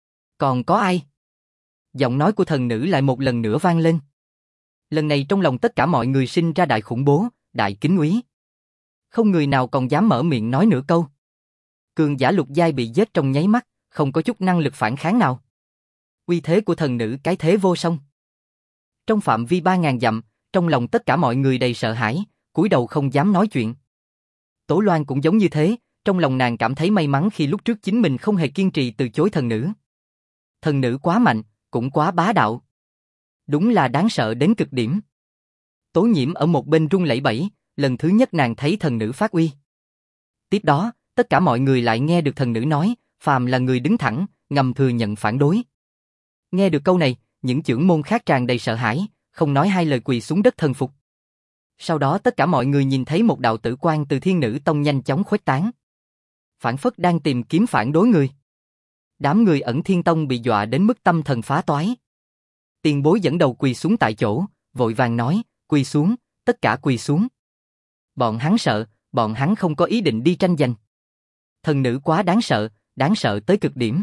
Còn có ai? Giọng nói của thần nữ lại một lần nữa vang lên. Lần này trong lòng tất cả mọi người sinh ra đại khủng bố, đại kính úy. Không người nào còn dám mở miệng nói nửa câu. Cường giả lục giai bị giết trong nháy mắt, không có chút năng lực phản kháng nào. Uy thế của thần nữ cái thế vô song. Trong phạm vi 3.000 dặm, trong lòng tất cả mọi người đầy sợ hãi, cúi đầu không dám nói chuyện. Tố Loan cũng giống như thế, trong lòng nàng cảm thấy may mắn khi lúc trước chính mình không hề kiên trì từ chối thần nữ. Thần nữ quá mạnh, cũng quá bá đạo. Đúng là đáng sợ đến cực điểm. Tố Nhiễm ở một bên run lẩy bẩy, lần thứ nhất nàng thấy thần nữ phát uy. Tiếp đó, tất cả mọi người lại nghe được thần nữ nói, phàm là người đứng thẳng, ngầm thừa nhận phản đối. Nghe được câu này, những chưởng môn khác tràn đầy sợ hãi, không nói hai lời quỳ xuống đất thần phục. Sau đó tất cả mọi người nhìn thấy một đạo tử quang từ Thiên Nữ Tông nhanh chóng khuếch tán. Phản phất đang tìm kiếm phản đối người. Đám người Ẩn Thiên Tông bị dọa đến mức tâm thần phá toái. Tiền bối dẫn đầu quỳ xuống tại chỗ, vội vàng nói, quỳ xuống, tất cả quỳ xuống. Bọn hắn sợ, bọn hắn không có ý định đi tranh giành. Thần nữ quá đáng sợ tới cực điểm.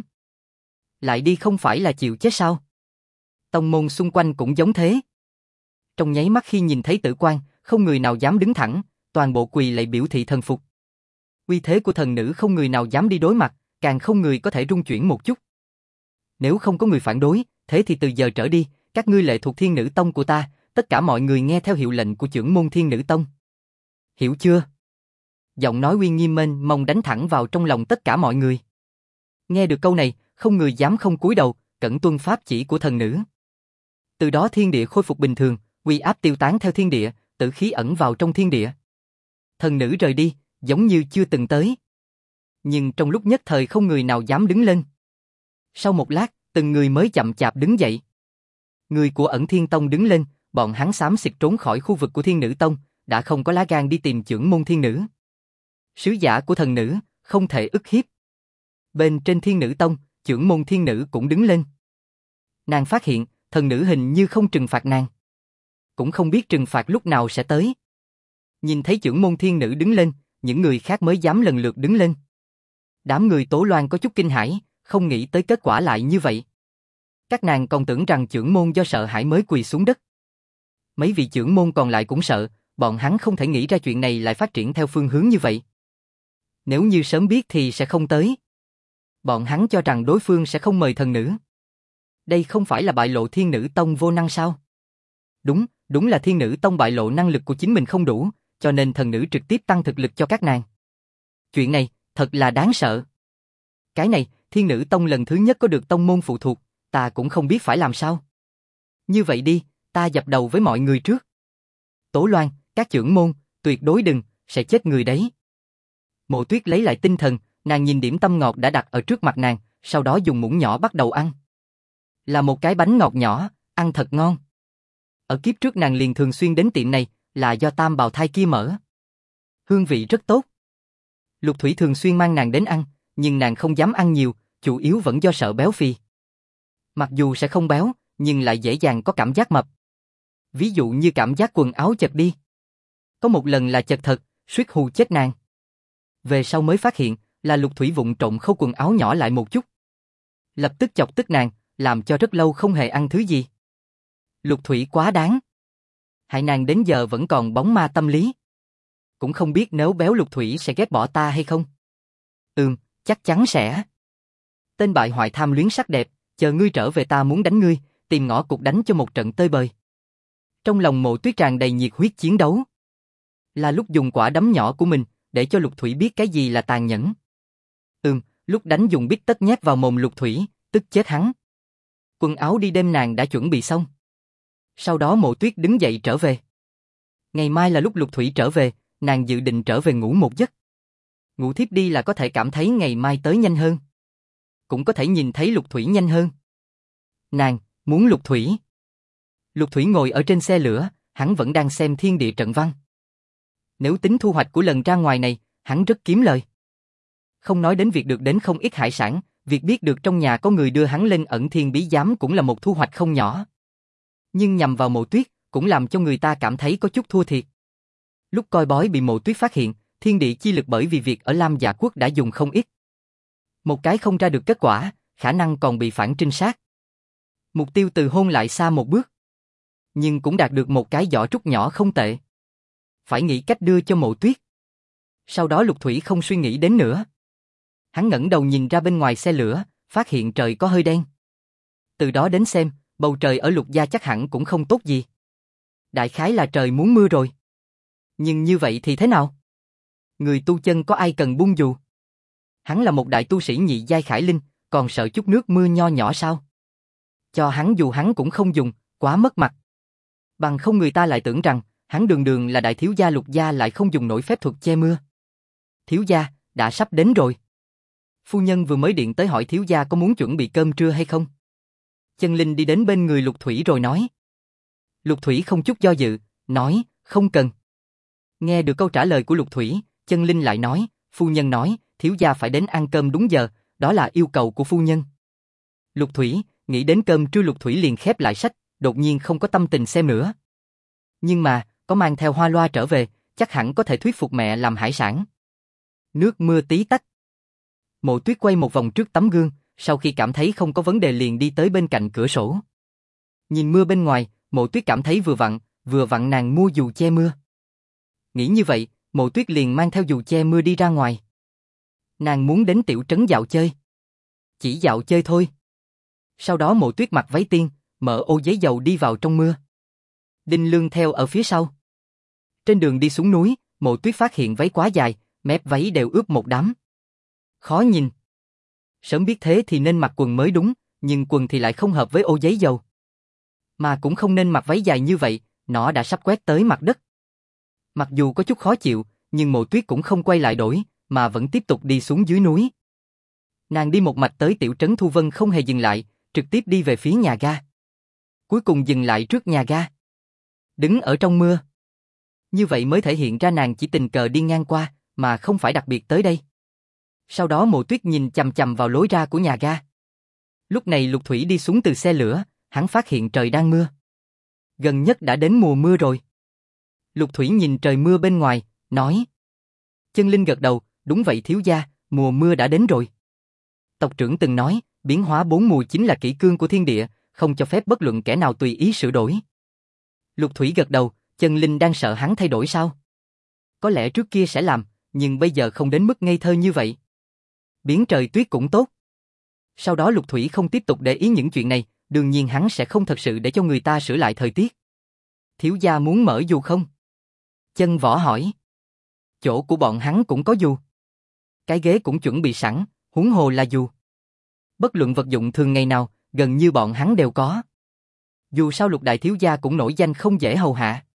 Lại đi không phải là chịu chết sao? Tông môn xung quanh cũng giống thế. Trong nháy mắt khi nhìn thấy tử quang, không người nào dám đứng thẳng, toàn bộ quỳ lại biểu thị thần phục. Uy thế của thần nữ không người nào dám đi đối mặt, càng không người có thể rung chuyển một chút. Nếu không có người phản đối, thế thì từ giờ trở đi, các ngươi lệ thuộc Thiên Nữ Tông của ta, tất cả mọi người nghe theo hiệu lệnh của trưởng môn Thiên Nữ Tông. Hiểu chưa? Giọng nói uy nghiêm mênh mông đánh thẳng vào trong lòng tất cả mọi người. Nghe được câu này, không người dám không cúi đầu, cẩn tuân pháp chỉ của thần nữ. Từ đó thiên địa khôi phục bình thường, uy áp tiêu tán theo thiên địa, tử khí ẩn vào trong thiên địa. Thần nữ rời đi, giống như chưa từng tới. Nhưng trong lúc nhất thời không người nào dám đứng lên. Sau một lát, từng người mới chậm chạp đứng dậy. Người của Ẩn Thiên Tông đứng lên, bọn hắn xám xịt trốn khỏi khu vực của Thiên Nữ Tông, đã không có lá gan đi tìm chưởng môn thiên nữ. Sứ giả của thần nữ, không thể ức hiếp. Bên trên Thiên Nữ Tông, chưởng môn thiên nữ cũng đứng lên. Nàng phát hiện, thần nữ hình như không trừng phạt nàng. Cũng không biết trừng phạt lúc nào sẽ tới. Nhìn thấy chưởng môn thiên nữ đứng lên, những người khác mới dám lần lượt đứng lên. Đám người Tố Loan có chút kinh hãi, không nghĩ tới kết quả lại như vậy. Các nàng còn tưởng rằng chưởng môn do sợ hãi mới quỳ xuống đất. Mấy vị chưởng môn còn lại cũng sợ, bọn hắn không thể nghĩ ra chuyện này lại phát triển theo phương hướng như vậy. Nếu như sớm biết thì sẽ không tới. Bọn hắn cho rằng đối phương sẽ không mời thần nữ. Đây không phải là bại lộ Thiên Nữ Tông vô năng sao? Đúng là Thiên Nữ Tông bại lộ năng lực của chính mình không đủ, cho nên thần nữ trực tiếp tăng thực lực cho các nàng. Chuyện này, thật là đáng sợ. Cái này, Thiên Nữ Tông lần thứ nhất có được tông môn phụ thuộc, ta cũng không biết phải làm sao. Như vậy đi, ta dập đầu với mọi người trước. Tố Loan, các chưởng môn, tuyệt đối đừng, sẽ chết người đấy. Mộ Tuyết lấy lại tinh thần, nàng nhìn điểm tâm ngọt đã đặt ở trước mặt nàng, sau đó dùng muỗng nhỏ bắt đầu ăn. Là một cái bánh ngọt nhỏ, ăn thật ngon. Ở kiếp trước nàng liền thường xuyên đến tiệm này, là do tam bào thai kia mở. Hương vị rất tốt. Lục Thủy thường xuyên mang nàng đến ăn, nhưng nàng không dám ăn nhiều, chủ yếu vẫn do sợ béo phì. Mặc dù sẽ không béo, nhưng lại dễ dàng có cảm giác mập. Ví dụ như cảm giác quần áo chật đi. Có một lần là chật thật, suýt hù chết nàng. Về sau mới phát hiện, là Lục Thủy vụng trộm khâu quần áo nhỏ lại một chút. Lập tức chọc tức nàng, làm cho rất lâu không hề ăn thứ gì. Lục Thủy quá đáng. Hại nàng đến giờ vẫn còn bóng ma tâm lý. Cũng không biết nếu béo Lục Thủy sẽ ghét bỏ ta hay không. Chắc chắn sẽ. Tên bại hoại tham luyến sắc đẹp, chờ ngươi trở về ta muốn đánh ngươi, tìm ngõ cụt đánh cho một trận tơi bời. Trong lòng Mộ Tuyết tràn đầy nhiệt huyết chiến đấu. Là lúc dùng quả đấm nhỏ của mình, để cho Lục Thủy biết cái gì là tàn nhẫn. Lúc đánh dùng bít tất nhét vào mồm Lục Thủy, tức chết hắn. Quần áo đi đêm nàng đã chuẩn bị xong. Sau đó Mộ Tuyết đứng dậy trở về. Ngày mai là lúc Lục Thủy trở về, nàng dự định trở về ngủ một giấc. Ngủ thiếp đi là có thể cảm thấy ngày mai tới nhanh hơn. Cũng có thể nhìn thấy Lục Thủy nhanh hơn. Nàng, muốn Lục Thủy. Lục Thủy ngồi ở trên xe lửa, hắn vẫn đang xem thiên địa trận văn. Nếu tính thu hoạch của lần ra ngoài này, hắn rất kiếm lời. Không nói đến việc được đến không ít hải sản, việc biết được trong nhà có người đưa hắn lên Ẩn Thiên bí giám cũng là một thu hoạch không nhỏ. Nhưng nhằm vào Mộ Tuyết, cũng làm cho người ta cảm thấy có chút thua thiệt. Lúc coi bói bị Mộ Tuyết phát hiện, thiên địa chi lực bởi vì việc ở Lam Dạ Quốc đã dùng không ít. Một cái không ra được kết quả, khả năng còn bị phản trinh sát. Mục tiêu từ hôn lại xa một bước. Nhưng cũng đạt được một cái giỏ trúc nhỏ không tệ. Phải nghĩ cách đưa cho Mộ Tuyết. Sau đó Lục Thủy không suy nghĩ đến nữa. Hắn ngẩng đầu nhìn ra bên ngoài xe lửa, phát hiện trời có hơi đen. Từ đó đến xem, bầu trời ở Lục gia chắc hẳn cũng không tốt gì. Đại khái là trời muốn mưa rồi. Nhưng như vậy thì thế nào? Người tu chân có ai cần buông dù? Hắn là một đại tu sĩ nhị giai khải linh, còn sợ chút nước mưa nho nhỏ sao? Cho hắn dù hắn cũng không dùng, quá mất mặt. Bằng không người ta lại tưởng rằng, hắn đường đường là đại thiếu gia Lục gia lại không dùng nổi phép thuật che mưa. Thiếu gia, đã sắp đến rồi. Phu nhân vừa mới điện tới hỏi thiếu gia có muốn chuẩn bị cơm trưa hay không. Chân Linh đi đến bên người Lục Thủy rồi nói. Lục Thủy không chút do dự, nói, không cần. Nghe được câu trả lời của Lục Thủy, Chân Linh lại nói, phu nhân nói, thiếu gia phải đến ăn cơm đúng giờ, đó là yêu cầu của phu nhân. Lục Thủy, nghĩ đến cơm trưa Lục Thủy liền khép lại sách, đột nhiên không có tâm tình xem nữa. Nhưng mà, có mang theo hoa loa trở về, chắc hẳn có thể thuyết phục mẹ làm hải sản. Nước mưa tí tách. Mộ Tuyết quay một vòng trước tấm gương, sau khi cảm thấy không có vấn đề liền đi tới bên cạnh cửa sổ. Nhìn mưa bên ngoài, Mộ Tuyết cảm thấy vừa vặn nàng mua dù che mưa. Nghĩ như vậy, Mộ Tuyết liền mang theo dù che mưa đi ra ngoài. Nàng muốn đến tiểu trấn dạo chơi. Chỉ dạo chơi thôi. Sau đó Mộ Tuyết mặc váy tiên, mở ô giấy dầu đi vào trong mưa. Đinh Lương theo ở phía sau. Trên đường đi xuống núi, Mộ Tuyết phát hiện váy quá dài, mép váy đều ướt một đám. Khó nhìn. Sớm biết thế thì nên mặc quần mới đúng, nhưng quần thì lại không hợp với ô giấy dầu. Mà cũng không nên mặc váy dài như vậy, nó đã sắp quét tới mặt đất. Mặc dù có chút khó chịu, nhưng Mộ Tuyết cũng không quay lại đổi, mà vẫn tiếp tục đi xuống dưới núi. Nàng đi một mạch tới tiểu trấn Thu Vân không hề dừng lại, trực tiếp đi về phía nhà ga. Cuối cùng dừng lại trước nhà ga. Đứng ở trong mưa. Như vậy mới thể hiện ra nàng chỉ tình cờ đi ngang qua, mà không phải đặc biệt tới đây. Sau đó Mộ Tuyết nhìn chằm chằm vào lối ra của nhà ga. Lúc này Lục Thủy đi xuống từ xe lửa, hắn phát hiện trời đang mưa. Gần nhất đã đến mùa mưa rồi. Lục Thủy nhìn trời mưa bên ngoài, nói. Chân Linh gật đầu, đúng vậy thiếu gia, mùa mưa đã đến rồi. Tộc trưởng từng nói, biến hóa bốn mùa chính là kỷ cương của thiên địa, không cho phép bất luận kẻ nào tùy ý sửa đổi. Lục Thủy gật đầu, Chân Linh đang sợ hắn thay đổi sao? Có lẽ trước kia sẽ làm, nhưng bây giờ không đến mức ngây thơ như vậy. Biến trời tuyết cũng tốt. Sau đó Lục Thủy không tiếp tục để ý những chuyện này, đương nhiên hắn sẽ không thật sự để cho người ta sửa lại thời tiết. Thiếu gia muốn mở dù không? Chân Võ hỏi. Chỗ của bọn hắn cũng có dù. Cái ghế cũng chuẩn bị sẵn, huống hồ là dù. Bất luận vật dụng thường ngày nào, gần như bọn hắn đều có. Dù sao Lục đại thiếu gia cũng nổi danh không dễ hầu hạ.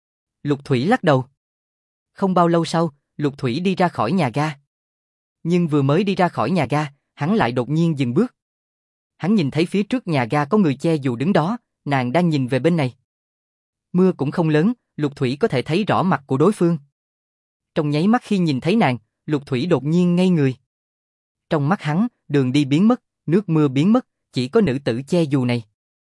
Lục Thủy lắc đầu. Không bao lâu sau, Lục Thủy đi ra khỏi nhà ga. Nhưng vừa mới đi ra khỏi nhà ga, hắn lại đột nhiên dừng bước. Hắn nhìn thấy phía trước nhà ga có người che dù đứng đó, nàng đang nhìn về bên này. Mưa cũng không lớn, Lục Thủy có thể thấy rõ mặt của đối phương. Trong nháy mắt khi nhìn thấy nàng, Lục Thủy đột nhiên ngây người. Trong mắt hắn, đường đi biến mất, nước mưa biến mất, chỉ có nữ tử che dù này.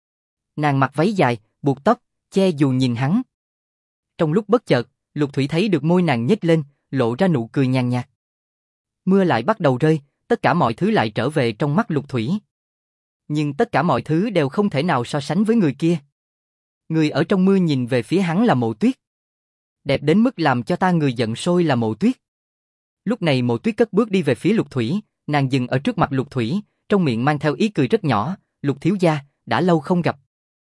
Nàng mặc váy dài, buộc tóc, che dù nhìn hắn. Trong lúc bất chợt, Lục Thủy thấy được môi nàng nhếch lên, lộ ra nụ cười nhàn nhạt. Mưa lại bắt đầu rơi, tất cả mọi thứ lại trở về trong mắt Lục Thủy. Nhưng tất cả mọi thứ đều không thể nào so sánh với người kia. Người ở trong mưa nhìn về phía hắn là Mộ Tuyết. Đẹp đến mức làm cho ta người giận sôi là Mộ Tuyết. Lúc này Mộ Tuyết cất bước đi về phía Lục Thủy, nàng dừng ở trước mặt Lục Thủy, trong miệng mang theo ý cười rất nhỏ, Lục thiếu gia, đã lâu không gặp.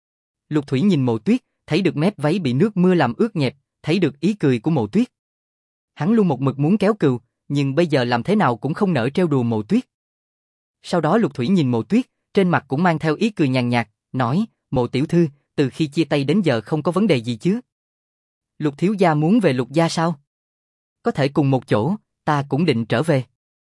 Lục Thủy nhìn Mộ Tuyết, thấy được mép váy bị nước mưa làm ướt nhẹp, thấy được ý cười của Mộ Tuyết. Hắn luôn một mực muốn kéo cừu, nhưng bây giờ làm thế nào cũng không nỡ trêu đùa Mộ Tuyết. Sau đó Lục Thủy nhìn Mộ Tuyết, trên mặt cũng mang theo ý cười nhàn nhạt, nói, Mộ tiểu thư, từ khi chia tay đến giờ không có vấn đề gì chứ? Lục thiếu gia muốn về Lục gia sao? Có thể cùng một chỗ, ta cũng định trở về.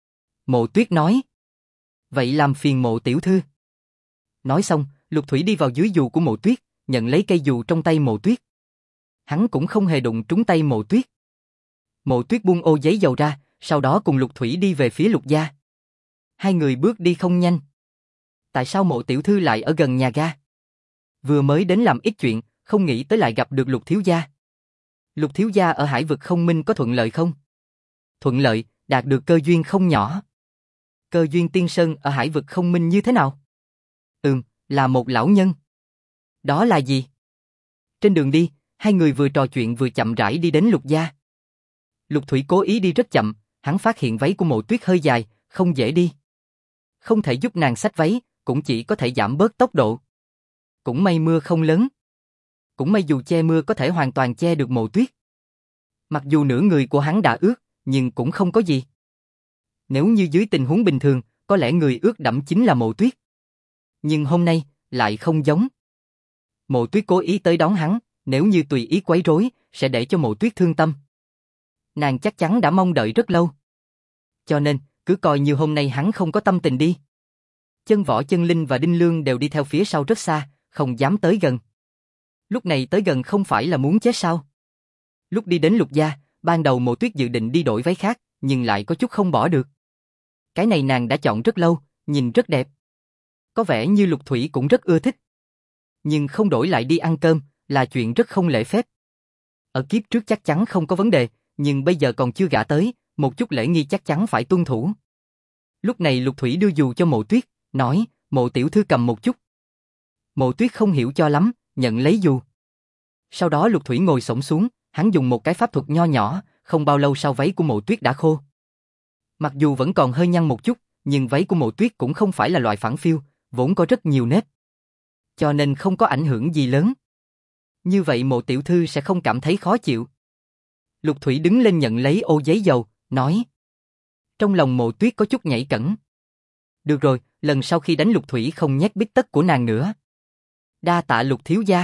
Mộ Tuyết nói. Vậy làm phiền Mộ tiểu thư. Nói xong, Lục Thủy đi vào dưới dù của Mộ Tuyết, nhận lấy cây dù trong tay Mộ Tuyết. Hắn cũng không hề đụng trúng tay Mộ Tuyết. Mộ Tuyết buông ô giấy dầu ra, sau đó cùng Lục Thủy đi về phía Lục gia. Hai người bước đi không nhanh. Tại sao Mộ tiểu thư lại ở gần nhà ga? Vừa mới đến làm ít chuyện, không nghĩ tới lại gặp được Lục thiếu gia. Lục thiếu gia ở Hải vực không minh có thuận lợi không? Thuận lợi, đạt được cơ duyên không nhỏ. Cơ duyên tiên sơn ở Hải vực không minh như thế nào? Là một lão nhân. Đó là gì? Trên đường đi, hai người vừa trò chuyện vừa chậm rãi đi đến Lục gia. Lục Thủy cố ý đi rất chậm, hắn phát hiện váy của Mộ Tuyết hơi dài, không dễ đi. Không thể giúp nàng xách váy, cũng chỉ có thể giảm bớt tốc độ. Cũng may mưa không lớn. Cũng may dù che mưa có thể hoàn toàn che được Mộ Tuyết. Mặc dù nửa người của hắn đã ướt, nhưng cũng không có gì. Nếu như dưới tình huống bình thường, có lẽ người ướt đẫm chính là Mộ Tuyết. Nhưng hôm nay, lại không giống. Mộ Tuyết cố ý tới đón hắn, nếu như tùy ý quấy rối, sẽ để cho Mộ Tuyết thương tâm. Nàng chắc chắn đã mong đợi rất lâu. Cho nên, cứ coi như hôm nay hắn không có tâm tình đi. Chân Võ, Chân Linh và Đinh Lương đều đi theo phía sau rất xa, không dám tới gần. Lúc này tới gần không phải là muốn chết sao? Lúc đi đến Lục gia, ban đầu Mộ Tuyết dự định đi đổi váy khác, nhưng lại có chút không bỏ được. Cái này nàng đã chọn rất lâu, nhìn rất đẹp. Có vẻ như Lục Thủy cũng rất ưa thích. Nhưng không đổi lại đi ăn cơm, là chuyện rất không lễ phép. Ở kiếp trước chắc chắn không có vấn đề, nhưng bây giờ còn chưa gả tới, một chút lễ nghi chắc chắn phải tuân thủ. Lúc này Lục Thủy đưa dù cho Mộ Tuyết, nói, Mộ tiểu thư cầm một chút. Mộ Tuyết không hiểu cho lắm, nhận lấy dù. Sau đó Lục Thủy ngồi xổm xuống, hắn dùng một cái pháp thuật nho nhỏ, không bao lâu sau váy của Mộ Tuyết đã khô. Mặc dù vẫn còn hơi nhăn một chút, nhưng váy của Mộ Tuyết cũng không phải là loại phẳng phiu, vốn có rất nhiều nếp. Cho nên không có ảnh hưởng gì lớn. Như vậy Mộ tiểu thư sẽ không cảm thấy khó chịu. Lục Thủy đứng lên nhận lấy ô giấy dầu, nói. Trong lòng Mộ Tuyết có chút nhảy cẫng. Được rồi, lần sau khi đánh Lục Thủy không nhét bít tất của nàng nữa. Đa tạ Lục thiếu gia.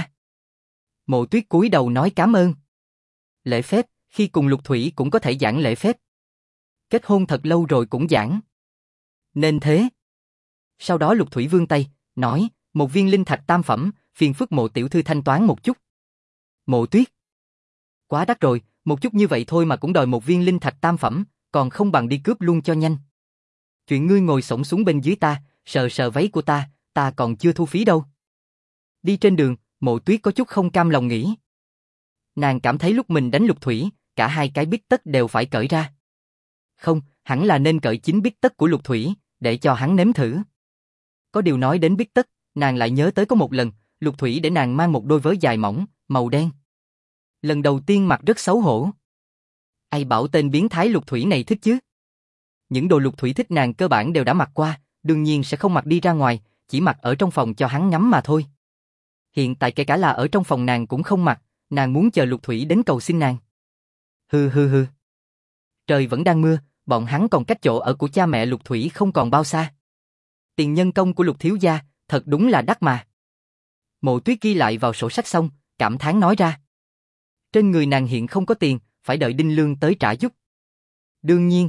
Mộ Tuyết cúi đầu nói cảm ơn. Lễ phép, khi cùng Lục Thủy cũng có thể giảng lễ phép. Kết hôn thật lâu rồi cũng giảng. Nên thế. Sau đó Lục Thủy vươn tay, nói, một viên linh thạch tam phẩm, phiền phức Mộ tiểu thư thanh toán một chút. Mộ Tuyết. Quá đắt rồi, một chút như vậy thôi mà cũng đòi một viên linh thạch tam phẩm, còn không bằng đi cướp luôn cho nhanh. Chuyện ngươi ngồi xổm xuống bên dưới ta, sờ sờ váy của ta còn chưa thu phí đâu. Đi trên đường, Mộ Tuyết có chút không cam lòng nghĩ. Nàng cảm thấy lúc mình đánh Lục Thủy, cả hai cái bít tất đều phải cởi ra. Không, hẳn là nên cởi chính bít tất của Lục Thủy, để cho hắn nếm thử. Có điều nói đến bít tất, nàng lại nhớ tới có một lần, Lục Thủy để nàng mang một đôi vớ dài mỏng, màu đen. Lần đầu tiên mặc rất xấu hổ. Ai bảo tên biến thái Lục Thủy này thích chứ? Những đồ Lục Thủy thích nàng cơ bản đều đã mặc qua, đương nhiên sẽ không mặc đi ra ngoài, chỉ mặc ở trong phòng cho hắn ngắm mà thôi. Hiện tại kể cả là ở trong phòng nàng cũng không mặc, nàng muốn chờ Lục Thủy đến cầu xin nàng. Hừ. Trời vẫn đang mưa, bọn hắn còn cách chỗ ở của cha mẹ Lục Thủy không còn bao xa. Tiền nhân công của Lục thiếu gia, thật đúng là đắt mà. Mộ Tuyết ghi lại vào sổ sách xong, cảm thán nói ra. Trên người nàng hiện không có tiền, phải đợi Đinh Lương tới trả giúp. Đương nhiên.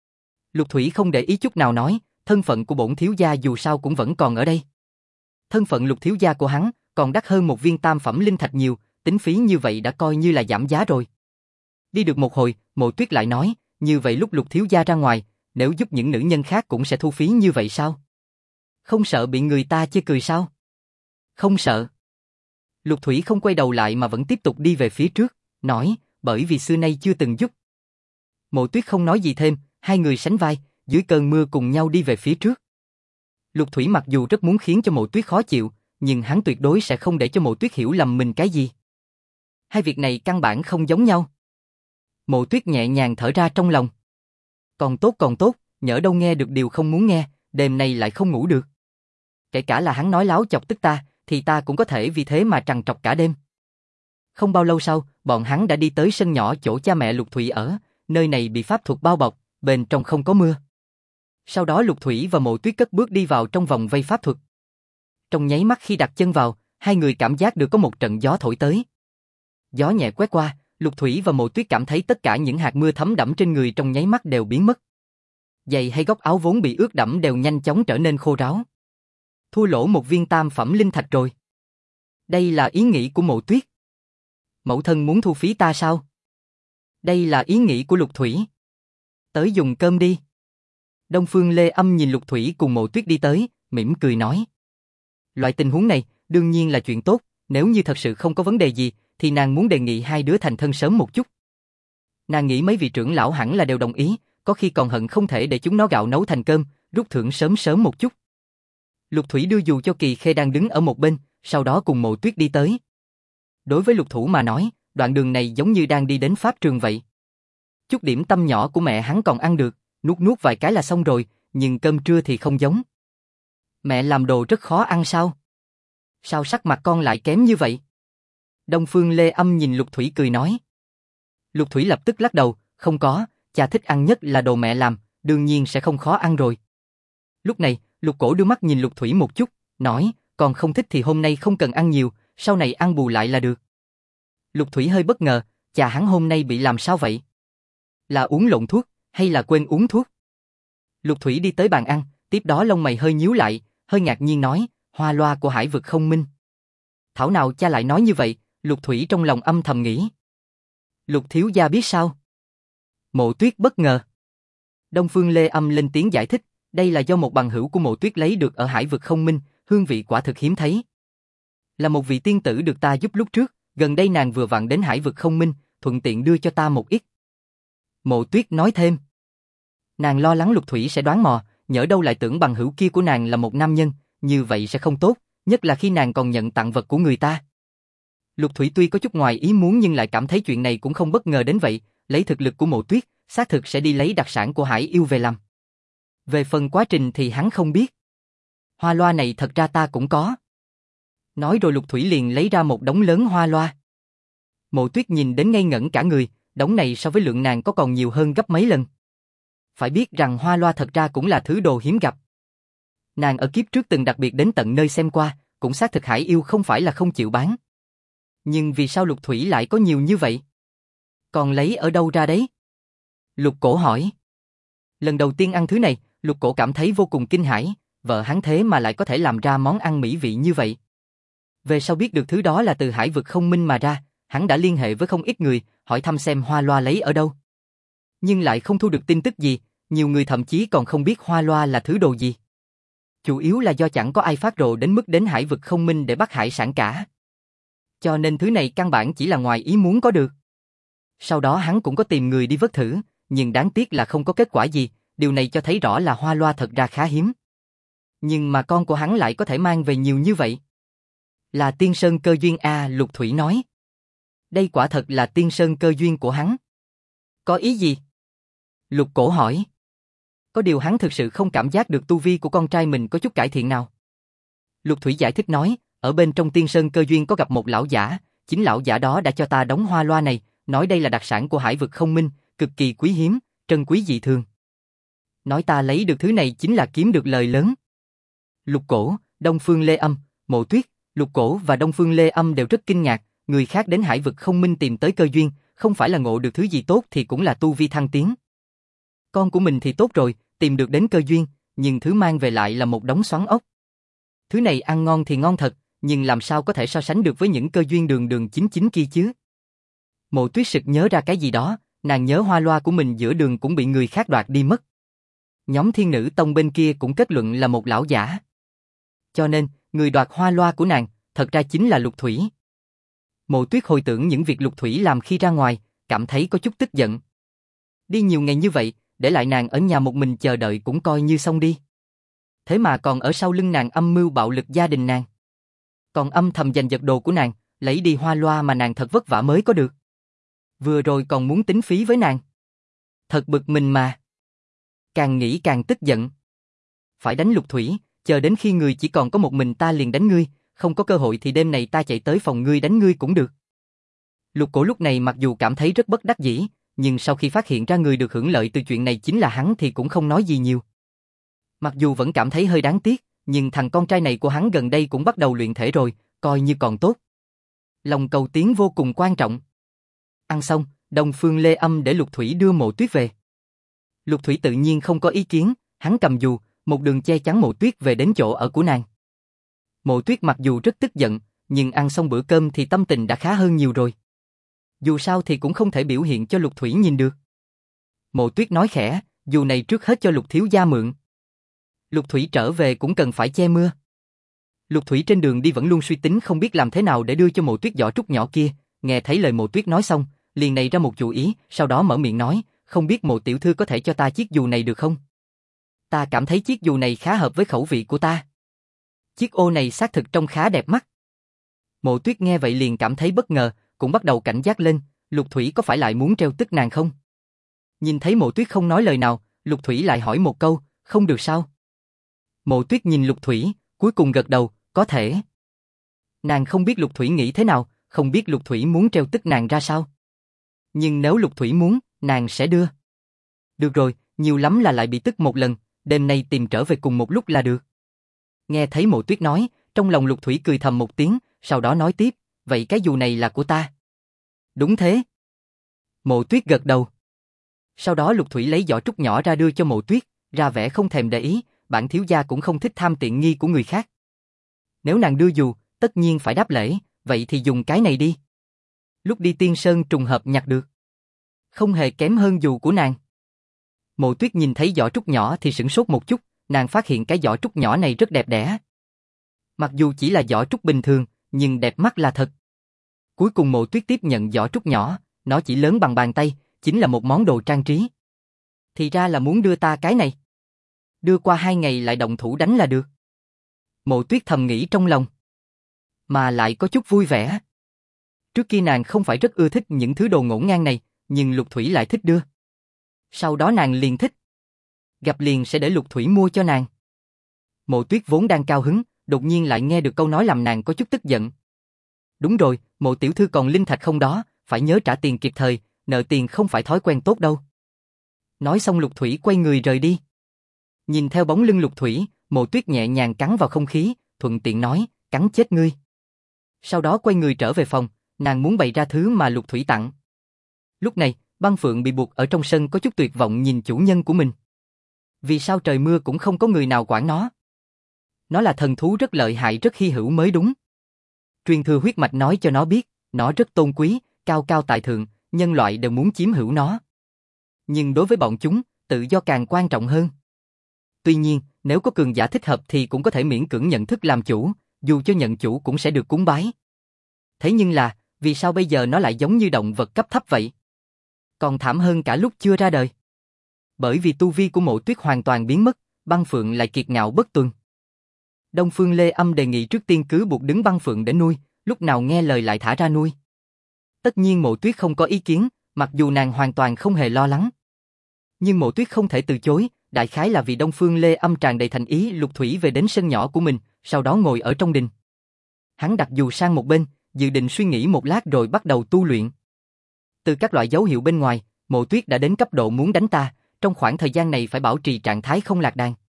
Lục Thủy không để ý chút nào nói, thân phận của bổn thiếu gia dù sao cũng vẫn còn ở đây. Thân phận Lục thiếu gia của hắn còn đắt hơn một viên tam phẩm linh thạch nhiều, tính phí như vậy đã coi như là giảm giá rồi. Đi được một hồi, Mộ Tuyết lại nói, như vậy lúc Lục thiếu gia ra ngoài, nếu giúp những nữ nhân khác cũng sẽ thu phí như vậy sao? Không sợ bị người ta chê cười sao? Không sợ. Lục Thủy không quay đầu lại mà vẫn tiếp tục đi về phía trước, nói, bởi vì xưa nay chưa từng giúp. Mộ Tuyết không nói gì thêm, hai người sánh vai, dưới cơn mưa cùng nhau đi về phía trước. Lục Thủy mặc dù rất muốn khiến cho Mộ Tuyết khó chịu, nhưng hắn tuyệt đối sẽ không để cho Mộ Tuyết hiểu lầm mình cái gì. Hai việc này căn bản không giống nhau. Mộ Tuyết nhẹ nhàng thở ra trong lòng. Còn tốt, nhỡ đâu nghe được điều không muốn nghe, đêm nay lại không ngủ được. Kể cả là hắn nói láo chọc tức ta, thì ta cũng có thể vì thế mà trằn trọc cả đêm. Không bao lâu sau, bọn hắn đã đi tới sân nhỏ chỗ cha mẹ Lục Thủy ở, nơi này bị pháp thuật bao bọc, bên trong không có mưa. Sau đó Lục Thủy và Mộ Tuyết cất bước đi vào trong vòng vây pháp thuật. Trong nháy mắt khi đặt chân vào, hai người cảm giác được có một trận gió thổi tới. Gió nhẹ quét qua, Lục Thủy và Mộ Tuyết cảm thấy tất cả những hạt mưa thấm đẫm trên người trong nháy mắt đều biến mất. Giày hay góc áo vốn bị ướt đẫm đều nhanh chóng trở nên khô ráo. Thua lỗ một viên tam phẩm linh thạch rồi. Đây là ý nghĩ của Mộ Tuyết. Mẫu thân muốn thu phí ta sao? Đây là ý nghĩ của Lục Thủy. Tới dùng cơm đi. Đông Phương Lê Âm nhìn Lục Thủy cùng Mộ Tuyết đi tới, mỉm cười nói. Loại tình huống này, đương nhiên là chuyện tốt, nếu như thật sự không có vấn đề gì, thì nàng muốn đề nghị hai đứa thành thân sớm một chút. Nàng nghĩ mấy vị trưởng lão hẳn là đều đồng ý, có khi còn hận không thể để chúng nó gạo nấu thành cơm, rút thưởng sớm một chút. Lục Thủy đưa dù cho Kỳ Khê đang đứng ở một bên, sau đó cùng Mộ Tuyết đi tới. Đối với Lục Thủ mà nói, đoạn đường này giống như đang đi đến pháp trường vậy. Chút điểm tâm nhỏ của mẹ hắn còn ăn được, nuốt vài cái là xong rồi, nhưng cơm trưa thì không giống. Mẹ làm đồ rất khó ăn sao? Sao sắc mặt con lại kém như vậy? Đông Phương Lê Âm nhìn Lục Thủy cười nói. Lục Thủy lập tức lắc đầu, không có, cha thích ăn nhất là đồ mẹ làm, đương nhiên sẽ không khó ăn rồi. Lúc này, Lục Cổ đưa mắt nhìn Lục Thủy một chút, nói, còn không thích thì hôm nay không cần ăn nhiều, sau này ăn bù lại là được. Lục Thủy hơi bất ngờ, cha hắn hôm nay bị làm sao vậy? Là uống lộn thuốc, hay là quên uống thuốc? Lục Thủy đi tới bàn ăn, tiếp đó lông mày hơi nhíu lại, hơi ngạc nhiên nói, hoa loa của Hải vực không minh. Thảo nào cha lại nói như vậy, Lục Thủy trong lòng âm thầm nghĩ. Lục thiếu gia biết sao? Mộ Tuyết bất ngờ. Đông Phương Lê Âm lên tiếng giải thích, đây là do một bằng hữu của Mộ Tuyết lấy được ở Hải vực không minh, hương vị quả thực hiếm thấy. Là một vị tiên tử được ta giúp lúc trước, gần đây nàng vừa vặn đến Hải vực không minh, thuận tiện đưa cho ta một ít. Mộ Tuyết nói thêm. Nàng lo lắng Lục Thủy sẽ đoán mò, nhỡ đâu lại tưởng bằng hữu kia của nàng là một nam nhân, như vậy sẽ không tốt, nhất là khi nàng còn nhận tặng vật của người ta. Lục Thủy tuy có chút ngoài ý muốn nhưng lại cảm thấy chuyện này cũng không bất ngờ đến vậy, lấy thực lực của Mộ Tuyết, xác thực sẽ đi lấy đặc sản của Hải yêu về làm. Về phần quá trình thì hắn không biết. Hoa loa này thật ra ta cũng có. Nói rồi Lục Thủy liền lấy ra một đống lớn hoa loa. Mộ Tuyết nhìn đến ngây ngẩn cả người, đống này so với lượng nàng có còn nhiều hơn gấp mấy lần. Phải biết rằng hoa loa thật ra cũng là thứ đồ hiếm gặp. Nàng ở kiếp trước từng đặc biệt đến tận nơi xem qua, cũng xác thực Hải Yêu không phải là không chịu bán. Nhưng vì sao Lục Thủy lại có nhiều như vậy? Còn lấy ở đâu ra đấy? Lục Cổ hỏi. Lần đầu tiên ăn thứ này, Lục Cổ cảm thấy vô cùng kinh hãi, vợ hắn thế mà lại có thể làm ra món ăn mỹ vị như vậy. Về sau biết được thứ đó là từ hải vực không minh mà ra, hắn đã liên hệ với không ít người, hỏi thăm xem hoa loa lấy ở đâu. Nhưng lại không thu được tin tức gì, nhiều người thậm chí còn không biết hoa loa là thứ đồ gì. Chủ yếu là do chẳng có ai phát rồ đến mức đến hải vực không minh để bắt hải sản cả. Cho nên thứ này căn bản chỉ là ngoài ý muốn có được. Sau đó hắn cũng có tìm người đi vớt thử, nhưng đáng tiếc là không có kết quả gì, điều này cho thấy rõ là hoa loa thật ra khá hiếm. Nhưng mà con của hắn lại có thể mang về nhiều như vậy. Là tiên sơn cơ duyên a, Lục Thủy nói. Đây quả thật là tiên sơn cơ duyên của hắn. Có ý gì? Lục Cổ hỏi. Có điều hắn thực sự không cảm giác được tu vi của con trai mình có chút cải thiện nào. Lục Thủy giải thích nói, ở bên trong tiên sơn cơ duyên có gặp một lão giả, chính lão giả đó đã cho ta đóng hoa loa này, nói đây là đặc sản của hải vực không minh, cực kỳ quý hiếm, trân quý dị thường. Nói ta lấy được thứ này chính là kiếm được lời lớn. Lục Cổ, Đông Phương Lê Âm, Mộ Tuyết, Lục Cổ và Đông Phương Lê Âm đều rất kinh ngạc, người khác đến hải vực không minh tìm tới cơ duyên, không phải là ngộ được thứ gì tốt thì cũng là tu vi thăng tiến. Con của mình thì tốt rồi, tìm được đến cơ duyên, nhưng thứ mang về lại là một đống xoắn ốc. Thứ này ăn ngon thì ngon thật, nhưng làm sao có thể so sánh được với những cơ duyên đường đường chính chính kia chứ? Mộ Tuyết sực nhớ ra cái gì đó, nàng nhớ hoa loa của mình giữa đường cũng bị người khác đoạt đi mất. Nhóm Thiên Nữ Tông bên kia cũng kết luận là một lão giả. Cho nên, người đoạt hoa loa của nàng, thật ra chính là Lục Thủy. Mộ Tuyết hồi tưởng những việc Lục Thủy làm khi ra ngoài, cảm thấy có chút tức giận. Đi nhiều ngày như vậy, để lại nàng ở nhà một mình chờ đợi cũng coi như xong đi. Thế mà còn ở sau lưng nàng âm mưu bạo lực gia đình nàng. Còn âm thầm giành giật đồ của nàng, lấy đi hoa loa mà nàng thật vất vả mới có được. Vừa rồi còn muốn tính phí với nàng. Thật bực mình mà. Càng nghĩ càng tức giận. Phải đánh Lục Thủy, chờ đến khi người chỉ còn có một mình ta liền đánh ngươi, không có cơ hội thì đêm này ta chạy tới phòng ngươi đánh ngươi cũng được. Lục Cổ lúc này mặc dù cảm thấy rất bất đắc dĩ, nhưng sau khi phát hiện ra người được hưởng lợi từ chuyện này chính là hắn thì cũng không nói gì nhiều. Mặc dù vẫn cảm thấy hơi đáng tiếc, nhưng thằng con trai này của hắn gần đây cũng bắt đầu luyện thể rồi, coi như còn tốt. Lòng cầu tiến vô cùng quan trọng. Ăn xong, Đông Phương Lê Âm để Lục Thủy đưa Mộ Tuyết về. Lục Thủy tự nhiên không có ý kiến, hắn cầm dù, một đường che chắn Mộ Tuyết về đến chỗ ở của nàng. Mộ Tuyết mặc dù rất tức giận, nhưng ăn xong bữa cơm thì tâm tình đã khá hơn nhiều rồi. Dù sao thì cũng không thể biểu hiện cho Lục Thủy nhìn được. Mộ Tuyết nói khẽ, dù này trước hết cho Lục thiếu gia mượn. Lục Thủy trở về cũng cần phải che mưa. Lục Thủy trên đường đi vẫn luôn suy tính không biết làm thế nào để đưa cho Mộ Tuyết giỏ trúc nhỏ kia, nghe thấy lời Mộ Tuyết nói xong, liền nảy ra một chủ ý, sau đó mở miệng nói, không biết Mộ tiểu thư có thể cho ta chiếc dù này được không? Ta cảm thấy chiếc dù này khá hợp với khẩu vị của ta. Chiếc ô này xác thực trông khá đẹp mắt. Mộ Tuyết nghe vậy liền cảm thấy bất ngờ, cũng bắt đầu cảnh giác lên, Lục Thủy có phải lại muốn treo tức nàng không? Nhìn thấy Mộ Tuyết không nói lời nào, Lục Thủy lại hỏi một câu, không được sao? Mộ Tuyết nhìn Lục Thủy, cuối cùng gật đầu, có thể. Nàng không biết Lục Thủy nghĩ thế nào, không biết Lục Thủy muốn treo tức nàng ra sao. Nhưng nếu Lục Thủy muốn, nàng sẽ đưa. Được rồi, nhiều lắm là lại bị tức một lần, đêm nay tìm trở về cùng một lúc là được. Nghe thấy Mộ Tuyết nói, trong lòng Lục Thủy cười thầm một tiếng, sau đó nói tiếp, vậy cái dù này là của ta. Đúng thế. Mộ Tuyết gật đầu. Sau đó Lục Thủy lấy giỏ trúc nhỏ ra đưa cho Mộ Tuyết, ra vẻ không thèm để ý, bản thiếu gia cũng không thích tham tiện nghi của người khác. Nếu nàng đưa dù, tất nhiên phải đáp lễ, vậy thì dùng cái này đi. Lúc đi Tiên Sơn trùng hợp nhặt được. Không hề kém hơn dù của nàng. Mộ Tuyết nhìn thấy giỏ trúc nhỏ thì sửng sốt một chút, nàng phát hiện cái giỏ trúc nhỏ này rất đẹp đẽ. Mặc dù chỉ là giỏ trúc bình thường, nhưng đẹp mắt là thật. Cuối cùng Mộ Tuyết tiếp nhận giỏ trúc nhỏ, nó chỉ lớn bằng bàn tay, chính là một món đồ trang trí. Thì ra là muốn đưa ta cái này. Đưa qua 2 ngày lại động thủ đánh là được. Mộ Tuyết thầm nghĩ trong lòng. Mà lại có chút vui vẻ. Trước kia nàng không phải rất ưa thích những thứ đồ ngổn ngang này, nhưng Lục Thủy lại thích đưa. Sau đó nàng liền thích. Gặp liền sẽ để Lục Thủy mua cho nàng. Mộ Tuyết vốn đang cao hứng, đột nhiên lại nghe được câu nói làm nàng có chút tức giận. Đúng rồi, Mộ tiểu thư còn linh thạch không đó, phải nhớ trả tiền kịp thời, nợ tiền không phải thói quen tốt đâu. Nói xong Lục Thủy quay người rời đi. Nhìn theo bóng lưng Lục Thủy, Mộ Tuyết nhẹ nhàng cắn vào không khí, thuận tiện nói, cắn chết ngươi. Sau đó quay người trở về phòng, nàng muốn bày ra thứ mà Lục Thủy tặng. Lúc này, Băng Phượng bị buộc ở trong sân có chút tuyệt vọng nhìn chủ nhân của mình. Vì sao trời mưa cũng không có người nào quản nó? Nó là thần thú rất lợi hại rất hy hữu mới đúng. Truyền thừa huyết mạch nói cho nó biết, nó rất tôn quý, cao cao tại thượng, nhân loại đều muốn chiếm hữu nó. Nhưng đối với bọn chúng, tự do càng quan trọng hơn. Tuy nhiên, nếu có cường giả thích hợp thì cũng có thể miễn cưỡng nhận thức làm chủ, dù cho nhận chủ cũng sẽ được cúng bái. Thế nhưng là, vì sao bây giờ nó lại giống như động vật cấp thấp vậy? Còn thảm hơn cả lúc chưa ra đời. Bởi vì tu vi của Mộ Tuyết hoàn toàn biến mất, Băng Phượng lại kiệt ngạo bất tuân. Đông Phương Lê Âm đề nghị trước tiên cứ buộc đứng Băng Phượng để nuôi, lúc nào nghe lời lại thả ra nuôi. Tất nhiên Mộ Tuyết không có ý kiến, mặc dù nàng hoàn toàn không hề lo lắng. Nhưng Mộ Tuyết không thể từ chối, đại khái là vì Đông Phương Lê Âm tràn đầy thành ý Lục Thủy về đến sân nhỏ của mình, sau đó ngồi ở trong đình. Hắn đặt dù sang một bên, dự định suy nghĩ một lát rồi bắt đầu tu luyện. Từ các loại dấu hiệu bên ngoài, Mộ Tuyết đã đến cấp độ muốn đánh ta, trong khoảng thời gian này phải bảo trì trạng thái không lạc đàn.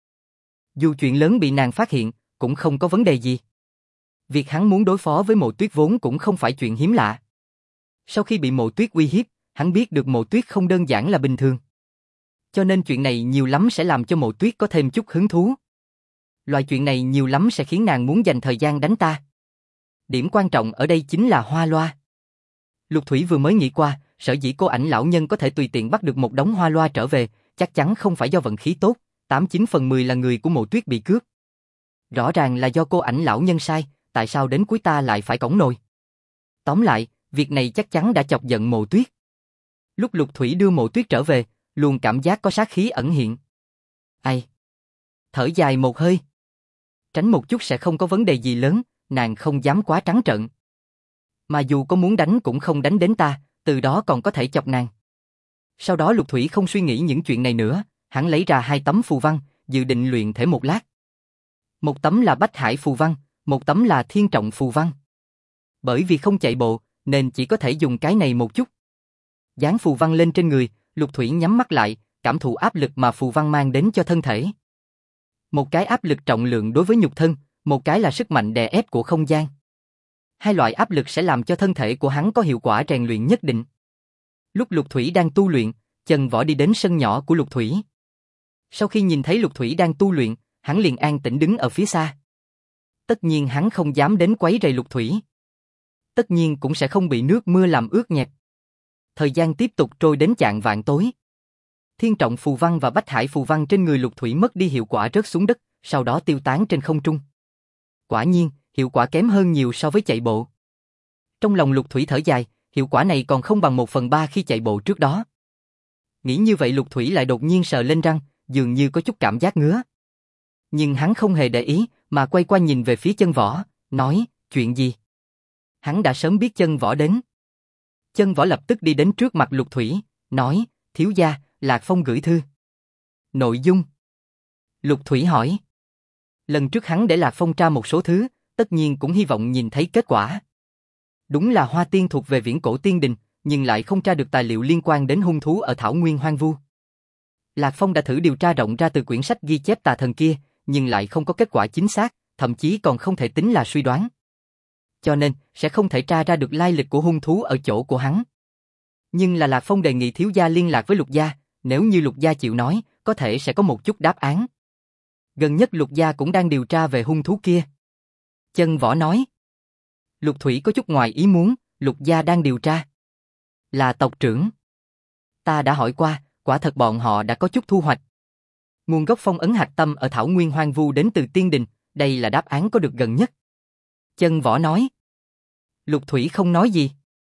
Dù chuyện lớn bị nàng phát hiện, cũng không có vấn đề gì. Việc hắn muốn đối phó với Mộ Tuyết vốn cũng không phải chuyện hiếm lạ. Sau khi bị Mộ Tuyết uy hiếp, hắn biết được Mộ Tuyết không đơn giản là bình thường. Cho nên chuyện này nhiều lắm sẽ làm cho Mộ Tuyết có thêm chút hứng thú. Loại chuyện này nhiều lắm sẽ khiến nàng muốn dành thời gian đánh ta. Điểm quan trọng ở đây chính là hoa loa. Lục Thủy vừa mới nghĩ qua, sở dĩ Cô Ảnh lão nhân có thể tùy tiện bắt được một đống hoa loa trở về, chắc chắn không phải do vận khí tốt, 89/10 là người của Mộ Tuyết bị cướp. Rõ ràng là do Cô Ảnh lão nhân sai, tại sao đến cuối ta lại phải cõng nồi? Tóm lại, việc này chắc chắn đã chọc giận Mộ Tuyết. Lúc Lục Thủy đưa Mộ Tuyết trở về, luôn cảm giác có sát khí ẩn hiện. Ai? Thở dài một hơi. Tránh một chút sẽ không có vấn đề gì lớn, nàng không dám quá trắng trợn. Mà dù có muốn đánh cũng không đánh đến ta, từ đó còn có thể chọc nàng. Sau đó Lục Thủy không suy nghĩ những chuyện này nữa, hắn lấy ra 2 tấm phù văn, dự định luyện thể một lát. Một tấm là Bách Hải phù văn, một tấm là Thiên Trọng phù văn. Bởi vì không chạy bộ, nên chỉ có thể dùng cái này một chút. Dán phù văn lên trên người, Lục Thủy nhắm mắt lại, cảm thụ áp lực mà phù văn mang đến cho thân thể. Một cái áp lực trọng lượng đối với nhục thân, một cái là sức mạnh đè ép của không gian. Hai loại áp lực sẽ làm cho thân thể của hắn có hiệu quả rèn luyện nhất định. Lúc Lục Thủy đang tu luyện, Chân Võ đi đến sân nhỏ của Lục Thủy. Sau khi nhìn thấy Lục Thủy đang tu luyện, hắn liền an tĩnh đứng ở phía xa. Tất nhiên hắn không dám đến quấy rầy Lục Thủy. Tất nhiên cũng sẽ không bị nước mưa làm ướt nhẹp. Thời gian tiếp tục trôi đến chạng vạng tối. Thiên Trọng phù văn và Bách Hải phù văn trên người Lục Thủy mất đi hiệu quả rớt xuống đất, sau đó tiêu tán trên không trung. Quả nhiên, hiệu quả kém hơn nhiều so với chạy bộ. Trong lòng Lục Thủy thở dài, hiệu quả này còn không bằng 1/3 khi chạy bộ trước đó. Nghĩ như vậy Lục Thủy lại đột nhiên sờ lên răng, dường như có chút cảm giác ngứa. Nhưng hắn không hề để ý, mà quay qua nhìn về phía Chân Võ, nói, chuyện gì? Hắn đã sớm biết Chân Võ đến. Chân Võ lập tức đi đến trước mặt Lục Thủy, nói, thiếu gia, Lạc Phong gửi thư. Nội dung? Lục Thủy hỏi. Lần trước hắn để Lạc Phong tra một số thứ, tất nhiên cũng hy vọng nhìn thấy kết quả. Đúng là Hoa Tiên thuộc về viễn cổ tiên đình, nhưng lại không tra được tài liệu liên quan đến hung thú ở Thảo Nguyên Hoang Vu. Lạc Phong đã thử điều tra rộng ra từ quyển sách ghi chép tà thần kia, nhưng lại không có kết quả chính xác, thậm chí còn không thể tính là suy đoán. Cho nên, sẽ không thể tra ra được lai lịch của hung thú ở chỗ của hắn. Nhưng là Lạc Phong đề nghị thiếu gia liên lạc với Lục gia, nếu như Lục gia chịu nói, có thể sẽ có một chút đáp án. Gần nhất Lục gia cũng đang điều tra về hung thú kia. Chân Võ nói. Lục Thủy có chút ngoài ý muốn, Lục gia đang điều tra. Là tộc trưởng. Ta đã hỏi qua, quả thật bọn họ đã có chút thu hoạch. Nguồn gốc phong ấn hạch tâm ở Thảo Nguyên Hoang Vu đến từ tiên đình, đây là đáp án có được gần nhất. Chân Võ nói. Lục Thủy không nói gì.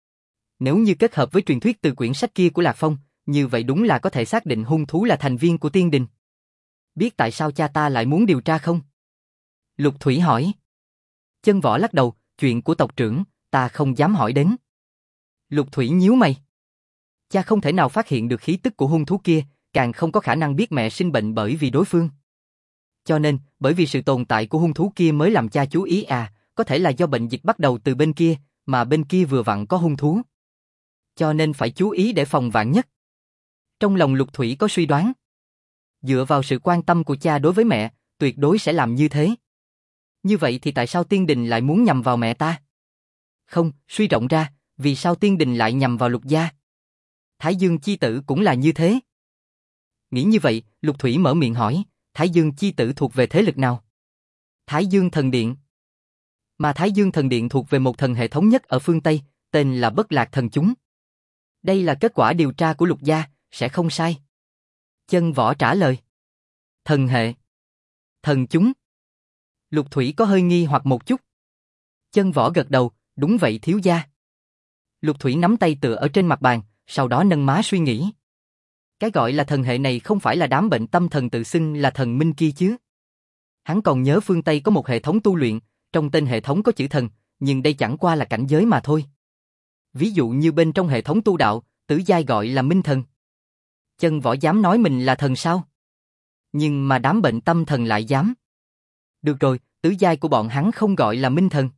Nếu như kết hợp với truyền thuyết từ quyển sách kia của Lạc Phong, như vậy đúng là có thể xác định hung thú là thành viên của tiên đình. Biết tại sao cha ta lại muốn điều tra không? Lục Thủy hỏi. Chân Võ lắc đầu, chuyện của tộc trưởng, ta không dám hỏi đến. Lục Thủy nhíu mày. Cha không thể nào phát hiện được khí tức của hung thú kia, càng không có khả năng biết mẹ sinh bệnh bởi vì đối phương. Cho nên, bởi vì sự tồn tại của hung thú kia mới làm cha chú ý có thể là do bệnh dịch bắt đầu từ bên kia, mà bên kia vừa vặn có hung thú. Cho nên phải chú ý để phòng vạn nhất. Trong lòng Lục Thủy có suy đoán. Dựa vào sự quan tâm của cha đối với mẹ, tuyệt đối sẽ làm như thế. Như vậy thì tại sao Tiên Đình lại muốn nhằm vào mẹ ta? Không, suy rộng ra, vì sao Tiên Đình lại nhằm vào Lục gia? Thái Dương chi tử cũng là như thế. Nghĩ như vậy, Lục Thủy mở miệng hỏi, Thái Dương chi tử thuộc về thế lực nào? Thái Dương Thần Điện. Mà Thái Dương Thần Điện thuộc về một thần hệ thống nhất ở phương Tây, tên là Bất Lạc Thần Chúng. Đây là kết quả điều tra của Lục gia, sẽ không sai. Chân Võ trả lời. Thần hệ. Thần chúng. Lục Thủy có hơi nghi hoặc một chút. Chân Võ gật đầu, đúng vậy thiếu gia. Lục Thủy nắm tay tựa ở trên mặt bàn, sau đó nâng má suy nghĩ. Cái gọi là thần hệ này không phải là đám bệnh tâm thần tự xưng là thần minh kia chứ. Hắn còn nhớ phương Tây có một hệ thống tu luyện, trong tên hệ thống có chữ thần, nhưng đây chẳng qua là cảnh giới mà thôi. Ví dụ như bên trong hệ thống tu đạo, tứ giai gọi là minh thần. Chân Võ dám nói mình là thần sao? Nhưng mà đám bệnh tâm thần lại dám. Được rồi, tứ giai của bọn hắn không gọi là minh thần.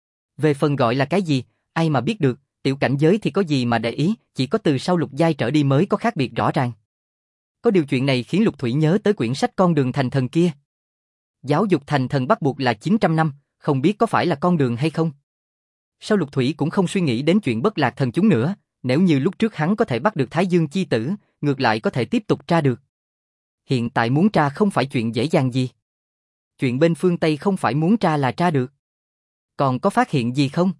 Về phần gọi là cái gì, ai mà biết được, tiểu cảnh giới thì có gì mà để ý, chỉ có từ sau lục giai trở đi mới có khác biệt rõ ràng. Có điều chuyện này khiến Lục Thủy nhớ tới quyển sách Con đường thành thần kia. Giáo dục thành thần bắt buộc là 900 năm, không biết có phải là con đường hay không. Sau Lục Thủy cũng không suy nghĩ đến chuyện Bất Lạc Thần Chúng nữa, nếu như lúc trước hắn có thể bắt được Thái Dương chi tử, ngược lại có thể tiếp tục tra được. Hiện tại muốn tra không phải chuyện dễ dàng gì. Chuyện bên phương Tây không phải muốn tra là tra được. Còn có phát hiện gì không?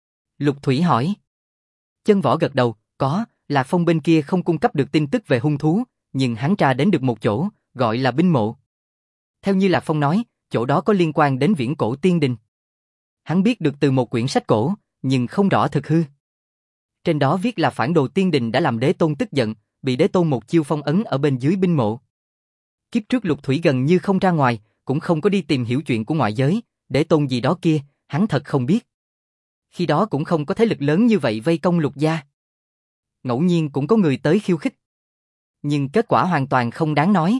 Lục Thủy hỏi. Chân Võ gật đầu, có, Lạc Phong bên kia không cung cấp được tin tức về hung thú, nhưng hắn tra đến được một chỗ, gọi là binh mộ. Theo như Lạc Phong nói, chỗ đó có liên quan đến viễn cổ tiên đình. Hắn biết được từ một quyển sách cổ, nhưng không rõ thực hư. Trên đó viết là phản đồ tiên đình đã làm Đế Tôn tức giận, bị Đế Tôn một chiêu phong ấn ở bên dưới binh mộ. Kiếp trước Lục Thủy gần như không ra ngoài, cũng không có đi tìm hiểu chuyện của ngoại giới, Đế Tôn gì đó kia, hắn thật không biết. Khi đó cũng không có thế lực lớn như vậy vây công Lục gia. Ngẫu nhiên cũng có người tới khiêu khích. Nhưng kết quả hoàn toàn không đáng nói.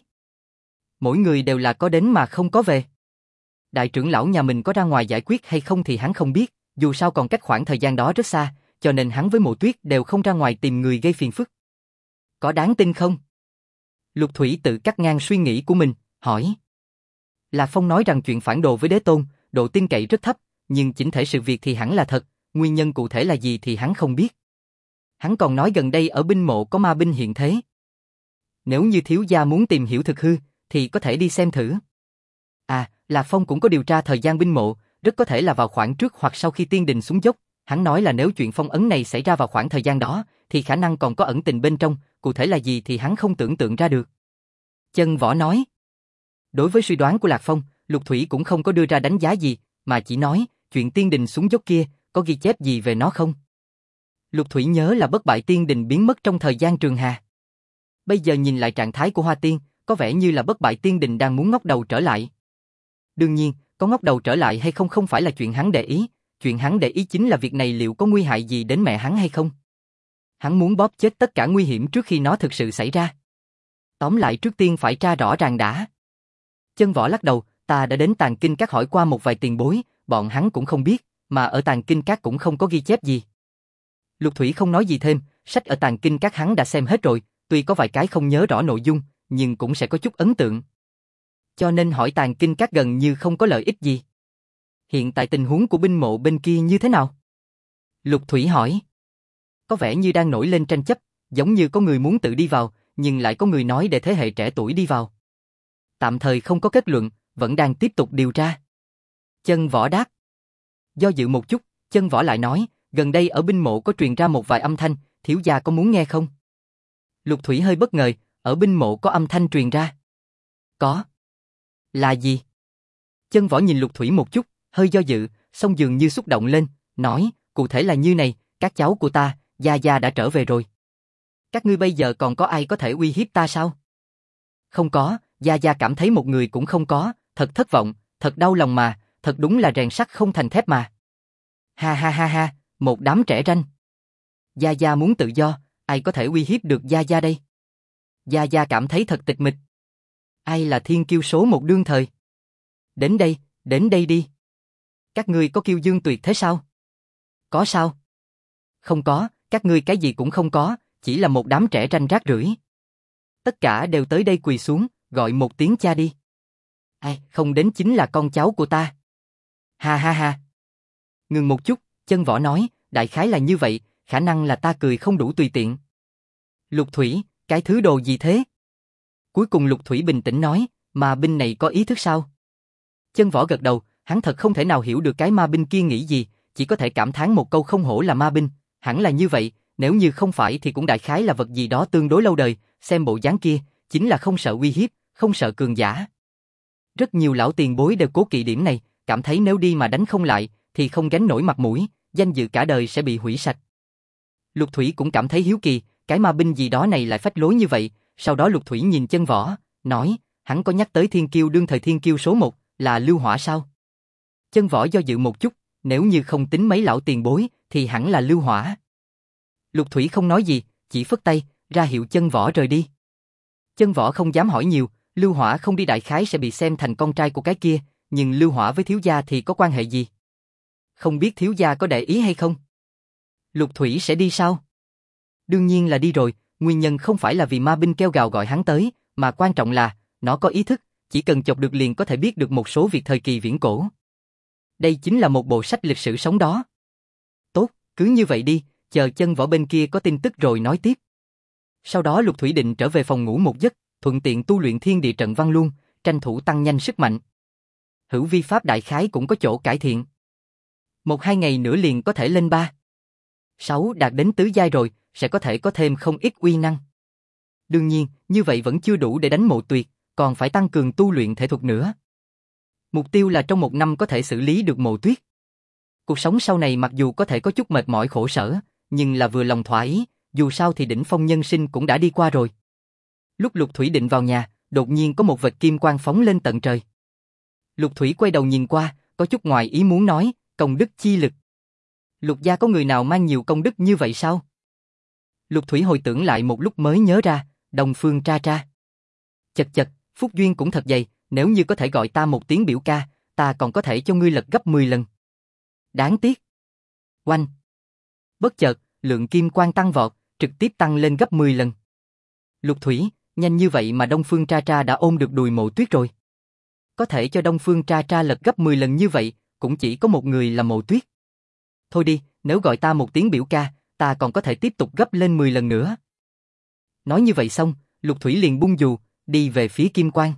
Mỗi người đều là có đến mà không có về. Đại trưởng lão nhà mình có ra ngoài giải quyết hay không thì hắn không biết, dù sao còn cách khoảng thời gian đó rất xa, cho nên hắn với Mộ Tuyết đều không ra ngoài tìm người gây phiền phức. Có đáng tin không? Lục Thủy tự cắt ngang suy nghĩ của mình, hỏi. Lạc Phong nói rằng chuyện phản đồ với Đế Tôn, độ tin cậy rất thấp, nhưng chỉnh thể sự việc thì hẳn là thật, nguyên nhân cụ thể là gì thì hắn không biết. Hắn còn nói gần đây ở binh mộ có ma binh hiện thế. Nếu như thiếu gia muốn tìm hiểu thực hư, thì có thể đi xem thử. À, Lạc Phong cũng có điều tra thời gian binh mộ, rất có thể là vào khoảng trước hoặc sau khi tiên đình xuống dốc. Hắn nói là nếu chuyện phong ấn này xảy ra vào khoảng thời gian đó, thì khả năng còn có ẩn tình bên trong, cụ thể là gì thì hắn không tưởng tượng ra được. Chân Võ nói. Đối với suy đoán của Lạc Phong, Lục Thủy cũng không có đưa ra đánh giá gì, mà chỉ nói, chuyện tiên đình xuống dốc kia, có ghi chép gì về nó không? Lục Thủy nhớ là bất bại tiên đình biến mất trong thời gian trường hà. Bây giờ nhìn lại trạng thái của Hoa Tiên, có vẻ như là bất bại tiên đình đang muốn ngóc đầu trở lại. Đương nhiên, có ngóc đầu trở lại hay không không phải là chuyện hắn để ý, chuyện hắn để ý chính là việc này liệu có nguy hại gì đến mẹ hắn hay không. Hắn muốn bóp chết tất cả nguy hiểm trước khi nó thực sự xảy ra. Tóm lại trước tiên phải tra rõ ràng đã. Chân Võ lắc đầu, ta đã đến Tàng Kinh Các hỏi qua một vài tiền bối, bọn hắn cũng không biết, mà ở Tàng Kinh Các cũng không có ghi chép gì. Lục Thủy không nói gì thêm, sách ở Tàng Kinh Các hắn đã xem hết rồi, tuy có vài cái không nhớ rõ nội dung, nhưng cũng sẽ có chút ấn tượng. Cho nên hỏi Tàng Kinh Các gần như không có lợi ích gì. Hiện tại tình huống của binh mộ bên kia như thế nào? Lục Thủy hỏi. Có vẻ như đang nổi lên tranh chấp, giống như có người muốn tự đi vào, nhưng lại có người nói để thế hệ trẻ tuổi đi vào. Tạm thời không có kết luận, vẫn đang tiếp tục điều tra. Chân Võ đáp. Do dự một chút, Chân Võ lại nói, gần đây ở binh mộ có truyền ra một vài âm thanh, thiếu gia có muốn nghe không? Lục Thủy hơi bất ngờ, ở binh mộ có âm thanh truyền ra. Có. Là gì? Chân Võ nhìn Lục Thủy một chút, hơi do dự, xong dường như xúc động lên, nói, cụ thể là như này, các cháu của ta, Gia Gia đã trở về rồi. Các ngươi bây giờ còn có ai có thể uy hiếp ta sao? Không có, Gia Gia cảm thấy một người cũng không có, thật thất vọng, thật đau lòng mà, thật đúng là rèn sắt không thành thép mà. Ha ha ha ha, một đám trẻ ranh. Gia Gia muốn tự do, ai có thể uy hiếp được Gia Gia đây? Gia Gia cảm thấy thật tịch mịch. Ai là thiên kiêu số một đương thời? Đến đây đi. Các ngươi có kiêu dương tuyệt thế sao? Có sao? Không có, các ngươi cái gì cũng không có, chỉ là một đám trẻ ranh rác rưởi. Tất cả đều tới đây quỳ xuống, gọi một tiếng cha đi. Ai, không đến chính là con cháu của ta. Ha ha ha. Ngừng một chút, Chân Võ nói, đại khái là như vậy, khả năng là ta cười không đủ tùy tiện. Lục Thủy, cái thứ đồ gì thế? Cuối cùng Lục Thủy bình tĩnh nói, ma binh này có ý thức sao? Chân Võ gật đầu, hắn thật không thể nào hiểu được cái ma binh kia nghĩ gì, chỉ có thể cảm thán một câu không hổ là ma binh, hẳn là như vậy, nếu như không phải thì cũng đại khái là vật gì đó tương đối lâu đời, xem bộ dáng kia, chính là không sợ uy hiếp, không sợ cường giả. Rất nhiều lão tiền bối đều cố kỵ điểm này, cảm thấy nếu đi mà đánh không lại, thì không gánh nổi mặt mũi, danh dự cả đời sẽ bị hủy sạch. Lục Thủy cũng cảm thấy hiếu kỳ, cái ma binh gì đó này lại phách lối như vậy, sau đó Lục Thủy nhìn Chân Võ, nói, hắn có nhắc tới thiên kiêu đương thời thiên kiêu số 1, là Lưu Hỏa sao? Chân Võ do dự một chút, nếu như không tính mấy lão tiền bối, thì hẳn là Lưu Hỏa. Lục Thủy không nói gì, chỉ phất tay, ra hiệu Chân Võ rời đi. Chân Võ không dám hỏi nhiều, Lưu Hỏa không đi đại khái sẽ bị xem thành con trai của cái kia, nhưng Lưu Hỏa với thiếu gia thì có quan hệ gì? Không biết thiếu gia có để ý hay không? Lục Thủy sẽ đi sao? Đương nhiên là đi rồi, nguyên nhân không phải là vì ma binh kêu gào gọi hắn tới, mà quan trọng là, nó có ý thức, chỉ cần chọc được liền có thể biết được một số việc thời kỳ viễn cổ. Đây chính là một bộ sách lịch sử sống đó. Tốt, cứ như vậy đi, chờ Chân Võ bên kia có tin tức rồi nói tiếp. Sau đó Lục Thủy định trở về phòng ngủ một giấc, thuận tiện tu luyện thiên địa trận văn luôn, tranh thủ tăng nhanh sức mạnh. Hữu vi pháp đại khái cũng có chỗ cải thiện. 1-2 ngày nữa liền có thể lên 3. 6 đạt đến tứ giai rồi, sẽ có thể có thêm không ít uy năng. Đương nhiên, như vậy vẫn chưa đủ để đánh Mộ Tuyệt, còn phải tăng cường tu luyện thể thuật nữa. Mục tiêu là trong 1 năm có thể xử lý được Mộ Tuyết. Cuộc sống sau này mặc dù có thể có chút mệt mỏi khổ sở, nhưng là vừa lòng thỏa ý, dù sao thì đỉnh phong nhân sinh cũng đã đi qua rồi. Lúc Lục Thủy định vào nhà, đột nhiên có một vệt kim quang phóng lên tận trời. Lục Thủy quay đầu nhìn qua, có chút ngoài ý muốn nói, công đức chi lực. Lục gia có người nào mang nhiều công đức như vậy sao? Lục Thủy hồi tưởng lại một lúc mới nhớ ra, Đông Phương Tra Tra. Chật chật, phúc duyên cũng thật dày, nếu như có thể gọi ta một tiếng biểu ca, ta còn có thể cho ngươi lật gấp 10 lần. Đáng tiếc. Oanh. Bất chợt, lượng kim quang tăng vọt, trực tiếp tăng lên gấp 10 lần. Lục Thủy, nhanh như vậy mà Đông Phương Tra Tra đã ôm được đùi Mộ Tuyết rồi. Có thể cho Đông Phương Tra Tra lật gấp 10 lần như vậy, cũng chỉ có một người là Mộ Tuyết. Thôi đi, nếu gọi ta một tiếng biểu ca, ta còn có thể tiếp tục gấp lên 10 lần nữa. Nói như vậy xong, Lục Thủy liền bung dù, đi về phía kim quang.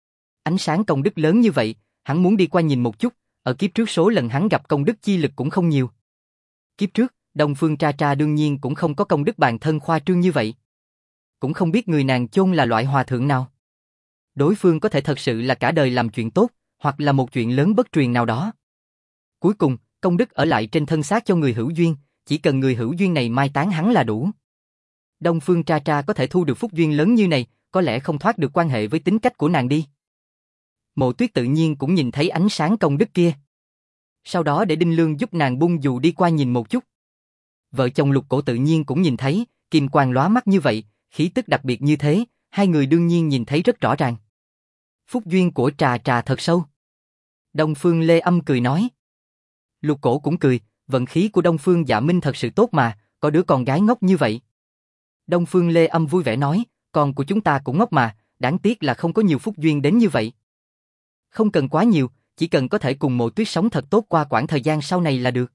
Ánh sáng công đức lớn như vậy, hắn muốn đi qua nhìn một chút, ở kiếp trước số lần hắn gặp công đức chi lực cũng không nhiều. Kiếp trước, Đông Phương Tra Tra đương nhiên cũng không có công đức bản thân khoa trương như vậy. Cũng không biết người nàng chôn là loại hòa thượng nào. Đối phương có thể thật sự là cả đời làm chuyện tốt, hoặc là một chuyện lớn bất truyền nào đó. Cuối cùng, công đức ở lại trên thân xác cho người hữu duyên, chỉ cần người hữu duyên này mai táng hắn là đủ. Đông Phương Tra Tra có thể thu được phúc duyên lớn như này, có lẽ không thoát được quan hệ với tính cách của nàng đi. Mộ Tuyết tự nhiên cũng nhìn thấy ánh sáng công đức kia. Sau đó để Đinh Lương giúp nàng bung dù đi qua nhìn một chút. Vợ chồng Lục Cổ tự nhiên cũng nhìn thấy, kim quang lóa mắt như vậy, khí tức đặc biệt như thế, hai người đương nhiên nhìn thấy rất rõ ràng. Phúc duyên của Trà Trà thật sâu. Đông Phương Lê Âm cười nói. Lục Cổ cũng cười, vận khí của Đông Phương Dạ Minh thật sự tốt mà, có đứa con gái ngốc như vậy. Đông Phương Lê Âm vui vẻ nói, con của chúng ta cũng ngốc mà, đáng tiếc là không có nhiều phúc duyên đến như vậy. Không cần quá nhiều, chỉ cần có thể cùng Mộ Tuyết sống thật tốt qua quãng thời gian sau này là được.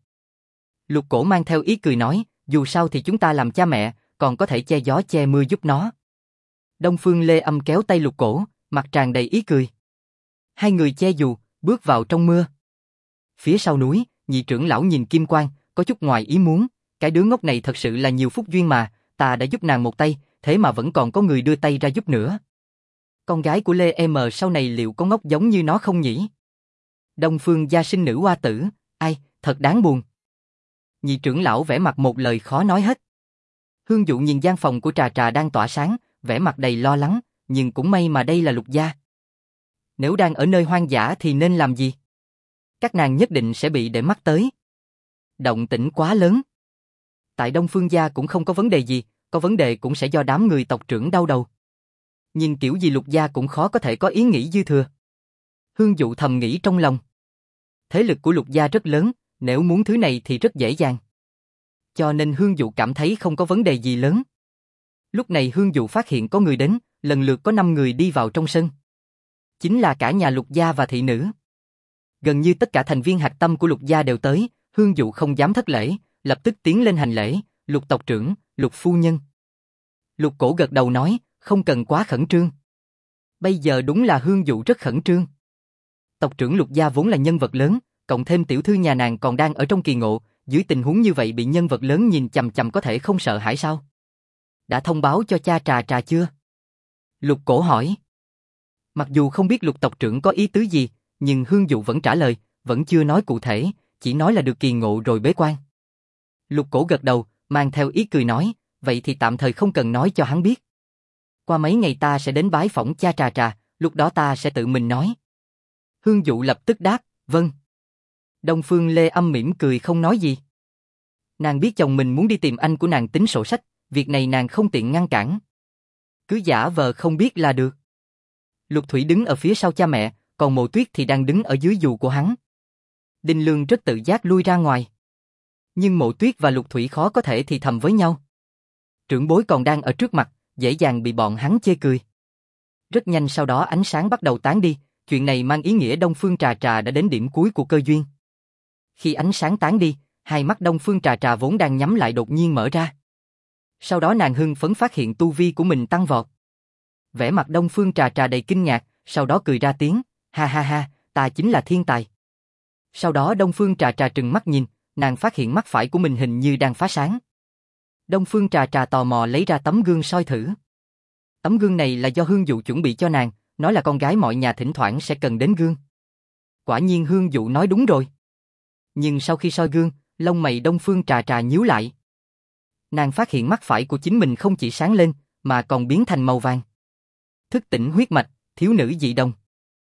Lục Cổ mang theo ý cười nói, dù sao thì chúng ta làm cha mẹ, còn có thể che gió che mưa giúp nó. Đông Phương Lê Âm kéo tay Lục Cổ, mặt tràn đầy ý cười. Hai người che dù, bước vào trong mưa. Phía sau núi, nhị trưởng lão nhìn kim quang, có chút ngoài ý muốn, cái đứa ngốc này thật sự là nhiều phúc duyên mà, ta đã giúp nàng một tay, thế mà vẫn còn có người đưa tay ra giúp nữa. Con gái của Lê M sau này liệu có ngốc giống như nó không nhỉ? Đông Phương gia sinh nữ hoa tử, ai, thật đáng buồn. Nhị trưởng lão vẽ mặt một lời khó nói hết. Hương Dụ nhìn gian phòng của Trà Trà đang tỏa sáng, vẻ mặt đầy lo lắng, nhưng cũng may mà đây là Lục gia. Nếu đang ở nơi hoang dã thì nên làm gì? Các nàng nhất định sẽ bị để mắt tới. Động tĩnh quá lớn. Tại Đông Phương gia cũng không có vấn đề gì, có vấn đề cũng sẽ do đám người tộc trưởng đau đầu. Nhưng kiểu gì Lục gia cũng khó có thể có ý nghĩ dư thừa. Hương Dụ thầm nghĩ trong lòng. Thế lực của Lục gia rất lớn, nếu muốn thứ này thì rất dễ dàng. Cho nên Hương Dụ cảm thấy không có vấn đề gì lớn. Lúc này Hương Dụ phát hiện có người đến, lần lượt có 5 người đi vào trong sân. Chính là cả nhà Lục gia và thị nữ. Gần như tất cả thành viên hạch tâm của Lục gia đều tới, Hương Dụ không dám thất lễ, lập tức tiến lên hành lễ, Lục tộc trưởng, Lục phu nhân. Lục Cổ gật đầu nói, không cần quá khẩn trương. Bây giờ đúng là Hương Dụ rất khẩn trương. Tộc trưởng Lục gia vốn là nhân vật lớn, cộng thêm tiểu thư nhà nàng còn đang ở trong kỳ ngộ, dưới tình huống như vậy bị nhân vật lớn nhìn chằm chằm có thể không sợ hãi sao? Đã thông báo cho cha Trà Trà chưa? Lục Cổ hỏi. Mặc dù không biết Lục tộc trưởng có ý tứ gì, nhưng Hương Dụ vẫn trả lời, vẫn chưa nói cụ thể, chỉ nói là được kỳ ngộ rồi bế quan. Lục Cổ gật đầu, mang theo ý cười nói, vậy thì tạm thời không cần nói cho hắn biết. Qua mấy ngày ta sẽ đến bái phỏng cha Trà Trà, lúc đó ta sẽ tự mình nói. Hương Dụ lập tức đáp, vâng. Đông Phương Lê Âm mỉm cười không nói gì. Nàng biết chồng mình muốn đi tìm anh của nàng tính sổ sách, việc này nàng không tiện ngăn cản. Cứ giả vờ không biết là được. Lục Thủy đứng ở phía sau cha mẹ, còn Mộ Tuyết thì đang đứng ở dưới dù của hắn. Đinh Lương rất tự giác lui ra ngoài. Nhưng Mộ Tuyết và Lục Thủy khó có thể thì thầm với nhau. Trưởng bối còn đang ở trước mặt, dễ dàng bị bọn hắn chê cười. Rất nhanh sau đó ánh sáng bắt đầu tán đi, chuyện này mang ý nghĩa Đông Phương Trà Trà đã đến điểm cuối của cơ duyên. Khi ánh sáng tán đi, hai mắt Đông Phương Trà Trà vốn đang nhắm lại đột nhiên mở ra. Sau đó nàng hưng phấn phát hiện tu vi của mình tăng vọt. Vẻ mặt Đông Phương Trà Trà đầy kinh ngạc, sau đó cười ra tiếng, ha ha ha, ta chính là thiên tài. Sau đó Đông Phương Trà Trà trừng mắt nhìn, nàng phát hiện mắt phải của mình hình như đang phá sáng. Đông Phương Trà Trà tò mò lấy ra tấm gương soi thử. Tấm gương này là do Hương Dụ chuẩn bị cho nàng, nói là con gái mọi nhà thỉnh thoảng sẽ cần đến gương. Quả nhiên Hương Dụ nói đúng rồi. Nhưng sau khi soi gương, lông mày Đông Phương Trà Trà nhíu lại. Nàng phát hiện mắt phải của chính mình không chỉ sáng lên, mà còn biến thành màu vàng. Thức tỉnh huyết mạch, thiếu nữ dị đồng.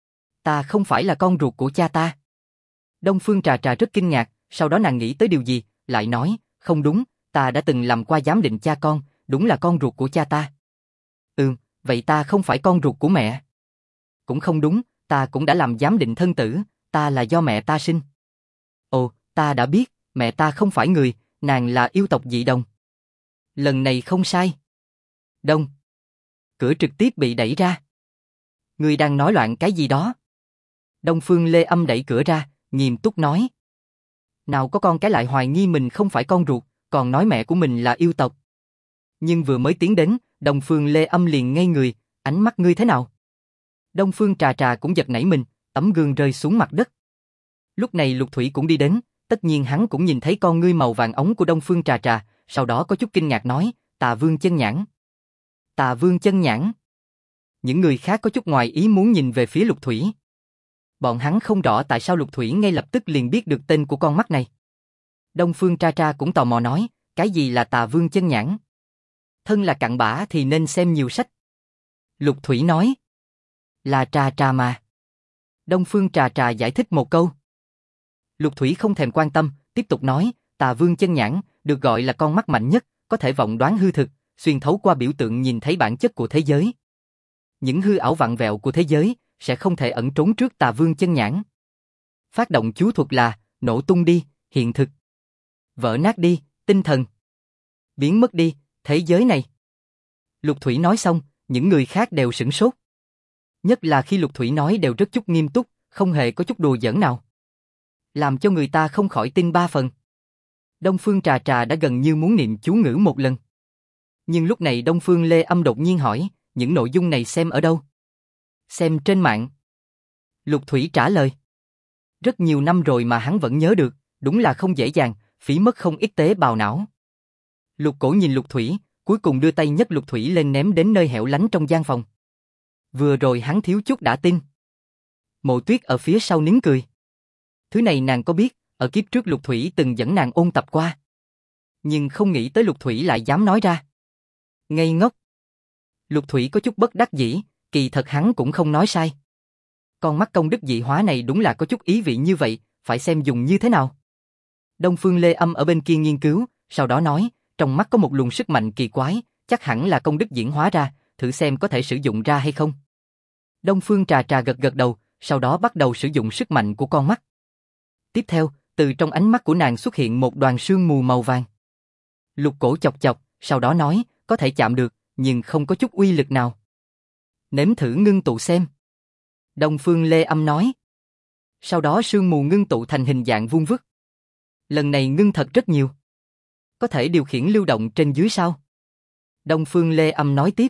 Ta không phải là con ruột của cha ta. Đông Phương Trà Trà rất kinh ngạc, sau đó nàng nghĩ tới điều gì, lại nói, không đúng, ta đã từng làm qua giám định cha con, đúng là con ruột của cha ta. Vậy ta không phải con ruột của mẹ. Cũng không đúng, ta cũng đã làm giám định thân tử, ta là do mẹ ta sinh. Ồ, ta đã biết, mẹ ta không phải người, nàng là yêu tộc dị đồng. Lần này không sai. Đông. Cửa trực tiếp bị đẩy ra. Ngươi đang nói loạn cái gì đó? Đông Phương Lê Âm đẩy cửa ra, nghiêm túc nói. Nào có con cái lại hoài nghi mình không phải con ruột, còn nói mẹ của mình là yêu tộc. Nhưng vừa mới tiến đến, Đông Phương Lê Âm liền ngây người, ánh mắt ngươi thế nào? Đông Phương Trà Trà cũng giật nảy mình, tấm gương rơi xuống mặt đất. Lúc này Lục Thủy cũng đi đến, tất nhiên hắn cũng nhìn thấy con ngươi màu vàng óng của Đông Phương Trà Trà, sau đó có chút kinh ngạc nói, Tà Vương chân nhãn. Tà Vương chân nhãn. Những người khác có chút ngoài ý muốn nhìn về phía Lục Thủy. Bọn hắn không rõ tại sao Lục Thủy ngay lập tức liền biết được tên của con mắt này. Đông Phương Trà Trà cũng tò mò nói, cái gì là Tà Vương chân nhãn? Thân là cặn bã thì nên xem nhiều sách. Lục Thủy nói, là Trà Trà mà. Đông Phương Trà Trà giải thích một câu. Lục Thủy không thèm quan tâm, tiếp tục nói, Tà Vương chân nhãn, được gọi là con mắt mạnh nhất, có thể vọng đoán hư thực, xuyên thấu qua biểu tượng nhìn thấy bản chất của thế giới. Những hư ảo vặn vẹo của thế giới sẽ không thể ẩn trốn trước Tà Vương chân nhãn. Phát động chú thuật là, nổ tung đi, hiện thực. Vỡ nát đi, tinh thần. Biến mất đi, thế giới này. Lục Thủy nói xong, những người khác đều sửng sốt. Nhất là khi Lục Thủy nói đều rất chút nghiêm túc, không hề có chút đùa giỡn nào. Làm cho người ta không khỏi tin ba phần. Đông Phương Trà Trà đã gần như muốn niệm chú ngữ một lần. Nhưng lúc này Đông Phương Lê Âm đột nhiên hỏi, những nội dung này xem ở đâu? Xem trên mạng. Lục Thủy trả lời. Rất nhiều năm rồi mà hắn vẫn nhớ được, đúng là không dễ dàng, phí mất không ít tế bào não. Lục Cổ nhìn Lục Thủy, cuối cùng đưa tay nhấc Lục Thủy lên ném đến nơi hẻo lánh trong gian phòng. Vừa rồi hắn thiếu chút đã tin. Mộ Tuyết ở phía sau nín cười. Thứ này nàng có biết, ở kiếp trước Lục Thủy từng dẫn nàng ôn tập qua. Nhưng không nghĩ tới Lục Thủy lại dám nói ra. Ngây ngốc. Lục Thủy có chút bất đắc dĩ, kỳ thật hắn cũng không nói sai. Con mắt công đức dị hóa này đúng là có chút ý vị như vậy, phải xem dùng như thế nào. Đông Phương Lê Âm ở bên kia nghiên cứu, sau đó nói, trong mắt có một luồng sức mạnh kỳ quái, chắc hẳn là công đức diễn hóa ra, thử xem có thể sử dụng ra hay không. Đông Phương Trà Trà gật gật đầu, sau đó bắt đầu sử dụng sức mạnh của con mắt. Tiếp theo, từ trong ánh mắt của nàng xuất hiện một đoàn sương mù màu vàng. Lục Cổ chọc chọc, sau đó nói, có thể chạm được, nhưng không có chút uy lực nào. Nếm thử ngưng tụ xem. Đông Phương Lê Âm nói. Sau đó sương mù ngưng tụ thành hình dạng vuông vức. Lần này ngưng thật rất nhiều. Có thể điều khiển lưu động trên dưới sao? Đông Phương Lê Âm nói tiếp.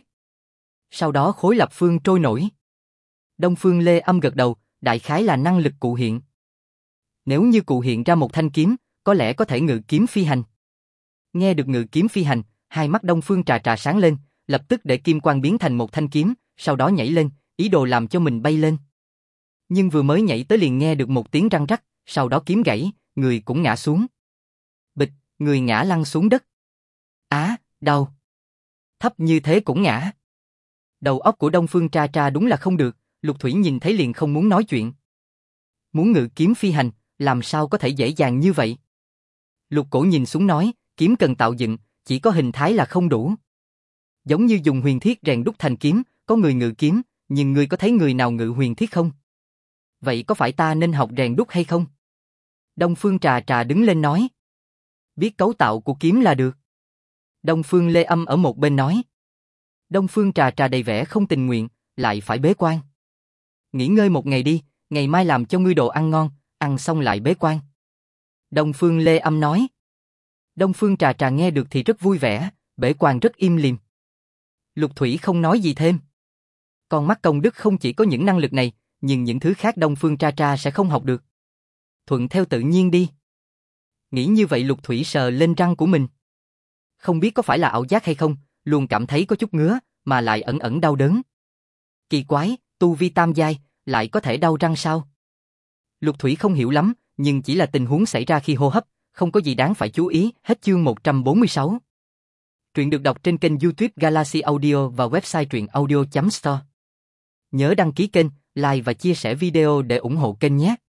Sau đó khối lập phương trôi nổi. Đông Phương Lê Âm gật đầu, đại khái là năng lực cụ hiện. Nếu như cụ hiện ra một thanh kiếm, có lẽ có thể ngự kiếm phi hành. Nghe được ngự kiếm phi hành, hai mắt Đông Phương Trà Trà sáng lên, lập tức để kim quang biến thành một thanh kiếm, sau đó nhảy lên, ý đồ làm cho mình bay lên. Nhưng vừa mới nhảy tới liền nghe được một tiếng răng rắc, sau đó kiếm gãy, người cũng ngã xuống. Bịch, người ngã lăn xuống đất. Á, đau. Thấp như thế cũng ngã. Đầu óc của Đông Phương Trà Trà đúng là không được, Lục Thủy nhìn thấy liền không muốn nói chuyện. Muốn ngự kiếm phi hành, làm sao có thể dễ dàng như vậy? Lục Cổ nhìn xuống nói, kiếm cần tạo dựng, chỉ có hình thái là không đủ. Giống như dùng huyền thiết rèn đúc thành kiếm, có người ngự kiếm, nhưng ngươi có thấy người nào ngự huyền thiết không? Vậy có phải ta nên học rèn đúc hay không? Đông Phương Trà Trà đứng lên nói. Biết cấu tạo của kiếm là được. Đông Phương Lê Âm ở một bên nói. Đông Phương Trà Trà đầy vẻ không tình nguyện, lại phải bế quan. Nghỉ ngơi một ngày đi, ngày mai làm cho ngươi đồ ăn ngon, ăn xong lại bế quan. Đông Phương Lê Âm nói. Đông Phương Trà Trà nghe được thì rất vui vẻ, bế quan rất im lìm. Lục Thủy không nói gì thêm. Con mắt công đức không chỉ có những năng lực này, nhưng những thứ khác Đông Phương Trà Trà sẽ không học được. Thuận theo tự nhiên đi. Nghĩ như vậy Lục Thủy sờ lên răng của mình. Không biết có phải là ảo giác hay không, luôn cảm thấy có chút ngứa, mà lại ẩn ẩn đau đớn. Kỳ quái, tu vi tam giai, lại có thể đau răng sao? Lục Thủy không hiểu lắm, nhưng chỉ là tình huống xảy ra khi hô hấp, không có gì đáng phải chú ý. Hết chương 146. Truyện được đọc trên kênh YouTube Galaxy Audio và website truyệnaudio.store. Nhớ đăng ký kênh, like và chia sẻ video để ủng hộ kênh nhé.